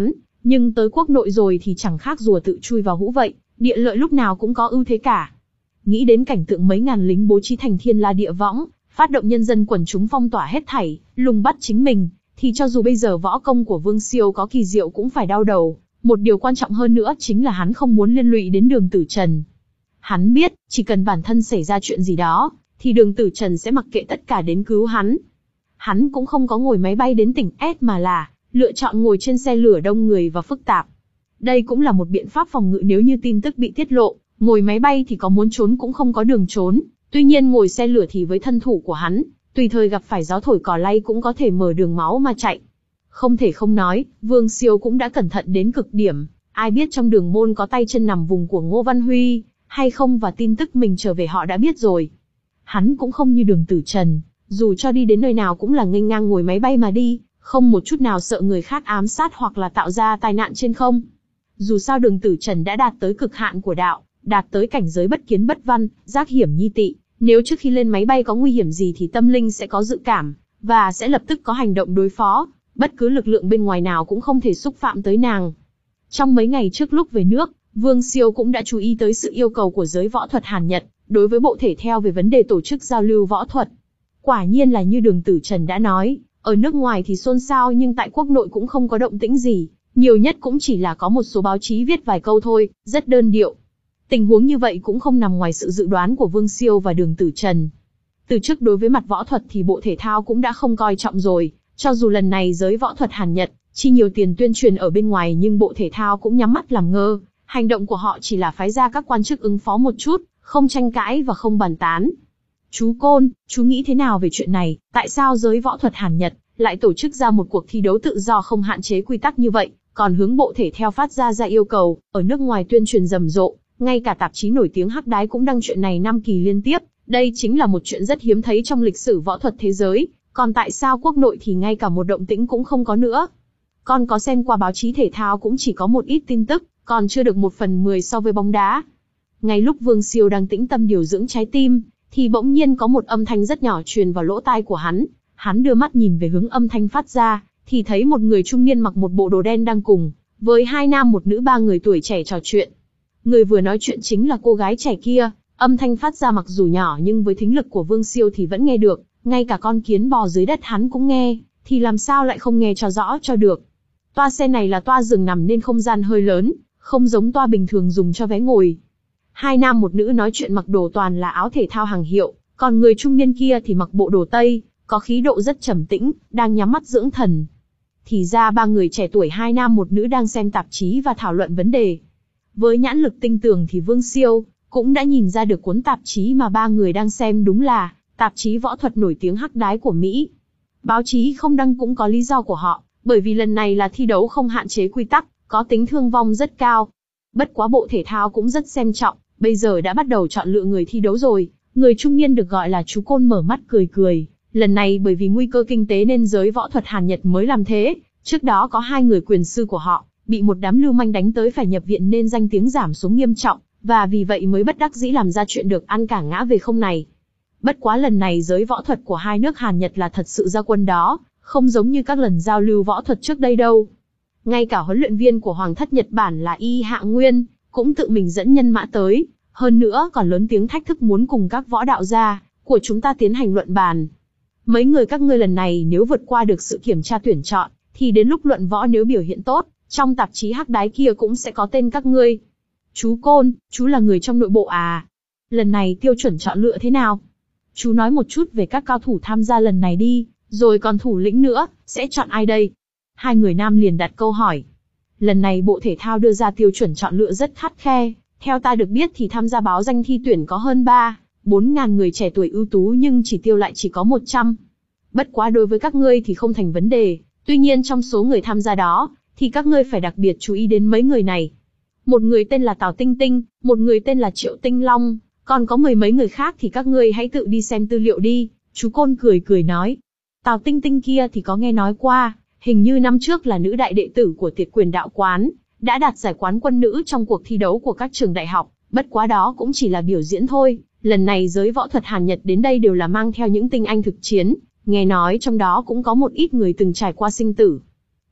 Speaker 1: Nhưng tới quốc nội rồi thì chẳng khác rùa tự chui vào hũ vậy, địa lợi lúc nào cũng có ưu thế cả. Nghĩ đến cảnh tượng mấy ngàn lính bố trí thành thiên la địa võng, phát động nhân dân quần chúng phong tỏa hết thảy, lùng bắt chính mình, thì cho dù bây giờ võ công của Vương Siêu có kỳ diệu cũng phải đau đầu. Một điều quan trọng hơn nữa chính là hắn không muốn liên lụy đến Đường Tử Trần. Hắn biết, chỉ cần bản thân xảy ra chuyện gì đó, thì Đường Tử Trần sẽ mặc kệ tất cả đến cứu hắn. Hắn cũng không có ngồi máy bay đến tỉnh S mà là lựa chọn ngồi trên xe lửa đông người và phức tạp. Đây cũng là một biện pháp phòng ngự nếu như tin tức bị tiết lộ, ngồi máy bay thì có muốn trốn cũng không có đường trốn, tuy nhiên ngồi xe lửa thì với thân thủ của hắn, tùy thời gặp phải gió thổi cỏ lay cũng có thể mở đường máu mà chạy. Không thể không nói, Vương Siêu cũng đã cẩn thận đến cực điểm, ai biết trong Đường Môn có tay chân nằm vùng của Ngô Văn Huy, hay không và tin tức mình trở về họ đã biết rồi. Hắn cũng không như Đường Tử Trần, dù cho đi đến nơi nào cũng là nghênh ngang ngồi máy bay mà đi, không một chút nào sợ người khác ám sát hoặc là tạo ra tai nạn trên không. Dù sao Đường Tử Trần đã đạt tới cực hạn của đạo, đạt tới cảnh giới bất kiến bất văn, giác hiểm nhi tị, nếu trước khi lên máy bay có nguy hiểm gì thì tâm linh sẽ có dự cảm, và sẽ lập tức có hành động đối phó, bất cứ lực lượng bên ngoài nào cũng không thể xúc phạm tới nàng. Trong mấy ngày trước lúc về nước, Vương Siêu cũng đã chú ý tới sự yêu cầu của giới võ thuật Hàn Nhật, đối với bộ thể theo về vấn đề tổ chức giao lưu võ thuật. Quả nhiên là như Đường Tử Trần đã nói, ở nước ngoài thì xôn xao nhưng tại quốc nội cũng không có động tĩnh gì, nhiều nhất cũng chỉ là có một số báo chí viết vài câu thôi, rất đơn điệu. Tình huống như vậy cũng không nằm ngoài sự dự đoán của Vương Siêu và Đường Tử Trần. Từ trước đối với mặt võ thuật thì bộ thể thao cũng đã không coi trọng rồi, cho dù lần này giới võ thuật Hàn Nhật chi nhiều tiền tuyên truyền ở bên ngoài nhưng bộ thể thao cũng nhắm mắt làm ngơ, hành động của họ chỉ là phái ra các quan chức ứng phó một chút, không tranh cãi và không bàn tán. Chú Côn, chú nghĩ thế nào về chuyện này, tại sao giới võ thuật Hàn Nhật lại tổ chức ra một cuộc thi đấu tự do không hạn chế quy tắc như vậy, còn hướng bộ thể theo phát ra ra yêu cầu, ở nước ngoài tuyên truyền rầm rộ, ngay cả tạp chí nổi tiếng Hắc Đái cũng đăng chuyện này năm kỳ liên tiếp, đây chính là một chuyện rất hiếm thấy trong lịch sử võ thuật thế giới, còn tại sao quốc nội thì ngay cả một động tĩnh cũng không có nữa? Con có xem qua báo chí thể thao cũng chỉ có một ít tin tức, còn chưa được một phần mười so với bóng đá. Ngay lúc Vương Siêu đang tĩnh tâm điều dưỡng trái tim, thì bỗng nhiên có một âm thanh rất nhỏ truyền vào lỗ tai của hắn. Hắn đưa mắt nhìn về hướng âm thanh phát ra, thì thấy một người trung niên mặc một bộ đồ đen đang cùng với hai nam một nữ ba người tuổi trẻ trò chuyện. Người vừa nói chuyện chính là cô gái trẻ kia, âm thanh phát ra mặc dù nhỏ nhưng với thính lực của Vương Siêu thì vẫn nghe được, ngay cả con kiến bò dưới đất hắn cũng nghe, thì làm sao lại không nghe cho rõ cho được. Toa xe này là toa giường nằm nên không gian hơi lớn, không giống toa bình thường dùng cho vé ngồi. Hai nam một nữ nói chuyện mặc đồ toàn là áo thể thao hàng hiệu, còn người trung niên kia thì mặc bộ đồ Tây, có khí độ rất trầm tĩnh, đang nhắm mắt dưỡng thần. Thì ra ba người trẻ tuổi hai nam một nữ đang xem tạp chí và thảo luận vấn đề. Với nhãn lực tinh tường thì Vương Siêu cũng đã nhìn ra được cuốn tạp chí mà ba người đang xem đúng là tạp chí võ thuật nổi tiếng Hắc Đái của Mỹ. Báo chí không đăng cũng có lý do của họ, bởi vì lần này là thi đấu không hạn chế quy tắc, có tính thương vong rất cao. Bất quá bộ thể thao cũng rất xem trọng, bây giờ đã bắt đầu chọn lựa người thi đấu rồi. Người trung niên được gọi là chú Côn mở mắt cười cười. Lần này bởi vì nguy cơ kinh tế nên giới võ thuật Hàn Nhật mới làm thế. Trước đó có hai người quyền sư của họ bị một đám lưu manh đánh tới phải nhập viện nên danh tiếng giảm xuống nghiêm trọng, và vì vậy mới bất đắc dĩ làm ra chuyện được ăn cả ngã về không này. Bất quá lần này giới võ thuật của hai nước Hàn Nhật là thật sự ra quân đó, không giống như các lần giao lưu võ thuật trước đây đâu. Ngay cả huấn luyện viên của Hoàng thất Nhật Bản là Y Hạ Nguyên cũng tự mình dẫn nhân mã tới, hơn nữa còn lớn tiếng thách thức muốn cùng các võ đạo gia của chúng ta tiến hành luận bàn. Mấy người các ngươi lần này nếu vượt qua được sự kiểm tra tuyển chọn, thì đến lúc luận võ nếu biểu hiện tốt, trong tạp chí Hắc Đái kia cũng sẽ có tên các ngươi. Chú Côn, chú là người trong nội bộ à? Lần này tiêu chuẩn chọn lựa thế nào? Chú nói một chút về các cao thủ tham gia lần này đi, rồi còn thủ lĩnh nữa, sẽ chọn ai đây? Hai người nam liền đặt câu hỏi. Lần này bộ thể thao đưa ra tiêu chuẩn chọn lựa rất khắt khe, theo ta được biết thì tham gia báo danh thi tuyển có hơn ba, bốn ngàn người trẻ tuổi ưu tú nhưng chỉ tiêu lại chỉ có một trăm. Bất quá đối với các ngươi thì không thành vấn đề, tuy nhiên trong số người tham gia đó, thì các ngươi phải đặc biệt chú ý đến mấy người này. Một người tên là Tào Tinh Tinh, một người tên là Triệu Tinh Long, còn có mười mấy người khác thì các ngươi hãy tự đi xem tư liệu đi, chú Côn cười cười nói. Tào Tinh Tinh kia thì có nghe nói qua, hình như năm trước là nữ đại đệ tử của Tiệt Quyền Đạo Quán, đã đạt giải quán quân nữ trong cuộc thi đấu của các trường đại học, bất quá đó cũng chỉ là biểu diễn thôi, lần này giới võ thuật Hàn Nhật đến đây đều là mang theo những tinh anh thực chiến, nghe nói trong đó cũng có một ít người từng trải qua sinh tử.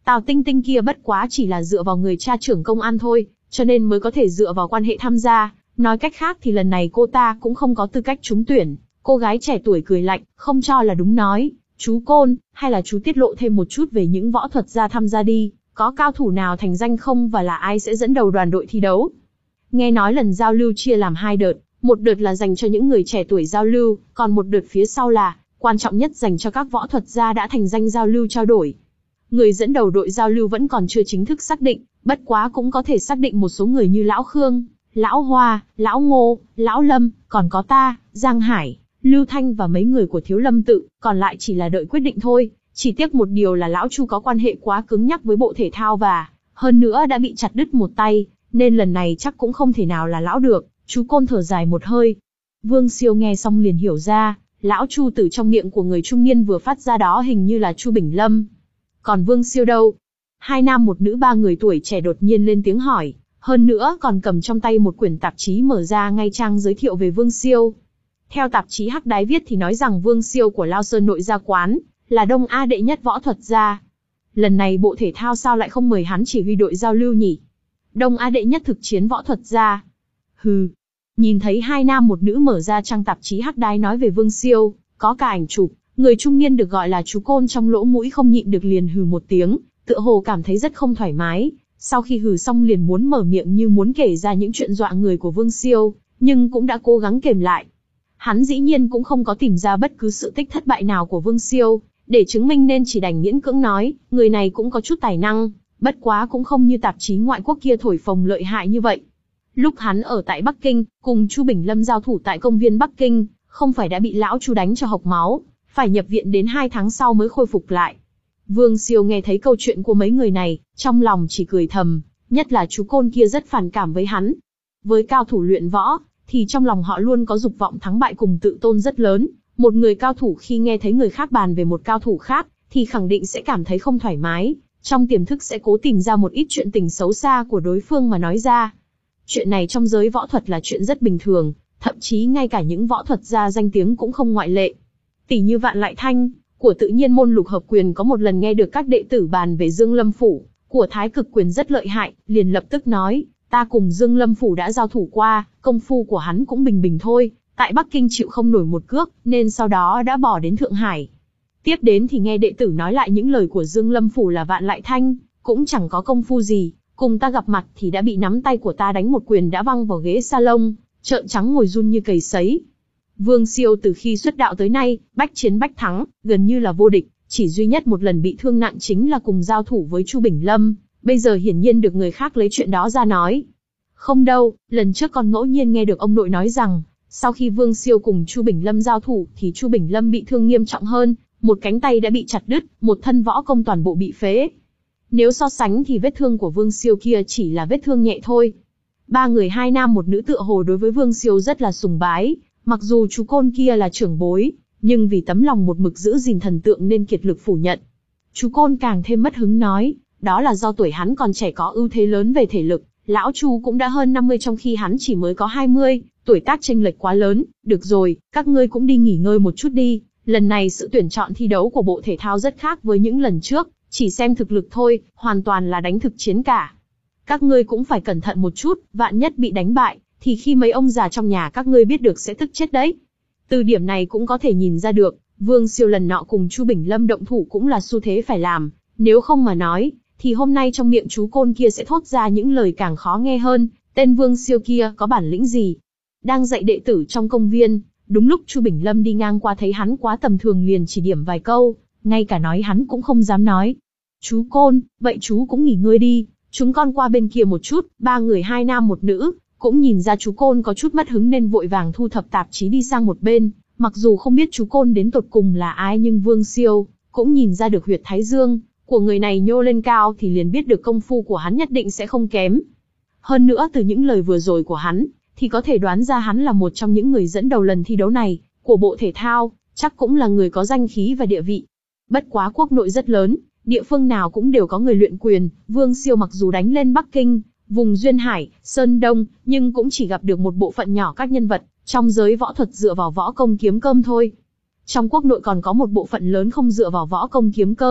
Speaker 1: Tào Tinh Tinh kia bất quá chỉ là dựa vào người cha trưởng công an thôi, cho nên mới có thể dựa vào quan hệ tham gia. Nói cách khác thì lần này cô ta cũng không có tư cách trúng tuyển. Cô gái trẻ tuổi cười lạnh, không cho là đúng nói. Chú Côn, hay là chú tiết lộ thêm một chút về những võ thuật gia tham gia đi, có cao thủ nào thành danh không và là ai sẽ dẫn đầu đoàn đội thi đấu? Nghe nói lần giao lưu chia làm hai đợt, một đợt là dành cho những người trẻ tuổi giao lưu, còn một đợt phía sau là, quan trọng nhất dành cho các võ thuật gia đã thành danh giao lưu trao đổi. Người dẫn đầu đội giao lưu vẫn còn chưa chính thức xác định, bất quá cũng có thể xác định một số người như Lão Khương, Lão Hoa, Lão Ngô, Lão Lâm, còn có ta, Giang Hải, Lưu Thanh và mấy người của Thiếu Lâm tự, còn lại chỉ là đợi quyết định thôi. Chỉ tiếc một điều là Lão Chu có quan hệ quá cứng nhắc với bộ thể thao và, hơn nữa đã bị chặt đứt một tay, nên lần này chắc cũng không thể nào là Lão được. Chú Côn thở dài một hơi. Vương Siêu nghe xong liền hiểu ra, Lão Chu từ trong miệng của người trung niên vừa phát ra đó hình như là Chu Bình Lâm. Còn Vương Siêu đâu? Hai nam một nữ ba người tuổi trẻ đột nhiên lên tiếng hỏi, hơn nữa còn cầm trong tay một quyển tạp chí mở ra ngay trang giới thiệu về Vương Siêu. Theo tạp chí Hắc Đái viết thì nói rằng Vương Siêu của Lao Sơn nội gia quán, là Đông A đệ nhất võ thuật gia. Lần này bộ thể thao sao lại không mời hắn chỉ huy đội giao lưu nhỉ? Đông A đệ nhất thực chiến võ thuật gia. Hừ. Nhìn thấy hai nam một nữ mở ra trang tạp chí Hắc Đái nói về Vương Siêu, có cả ảnh chụp, người trung niên được gọi là chú Côn trong lỗ mũi không nhịn được liền hừ một tiếng, tựa hồ cảm thấy rất không thoải mái. Sau khi hừ xong liền muốn mở miệng như muốn kể ra những chuyện dọa người của Vương Siêu, nhưng cũng đã cố gắng kềm lại. Hắn dĩ nhiên cũng không có tìm ra bất cứ sự tích thất bại nào của Vương Siêu, để chứng minh nên chỉ đành miễn cưỡng nói, người này cũng có chút tài năng, bất quá cũng không như tạp chí ngoại quốc kia thổi phồng lợi hại như vậy. Lúc hắn ở tại Bắc Kinh, cùng Chu Bình Lâm giao thủ tại công viên Bắc Kinh, không phải đã bị Lão Chu đánh cho hộc máu, phải nhập viện đến hai tháng sau mới khôi phục lại. Vương Siêu nghe thấy câu chuyện của mấy người này, trong lòng chỉ cười thầm, nhất là chú Côn kia rất phản cảm với hắn. Với cao thủ luyện võ, thì trong lòng họ luôn có dục vọng thắng bại cùng tự tôn rất lớn. Một người cao thủ khi nghe thấy người khác bàn về một cao thủ khác, thì khẳng định sẽ cảm thấy không thoải mái, trong tiềm thức sẽ cố tìm ra một ít chuyện tình xấu xa của đối phương mà nói ra. Chuyện này trong giới võ thuật là chuyện rất bình thường, thậm chí ngay cả những võ thuật gia danh tiếng cũng không ngoại lệ. Tỷ như Vạn Lại Thanh, của Tự Nhiên môn Lục Hợp Quyền có một lần nghe được các đệ tử bàn về Dương Lâm Phủ, của Thái Cực Quyền rất lợi hại, liền lập tức nói, ta cùng Dương Lâm Phủ đã giao thủ qua, công phu của hắn cũng bình bình thôi, tại Bắc Kinh chịu không nổi một cước, nên sau đó đã bỏ đến Thượng Hải. Tiếp đến thì nghe đệ tử nói lại những lời của Dương Lâm Phủ là Vạn Lại Thanh, cũng chẳng có công phu gì, cùng ta gặp mặt thì đã bị nắm tay của ta đánh một quyền đã văng vào ghế salon, trợn trắng ngồi run như cầy sấy. Vương Siêu từ khi xuất đạo tới nay, bách chiến bách thắng, gần như là vô địch, chỉ duy nhất một lần bị thương nặng chính là cùng giao thủ với Chu Bình Lâm, bây giờ hiển nhiên được người khác lấy chuyện đó ra nói. Không đâu, lần trước còn ngẫu nhiên nghe được ông nội nói rằng, sau khi Vương Siêu cùng Chu Bình Lâm giao thủ thì Chu Bình Lâm bị thương nghiêm trọng hơn, một cánh tay đã bị chặt đứt, một thân võ công toàn bộ bị phế. Nếu so sánh thì vết thương của Vương Siêu kia chỉ là vết thương nhẹ thôi. Ba người hai nam một nữ tựa hồ đối với Vương Siêu rất là sùng bái, mặc dù chú Côn kia là trưởng bối, nhưng vì tấm lòng một mực giữ gìn thần tượng nên kiệt lực phủ nhận. Chú Côn càng thêm mất hứng nói, đó là do tuổi hắn còn trẻ có ưu thế lớn về thể lực, Lão Chu cũng đã hơn năm mươi trong khi hắn chỉ mới có hai mươi, tuổi tác chênh lệch quá lớn. Được rồi, các ngươi cũng đi nghỉ ngơi một chút đi, lần này sự tuyển chọn thi đấu của bộ thể thao rất khác với những lần trước, chỉ xem thực lực thôi, hoàn toàn là đánh thực chiến cả. Các ngươi cũng phải cẩn thận một chút, vạn nhất bị đánh bại, thì khi mấy ông già trong nhà các ngươi biết được sẽ tức chết đấy. Từ điểm này cũng có thể nhìn ra được, Vương Siêu lần nọ cùng Chu Bình Lâm động thủ cũng là xu thế phải làm, nếu không mà nói, thì hôm nay trong miệng chú Côn kia sẽ thốt ra những lời càng khó nghe hơn, tên Vương Siêu kia có bản lĩnh gì. Đang dạy đệ tử trong công viên, đúng lúc Chu Bình Lâm đi ngang qua thấy hắn quá tầm thường liền chỉ điểm vài câu, ngay cả nói hắn cũng không dám nói. Chú Côn, vậy chú cũng nghỉ ngơi đi, chúng con qua bên kia một chút. Ba người hai nam một nữ, cũng nhìn ra chú Côn có chút mất hứng nên vội vàng thu thập tạp chí đi sang một bên. Mặc dù không biết chú Côn đến tột cùng là ai nhưng Vương Siêu cũng nhìn ra được huyệt thái dương của người này nhô lên cao thì liền biết được công phu của hắn nhất định sẽ không kém. Hơn nữa từ những lời vừa rồi của hắn, thì có thể đoán ra hắn là một trong những người dẫn đầu lần thi đấu này, của bộ thể thao, chắc cũng là người có danh khí và địa vị. Bất quá quốc nội rất lớn, địa phương nào cũng đều có người luyện quyền, Vương Siêu mặc dù đánh lên Bắc Kinh, vùng Duyên Hải, Sơn Đông, nhưng cũng chỉ gặp được một bộ phận nhỏ các nhân vật, trong giới võ thuật dựa vào võ công kiếm cơm thôi. Trong quốc nội còn có một bộ phận lớn không dựa vào võ công kiếm cơm,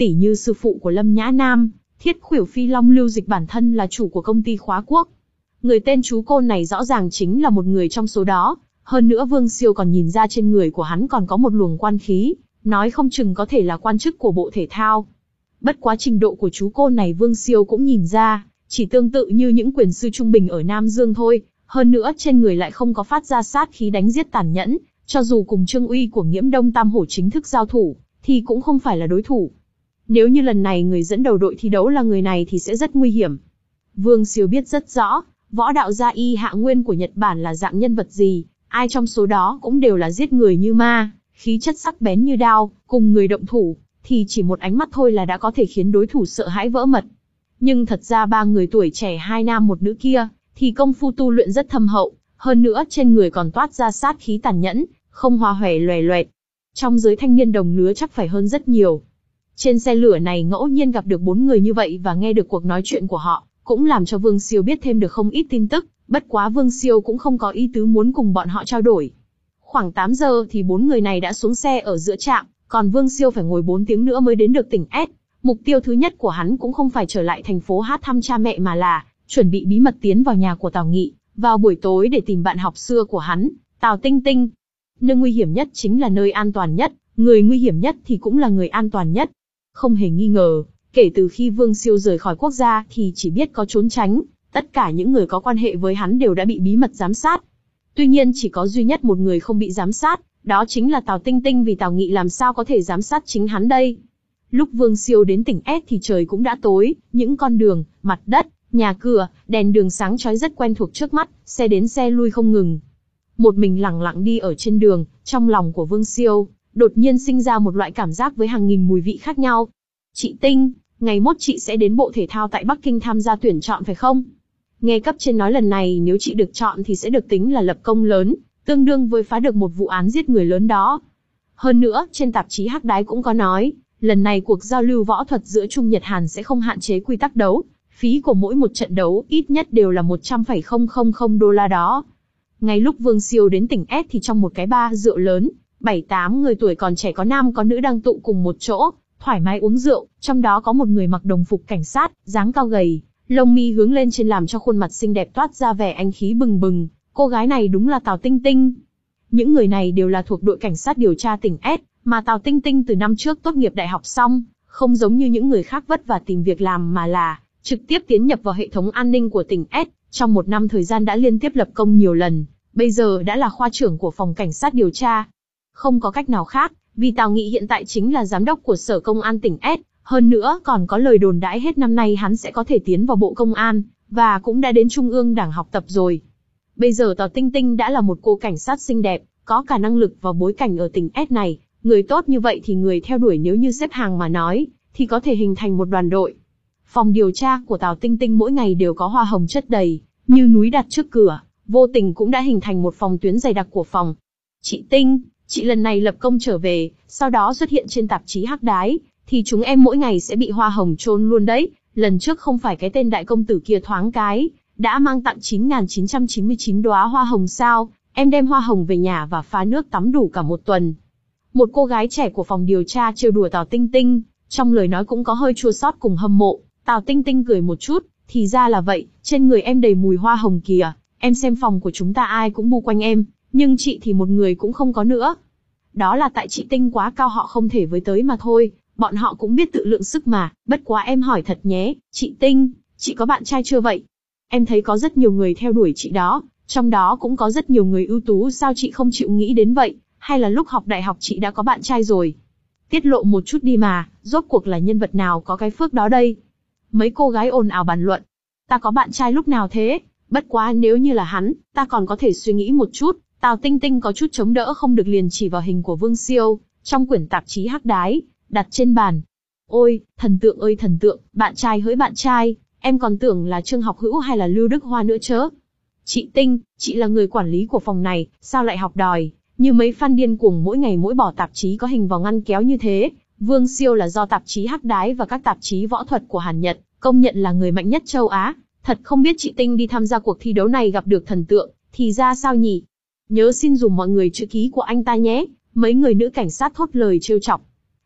Speaker 1: Tỉ như sư phụ của Lâm Nhã Nam, Thiết Khuỷu Phi Long Lưu Dịch bản thân là chủ của công ty khóa quốc. Người tên chú Côn này rõ ràng chính là một người trong số đó, hơn nữa Vương Siêu còn nhìn ra trên người của hắn còn có một luồng quan khí, nói không chừng có thể là quan chức của Bộ Thể thao. Bất quá trình độ của chú Côn này Vương Siêu cũng nhìn ra, chỉ tương tự như những quyền sư trung bình ở Nam Dương thôi, hơn nữa trên người lại không có phát ra sát khí đánh giết tàn nhẫn, cho dù cùng Trương Uy của Nghiễm Đông Tam Hổ chính thức giao thủ, thì cũng không phải là đối thủ. Nếu như lần này người dẫn đầu đội thi đấu là người này thì sẽ rất nguy hiểm. Vương Siêu biết rất rõ, võ đạo gia Y Hạ Nguyên của Nhật Bản là dạng nhân vật gì, ai trong số đó cũng đều là giết người như ma, khí chất sắc bén như đao, cùng người động thủ, thì chỉ một ánh mắt thôi là đã có thể khiến đối thủ sợ hãi vỡ mật. Nhưng thật ra ba người tuổi trẻ hai nam một nữ kia, thì công phu tu luyện rất thâm hậu, hơn nữa trên người còn toát ra sát khí tàn nhẫn, không hoa hòe loè loẹt. Trong giới thanh niên đồng lứa chắc phải hơn rất nhiều. Trên xe lửa này ngẫu nhiên gặp được bốn người như vậy và nghe được cuộc nói chuyện của họ, cũng làm cho Vương Siêu biết thêm được không ít tin tức, bất quá Vương Siêu cũng không có ý tứ muốn cùng bọn họ trao đổi. Khoảng tám giờ thì bốn người này đã xuống xe ở giữa trạm, còn Vương Siêu phải ngồi bốn tiếng nữa mới đến được tỉnh S. Mục tiêu thứ nhất của hắn cũng không phải trở lại thành phố Hát thăm cha mẹ mà là chuẩn bị bí mật tiến vào nhà của Tào Nghị, vào buổi tối để tìm bạn học xưa của hắn, Tào Tinh Tinh. Nơi nguy hiểm nhất chính là nơi an toàn nhất, người nguy hiểm nhất thì cũng là người an toàn nhất. Không hề nghi ngờ, kể từ khi Vương Siêu rời khỏi quốc gia thì chỉ biết có trốn tránh, tất cả những người có quan hệ với hắn đều đã bị bí mật giám sát. Tuy nhiên chỉ có duy nhất một người không bị giám sát, đó chính là Tào Tinh Tinh, vì Tào Nghị làm sao có thể giám sát chính hắn đây. Lúc Vương Siêu đến tỉnh S thì trời cũng đã tối, những con đường, mặt đất, nhà cửa, đèn đường sáng chói rất quen thuộc trước mắt, xe đến xe lui không ngừng. Một mình lặng lặng đi ở trên đường, trong lòng của Vương Siêu đột nhiên sinh ra một loại cảm giác với hàng nghìn mùi vị khác nhau. Chị Tinh, ngày mốt chị sẽ đến Bộ Thể thao tại Bắc Kinh tham gia tuyển chọn phải không? Nghe cấp trên nói lần này nếu chị được chọn thì sẽ được tính là lập công lớn, tương đương với phá được một vụ án giết người lớn đó. Hơn nữa, trên tạp chí Hắc Đái cũng có nói, lần này cuộc giao lưu võ thuật giữa Trung Nhật Hàn sẽ không hạn chế quy tắc đấu, phí của mỗi một trận đấu ít nhất đều là một trăm phẩy không không không đô la đó. Ngay lúc Vương Siêu đến tỉnh S thì trong một cái bar rượu lớn, bảy tám người tuổi còn trẻ có nam có nữ đang tụ cùng một chỗ, thoải mái uống rượu, trong đó có một người mặc đồng phục cảnh sát, dáng cao gầy, lông mi hướng lên trên làm cho khuôn mặt xinh đẹp toát ra vẻ anh khí bừng bừng, cô gái này đúng là Tào Tinh Tinh. Những người này đều là thuộc đội cảnh sát điều tra tỉnh S, mà Tào Tinh Tinh từ năm trước tốt nghiệp đại học xong, không giống như những người khác vất vả tìm việc làm mà là trực tiếp tiến nhập vào hệ thống an ninh của tỉnh S, trong một năm thời gian đã liên tiếp lập công nhiều lần, bây giờ đã là khoa trưởng của phòng cảnh sát điều tra. Không có cách nào khác, vì Tào Nghị hiện tại chính là giám đốc của Sở Công an tỉnh S, hơn nữa còn có lời đồn đãi hết năm nay hắn sẽ có thể tiến vào Bộ Công an, và cũng đã đến Trung ương Đảng học tập rồi. Bây giờ Tào Tinh Tinh đã là một cô cảnh sát xinh đẹp, có cả năng lực và bối cảnh ở tỉnh S này, người tốt như vậy thì người theo đuổi nếu như xếp hàng mà nói, thì có thể hình thành một đoàn đội. Phòng điều tra của Tào Tinh Tinh mỗi ngày đều có hoa hồng chất đầy, như núi đặt trước cửa, vô tình cũng đã hình thành một phòng tuyến dày đặc của phòng. Chị Tinh, chị lần này lập công trở về, sau đó xuất hiện trên tạp chí Hắc Đái, thì chúng em mỗi ngày sẽ bị hoa hồng chôn luôn đấy. Lần trước không phải cái tên đại công tử kia thoáng cái đã mang tặng chín nghìn chín trăm chín mươi chín đóa hoa hồng sao? Em đem hoa hồng về nhà và pha nước tắm đủ cả một tuần. Một cô gái trẻ của phòng điều tra trêu đùa Tào Tinh Tinh, trong lời nói cũng có hơi chua xót cùng hâm mộ. Tào Tinh Tinh cười một chút, thì ra là vậy, trên người em đầy mùi hoa hồng kìa, em xem phòng của chúng ta ai cũng bu quanh em, nhưng chị thì một người cũng không có nữa. Đó là tại chị Tinh quá cao họ không thể với tới mà thôi, bọn họ cũng biết tự lượng sức mà, bất quá em hỏi thật nhé, chị Tinh, chị có bạn trai chưa vậy? Em thấy có rất nhiều người theo đuổi chị đó, trong đó cũng có rất nhiều người ưu tú, sao chị không chịu nghĩ đến vậy, hay là lúc học đại học chị đã có bạn trai rồi? Tiết lộ một chút đi mà, rốt cuộc là nhân vật nào có cái phước đó đây? Mấy cô gái ồn ào bàn luận. Ta có bạn trai lúc nào thế? Bất quá nếu như là hắn, ta còn có thể suy nghĩ một chút. Tào Tinh Tinh có chút chống đỡ không được liền chỉ vào hình của Vương Siêu, trong quyển tạp chí Hắc Đái, đặt trên bàn. Ôi, thần tượng ơi thần tượng, bạn trai hỡi bạn trai, em còn tưởng là Trương Học Hữu hay là Lưu Đức Hoa nữa chớ. Chị Tinh, chị là người quản lý của phòng này, sao lại học đòi, như mấy fan điên cuồng mỗi ngày mỗi bỏ tạp chí có hình vào ngăn kéo như thế. Vương Siêu là do tạp chí Hắc Đái và các tạp chí võ thuật của Hàn Nhật công nhận là người mạnh nhất châu Á. Thật không biết chị Tinh đi tham gia cuộc thi đấu này gặp được thần tượng, thì ra sao nhỉ? Nhớ xin dùm mọi người chữ ký của anh ta nhé, mấy người nữ cảnh sát thốt lời trêu chọc.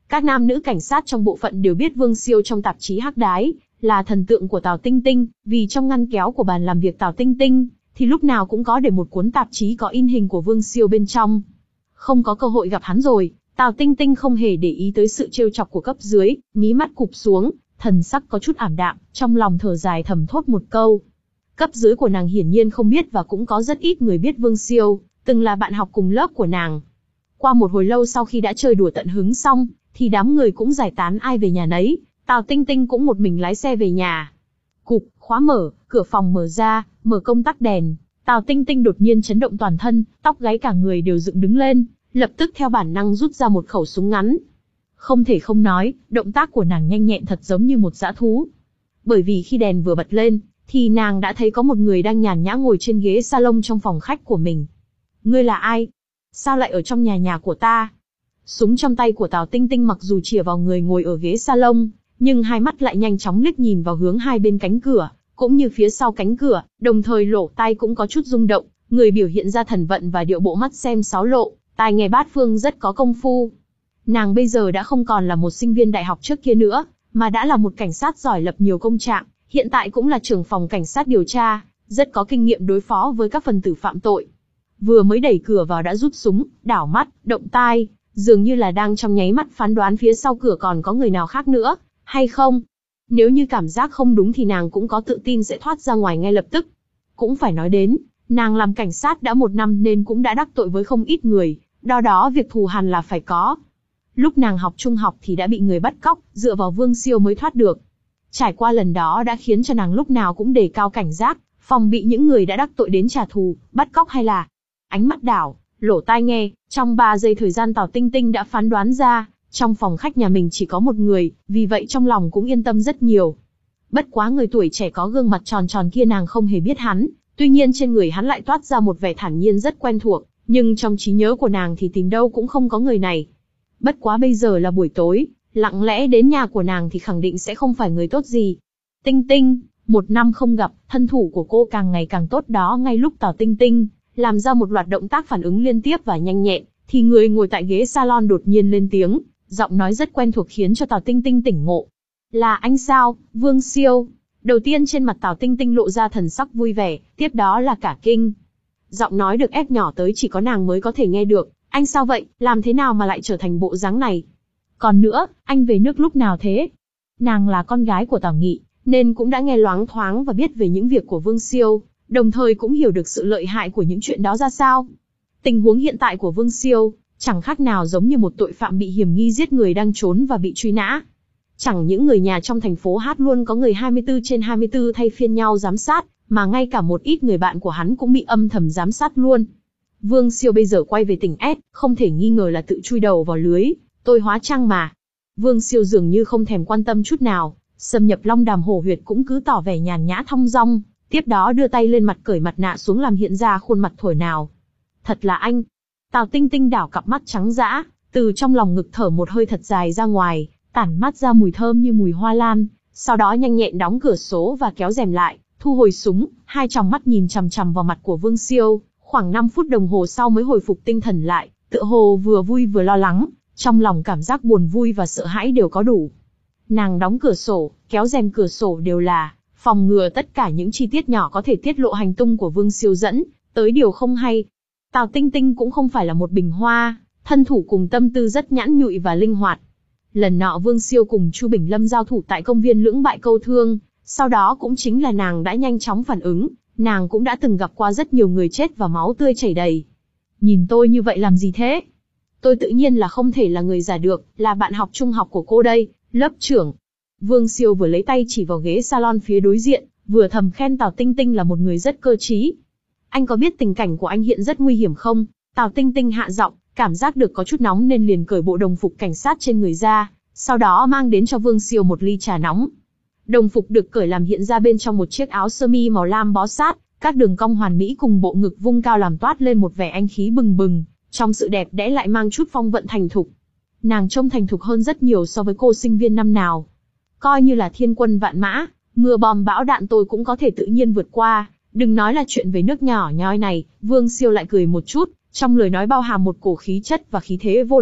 Speaker 1: Các nam nữ cảnh sát trong bộ phận đều biết Vương Siêu trong tạp chí Hắc Đái là thần tượng của Tào Tinh Tinh, vì trong ngăn kéo của bàn làm việc Tào Tinh Tinh thì lúc nào cũng có để một cuốn tạp chí có in hình của Vương Siêu bên trong. Không có cơ hội gặp hắn rồi, Tào Tinh Tinh không hề để ý tới sự trêu chọc của cấp dưới, mí mắt cụp xuống, thần sắc có chút ảm đạm, trong lòng thở dài thầm thốt một câu. Cấp dưới của nàng hiển nhiên không biết và cũng có rất ít người biết Vương Siêu, từng là bạn học cùng lớp của nàng. Qua một hồi lâu sau khi đã chơi đùa tận hứng xong, thì đám người cũng giải tán ai về nhà nấy, Tào Tinh Tinh cũng một mình lái xe về nhà. Cụp, khóa mở, cửa phòng mở ra, mở công tắc đèn, Tào Tinh Tinh đột nhiên chấn động toàn thân, tóc gáy cả người đều dựng đứng lên, lập tức theo bản năng rút ra một khẩu súng ngắn. Không thể không nói, động tác của nàng nhanh nhẹn thật giống như một dã thú. Bởi vì khi đèn vừa bật lên, thì nàng đã thấy có một người đang nhàn nhã ngồi trên ghế salon trong phòng khách của mình. Ngươi là ai? Sao lại ở trong nhà nhà của ta? Súng trong tay của Tào Tinh Tinh mặc dù chĩa vào người ngồi ở ghế salon, nhưng hai mắt lại nhanh chóng liếc nhìn vào hướng hai bên cánh cửa, cũng như phía sau cánh cửa, đồng thời lỗ tai cũng có chút rung động, người biểu hiện ra thần vận và điệu bộ mắt xem sáu lộ, tai nghe bát phương rất có công phu. Nàng bây giờ đã không còn là một sinh viên đại học trước kia nữa, mà đã là một cảnh sát giỏi lập nhiều công trạng, hiện tại cũng là trưởng phòng cảnh sát điều tra, rất có kinh nghiệm đối phó với các phần tử phạm tội. Vừa mới đẩy cửa vào đã rút súng, đảo mắt, động tai, dường như là đang trong nháy mắt phán đoán phía sau cửa còn có người nào khác nữa, hay không. Nếu như cảm giác không đúng thì nàng cũng có tự tin sẽ thoát ra ngoài ngay lập tức. Cũng phải nói đến, nàng làm cảnh sát đã một năm nên cũng đã đắc tội với không ít người, do đó việc thù hằn là phải có. Lúc nàng học trung học thì đã bị người bắt cóc, dựa vào Vương Siêu mới thoát được. Trải qua lần đó đã khiến cho nàng lúc nào cũng đề cao cảnh giác, phòng bị những người đã đắc tội đến trả thù, bắt cóc hay là ánh mắt đảo, lỗ tai nghe. Trong ba giây thời gian Tào Tinh Tinh đã phán đoán ra, trong phòng khách nhà mình chỉ có một người, vì vậy trong lòng cũng yên tâm rất nhiều. Bất quá người tuổi trẻ có gương mặt tròn tròn kia nàng không hề biết hắn, tuy nhiên trên người hắn lại toát ra một vẻ thản nhiên rất quen thuộc, nhưng trong trí nhớ của nàng thì tìm đâu cũng không có người này. Bất quá bây giờ là buổi tối, lặng lẽ đến nhà của nàng thì khẳng định sẽ không phải người tốt gì. Tinh Tinh, một năm không gặp, thân thủ của cô càng ngày càng tốt đó. Ngay lúc Tào Tinh Tinh làm ra một loạt động tác phản ứng liên tiếp và nhanh nhẹn, thì người ngồi tại ghế salon đột nhiên lên tiếng, giọng nói rất quen thuộc khiến cho Tào Tinh Tinh tỉnh ngộ. Là anh sao, Vương Siêu? Đầu tiên trên mặt Tào Tinh Tinh lộ ra thần sắc vui vẻ, tiếp đó là cả kinh. Giọng nói được ép nhỏ tới chỉ có nàng mới có thể nghe được. Anh sao vậy, làm thế nào mà lại trở thành bộ dáng này? Còn nữa, anh về nước lúc nào thế? Nàng là con gái của Tào Nghị, nên cũng đã nghe loáng thoáng và biết về những việc của Vương Siêu, đồng thời cũng hiểu được sự lợi hại của những chuyện đó ra sao. Tình huống hiện tại của Vương Siêu, chẳng khác nào giống như một tội phạm bị hiểm nghi giết người đang trốn và bị truy nã. Chẳng những người nhà trong thành phố Hát luôn có người hai mươi tư trên hai mươi tư thay phiên nhau giám sát, mà ngay cả một ít người bạn của hắn cũng bị âm thầm giám sát luôn. Vương Siêu bây giờ quay về tỉnh S, không thể nghi ngờ là tự chui đầu vào lưới, tôi hóa trăng mà. Vương Siêu dường như không thèm quan tâm chút nào, xâm nhập long đàm hổ huyệt cũng cứ tỏ vẻ nhàn nhã thong dong, tiếp đó đưa tay lên mặt cởi mặt nạ xuống làm hiện ra khuôn mặt thổi nào. Thật là anh. Tào Tinh Tinh đảo cặp mắt trắng dã, từ trong lòng ngực thở một hơi thật dài ra ngoài, tản mát ra mùi thơm như mùi hoa lan, sau đó nhanh nhẹn đóng cửa sổ và kéo rèm lại, thu hồi súng, hai tròng mắt nhìn chằm chằm vào mặt của Vương Siêu, khoảng năm phút đồng hồ sau mới hồi phục tinh thần lại, tựa hồ vừa vui vừa lo lắng, trong lòng cảm giác buồn vui và sợ hãi đều có đủ. Nàng đóng cửa sổ, kéo rèm cửa sổ đều là phòng ngừa tất cả những chi tiết nhỏ có thể tiết lộ hành tung của Vương Siêu dẫn tới điều không hay. Tào Tinh Tinh cũng không phải là một bình hoa, thân thủ cùng tâm tư rất nhãn nhụi và linh hoạt. Lần nọ Vương Siêu cùng Chu Bình Lâm giao thủ tại công viên lưỡng bại câu thương, sau đó cũng chính là nàng đã nhanh chóng phản ứng, nàng cũng đã từng gặp qua rất nhiều người chết và máu tươi chảy đầy. Nhìn tôi như vậy làm gì thế? Tôi tự nhiên là không thể là người giả được, là bạn học trung học của cô đây, lớp trưởng. Vương Siêu vừa lấy tay chỉ vào ghế salon phía đối diện, vừa thầm khen Tào Tinh Tinh là một người rất cơ trí. Anh có biết tình cảnh của anh hiện rất nguy hiểm không? Tào Tinh Tinh hạ giọng, cảm giác được có chút nóng nên liền cởi bộ đồng phục cảnh sát trên người ra, sau đó mang đến cho Vương Siêu một ly trà nóng. Đồng phục được cởi làm hiện ra bên trong một chiếc áo sơ mi màu lam bó sát, các đường cong hoàn mỹ cùng bộ ngực vung cao làm toát lên một vẻ anh khí bừng bừng, trong sự đẹp đẽ lại mang chút phong vận thành thục. Nàng trông thành thục hơn rất nhiều so với cô sinh viên năm nào. Coi như là thiên quân vạn mã, mưa bom bão đạn tôi cũng có thể tự nhiên vượt qua, đừng nói là chuyện về nước nhỏ nhoi này. Vương Siêu lại cười một chút, trong lời nói bao hàm một cổ khí chất và khí thế vô địch,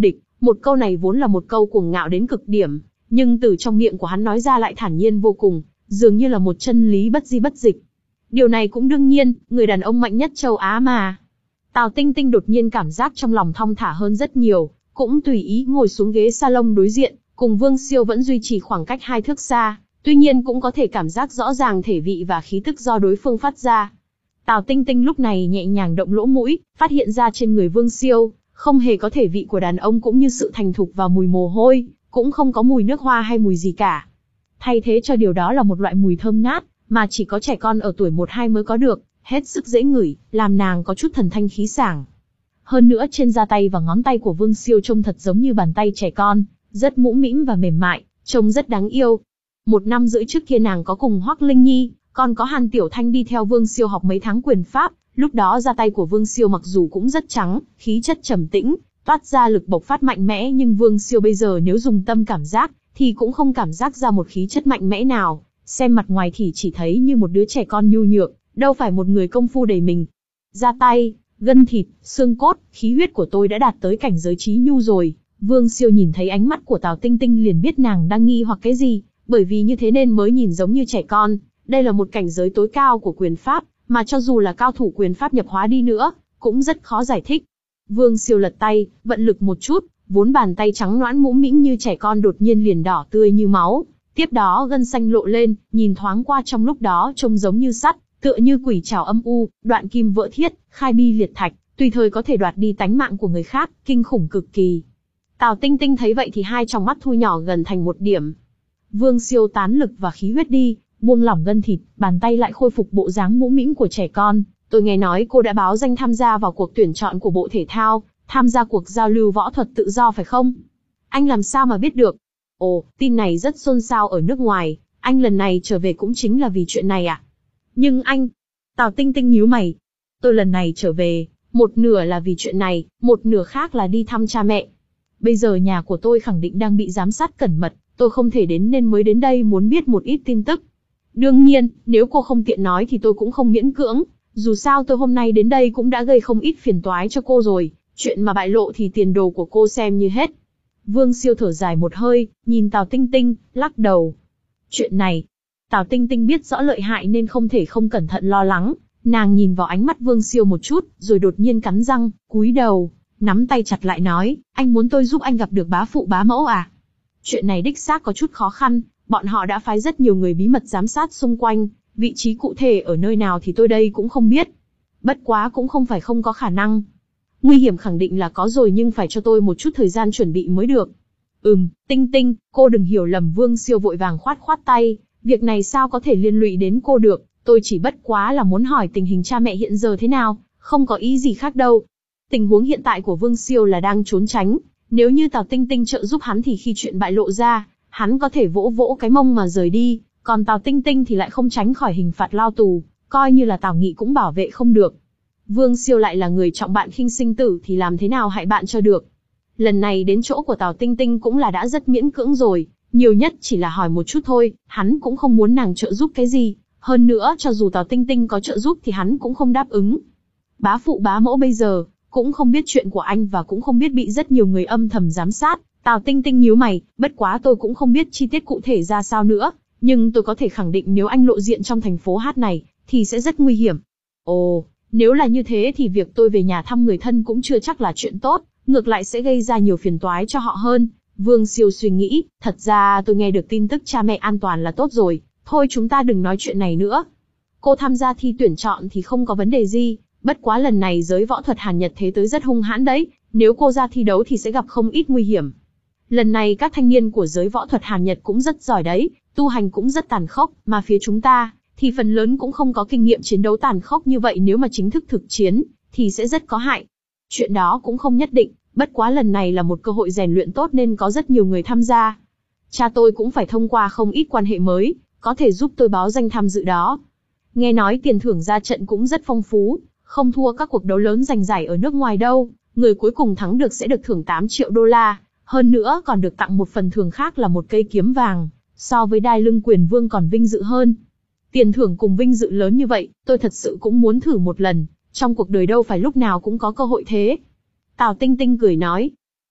Speaker 1: Một câu này vốn là một câu cuồng ngạo đến cực điểm, nhưng từ trong miệng của hắn nói ra lại thản nhiên vô cùng, dường như là một chân lý bất di bất dịch. Điều này cũng đương nhiên, người đàn ông mạnh nhất châu Á mà. Tào Tinh Tinh đột nhiên cảm giác trong lòng thong thả hơn rất nhiều, cũng tùy ý ngồi xuống ghế salon đối diện, cùng Vương Siêu vẫn duy trì khoảng cách hai thước xa, tuy nhiên cũng có thể cảm giác rõ ràng thể vị và khí tức do đối phương phát ra. Tào Tinh Tinh lúc này nhẹ nhàng động lỗ mũi, phát hiện ra trên người Vương Siêu không hề có thể vị của đàn ông cũng như sự thành thục và mùi mồ hôi, cũng không có mùi nước hoa hay mùi gì cả. Thay thế cho điều đó là một loại mùi thơm ngát, mà chỉ có trẻ con ở tuổi một hai mới có được, hết sức dễ ngửi, làm nàng có chút thần thanh khí sảng. Hơn nữa trên da tay và ngón tay của Vương Siêu trông thật giống như bàn tay trẻ con, rất mũm mĩm và mềm mại, trông rất đáng yêu. Một năm rưỡi trước kia nàng có cùng Hoắc Linh Nhi, còn có Hàn Tiểu Thanh đi theo Vương Siêu học mấy tháng quyền pháp, lúc đó da tay của Vương Siêu mặc dù cũng rất trắng, khí chất trầm tĩnh, toát ra lực bộc phát mạnh mẽ, nhưng Vương Siêu bây giờ nếu dùng tâm cảm giác, thì cũng không cảm giác ra một khí chất mạnh mẽ nào, xem mặt ngoài thì chỉ thấy như một đứa trẻ con nhu nhược, đâu phải một người công phu đầy mình. Da tay, gân thịt, xương cốt, khí huyết của tôi đã đạt tới cảnh giới trí nhu rồi. Vương Siêu nhìn thấy ánh mắt của Tào Tinh Tinh liền biết nàng đang nghi hoặc cái gì, bởi vì như thế nên mới nhìn giống như trẻ con. Đây là một cảnh giới tối cao của quyền pháp, mà cho dù là cao thủ quyền pháp nhập hóa đi nữa, cũng rất khó giải thích. Vương Siêu lật tay, vận lực một chút, vốn bàn tay trắng nõn mũm mĩm như trẻ con đột nhiên liền đỏ tươi như máu. Tiếp đó gân xanh lộ lên, nhìn thoáng qua trong lúc đó trông giống như sắt, tựa như quỷ trảo âm u, đoạn kim vỡ thiết, khai bi liệt thạch, tùy thời có thể đoạt đi tánh mạng của người khác, kinh khủng cực kỳ. Tào Tinh Tinh thấy vậy thì hai tròng mắt thu nhỏ gần thành một điểm. Vương Siêu tán lực và khí huyết đi, buông lỏng gân thịt, bàn tay lại khôi phục bộ dáng mũm mĩm của trẻ con. Tôi nghe nói cô đã báo danh tham gia vào cuộc tuyển chọn của Bộ Thể thao, tham gia cuộc giao lưu võ thuật tự do phải không? Anh làm sao mà biết được? Ồ, tin này rất xôn xao ở nước ngoài, anh lần này trở về cũng chính là vì chuyện này à? Nhưng anh... Tào Tinh Tinh nhíu mày. Tôi lần này trở về, một nửa là vì chuyện này, một nửa khác là đi thăm cha mẹ. Bây giờ nhà của tôi khẳng định đang bị giám sát cẩn mật, tôi không thể đến nên mới đến đây muốn biết một ít tin tức. Đương nhiên, nếu cô không tiện nói thì tôi cũng không miễn cưỡng, dù sao tôi hôm nay đến đây cũng đã gây không ít phiền toái cho cô rồi, chuyện mà bại lộ thì tiền đồ của cô xem như hết. Vương Siêu thở dài một hơi, nhìn Tào Tinh Tinh, lắc đầu. Chuyện này, Tào Tinh Tinh biết rõ lợi hại nên không thể không cẩn thận lo lắng, nàng nhìn vào ánh mắt Vương Siêu một chút, rồi đột nhiên cắn răng, cúi đầu, nắm tay chặt lại nói, anh muốn tôi giúp anh gặp được bá phụ bá mẫu à? Chuyện này đích xác có chút khó khăn, bọn họ đã phái rất nhiều người bí mật giám sát xung quanh, vị trí cụ thể ở nơi nào thì tôi đây cũng không biết. Bất quá cũng không phải không có khả năng. Nguy hiểm khẳng định là có rồi nhưng phải cho tôi một chút thời gian chuẩn bị mới được. Ừm, Tinh Tinh, cô đừng hiểu lầm. Vương Siêu vội vàng khoát khoát tay, việc này sao có thể liên lụy đến cô được, tôi chỉ bất quá là muốn hỏi tình hình cha mẹ hiện giờ thế nào, không có ý gì khác đâu. Tình huống hiện tại của Vương Siêu là đang trốn tránh, nếu như Tào Tinh Tinh trợ giúp hắn thì khi chuyện bại lộ ra, hắn có thể vỗ vỗ cái mông mà rời đi, còn Tào Tinh Tinh thì lại không tránh khỏi hình phạt lao tù, coi như là Tào Nghị cũng bảo vệ không được. Vương Siêu lại là người trọng bạn khinh sinh tử thì làm thế nào hại bạn cho được. Lần này đến chỗ của Tào Tinh Tinh cũng là đã rất miễn cưỡng rồi, nhiều nhất chỉ là hỏi một chút thôi, hắn cũng không muốn nàng trợ giúp cái gì, hơn nữa cho dù Tào Tinh Tinh có trợ giúp thì hắn cũng không đáp ứng. Bá phụ bá mẫu bây giờ cũng không biết chuyện của anh và cũng không biết bị rất nhiều người âm thầm giám sát. Tào Tinh Tinh nhíu mày, bất quá tôi cũng không biết chi tiết cụ thể ra sao nữa, nhưng tôi có thể khẳng định nếu anh lộ diện trong thành phố Hát này, thì sẽ rất nguy hiểm. Ồ, nếu là như thế thì việc tôi về nhà thăm người thân cũng chưa chắc là chuyện tốt, ngược lại sẽ gây ra nhiều phiền toái cho họ hơn. Vương Siêu suy nghĩ, thật ra tôi nghe được tin tức cha mẹ an toàn là tốt rồi, thôi chúng ta đừng nói chuyện này nữa. Cô tham gia thi tuyển chọn thì không có vấn đề gì, bất quá lần này giới võ thuật Hàn Nhật thế tới rất hung hãn đấy, nếu cô ra thi đấu thì sẽ gặp không ít nguy hiểm. Lần này các thanh niên của giới võ thuật Hàn Nhật cũng rất giỏi đấy, tu hành cũng rất tàn khốc, mà phía chúng ta thì phần lớn cũng không có kinh nghiệm chiến đấu tàn khốc như vậy, nếu mà chính thức thực chiến thì sẽ rất có hại. Chuyện đó cũng không nhất định, bất quá lần này là một cơ hội rèn luyện tốt nên có rất nhiều người tham gia. Cha tôi cũng phải thông qua không ít quan hệ mới, có thể giúp tôi báo danh tham dự đó. Nghe nói tiền thưởng ra trận cũng rất phong phú, không thua các cuộc đấu lớn giành giải ở nước ngoài đâu, người cuối cùng thắng được sẽ được thưởng tám triệu đô la, hơn nữa còn được tặng một phần thưởng khác là một cây kiếm vàng, so với đai lưng quyền vương còn vinh dự hơn. Tiền thưởng cùng vinh dự lớn như vậy, tôi thật sự cũng muốn thử một lần, trong cuộc đời đâu phải lúc nào cũng có cơ hội thế. Tào Tinh Tinh cười nói,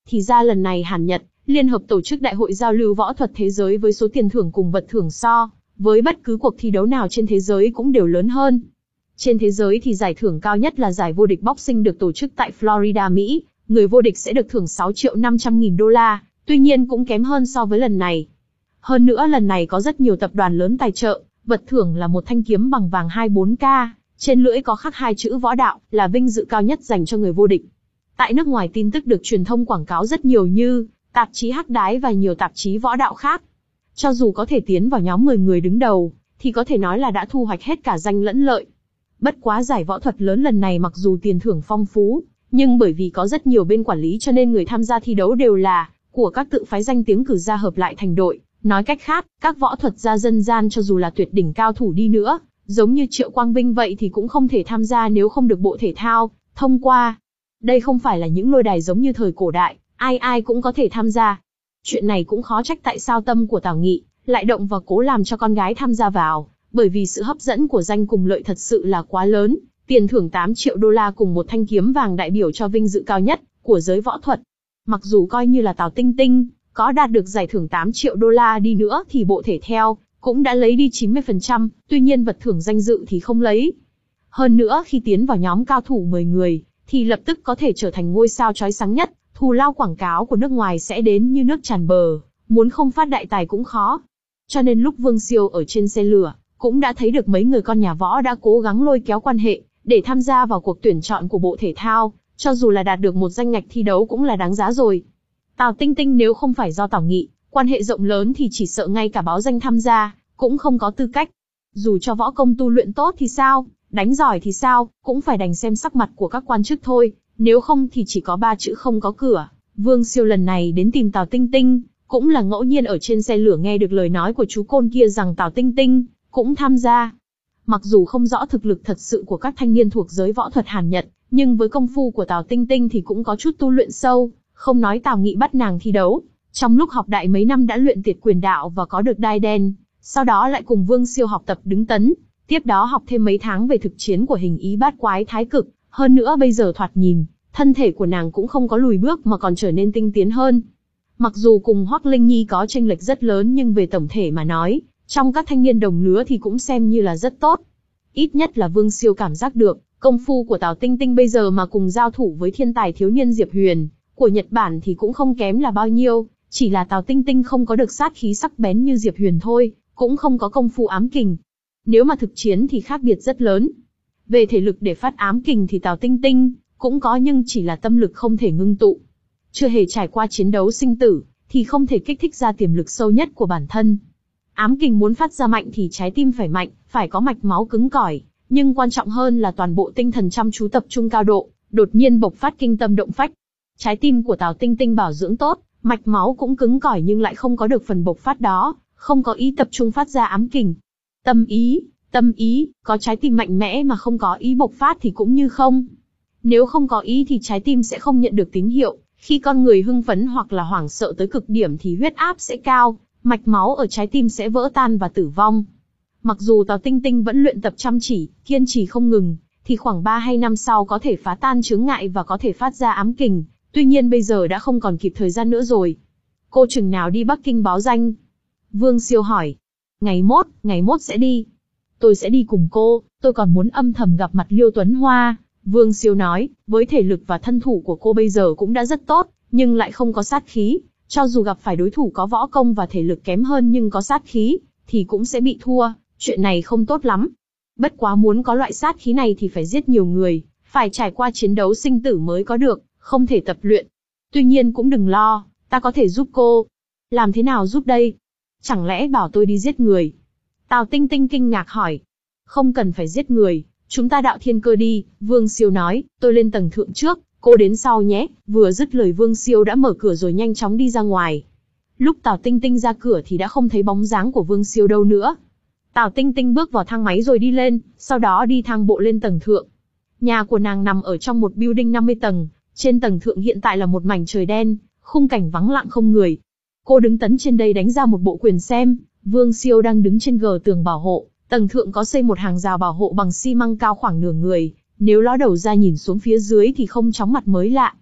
Speaker 1: Thì ra lần này Hàn Nhật liên hợp tổ chức đại hội giao lưu võ thuật thế giới với số tiền thưởng cùng vật thưởng so với bất cứ cuộc thi đấu nào trên thế giới cũng đều lớn hơn. Trên thế giới thì giải thưởng cao nhất là giải vô địch boxing được tổ chức tại Florida, Mỹ, người vô địch sẽ được thưởng sáu triệu năm trăm nghìn đô la, tuy nhiên cũng kém hơn so với lần này. Hơn nữa lần này có rất nhiều tập đoàn lớn tài trợ, vật thưởng là một thanh kiếm bằng vàng hai mươi bốn K, trên lưỡi có khắc hai chữ võ đạo, là vinh dự cao nhất dành cho người vô địch. Tại nước ngoài tin tức được truyền thông quảng cáo rất nhiều như tạp chí Hắc Đái và nhiều tạp chí võ đạo khác. Cho dù có thể tiến vào nhóm mười người đứng đầu, thì có thể nói là đã thu hoạch hết cả danh lẫn lợi. Bất quá giải võ thuật lớn lần này mặc dù tiền thưởng phong phú, nhưng bởi vì có rất nhiều bên quản lý cho nên người tham gia thi đấu đều là của các tự phái danh tiếng cử ra hợp lại thành đội. Nói cách khác, các võ thuật gia dân gian cho dù là tuyệt đỉnh cao thủ đi nữa, giống như Triệu Quang Vinh vậy thì cũng không thể tham gia nếu không được Bộ Thể thao thông qua. Đây không phải là những lôi đài giống như thời cổ đại, ai ai cũng có thể tham gia. Chuyện này cũng khó trách tại sao tâm của Tào Nghị lại động và cố làm cho con gái tham gia vào, bởi vì sự hấp dẫn của danh cùng lợi thật sự là quá lớn, tiền thưởng tám triệu đô la cùng một thanh kiếm vàng đại biểu cho vinh dự cao nhất của giới võ thuật. Mặc dù coi như là Tào Tinh Tinh có đạt được giải thưởng tám triệu đô la đi nữa thì Bộ Thể thao cũng đã lấy đi chín mươi phần trăm, tuy nhiên vật thưởng danh dự thì không lấy. Hơn nữa khi tiến vào nhóm cao thủ mười người, thì lập tức có thể trở thành ngôi sao chói sáng nhất, thù lao quảng cáo của nước ngoài sẽ đến như nước tràn bờ, muốn không phát đại tài cũng khó. Cho nên lúc Vương Siêu ở trên xe lửa, cũng đã thấy được mấy người con nhà võ đã cố gắng lôi kéo quan hệ, để tham gia vào cuộc tuyển chọn của Bộ Thể thao, cho dù là đạt được một danh ngạch thi đấu cũng là đáng giá rồi. Tào Tinh Tinh nếu không phải do Tào Nghị, quan hệ rộng lớn thì chỉ sợ ngay cả báo danh tham gia, cũng không có tư cách. Dù cho võ công tu luyện tốt thì sao, đánh giỏi thì sao, cũng phải đành xem sắc mặt của các quan chức thôi, nếu không thì chỉ có ba chữ không có cửa. Vương Siêu lần này đến tìm Tào Tinh Tinh, cũng là ngẫu nhiên ở trên xe lửa nghe được lời nói của chú Côn kia rằng Tào Tinh Tinh cũng tham gia. Mặc dù không rõ thực lực thật sự của các thanh niên thuộc giới võ thuật Hàn Nhật, nhưng với công phu của Tào Tinh Tinh thì cũng có chút tu luyện sâu, không nói Tào Nghị bắt nàng thi đấu. Trong lúc học đại mấy năm đã luyện Tiệt Quyền đạo và có được đai đen, sau đó lại cùng Vương Siêu học tập đứng tấn, tiếp đó học thêm mấy tháng về thực chiến của hình ý bát quái thái cực, hơn nữa bây giờ thoạt nhìn, thân thể của nàng cũng không có lùi bước mà còn trở nên tinh tiến hơn. Mặc dù cùng Hoắc Linh Nhi có chênh lệch rất lớn nhưng về tổng thể mà nói, trong các thanh niên đồng lứa thì cũng xem như là rất tốt. Ít nhất là Vương Siêu cảm giác được, công phu của Tào Tinh Tinh bây giờ mà cùng giao thủ với thiên tài thiếu niên Diệp Huyền của Nhật Bản thì cũng không kém là bao nhiêu, chỉ là Tào Tinh Tinh không có được sát khí sắc bén như Diệp Huyền thôi, cũng không có công phu ám kình. Nếu mà thực chiến thì khác biệt rất lớn. Về thể lực để phát ám kình thì Tào Tinh Tinh cũng có nhưng chỉ là tâm lực không thể ngưng tụ. Chưa hề trải qua chiến đấu sinh tử, thì không thể kích thích ra tiềm lực sâu nhất của bản thân. Ám kình muốn phát ra mạnh thì trái tim phải mạnh, phải có mạch máu cứng cỏi, nhưng quan trọng hơn là toàn bộ tinh thần chăm chú tập trung cao độ, đột nhiên bộc phát kinh tâm động phách. Trái tim của Tào Tinh Tinh bảo dưỡng tốt, mạch máu cũng cứng cỏi nhưng lại không có được phần bộc phát đó, không có ý tập trung phát ra ám kình. Tâm ý, tâm ý, có trái tim mạnh mẽ mà không có ý bộc phát thì cũng như không. Nếu không có ý thì trái tim sẽ không nhận được tín hiệu, khi con người hưng phấn hoặc là hoảng sợ tới cực điểm thì huyết áp sẽ cao, mạch máu ở trái tim sẽ vỡ tan và tử vong. Mặc dù Tào Tinh Tinh vẫn luyện tập chăm chỉ, kiên trì không ngừng, thì khoảng ba hay năm sau có thể phá tan chướng ngại và có thể phát ra ám kình, tuy nhiên bây giờ đã không còn kịp thời gian nữa rồi. Cô chừng nào đi Bắc Kinh báo danh? Vương Siêu hỏi. Ngày mốt, ngày mốt sẽ đi. Tôi sẽ đi cùng cô, tôi còn muốn âm thầm gặp mặt Liêu Tuấn Hoa. Vương Siêu nói, với thể lực và thân thủ của cô bây giờ cũng đã rất tốt, nhưng lại không có sát khí. Cho dù gặp phải đối thủ có võ công và thể lực kém hơn nhưng có sát khí, thì cũng sẽ bị thua, chuyện này không tốt lắm. Bất quá muốn có loại sát khí này thì phải giết nhiều người, phải trải qua chiến đấu sinh tử mới có được, không thể tập luyện. Tuy nhiên cũng đừng lo, ta có thể giúp cô. Làm thế nào giúp đây? Chẳng lẽ bảo tôi đi giết người? Tào Tinh Tinh kinh ngạc hỏi. Không cần phải giết người, chúng ta đạo thiên cơ đi, Vương Siêu nói, tôi lên tầng thượng trước, cô đến sau nhé. Vừa dứt lời Vương Siêu đã mở cửa rồi nhanh chóng đi ra ngoài. Lúc Tào Tinh Tinh ra cửa thì đã không thấy bóng dáng của Vương Siêu đâu nữa. Tào Tinh Tinh bước vào thang máy rồi đi lên, sau đó đi thang bộ lên tầng thượng. Nhà của nàng nằm ở trong một building năm mươi tầng, trên tầng thượng hiện tại là một mảnh trời đen, khung cảnh vắng lặng không người. Cô đứng tấn trên đây đánh ra một bộ quyền xem, Vương Siêu đang đứng trên gờ tường bảo hộ, tầng thượng có xây một hàng rào bảo hộ bằng xi măng cao khoảng nửa người, nếu ló đầu ra nhìn xuống phía dưới thì không chóng mặt mới lạ.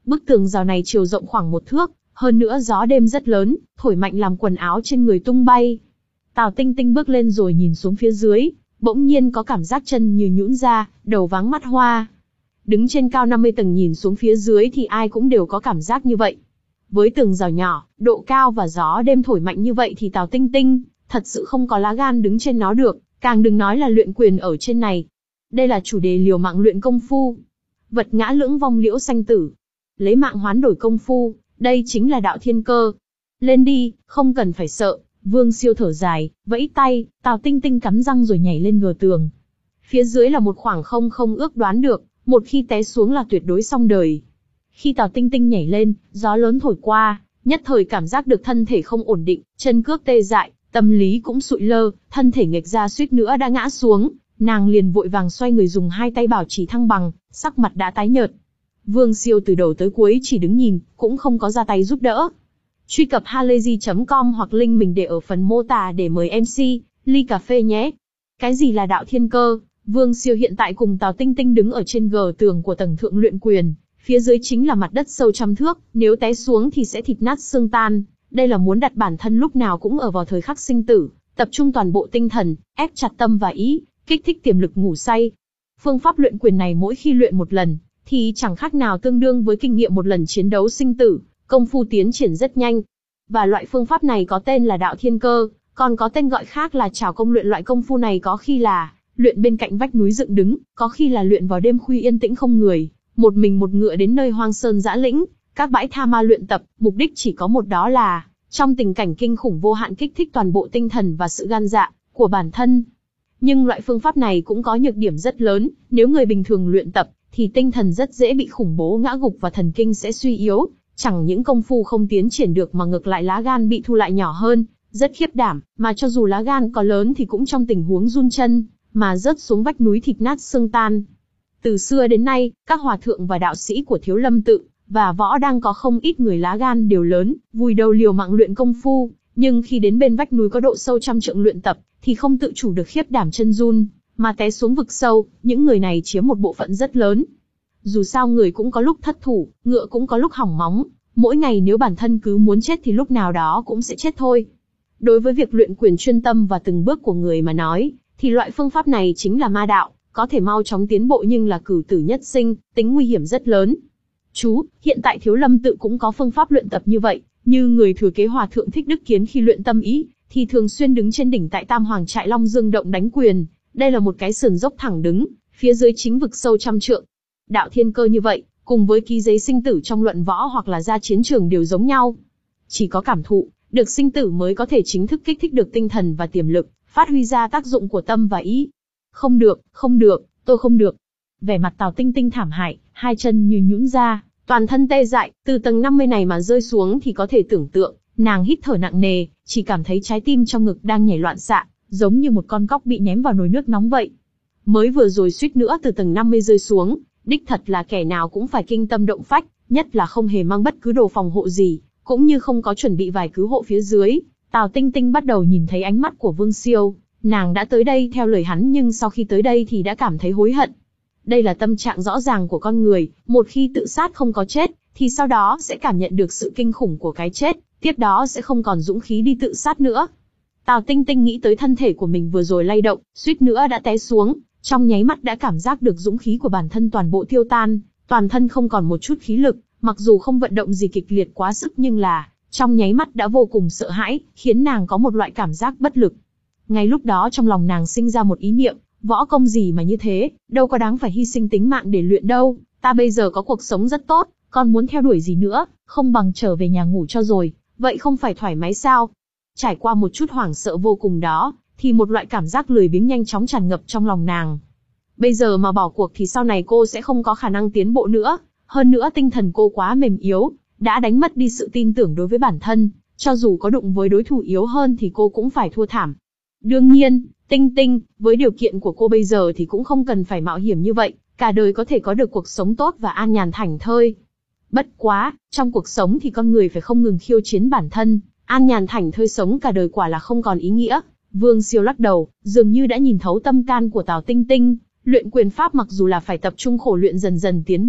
Speaker 1: Bức tường rào này chiều rộng khoảng một thước, hơn nữa gió đêm rất lớn, thổi mạnh làm quần áo trên người tung bay. Tào Tinh Tinh bước lên rồi nhìn xuống phía dưới, bỗng nhiên có cảm giác chân như nhũn ra, đầu váng mắt hoa. Đứng trên cao năm mươi tầng nhìn xuống phía dưới thì ai cũng đều có cảm giác như vậy. Với tường rào nhỏ, độ cao và gió đêm thổi mạnh như vậy thì Tào Tinh Tinh thật sự không có lá gan đứng trên nó được, càng đừng nói là luyện quyền ở trên này. Đây là chủ đề liều mạng luyện công phu. Vật ngã lưỡng vong liễu sanh tử. Lấy mạng hoán đổi công phu, đây chính là đạo thiên cơ. Lên đi, không cần phải sợ. Vương Siêu thở dài, vẫy tay, Tào Tinh Tinh cắn răng rồi nhảy lên gờ tường. Phía dưới là một khoảng không không ước đoán được, một khi té xuống là tuyệt đối xong đời. Khi Tào Tinh Tinh nhảy lên, gió lớn thổi qua, nhất thời cảm giác được thân thể không ổn định, chân cước tê dại, tâm lý cũng sụi lơ, thân thể nghịch ra suýt nữa đã ngã xuống, nàng liền vội vàng xoay người dùng hai tay bảo trì thăng bằng, sắc mặt đã tái nhợt. Vương Siêu từ đầu tới cuối chỉ đứng nhìn, cũng không có ra tay giúp đỡ. Truy cập halayzi chấm com hoặc link mình để ở phần mô tả để mời em xê, ly cà phê nhé. Cái gì là đạo thiên cơ? Vương Siêu hiện tại cùng Tào Tinh Tinh đứng ở trên gờ tường của tầng thượng luyện quyền, phía dưới chính là mặt đất sâu trăm thước, nếu té xuống thì sẽ thịt nát xương tan. Đây là muốn đặt bản thân lúc nào cũng ở vào thời khắc sinh tử, tập trung toàn bộ tinh thần, ép chặt tâm và ý, kích thích tiềm lực ngủ say. Phương pháp luyện quyền này mỗi khi luyện một lần, thì chẳng khác nào tương đương với kinh nghiệm một lần chiến đấu sinh tử, công phu tiến triển rất nhanh. Và loại phương pháp này có tên là đạo thiên cơ, còn có tên gọi khác là trảo công. Luyện loại công phu này có khi là luyện bên cạnh vách núi dựng đứng, có khi là luyện vào đêm khuya yên tĩnh không người, một mình một ngựa đến nơi hoang sơn dã lĩnh, các bãi tha ma luyện tập, mục đích chỉ có một, đó là trong tình cảnh kinh khủng vô hạn kích thích toàn bộ tinh thần và sự gan dạ của bản thân. Nhưng loại phương pháp này cũng có nhược điểm rất lớn, nếu người bình thường luyện tập thì tinh thần rất dễ bị khủng bố ngã gục và thần kinh sẽ suy yếu, chẳng những công phu không tiến triển được mà ngược lại lá gan bị thu lại nhỏ hơn, rất khiếp đảm, mà cho dù lá gan có lớn thì cũng trong tình huống run chân mà rớt xuống vách núi thịt nát xương tan. Từ xưa đến nay, các hòa thượng và đạo sĩ của Thiếu Lâm Tự và Võ đang có không ít người lá gan đều lớn, vùi đầu liều mạng luyện công phu, nhưng khi đến bên vách núi có độ sâu trăm trượng luyện tập, thì không tự chủ được khiếp đảm chân run, mà té xuống vực sâu. Những người này chiếm một bộ phận rất lớn. Dù sao người cũng có lúc thất thủ, ngựa cũng có lúc hỏng móng, mỗi ngày nếu bản thân cứ muốn chết thì lúc nào đó cũng sẽ chết thôi. Đối với việc luyện quyền chuyên tâm và từng bước của người mà nói, thì loại phương pháp này chính là ma đạo, có thể mau chóng tiến bộ nhưng là cửu tử nhất sinh, tính nguy hiểm rất lớn. Chú, hiện tại Thiếu Lâm Tự cũng có phương pháp luyện tập như vậy, như người thừa kế hòa thượng Thích Đức Kiến khi luyện tâm ý, thì thường xuyên đứng trên đỉnh tại Tam Hoàng Trại Long Dương Động đánh quyền. Đây là một cái sườn dốc thẳng đứng, phía dưới chính vực sâu trăm trượng. Đạo thiên cơ như vậy, cùng với ký giấy sinh tử trong luận võ hoặc là ra chiến trường đều giống nhau. Chỉ có cảm thụ được sinh tử mới có thể chính thức kích thích được tinh thần và tiềm lực, phát huy ra tác dụng của tâm và ý. Không được, không được, tôi không được. Vẻ mặt Tào Tinh Tinh thảm hại, hai chân như nhũn ra, toàn thân tê dại, từ tầng năm mươi này mà rơi xuống thì có thể tưởng tượng, nàng hít thở nặng nề, chỉ cảm thấy trái tim trong ngực đang nhảy loạn xạ, giống như một con cóc bị ném vào nồi nước nóng vậy. Mới vừa rồi suýt nữa từ tầng năm mươi rơi xuống, đích thật là kẻ nào cũng phải kinh tâm động phách, nhất là không hề mang bất cứ đồ phòng hộ gì, cũng như không có chuẩn bị vải cứu hộ phía dưới. Tào Tinh Tinh bắt đầu nhìn thấy ánh mắt của Vương Siêu, nàng đã tới đây theo lời hắn nhưng sau khi tới đây thì đã cảm thấy hối hận. Đây là tâm trạng rõ ràng của con người, một khi tự sát không có chết, thì sau đó sẽ cảm nhận được sự kinh khủng của cái chết, tiếp đó sẽ không còn dũng khí đi tự sát nữa. Tào Tinh Tinh nghĩ tới thân thể của mình vừa rồi lay động, suýt nữa đã té xuống, trong nháy mắt đã cảm giác được dũng khí của bản thân toàn bộ tiêu tan, toàn thân không còn một chút khí lực, mặc dù không vận động gì kịch liệt quá sức nhưng là, trong nháy mắt đã vô cùng sợ hãi, khiến nàng có một loại cảm giác bất lực. Ngay lúc đó trong lòng nàng sinh ra một ý niệm, võ công gì mà như thế, đâu có đáng phải hy sinh tính mạng để luyện đâu, ta bây giờ có cuộc sống rất tốt, còn muốn theo đuổi gì nữa, không bằng trở về nhà ngủ cho rồi, vậy không phải thoải mái sao? Trải qua một chút hoảng sợ vô cùng đó, thì một loại cảm giác lười biếng nhanh chóng tràn ngập trong lòng nàng. Bây giờ mà bỏ cuộc thì sau này cô sẽ không có khả năng tiến bộ nữa, hơn nữa tinh thần cô quá mềm yếu, đã đánh mất đi sự tin tưởng đối với bản thân, cho dù có đụng với đối thủ yếu hơn thì cô cũng phải thua thảm. Đương nhiên, Tinh Tinh, với điều kiện của cô bây giờ thì cũng không cần phải mạo hiểm như vậy, cả đời có thể có được cuộc sống tốt và an nhàn thảnh thơi. Bất quá, trong cuộc sống thì con người phải không ngừng khiêu chiến bản thân, an nhàn thảnh thơi sống cả đời quả là không còn ý nghĩa. Vương Siêu lắc đầu, dường như đã nhìn thấu tâm can của Tào Tinh Tinh, luyện quyền pháp mặc dù là phải tập trung khổ luyện dần dần tiến bộ,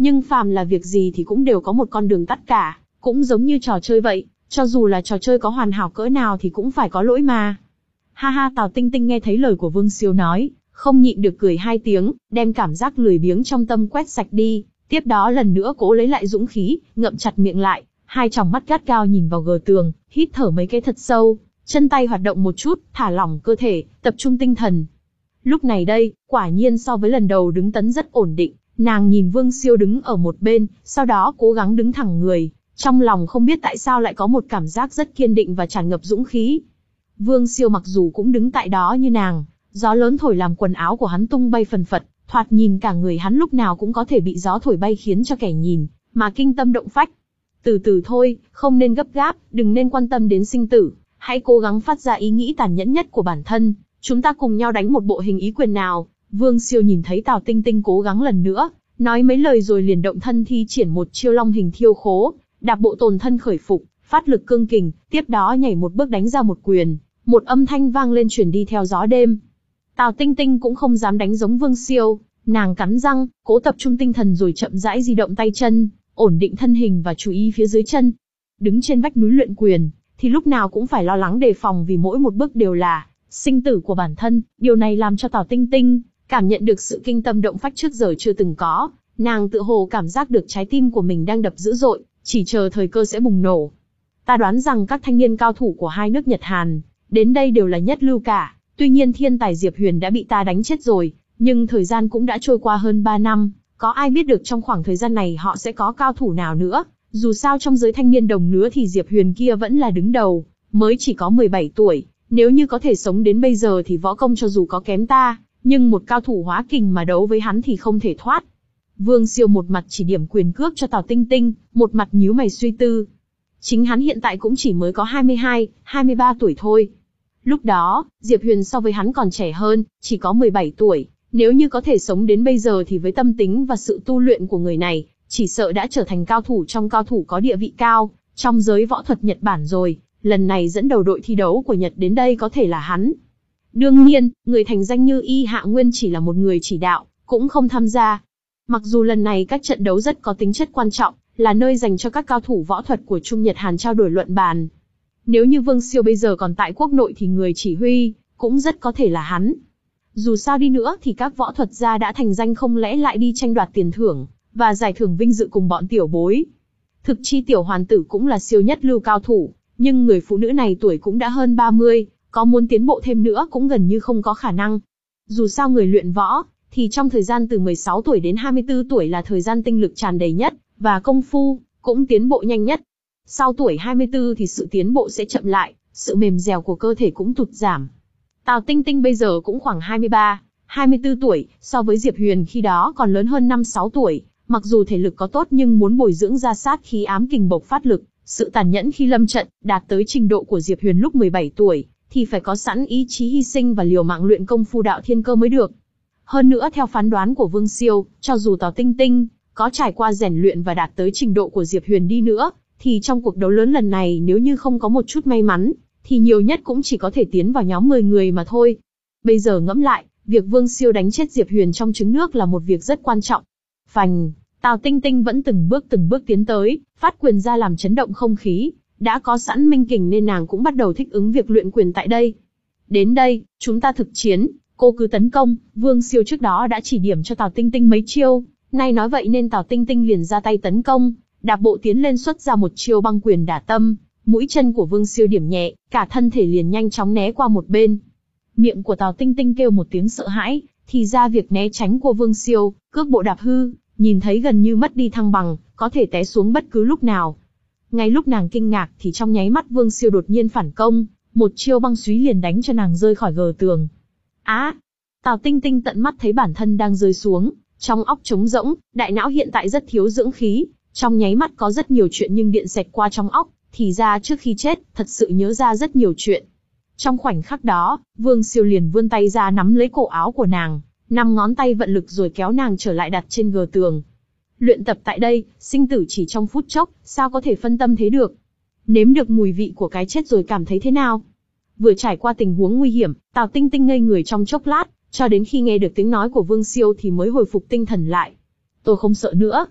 Speaker 1: Nhưng phàm là việc gì thì cũng đều có một con đường tắt cả, cũng giống như trò chơi vậy, cho dù là trò chơi có hoàn hảo cỡ nào thì cũng phải có lỗi mà. Ha ha, Tào Tinh Tinh nghe thấy lời của Vương Siêu nói, không nhịn được cười hai tiếng, đem cảm giác lười biếng trong tâm quét sạch đi, tiếp đó lần nữa cố lấy lại dũng khí, ngậm chặt miệng lại, hai tròng mắt gắt gao nhìn vào gờ tường, hít thở mấy cái thật sâu, chân tay hoạt động một chút, thả lỏng cơ thể, tập trung tinh thần. Lúc này đây, quả nhiên so với lần đầu đứng tấn rất ổn định, nàng nhìn Vương Siêu đứng ở một bên, sau đó cố gắng đứng thẳng người, trong lòng không biết tại sao lại có một cảm giác rất kiên định và tràn ngập dũng khí. Vương Siêu mặc dù cũng đứng tại đó như nàng, gió lớn thổi làm quần áo của hắn tung bay phần phật, thoạt nhìn cả người hắn lúc nào cũng có thể bị gió thổi bay khiến cho kẻ nhìn mà kinh tâm động phách. Từ từ thôi, không nên gấp gáp, đừng nên quan tâm đến sinh tử, hãy cố gắng phát ra ý nghĩ tàn nhẫn nhất của bản thân, chúng ta cùng nhau đánh một bộ hình ý quyền nào. Vương Siêu nhìn thấy Tào Tinh Tinh cố gắng lần nữa, nói mấy lời rồi liền động thân thi triển một chiêu long hình thiêu khố, đạp bộ tồn thân khởi phục, phát lực cương kình, tiếp đó nhảy một bước đánh ra một quyền, một âm thanh vang lên truyền đi theo gió đêm. Tào Tinh Tinh cũng không dám đánh giống Vương Siêu, nàng cắn răng, cố tập trung tinh thần rồi chậm rãi di động tay chân, ổn định thân hình và chú ý phía dưới chân. Đứng trên vách núi luyện quyền, thì lúc nào cũng phải lo lắng đề phòng vì mỗi một bước đều là sinh tử của bản thân, điều này làm cho Tào Tinh Tinh cảm nhận được sự kinh tâm động phách trước giờ chưa từng có, nàng tự hồ cảm giác được trái tim của mình đang đập dữ dội, chỉ chờ thời cơ sẽ bùng nổ. Ta đoán rằng các thanh niên cao thủ của hai nước Nhật Hàn, đến đây đều là nhất lưu cả, tuy nhiên thiên tài Diệp Huyền đã bị ta đánh chết rồi, nhưng thời gian cũng đã trôi qua hơn ba năm, có ai biết được trong khoảng thời gian này họ sẽ có cao thủ nào nữa, dù sao trong giới thanh niên đồng lứa thì Diệp Huyền kia vẫn là đứng đầu, mới chỉ có mười bảy tuổi, nếu như có thể sống đến bây giờ thì võ công cho dù có kém ta, nhưng một cao thủ hóa kình mà đấu với hắn thì không thể thoát. Vương Siêu một mặt chỉ điểm quyền cước cho Tào Tinh Tinh, một mặt nhíu mày suy tư. Chính hắn hiện tại cũng chỉ mới có hai mươi hai, hai mươi ba tuổi thôi. Lúc đó, Diệp Huyền so với hắn còn trẻ hơn, chỉ có mười bảy tuổi, nếu như có thể sống đến bây giờ thì với tâm tính và sự tu luyện của người này, chỉ sợ đã trở thành cao thủ trong cao thủ có địa vị cao, trong giới võ thuật Nhật Bản rồi, lần này dẫn đầu đội thi đấu của Nhật đến đây có thể là hắn. Đương nhiên, người thành danh như Y Hạ Nguyên chỉ là một người chỉ đạo, cũng không tham gia. Mặc dù lần này các trận đấu rất có tính chất quan trọng, là nơi dành cho các cao thủ võ thuật của Trung Nhật Hàn trao đổi luận bàn. Nếu như Vương Siêu bây giờ còn tại quốc nội thì người chỉ huy, cũng rất có thể là hắn. Dù sao đi nữa thì các võ thuật gia đã thành danh không lẽ lại đi tranh đoạt tiền thưởng, và giải thưởng vinh dự cùng bọn tiểu bối. Thực chi tiểu hoàn tử cũng là siêu nhất lưu cao thủ, nhưng người phụ nữ này tuổi cũng đã hơn ba mươi, có muốn tiến bộ thêm nữa cũng gần như không có khả năng. Dù sao người luyện võ, thì trong thời gian từ mười sáu tuổi đến hai mươi tư tuổi là thời gian tinh lực tràn đầy nhất, và công phu cũng tiến bộ nhanh nhất. Sau tuổi hai mươi tư thì sự tiến bộ sẽ chậm lại, sự mềm dẻo của cơ thể cũng tụt giảm. Tào Tinh Tinh bây giờ cũng khoảng hai mươi ba, hai mươi tư tuổi, so với Diệp Huyền khi đó còn lớn hơn năm sáu tuổi, mặc dù thể lực có tốt nhưng muốn bồi dưỡng ra sát khí ám kình bộc phát lực, sự tàn nhẫn khi lâm trận, đạt tới trình độ của Diệp Huyền lúc mười bảy tuổi, thì phải có sẵn ý chí hy sinh và liều mạng luyện công phu đạo thiên cơ mới được. Hơn nữa theo phán đoán của Vương Siêu, cho dù Tào Tinh Tinh có trải qua rèn luyện và đạt tới trình độ của Diệp Huyền đi nữa, thì trong cuộc đấu lớn lần này nếu như không có một chút may mắn, thì nhiều nhất cũng chỉ có thể tiến vào nhóm mười người mà thôi. Bây giờ ngẫm lại, việc Vương Siêu đánh chết Diệp Huyền trong trứng nước là một việc rất quan trọng. Phành, Tào Tinh Tinh vẫn từng bước từng bước tiến tới, phát quyền ra làm chấn động không khí, đã có sẵn minh kình nên nàng cũng bắt đầu thích ứng việc luyện quyền tại đây. Đến đây, chúng ta thực chiến, cô cứ tấn công, Vương Siêu trước đó đã chỉ điểm cho Tào Tinh Tinh mấy chiêu, nay nói vậy nên Tào Tinh Tinh liền ra tay tấn công, đạp bộ tiến lên xuất ra một chiêu băng quyền đả tâm, mũi chân của Vương Siêu điểm nhẹ, cả thân thể liền nhanh chóng né qua một bên. Miệng của Tào Tinh Tinh kêu một tiếng sợ hãi, thì ra việc né tránh của Vương Siêu, cước bộ đạp hư, nhìn thấy gần như mất đi thăng bằng, có thể té xuống bất cứ lúc nào. Ngay lúc nàng kinh ngạc thì trong nháy mắt Vương Siêu đột nhiên phản công, một chiêu băng súy liền đánh cho nàng rơi khỏi gờ tường. Á! À, Tào Tinh Tinh tận mắt thấy bản thân đang rơi xuống, trong óc trống rỗng, đại não hiện tại rất thiếu dưỡng khí, trong nháy mắt có rất nhiều chuyện nhưng điện xẹt qua trong óc, thì ra trước khi chết, thật sự nhớ ra rất nhiều chuyện. Trong khoảnh khắc đó, Vương Siêu liền vươn tay ra nắm lấy cổ áo của nàng, năm ngón tay vận lực rồi kéo nàng trở lại đặt trên gờ tường. Luyện tập tại đây, sinh tử chỉ trong phút chốc, sao có thể phân tâm thế được? Nếm được mùi vị của cái chết rồi cảm thấy thế nào? Vừa trải qua tình huống nguy hiểm, Tào Tinh Tinh ngây người trong chốc lát, cho đến khi nghe được tiếng nói của Vương Siêu thì mới hồi phục tinh thần lại. Tôi không sợ nữa.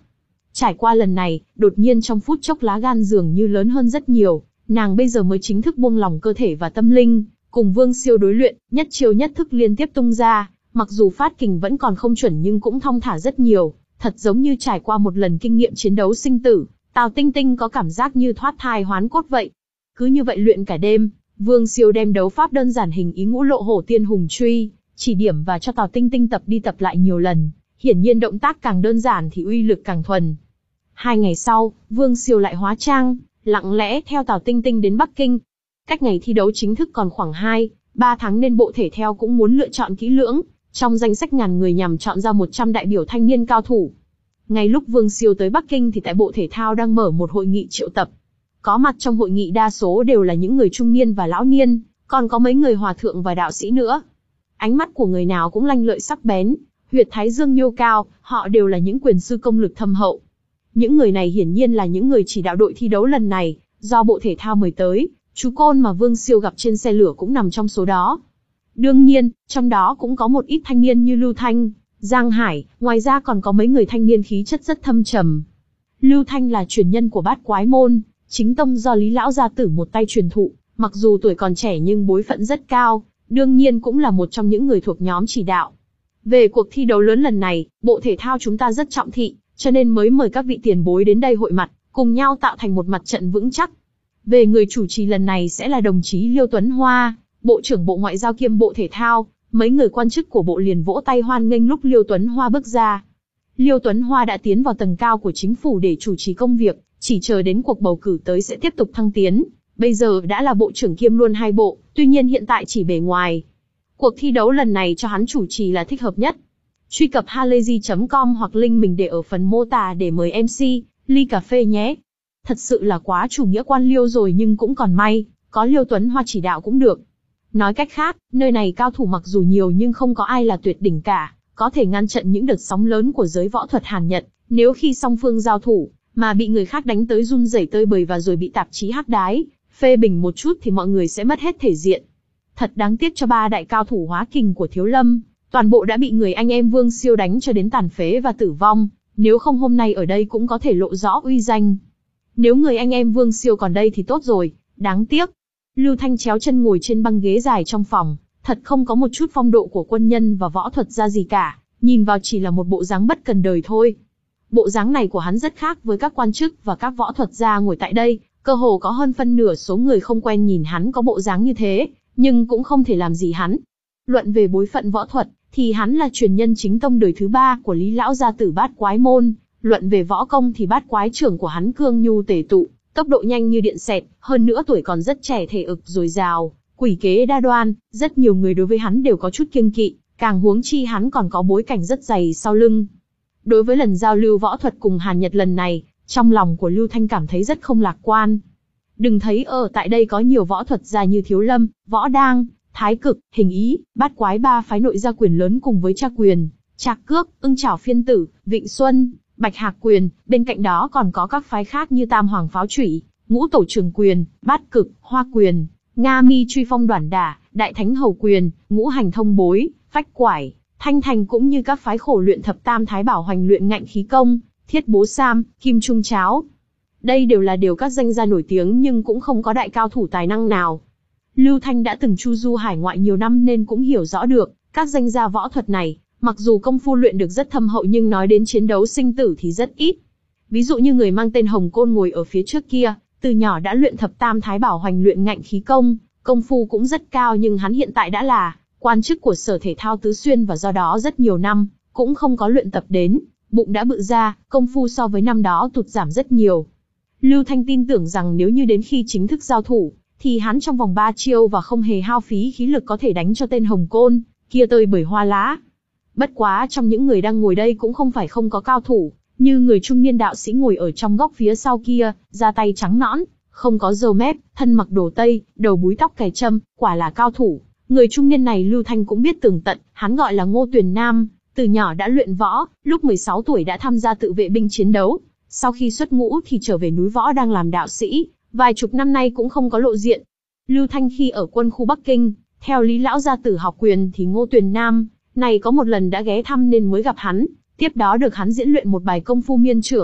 Speaker 1: Trải qua lần này, đột nhiên trong phút chốc lá gan dường như lớn hơn rất nhiều, nàng bây giờ mới chính thức buông lòng cơ thể và tâm linh, cùng Vương Siêu đối luyện, nhất chiêu nhất thức liên tiếp tung ra, mặc dù phát kình vẫn còn không chuẩn nhưng cũng thong thả rất nhiều, thật giống như trải qua một lần kinh nghiệm chiến đấu sinh tử, Tào Tinh Tinh có cảm giác như thoát thai hoán cốt vậy. Cứ như vậy luyện cả đêm, Vương Siêu đem đấu pháp đơn giản hình ý ngũ lộ hổ tiên hùng truy, chỉ điểm và cho Tào Tinh Tinh tập đi tập lại nhiều lần, hiển nhiên động tác càng đơn giản thì uy lực càng thuần. Hai ngày sau, Vương Siêu lại hóa trang, lặng lẽ theo Tào Tinh Tinh đến Bắc Kinh. Cách ngày thi đấu chính thức còn khoảng hai, ba tháng nên Bộ Thể thao cũng muốn lựa chọn kỹ lưỡng, trong danh sách ngàn người nhằm chọn ra một trăm đại biểu thanh niên cao thủ. Ngay lúc Vương Siêu tới Bắc Kinh thì tại Bộ Thể thao đang mở một hội nghị triệu tập. Có mặt trong hội nghị đa số đều là những người trung niên và lão niên, còn có mấy người hòa thượng và đạo sĩ nữa. Ánh mắt của người nào cũng lanh lợi sắc bén, huyệt thái dương nhô cao, họ đều là những quyền sư công lực thâm hậu. Những người này hiển nhiên là những người chỉ đạo đội thi đấu lần này, do Bộ Thể thao mời tới, chú Côn mà Vương Siêu gặp trên xe lửa cũng nằm trong số đó. Đương nhiên, trong đó cũng có một ít thanh niên như Lưu Thanh, Giang Hải, ngoài ra còn có mấy người thanh niên khí chất rất thâm trầm. Lưu Thanh là truyền nhân của Bát Quái môn, chính tông do Lý lão gia tử một tay truyền thụ, mặc dù tuổi còn trẻ nhưng bối phận rất cao, đương nhiên cũng là một trong những người thuộc nhóm chỉ đạo. Về cuộc thi đấu lớn lần này, Bộ Thể thao chúng ta rất trọng thị, cho nên mới mời các vị tiền bối đến đây hội mặt, cùng nhau tạo thành một mặt trận vững chắc. Về người chủ trì lần này sẽ là đồng chí Liêu Tuấn Hoa, Bộ trưởng Bộ Ngoại giao kiêm Bộ Thể thao. Mấy người quan chức của bộ liền vỗ tay hoan nghênh lúc Liêu Tuấn Hoa bước ra. Liêu Tuấn Hoa đã tiến vào tầng cao của chính phủ để chủ trì công việc, chỉ chờ đến cuộc bầu cử tới sẽ tiếp tục thăng tiến. Bây giờ đã là bộ trưởng kiêm luôn hai bộ, tuy nhiên hiện tại chỉ bề ngoài. Cuộc thi đấu lần này cho hắn chủ trì là thích hợp nhất. Truy cập halayzi chấm com hoặc link mình để ở phần mô tả để mời em xê, ly cà phê nhé. Thật sự là quá chủ nghĩa quan Liêu rồi nhưng cũng còn may, có Liêu Tuấn Hoa chỉ đạo cũng được. Nói cách khác, nơi này cao thủ mặc dù nhiều nhưng không có ai là tuyệt đỉnh cả, có thể ngăn chặn những đợt sóng lớn của giới võ thuật Hàn Nhật, nếu khi song phương giao thủ, mà bị người khác đánh tới run rẩy tơi bời và rồi bị tạp chí hắc đái, phê bình một chút thì mọi người sẽ mất hết thể diện. Thật đáng tiếc cho ba đại cao thủ hóa kình của Thiếu Lâm, toàn bộ đã bị người anh em Vương Siêu đánh cho đến tàn phế và tử vong, nếu không hôm nay ở đây cũng có thể lộ rõ uy danh. Nếu người anh em Vương Siêu còn đây thì tốt rồi, đáng tiếc. Lưu Thanh chéo chân ngồi trên băng ghế dài trong phòng, thật không có một chút phong độ của quân nhân và võ thuật ra gì cả, nhìn vào chỉ là một bộ dáng bất cần đời thôi. Bộ dáng này của hắn rất khác với các quan chức và các võ thuật gia ngồi tại đây, cơ hồ có hơn phân nửa số người không quen nhìn hắn có bộ dáng như thế, nhưng cũng không thể làm gì hắn. Luận về bối phận võ thuật, thì hắn là truyền nhân chính tông đời thứ ba của Lý lão gia tử Bát Quái môn, luận về võ công thì Bát Quái trưởng của hắn cương nhu tề tụ, tốc độ nhanh như điện xẹt, hơn nữa tuổi còn rất trẻ thể ực dồi dào, quỷ kế đa đoan, rất nhiều người đối với hắn đều có chút kiêng kỵ, càng huống chi hắn còn có bối cảnh rất dày sau lưng. Đối với lần giao lưu võ thuật cùng Hàn Nhật lần này, trong lòng của Lưu Thanh cảm thấy rất không lạc quan. Đừng thấy ở tại đây có nhiều võ thuật gia như Thiếu Lâm, Võ Đang, Thái Cực, Hình Ý, Bát Quái ba phái nội gia quyền lớn cùng với Tra Quyền, Trạc Cước, Ưng Chảo Phiên Tử, Vịnh Xuân, Bạch Hạc Quyền, bên cạnh đó còn có các phái khác như Tam Hoàng Pháo Chủy, Ngũ Tổ Trường Quyền, Bát Cực, Hoa Quyền, Nga Mi Truy Phong Đoản Đả, Đại Thánh Hầu Quyền, Ngũ Hành Thông Bối, Phách Quải, Thanh Thành cũng như các phái khổ luyện thập tam thái bảo hoành luyện ngạnh khí công, Thiết Bố Sam, Kim Trung Cháo. Đây đều là điều các danh gia nổi tiếng nhưng cũng không có đại cao thủ tài năng nào. Lưu Thanh đã từng chu du hải ngoại nhiều năm nên cũng hiểu rõ được, các danh gia võ thuật này, mặc dù công phu luyện được rất thâm hậu nhưng nói đến chiến đấu sinh tử thì rất ít. Ví dụ như người mang tên Hồng Côn ngồi ở phía trước kia, từ nhỏ đã luyện thập tam thái bảo hoành luyện ngạnh khí công, công phu cũng rất cao nhưng hắn hiện tại đã là quan chức của Sở Thể thao Tứ Xuyên và do đó rất nhiều năm, cũng không có luyện tập đến, bụng đã bự ra, công phu so với năm đó tụt giảm rất nhiều. Lưu Thanh tin tưởng rằng nếu như đến khi chính thức giao thủ, thì hắn trong vòng ba chiêu và không hề hao phí khí lực có thể đánh cho tên Hồng Côn kia tơi bời hoa lá. Bất quá trong những người đang ngồi đây cũng không phải không có cao thủ, như người trung niên đạo sĩ ngồi ở trong góc phía sau kia, da tay trắng nõn, không có râu mép, thân mặc đồ tây, đầu búi tóc cài trâm, quả là cao thủ. Người trung niên này Lưu Thanh cũng biết tường tận, hắn gọi là Ngô Tuyền Nam, từ nhỏ đã luyện võ, lúc mười sáu tuổi đã tham gia tự vệ binh chiến đấu, sau khi xuất ngũ thì trở về núi võ đang làm đạo sĩ, vài chục năm nay cũng không có lộ diện. Lưu Thanh khi ở quân khu Bắc Kinh, theo Lý lão gia tử học quyền thì Ngô Tuyền Nam này có một lần đã ghé thăm nên mới gặp hắn, tiếp đó được hắn diễn luyện một bài công phu miên trưởng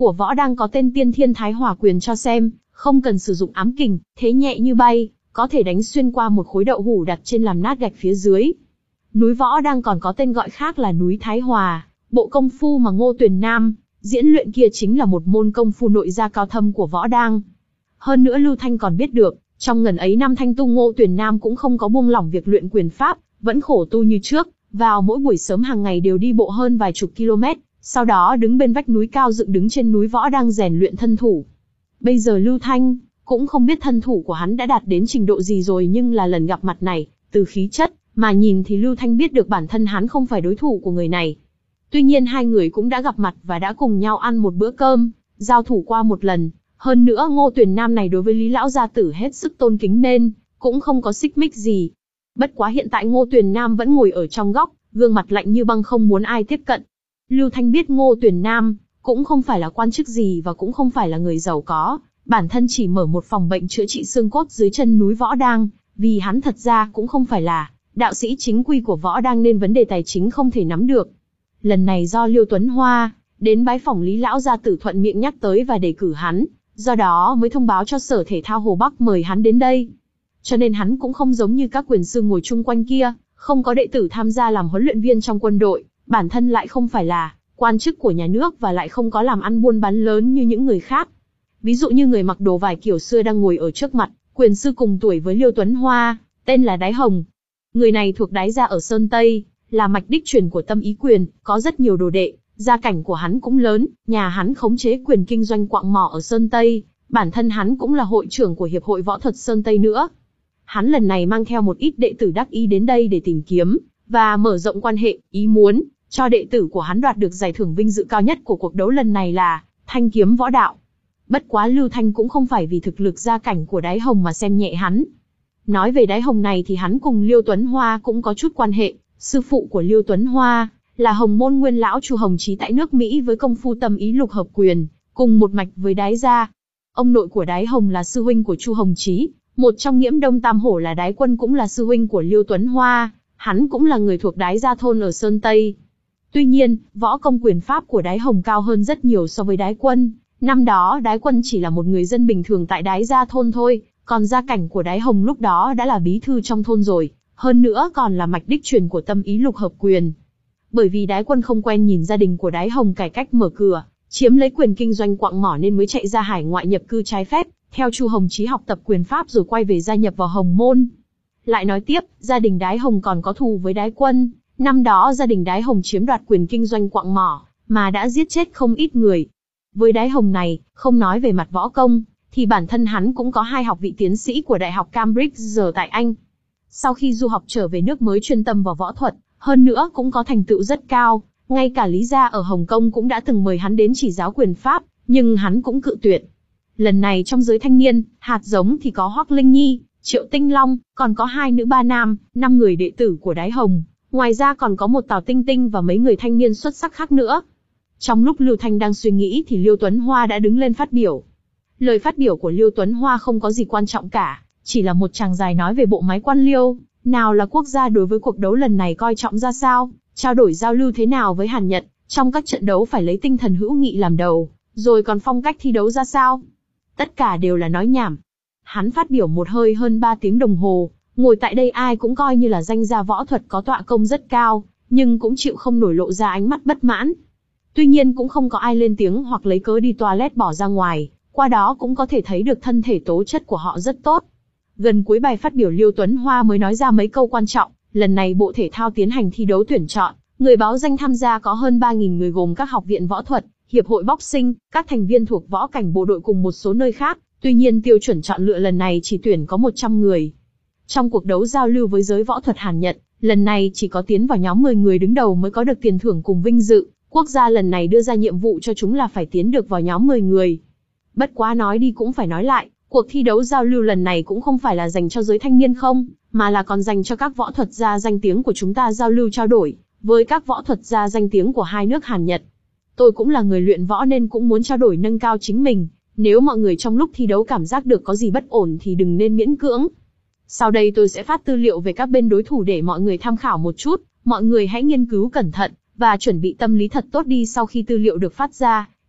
Speaker 1: của võ đang có tên Tiên Thiên Thái Hỏa Quyền cho xem, không cần sử dụng ám kình, thế nhẹ như bay, có thể đánh xuyên qua một khối đậu hũ đặt trên làm nát gạch phía dưới. Núi võ đang còn có tên gọi khác là núi Thái Hòa, bộ công phu mà Ngô Tuyền Nam diễn luyện kia chính là một môn công phu nội gia cao thâm của võ đang. Hơn nữa Lưu Thanh còn biết được, trong ngần ấy năm thanh tu Ngô Tuyền Nam cũng không có buông lỏng việc luyện quyền pháp, vẫn khổ tu như trước, vào mỗi buổi sớm hàng ngày đều đi bộ hơn vài chục km, sau đó đứng bên vách núi cao dựng đứng trên núi võ đang rèn luyện thân thủ. Bây giờ Lưu Thanh cũng không biết thân thủ của hắn đã đạt đến trình độ gì rồi, nhưng là lần gặp mặt này, từ khí chất mà nhìn thì Lưu Thanh biết được bản thân hắn không phải đối thủ của người này. Tuy nhiên hai người cũng đã gặp mặt và đã cùng nhau ăn một bữa cơm, giao thủ qua một lần. Hơn nữa Ngô Tuyền Nam này đối với Lý lão gia tử hết sức tôn kính nên cũng không có xích mích gì. Bất quá hiện tại Ngô Tuyền Nam vẫn ngồi ở trong góc, gương mặt lạnh như băng không muốn ai tiếp cận. Lưu Thanh biết Ngô Tuyền Nam cũng không phải là quan chức gì và cũng không phải là người giàu có, bản thân chỉ mở một phòng bệnh chữa trị xương cốt dưới chân núi Võ Đang, vì hắn thật ra cũng không phải là đạo sĩ chính quy của Võ Đang nên vấn đề tài chính không thể nắm được. Lần này do Liêu Tuấn Hoa đến bái phỏng Lý lão gia tử thuận miệng nhắc tới và đề cử hắn, do đó mới thông báo cho Sở Thể thao Hồ Bắc mời hắn đến đây. Cho nên hắn cũng không giống như các quyền sư ngồi chung quanh kia, không có đệ tử tham gia làm huấn luyện viên trong quân đội, bản thân lại không phải là quan chức của nhà nước và lại không có làm ăn buôn bán lớn như những người khác. Ví dụ như người mặc đồ vải kiểu xưa đang ngồi ở trước mặt, quyền sư cùng tuổi với Liêu Tuấn Hoa, tên là Đái Hồng. Người này thuộc Đái gia ở Sơn Tây, là mạch đích truyền của Tâm Ý Quyền, có rất nhiều đồ đệ, gia cảnh của hắn cũng lớn, nhà hắn khống chế quyền kinh doanh quặng mỏ ở Sơn Tây, bản thân hắn cũng là hội trưởng của Hiệp hội Võ thuật Sơn Tây nữa. Hắn lần này mang theo một ít đệ tử đắc ý đến đây để tìm kiếm và mở rộng quan hệ, ý muốn cho đệ tử của hắn đoạt được giải thưởng vinh dự cao nhất của cuộc đấu lần này là Thanh kiếm võ đạo. Bất quá Lưu Thanh cũng không phải vì thực lực gia cảnh của Đái Hồng mà xem nhẹ hắn. Nói về Đái Hồng này thì hắn cùng Liêu Tuấn Hoa cũng có chút quan hệ, sư phụ của Liêu Tuấn Hoa là Hồng môn nguyên lão Chu Hồng Chí tại nước Mỹ với công phu Tâm Ý lục hợp quyền, cùng một mạch với Đái gia. Ông nội của Đái Hồng là sư huynh của Chu Hồng Chí, một trong Nghiễm Đông Tam Hổ là Đái Quân cũng là sư huynh của Liêu Tuấn Hoa, hắn cũng là người thuộc Đái gia thôn ở Sơn Tây. Tuy nhiên, võ công quyền pháp của Đái Hồng cao hơn rất nhiều so với Đái Quân. Năm đó Đái Quân chỉ là một người dân bình thường tại Đái gia thôn thôi, còn gia cảnh của Đái Hồng lúc đó đã là bí thư trong thôn rồi, hơn nữa còn là mạch đích truyền của Tâm Ý lục hợp quyền. Bởi vì Đái Quân không quen nhìn gia đình của Đái Hồng cải cách mở cửa, chiếm lấy quyền kinh doanh quặng mỏ nên mới chạy ra hải ngoại nhập cư trái phép, theo Chu Hồng Chí học tập quyền pháp rồi quay về gia nhập vào Hồng môn. Lại nói tiếp, gia đình Đái Hồng còn có thù với Đái Quân, năm đó gia đình Đái Hồng chiếm đoạt quyền kinh doanh quặng mỏ, mà đã giết chết không ít người. Với Đái Hồng này, không nói về mặt võ công, thì bản thân hắn cũng có hai học vị tiến sĩ của Đại học Cambridge giờ tại Anh. Sau khi du học trở về nước mới chuyên tâm vào võ thuật, hơn nữa cũng có thành tựu rất cao, ngay cả Lý gia ở Hồng Kông cũng đã từng mời hắn đến chỉ giáo quyền pháp, nhưng hắn cũng cự tuyệt. Lần này trong giới thanh niên, hạt giống thì có Hoắc Linh Nhi, Triệu Tinh Long, còn có hai nữ ba nam, năm người đệ tử của Đái Hồng. Ngoài ra còn có một Tào Tinh Tinh và mấy người thanh niên xuất sắc khác nữa. Trong lúc Lưu Thanh đang suy nghĩ thì Liêu Tuấn Hoa đã đứng lên phát biểu. Lời phát biểu của Liêu Tuấn Hoa không có gì quan trọng cả, chỉ là một tràng dài nói về bộ máy quan liêu, nào là quốc gia đối với cuộc đấu lần này coi trọng ra sao, trao đổi giao lưu thế nào với Hàn Nhật, trong các trận đấu phải lấy tinh thần hữu nghị làm đầu, rồi còn phong cách thi đấu ra sao. Tất cả đều là nói nhảm. Hắn phát biểu một hơi hơn ba tiếng đồng hồ, ngồi tại đây ai cũng coi như là danh gia võ thuật có tọa công rất cao, nhưng cũng chịu không nổi lộ ra ánh mắt bất mãn. Tuy nhiên cũng không có ai lên tiếng hoặc lấy cớ đi toilet bỏ ra ngoài, qua đó cũng có thể thấy được thân thể tố chất của họ rất tốt. Gần cuối bài phát biểu Liêu Tuấn Hoa mới nói ra mấy câu quan trọng, lần này Bộ Thể thao tiến hành thi đấu tuyển chọn, người báo danh tham gia có hơn ba nghìn người gồm các học viện võ thuật, hiệp hội boxing, các thành viên thuộc võ cảnh bộ đội cùng một số nơi khác, tuy nhiên tiêu chuẩn chọn lựa lần này chỉ tuyển có một trăm người. Trong cuộc đấu giao lưu với giới võ thuật Hàn Nhật, lần này chỉ có tiến vào nhóm mười người đứng đầu mới có được tiền thưởng cùng vinh dự, quốc gia lần này đưa ra nhiệm vụ cho chúng là phải tiến được vào nhóm mười người. Bất quá nói đi cũng phải nói lại, cuộc thi đấu giao lưu lần này cũng không phải là dành cho giới thanh niên không, mà là còn dành cho các võ thuật gia danh tiếng của chúng ta giao lưu trao đổi, với các võ thuật gia danh tiếng của hai nước Hàn Nhật. Tôi cũng là người luyện võ nên cũng muốn trao đổi nâng cao chính mình, nếu mọi người trong lúc thi đấu cảm giác được có gì bất ổn thì đừng nên miễn cưỡng. Sau đây tôi sẽ phát tư liệu về các bên đối thủ để mọi người tham khảo một chút, mọi người hãy nghiên cứu cẩn thận, và chuẩn bị tâm lý thật tốt đi. Sau khi tư liệu được phát ra,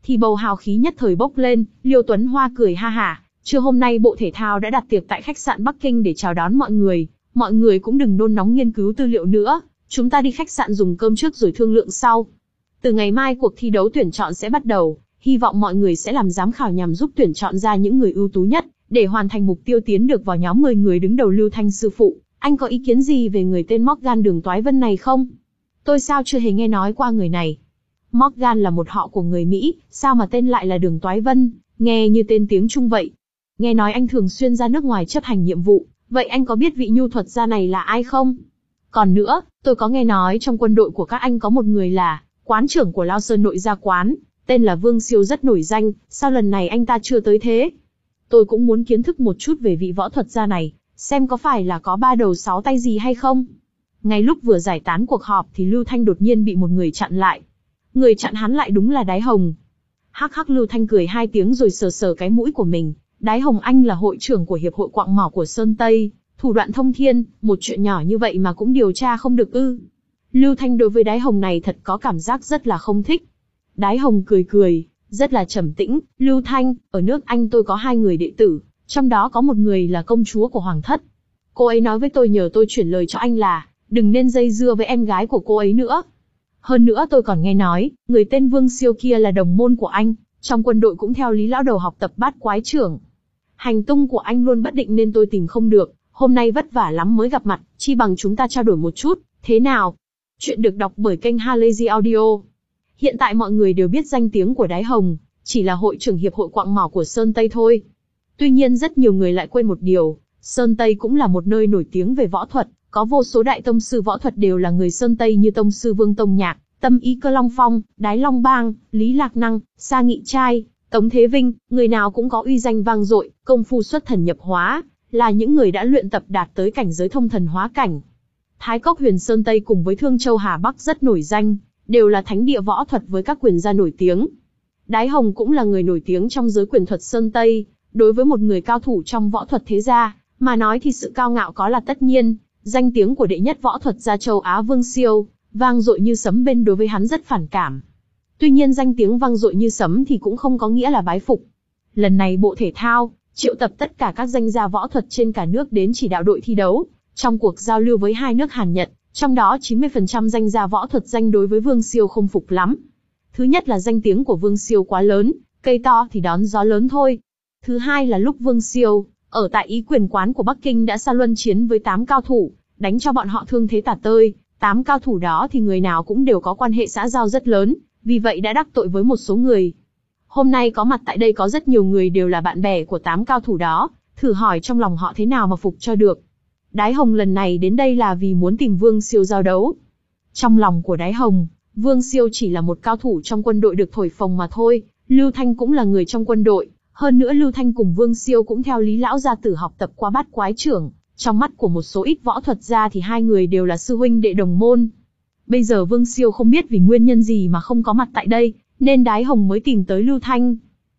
Speaker 1: thì bầu hào khí nhất thời bốc lên. Liêu Tuấn Hoa cười ha hả, trưa hôm nay Bộ Thể thao đã đặt tiệc tại khách sạn Bắc Kinh để chào đón mọi người, mọi người cũng đừng nôn nóng nghiên cứu tư liệu nữa, chúng ta đi khách sạn dùng cơm trước rồi thương lượng sau. Từ ngày mai cuộc thi đấu tuyển chọn sẽ bắt đầu, hy vọng mọi người sẽ làm giám khảo nhằm giúp tuyển chọn ra những người ưu tú nhất, để hoàn thành mục tiêu tiến được vào nhóm mười người đứng đầu. Lưu Thanh sư phụ, anh có ý kiến gì về người tên Morgan Đường Toái Vân này không? Tôi sao chưa hề nghe nói qua người này. Morgan là một họ của người Mỹ, sao mà tên lại là Đường Toái Vân, nghe như tên tiếng Trung vậy. Nghe nói anh thường xuyên ra nước ngoài chấp hành nhiệm vụ, vậy anh có biết vị nhu thuật gia này là ai không? Còn nữa, tôi có nghe nói trong quân đội của các anh có một người là quán trưởng của Lao Sơn nội gia quán, tên là Vương Siêu rất nổi danh, sao lần này anh ta chưa tới thế? Tôi cũng muốn kiến thức một chút về vị võ thuật gia này, xem có phải là có ba đầu sáu tay gì hay không. Ngay lúc vừa giải tán cuộc họp thì Lưu Thanh đột nhiên bị một người chặn lại. Người chặn hắn lại đúng là Đái Hồng. Hắc hắc, Lưu Thanh cười hai tiếng rồi sờ sờ cái mũi của mình. Đái Hồng anh là hội trưởng của Hiệp hội Quạng Mỏ của Sơn Tây, thủ đoạn thông thiên, một chuyện nhỏ như vậy mà cũng điều tra không được ư? Lưu Thanh đối với Đái Hồng này thật có cảm giác rất là không thích. Đái Hồng cười cười, rất là trầm tĩnh. Lưu Thanh, ở nước Anh tôi có hai người đệ tử, trong đó có một người là công chúa của Hoàng thất. Cô ấy nói với tôi nhờ tôi chuyển lời cho anh là đừng nên dây dưa với em gái của cô ấy nữa. Hơn nữa tôi còn nghe nói, người tên Vương Siêu kia là đồng môn của anh, trong quân đội cũng theo Lý lão đầu học tập Bát Quái trưởng. Hành tung của anh luôn bất định nên tôi tìm không được, hôm nay vất vả lắm mới gặp mặt, chi bằng chúng ta trao đổi một chút, thế nào? Chuyện được đọc bởi kênh Halazy Audio. Hiện tại mọi người đều biết danh tiếng của Đái Hồng, chỉ là hội trưởng Hiệp hội Quạng Mỏ của Sơn Tây thôi. Tuy nhiên rất nhiều người lại quên một điều, Sơn Tây cũng là một nơi nổi tiếng về võ thuật, có vô số đại tông sư võ thuật đều là người Sơn Tây như tông sư Vương Tông Nhạc, Tâm Ý Cơ Long Phong, Đái Long Bang, Lý Lạc Năng, Sa Nghị Trai, Tống Thế Vinh, người nào cũng có uy danh vang dội, công phu xuất thần nhập hóa, là những người đã luyện tập đạt tới cảnh giới thông thần hóa cảnh. Thái Cốc Huyền Sơn Tây cùng với Thương Châu Hà Bắc rất nổi danh, đều là thánh địa võ thuật với các quyền gia nổi tiếng. Đái Hồng cũng là người nổi tiếng trong giới quyền thuật Sơn Tây, đối với một người cao thủ trong võ thuật thế gia, mà nói thì sự cao ngạo có là tất nhiên, danh tiếng của đệ nhất võ thuật gia châu Á Vương Siêu, vang dội như sấm bên đối với hắn rất phản cảm. Tuy nhiên danh tiếng vang dội như sấm thì cũng không có nghĩa là bái phục. Lần này Bộ Thể thao triệu tập tất cả các danh gia võ thuật trên cả nước đến chỉ đạo đội thi đấu, trong cuộc giao lưu với hai nước Hàn Nhật, trong đó chín mươi phần trăm danh gia võ thuật danh đối với Vương Siêu không phục lắm. Thứ nhất là danh tiếng của Vương Siêu quá lớn, cây to thì đón gió lớn thôi. Thứ hai là lúc Vương Siêu ở tại Ý Quyền quán của Bắc Kinh đã xa luân chiến với tám cao thủ, đánh cho bọn họ thương thế tả tơi. Tám cao thủ đó thì người nào cũng đều có quan hệ xã giao rất lớn, vì vậy đã đắc tội với một số người. Hôm nay có mặt tại đây có rất nhiều người đều là bạn bè của tám cao thủ đó, thử hỏi trong lòng họ thế nào mà phục cho được. Đái Hồng lần này đến đây là vì muốn tìm Vương Siêu giao đấu. Trong lòng của Đái Hồng, Vương Siêu chỉ là một cao thủ trong quân đội được thổi phồng mà thôi. Lưu Thanh cũng là người trong quân đội, hơn nữa Lưu Thanh cùng Vương Siêu cũng theo Lý lão gia tử học tập qua Bát Quái trưởng. Trong mắt của một số ít võ thuật gia thì hai người đều là sư huynh đệ đồng môn. Bây giờ Vương Siêu không biết vì nguyên nhân gì mà không có mặt tại đây, nên Đái Hồng mới tìm tới Lưu Thanh.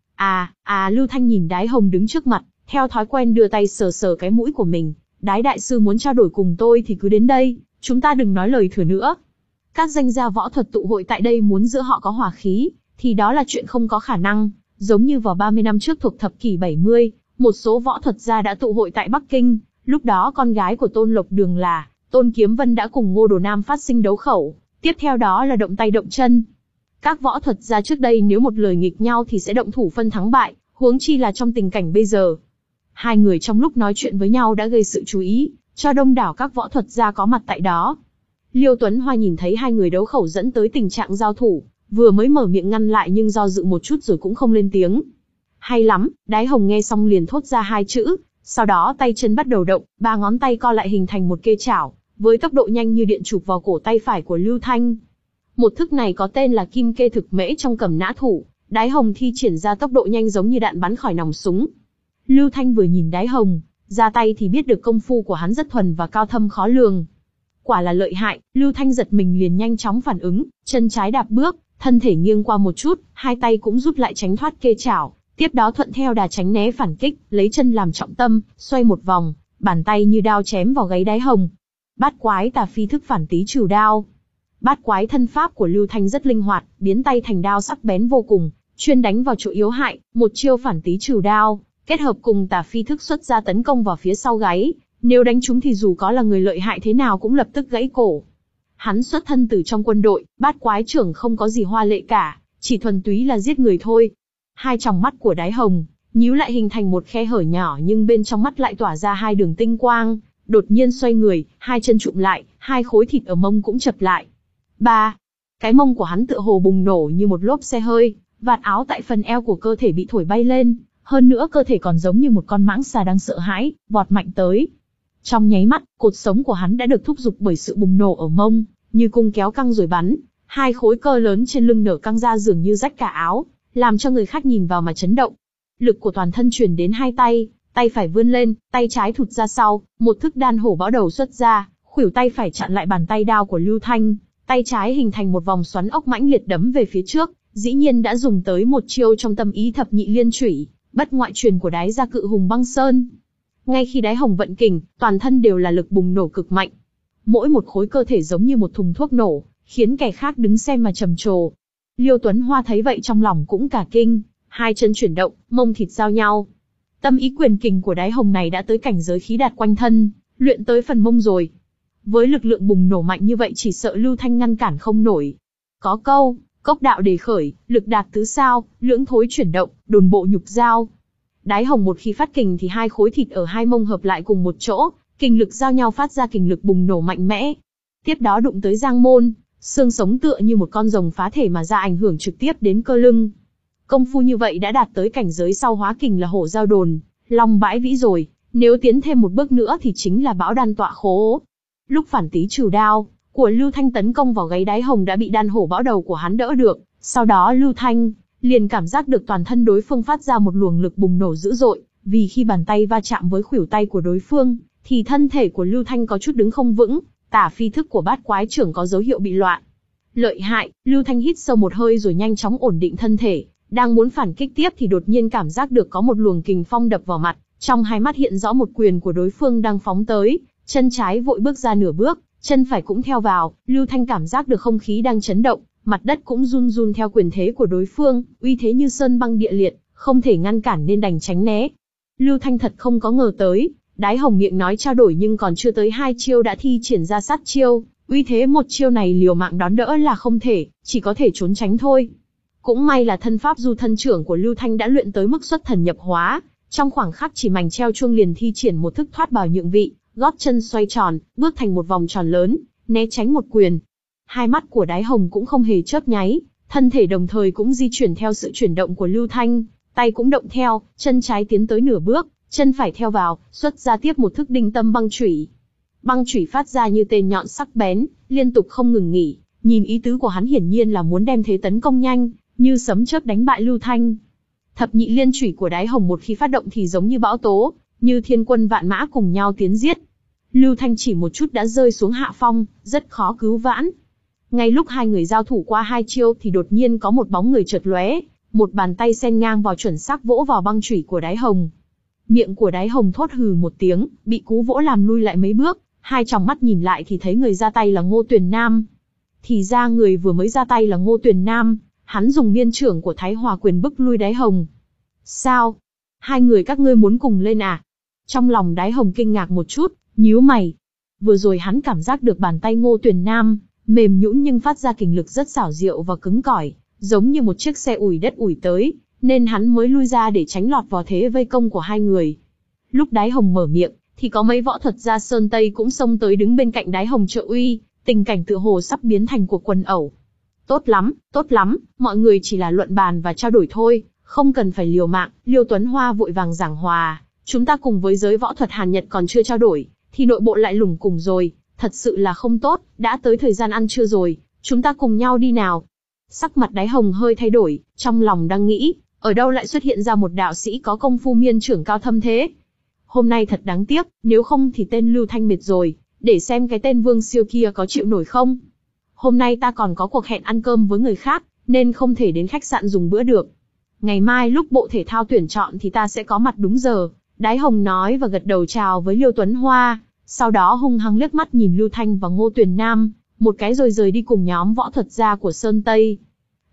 Speaker 1: À, à Lưu Thanh nhìn Đái Hồng đứng trước mặt, theo thói quen đưa tay sờ sờ cái mũi của mình. Đái đại sư muốn trao đổi cùng tôi thì cứ đến đây, chúng ta đừng nói lời thừa nữa. Các danh gia võ thuật tụ hội tại đây muốn giữa họ có hòa khí, thì đó là chuyện không có khả năng. Giống như vào ba mươi năm trước thuộc thập kỷ bảy mươi, một số võ thuật gia đã tụ hội tại Bắc Kinh. Lúc đó con gái của Tôn Lộc Đường là Tôn Kiếm Vân đã cùng Ngô Đồ Nam phát sinh đấu khẩu, tiếp theo đó là động tay động chân. Các võ thuật gia trước đây nếu một lời nghịch nhau thì sẽ động thủ phân thắng bại, huống chi là trong tình cảnh bây giờ. Hai người trong lúc nói chuyện với nhau đã gây sự chú ý, cho đông đảo các võ thuật gia có mặt tại đó. Liêu Tuấn Hoa nhìn thấy hai người đấu khẩu dẫn tới tình trạng giao thủ, vừa mới mở miệng ngăn lại nhưng do dự một chút rồi cũng không lên tiếng. Hay lắm, Đái Hồng nghe xong liền thốt ra hai chữ. Sau đó tay chân bắt đầu động, ba ngón tay co lại hình thành một kê chảo, với tốc độ nhanh như điện chụp vào cổ tay phải của Lưu Thanh. Một thức này có tên là Kim Kê Thực Mễ trong Cầm Nã Thủ, Đái Hồng thi triển ra tốc độ nhanh giống như đạn bắn khỏi nòng súng. Lưu Thanh vừa nhìn Đái Hồng ra tay thì biết được công phu của hắn rất thuần và cao thâm khó lường. Quả là lợi hại, Lưu Thanh giật mình liền nhanh chóng phản ứng, chân trái đạp bước, thân thể nghiêng qua một chút, hai tay cũng rút lại tránh thoát kê chảo. Tiếp đó thuận theo đà tránh né phản kích, lấy chân làm trọng tâm, xoay một vòng, bàn tay như đao chém vào gáy Đái Hồng. Bát Quái Tà Phi thức phản tý trừ đao. Bát Quái thân pháp của Lưu Thanh rất linh hoạt, biến tay thành đao sắc bén vô cùng, chuyên đánh vào chỗ yếu hại, một chiêu phản tý trừ đao, kết hợp cùng tà phi thức xuất ra tấn công vào phía sau gáy, nếu đánh trúng thì dù có là người lợi hại thế nào cũng lập tức gãy cổ. Hắn xuất thân từ trong quân đội, bát quái trưởng không có gì hoa lệ cả, chỉ thuần túy là giết người thôi. Hai tròng mắt của Đái Hồng nhíu lại hình thành một khe hở nhỏ, nhưng bên trong mắt lại tỏa ra hai đường tinh quang, đột nhiên xoay người, hai chân trụm lại, hai khối thịt ở mông cũng chập lại. Ba, cái mông của hắn tựa hồ bùng nổ như một lốp xe hơi, vạt áo tại phần eo của cơ thể bị thổi bay lên, hơn nữa cơ thể còn giống như một con mãng xà đang sợ hãi, vọt mạnh tới. Trong nháy mắt, cột sống của hắn đã được thúc giục bởi sự bùng nổ ở mông, như cung kéo căng rồi bắn, hai khối cơ lớn trên lưng nở căng ra dường như rách cả áo, làm cho người khác nhìn vào mà chấn động. Lực của toàn thân truyền đến hai tay, tay phải vươn lên, tay trái thụt ra sau, một thức đan hổ bão đầu xuất ra, khuỷu tay phải chặn lại bàn tay đao của Lưu Thanh, tay trái hình thành một vòng xoắn ốc mãnh liệt đấm về phía trước, dĩ nhiên đã dùng tới một chiêu trong tâm ý thập nhị liên chủy, bất ngoại truyền của Đái gia cự hùng băng sơn. Ngay khi Đái Hồng vận kình, toàn thân đều là lực bùng nổ cực mạnh. Mỗi một khối cơ thể giống như một thùng thuốc nổ, khiến kẻ khác đứng xem mà trầm trồ. Liêu Tuấn Hoa thấy vậy trong lòng cũng cả kinh, hai chân chuyển động, mông thịt giao nhau. Tâm ý quyền kình của Đái Hồng này đã tới cảnh giới khí đạt quanh thân, luyện tới phần mông rồi. Với lực lượng bùng nổ mạnh như vậy chỉ sợ Lưu Thanh ngăn cản không nổi. Có câu, cốc đạo đề khởi, lực đạt tứ sao, lưỡng thối chuyển động, đồn bộ nhục giao. Đái Hồng một khi phát kình thì hai khối thịt ở hai mông hợp lại cùng một chỗ, kình lực giao nhau phát ra kình lực bùng nổ mạnh mẽ. Tiếp đó đụng tới giang môn, xương sống tựa như một con rồng phá thể mà ra ảnh hưởng trực tiếp đến cơ lưng. Công phu như vậy đã đạt tới cảnh giới sau hóa kình là hổ giao đồn, long bãi vĩ rồi, nếu tiến thêm một bước nữa thì chính là bão đan tọa khố. Lúc phản tý trừ đao của Lưu Thanh tấn công vào gáy Đái Hồng đã bị đan hổ bão đầu của hắn đỡ được, sau đó Lưu Thanh liền cảm giác được toàn thân đối phương phát ra một luồng lực bùng nổ dữ dội, vì khi bàn tay va chạm với khuỷu tay của đối phương, thì thân thể của Lưu Thanh có chút đứng không vững, tả phi thức của bát quái trưởng có dấu hiệu bị loạn. Lợi hại, Lưu Thanh hít sâu một hơi rồi nhanh chóng ổn định thân thể, đang muốn phản kích tiếp thì đột nhiên cảm giác được có một luồng kình phong đập vào mặt, trong hai mắt hiện rõ một quyền của đối phương đang phóng tới, chân trái vội bước ra nửa bước, chân phải cũng theo vào, Lưu Thanh cảm giác được không khí đang chấn động, mặt đất cũng run run theo quyền thế của đối phương, uy thế như sơn băng địa liệt, không thể ngăn cản nên đành tránh né. Lưu Thanh thật không có ngờ tới, Đái Hồng miệng nói trao đổi nhưng còn chưa tới hai chiêu đã thi triển ra sát chiêu, uy thế một chiêu này liều mạng đón đỡ là không thể, chỉ có thể trốn tránh thôi. Cũng may là thân pháp du thân trưởng của Lưu Thanh đã luyện tới mức xuất thần nhập hóa, trong khoảng khắc chỉ mảnh treo chuông liền thi triển một thức thoát bào nhượng vị, gót chân xoay tròn, bước thành một vòng tròn lớn, né tránh một quyền. Hai mắt của Đái Hồng cũng không hề chớp nháy, thân thể đồng thời cũng di chuyển theo sự chuyển động của Lưu Thanh, tay cũng động theo, chân trái tiến tới nửa bước, chân phải theo vào, xuất ra tiếp một thức đinh tâm băng chủy. Băng chủy phát ra như tên nhọn sắc bén, liên tục không ngừng nghỉ, nhìn ý tứ của hắn hiển nhiên là muốn đem thế tấn công nhanh, như sấm chớp đánh bại Lưu Thanh. Thập nhị liên chủy của Đái Hồng một khi phát động thì giống như bão tố, như thiên quân vạn mã cùng nhau tiến giết. Lưu Thanh chỉ một chút đã rơi xuống hạ phong, rất khó cứu vãn. Ngay lúc hai người giao thủ qua hai chiêu thì đột nhiên có một bóng người chợt lóe, một bàn tay xen ngang vào chuẩn xác vỗ vào băng chủy của Đái Hồng. Miệng của Đái Hồng thốt hừ một tiếng, bị cú vỗ làm lui lại mấy bước, hai tròng mắt nhìn lại thì thấy người ra tay là Ngô Tuyền Nam. Thì ra người vừa mới ra tay là Ngô Tuyền Nam, hắn dùng miên trưởng của Thái Hòa quyền bức lui Đái Hồng. Sao? Hai người các ngươi muốn cùng lên à? Trong lòng Đái Hồng kinh ngạc một chút, nhíu mày. Vừa rồi hắn cảm giác được bàn tay Ngô Tuyền Nam mềm nhũn nhưng phát ra kình lực rất xảo diệu và cứng cỏi, giống như một chiếc xe ủi đất ủi tới, nên hắn mới lui ra để tránh lọt vào thế vây công của hai người. Lúc Đái Hồng mở miệng, thì có mấy võ thuật gia Sơn Tây cũng xông tới đứng bên cạnh Đái Hồng trợ uy, tình cảnh tựa hồ sắp biến thành cuộc quần ẩu. Tốt lắm, tốt lắm, mọi người chỉ là luận bàn và trao đổi thôi, không cần phải liều mạng. Liêu Tuấn Hoa vội vàng giảng hòa, chúng ta cùng với giới võ thuật Hàn Nhật còn chưa trao đổi, thì nội bộ lại lủng củng rồi, thật sự là không tốt. Đã tới thời gian ăn trưa rồi, chúng ta cùng nhau đi nào. Sắc mặt Đái Hồng hơi thay đổi, trong lòng đang nghĩ, ở đâu lại xuất hiện ra một đạo sĩ có công phu miên trưởng cao thâm thế. Hôm nay thật đáng tiếc, nếu không thì tên Lưu Thanh mệt rồi, để xem cái tên Vương Siêu kia có chịu nổi không. Hôm nay ta còn có cuộc hẹn ăn cơm với người khác, nên không thể đến khách sạn dùng bữa được. Ngày mai lúc bộ thể thao tuyển chọn thì ta sẽ có mặt đúng giờ. Đái Hồng nói và gật đầu chào với Liêu Tuấn Hoa, sau đó hung hăng liếc mắt nhìn Lưu Thanh và Ngô Tuyền Nam, một cái rồi rời đi cùng nhóm võ thuật gia của Sơn Tây.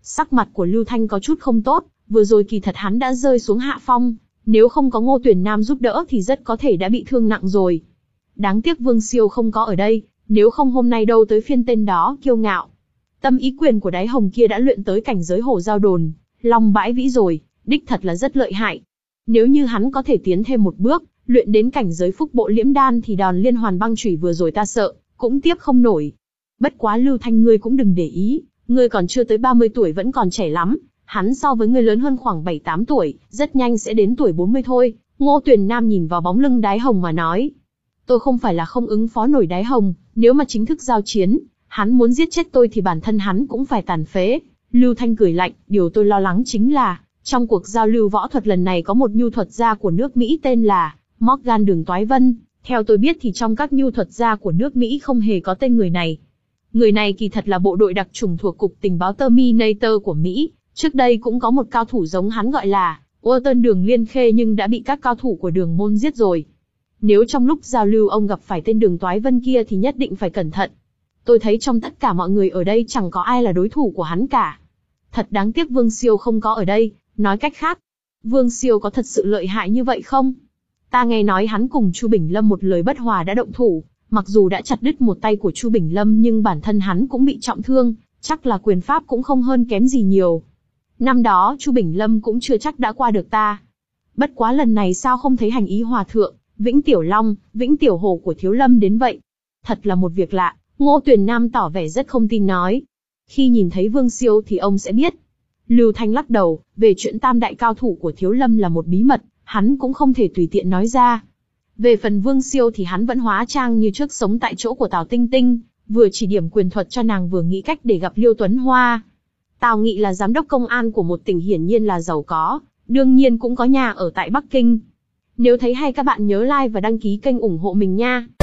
Speaker 1: Sắc mặt của Lưu Thanh có chút không tốt, vừa rồi kỳ thật hắn đã rơi xuống hạ phong, nếu không có Ngô Tuyển Nam giúp đỡ thì rất có thể đã bị thương nặng rồi. Đáng tiếc Vương Siêu không có ở đây, nếu không hôm nay đâu tới phiên tên đó kiêu ngạo. Tâm ý quyền của Đái Hồng kia đã luyện tới cảnh giới hổ giao đồn, long bãi vĩ rồi, đích thật là rất lợi hại. Nếu như hắn có thể tiến thêm một bước, luyện đến cảnh giới phúc bộ liễm đan thì đòn liên hoàn băng chủy vừa rồi ta sợ, cũng tiếp không nổi. Bất quá Lưu Thanh ngươi cũng đừng để ý, ngươi còn chưa tới ba mươi tuổi vẫn còn trẻ lắm, hắn so với ngươi lớn hơn khoảng bảy tám tuổi, rất nhanh sẽ đến tuổi bốn mươi thôi. Ngô Tuyển Nam nhìn vào bóng lưng Đái Hồng mà nói. Tôi không phải là không ứng phó nổi Đái Hồng, nếu mà chính thức giao chiến, hắn muốn giết chết tôi thì bản thân hắn cũng phải tàn phế. Lưu Thanh cười lạnh, điều tôi lo lắng chính là, trong cuộc giao lưu võ thuật lần này có một nhu thuật gia của nước Mỹ tên là Morgan Đường Toái Vân. Theo tôi biết thì trong các nhu thuật gia của nước Mỹ không hề có tên người này. Người này kỳ thật là bộ đội đặc chủng thuộc Cục Tình báo Terminator của Mỹ. Trước đây cũng có một cao thủ giống hắn gọi là Walton Đường Liên Khê nhưng đã bị các cao thủ của Đường Môn giết rồi. Nếu trong lúc giao lưu ông gặp phải tên Đường Toái Vân kia thì nhất định phải cẩn thận. Tôi thấy trong tất cả mọi người ở đây chẳng có ai là đối thủ của hắn cả. Thật đáng tiếc Vương Siêu không có ở đây, nói cách khác. Vương Siêu có thật sự lợi hại như vậy không? Ta nghe nói hắn cùng Chu Bình Lâm một lời bất hòa đã động thủ, mặc dù đã chặt đứt một tay của Chu Bình Lâm nhưng bản thân hắn cũng bị trọng thương, chắc là quyền pháp cũng không hơn kém gì nhiều. Năm đó Chu Bình Lâm cũng chưa chắc đã qua được ta. Bất quá lần này sao không thấy Hành Ý Hòa Thượng, Vĩnh Tiểu Long, Vĩnh Tiểu Hồ của Thiếu Lâm đến vậy? Thật là một việc lạ, Ngô Tuyển Nam tỏ vẻ rất không tin nói. Khi nhìn thấy Vương Siêu thì ông sẽ biết. Lưu Thanh lắc đầu, về chuyện tam đại cao thủ của Thiếu Lâm là một bí mật, hắn cũng không thể tùy tiện nói ra. Về phần Vương Siêu thì hắn vẫn hóa trang như trước sống tại chỗ của Tào Tinh Tinh, vừa chỉ điểm quyền thuật cho nàng vừa nghĩ cách để gặp Liêu Tuấn Hoa. Tào Nghị là giám đốc công an của một tỉnh hiển nhiên là giàu có, đương nhiên cũng có nhà ở tại Bắc Kinh. Nếu thấy hay các bạn nhớ like và đăng ký kênh ủng hộ mình nha.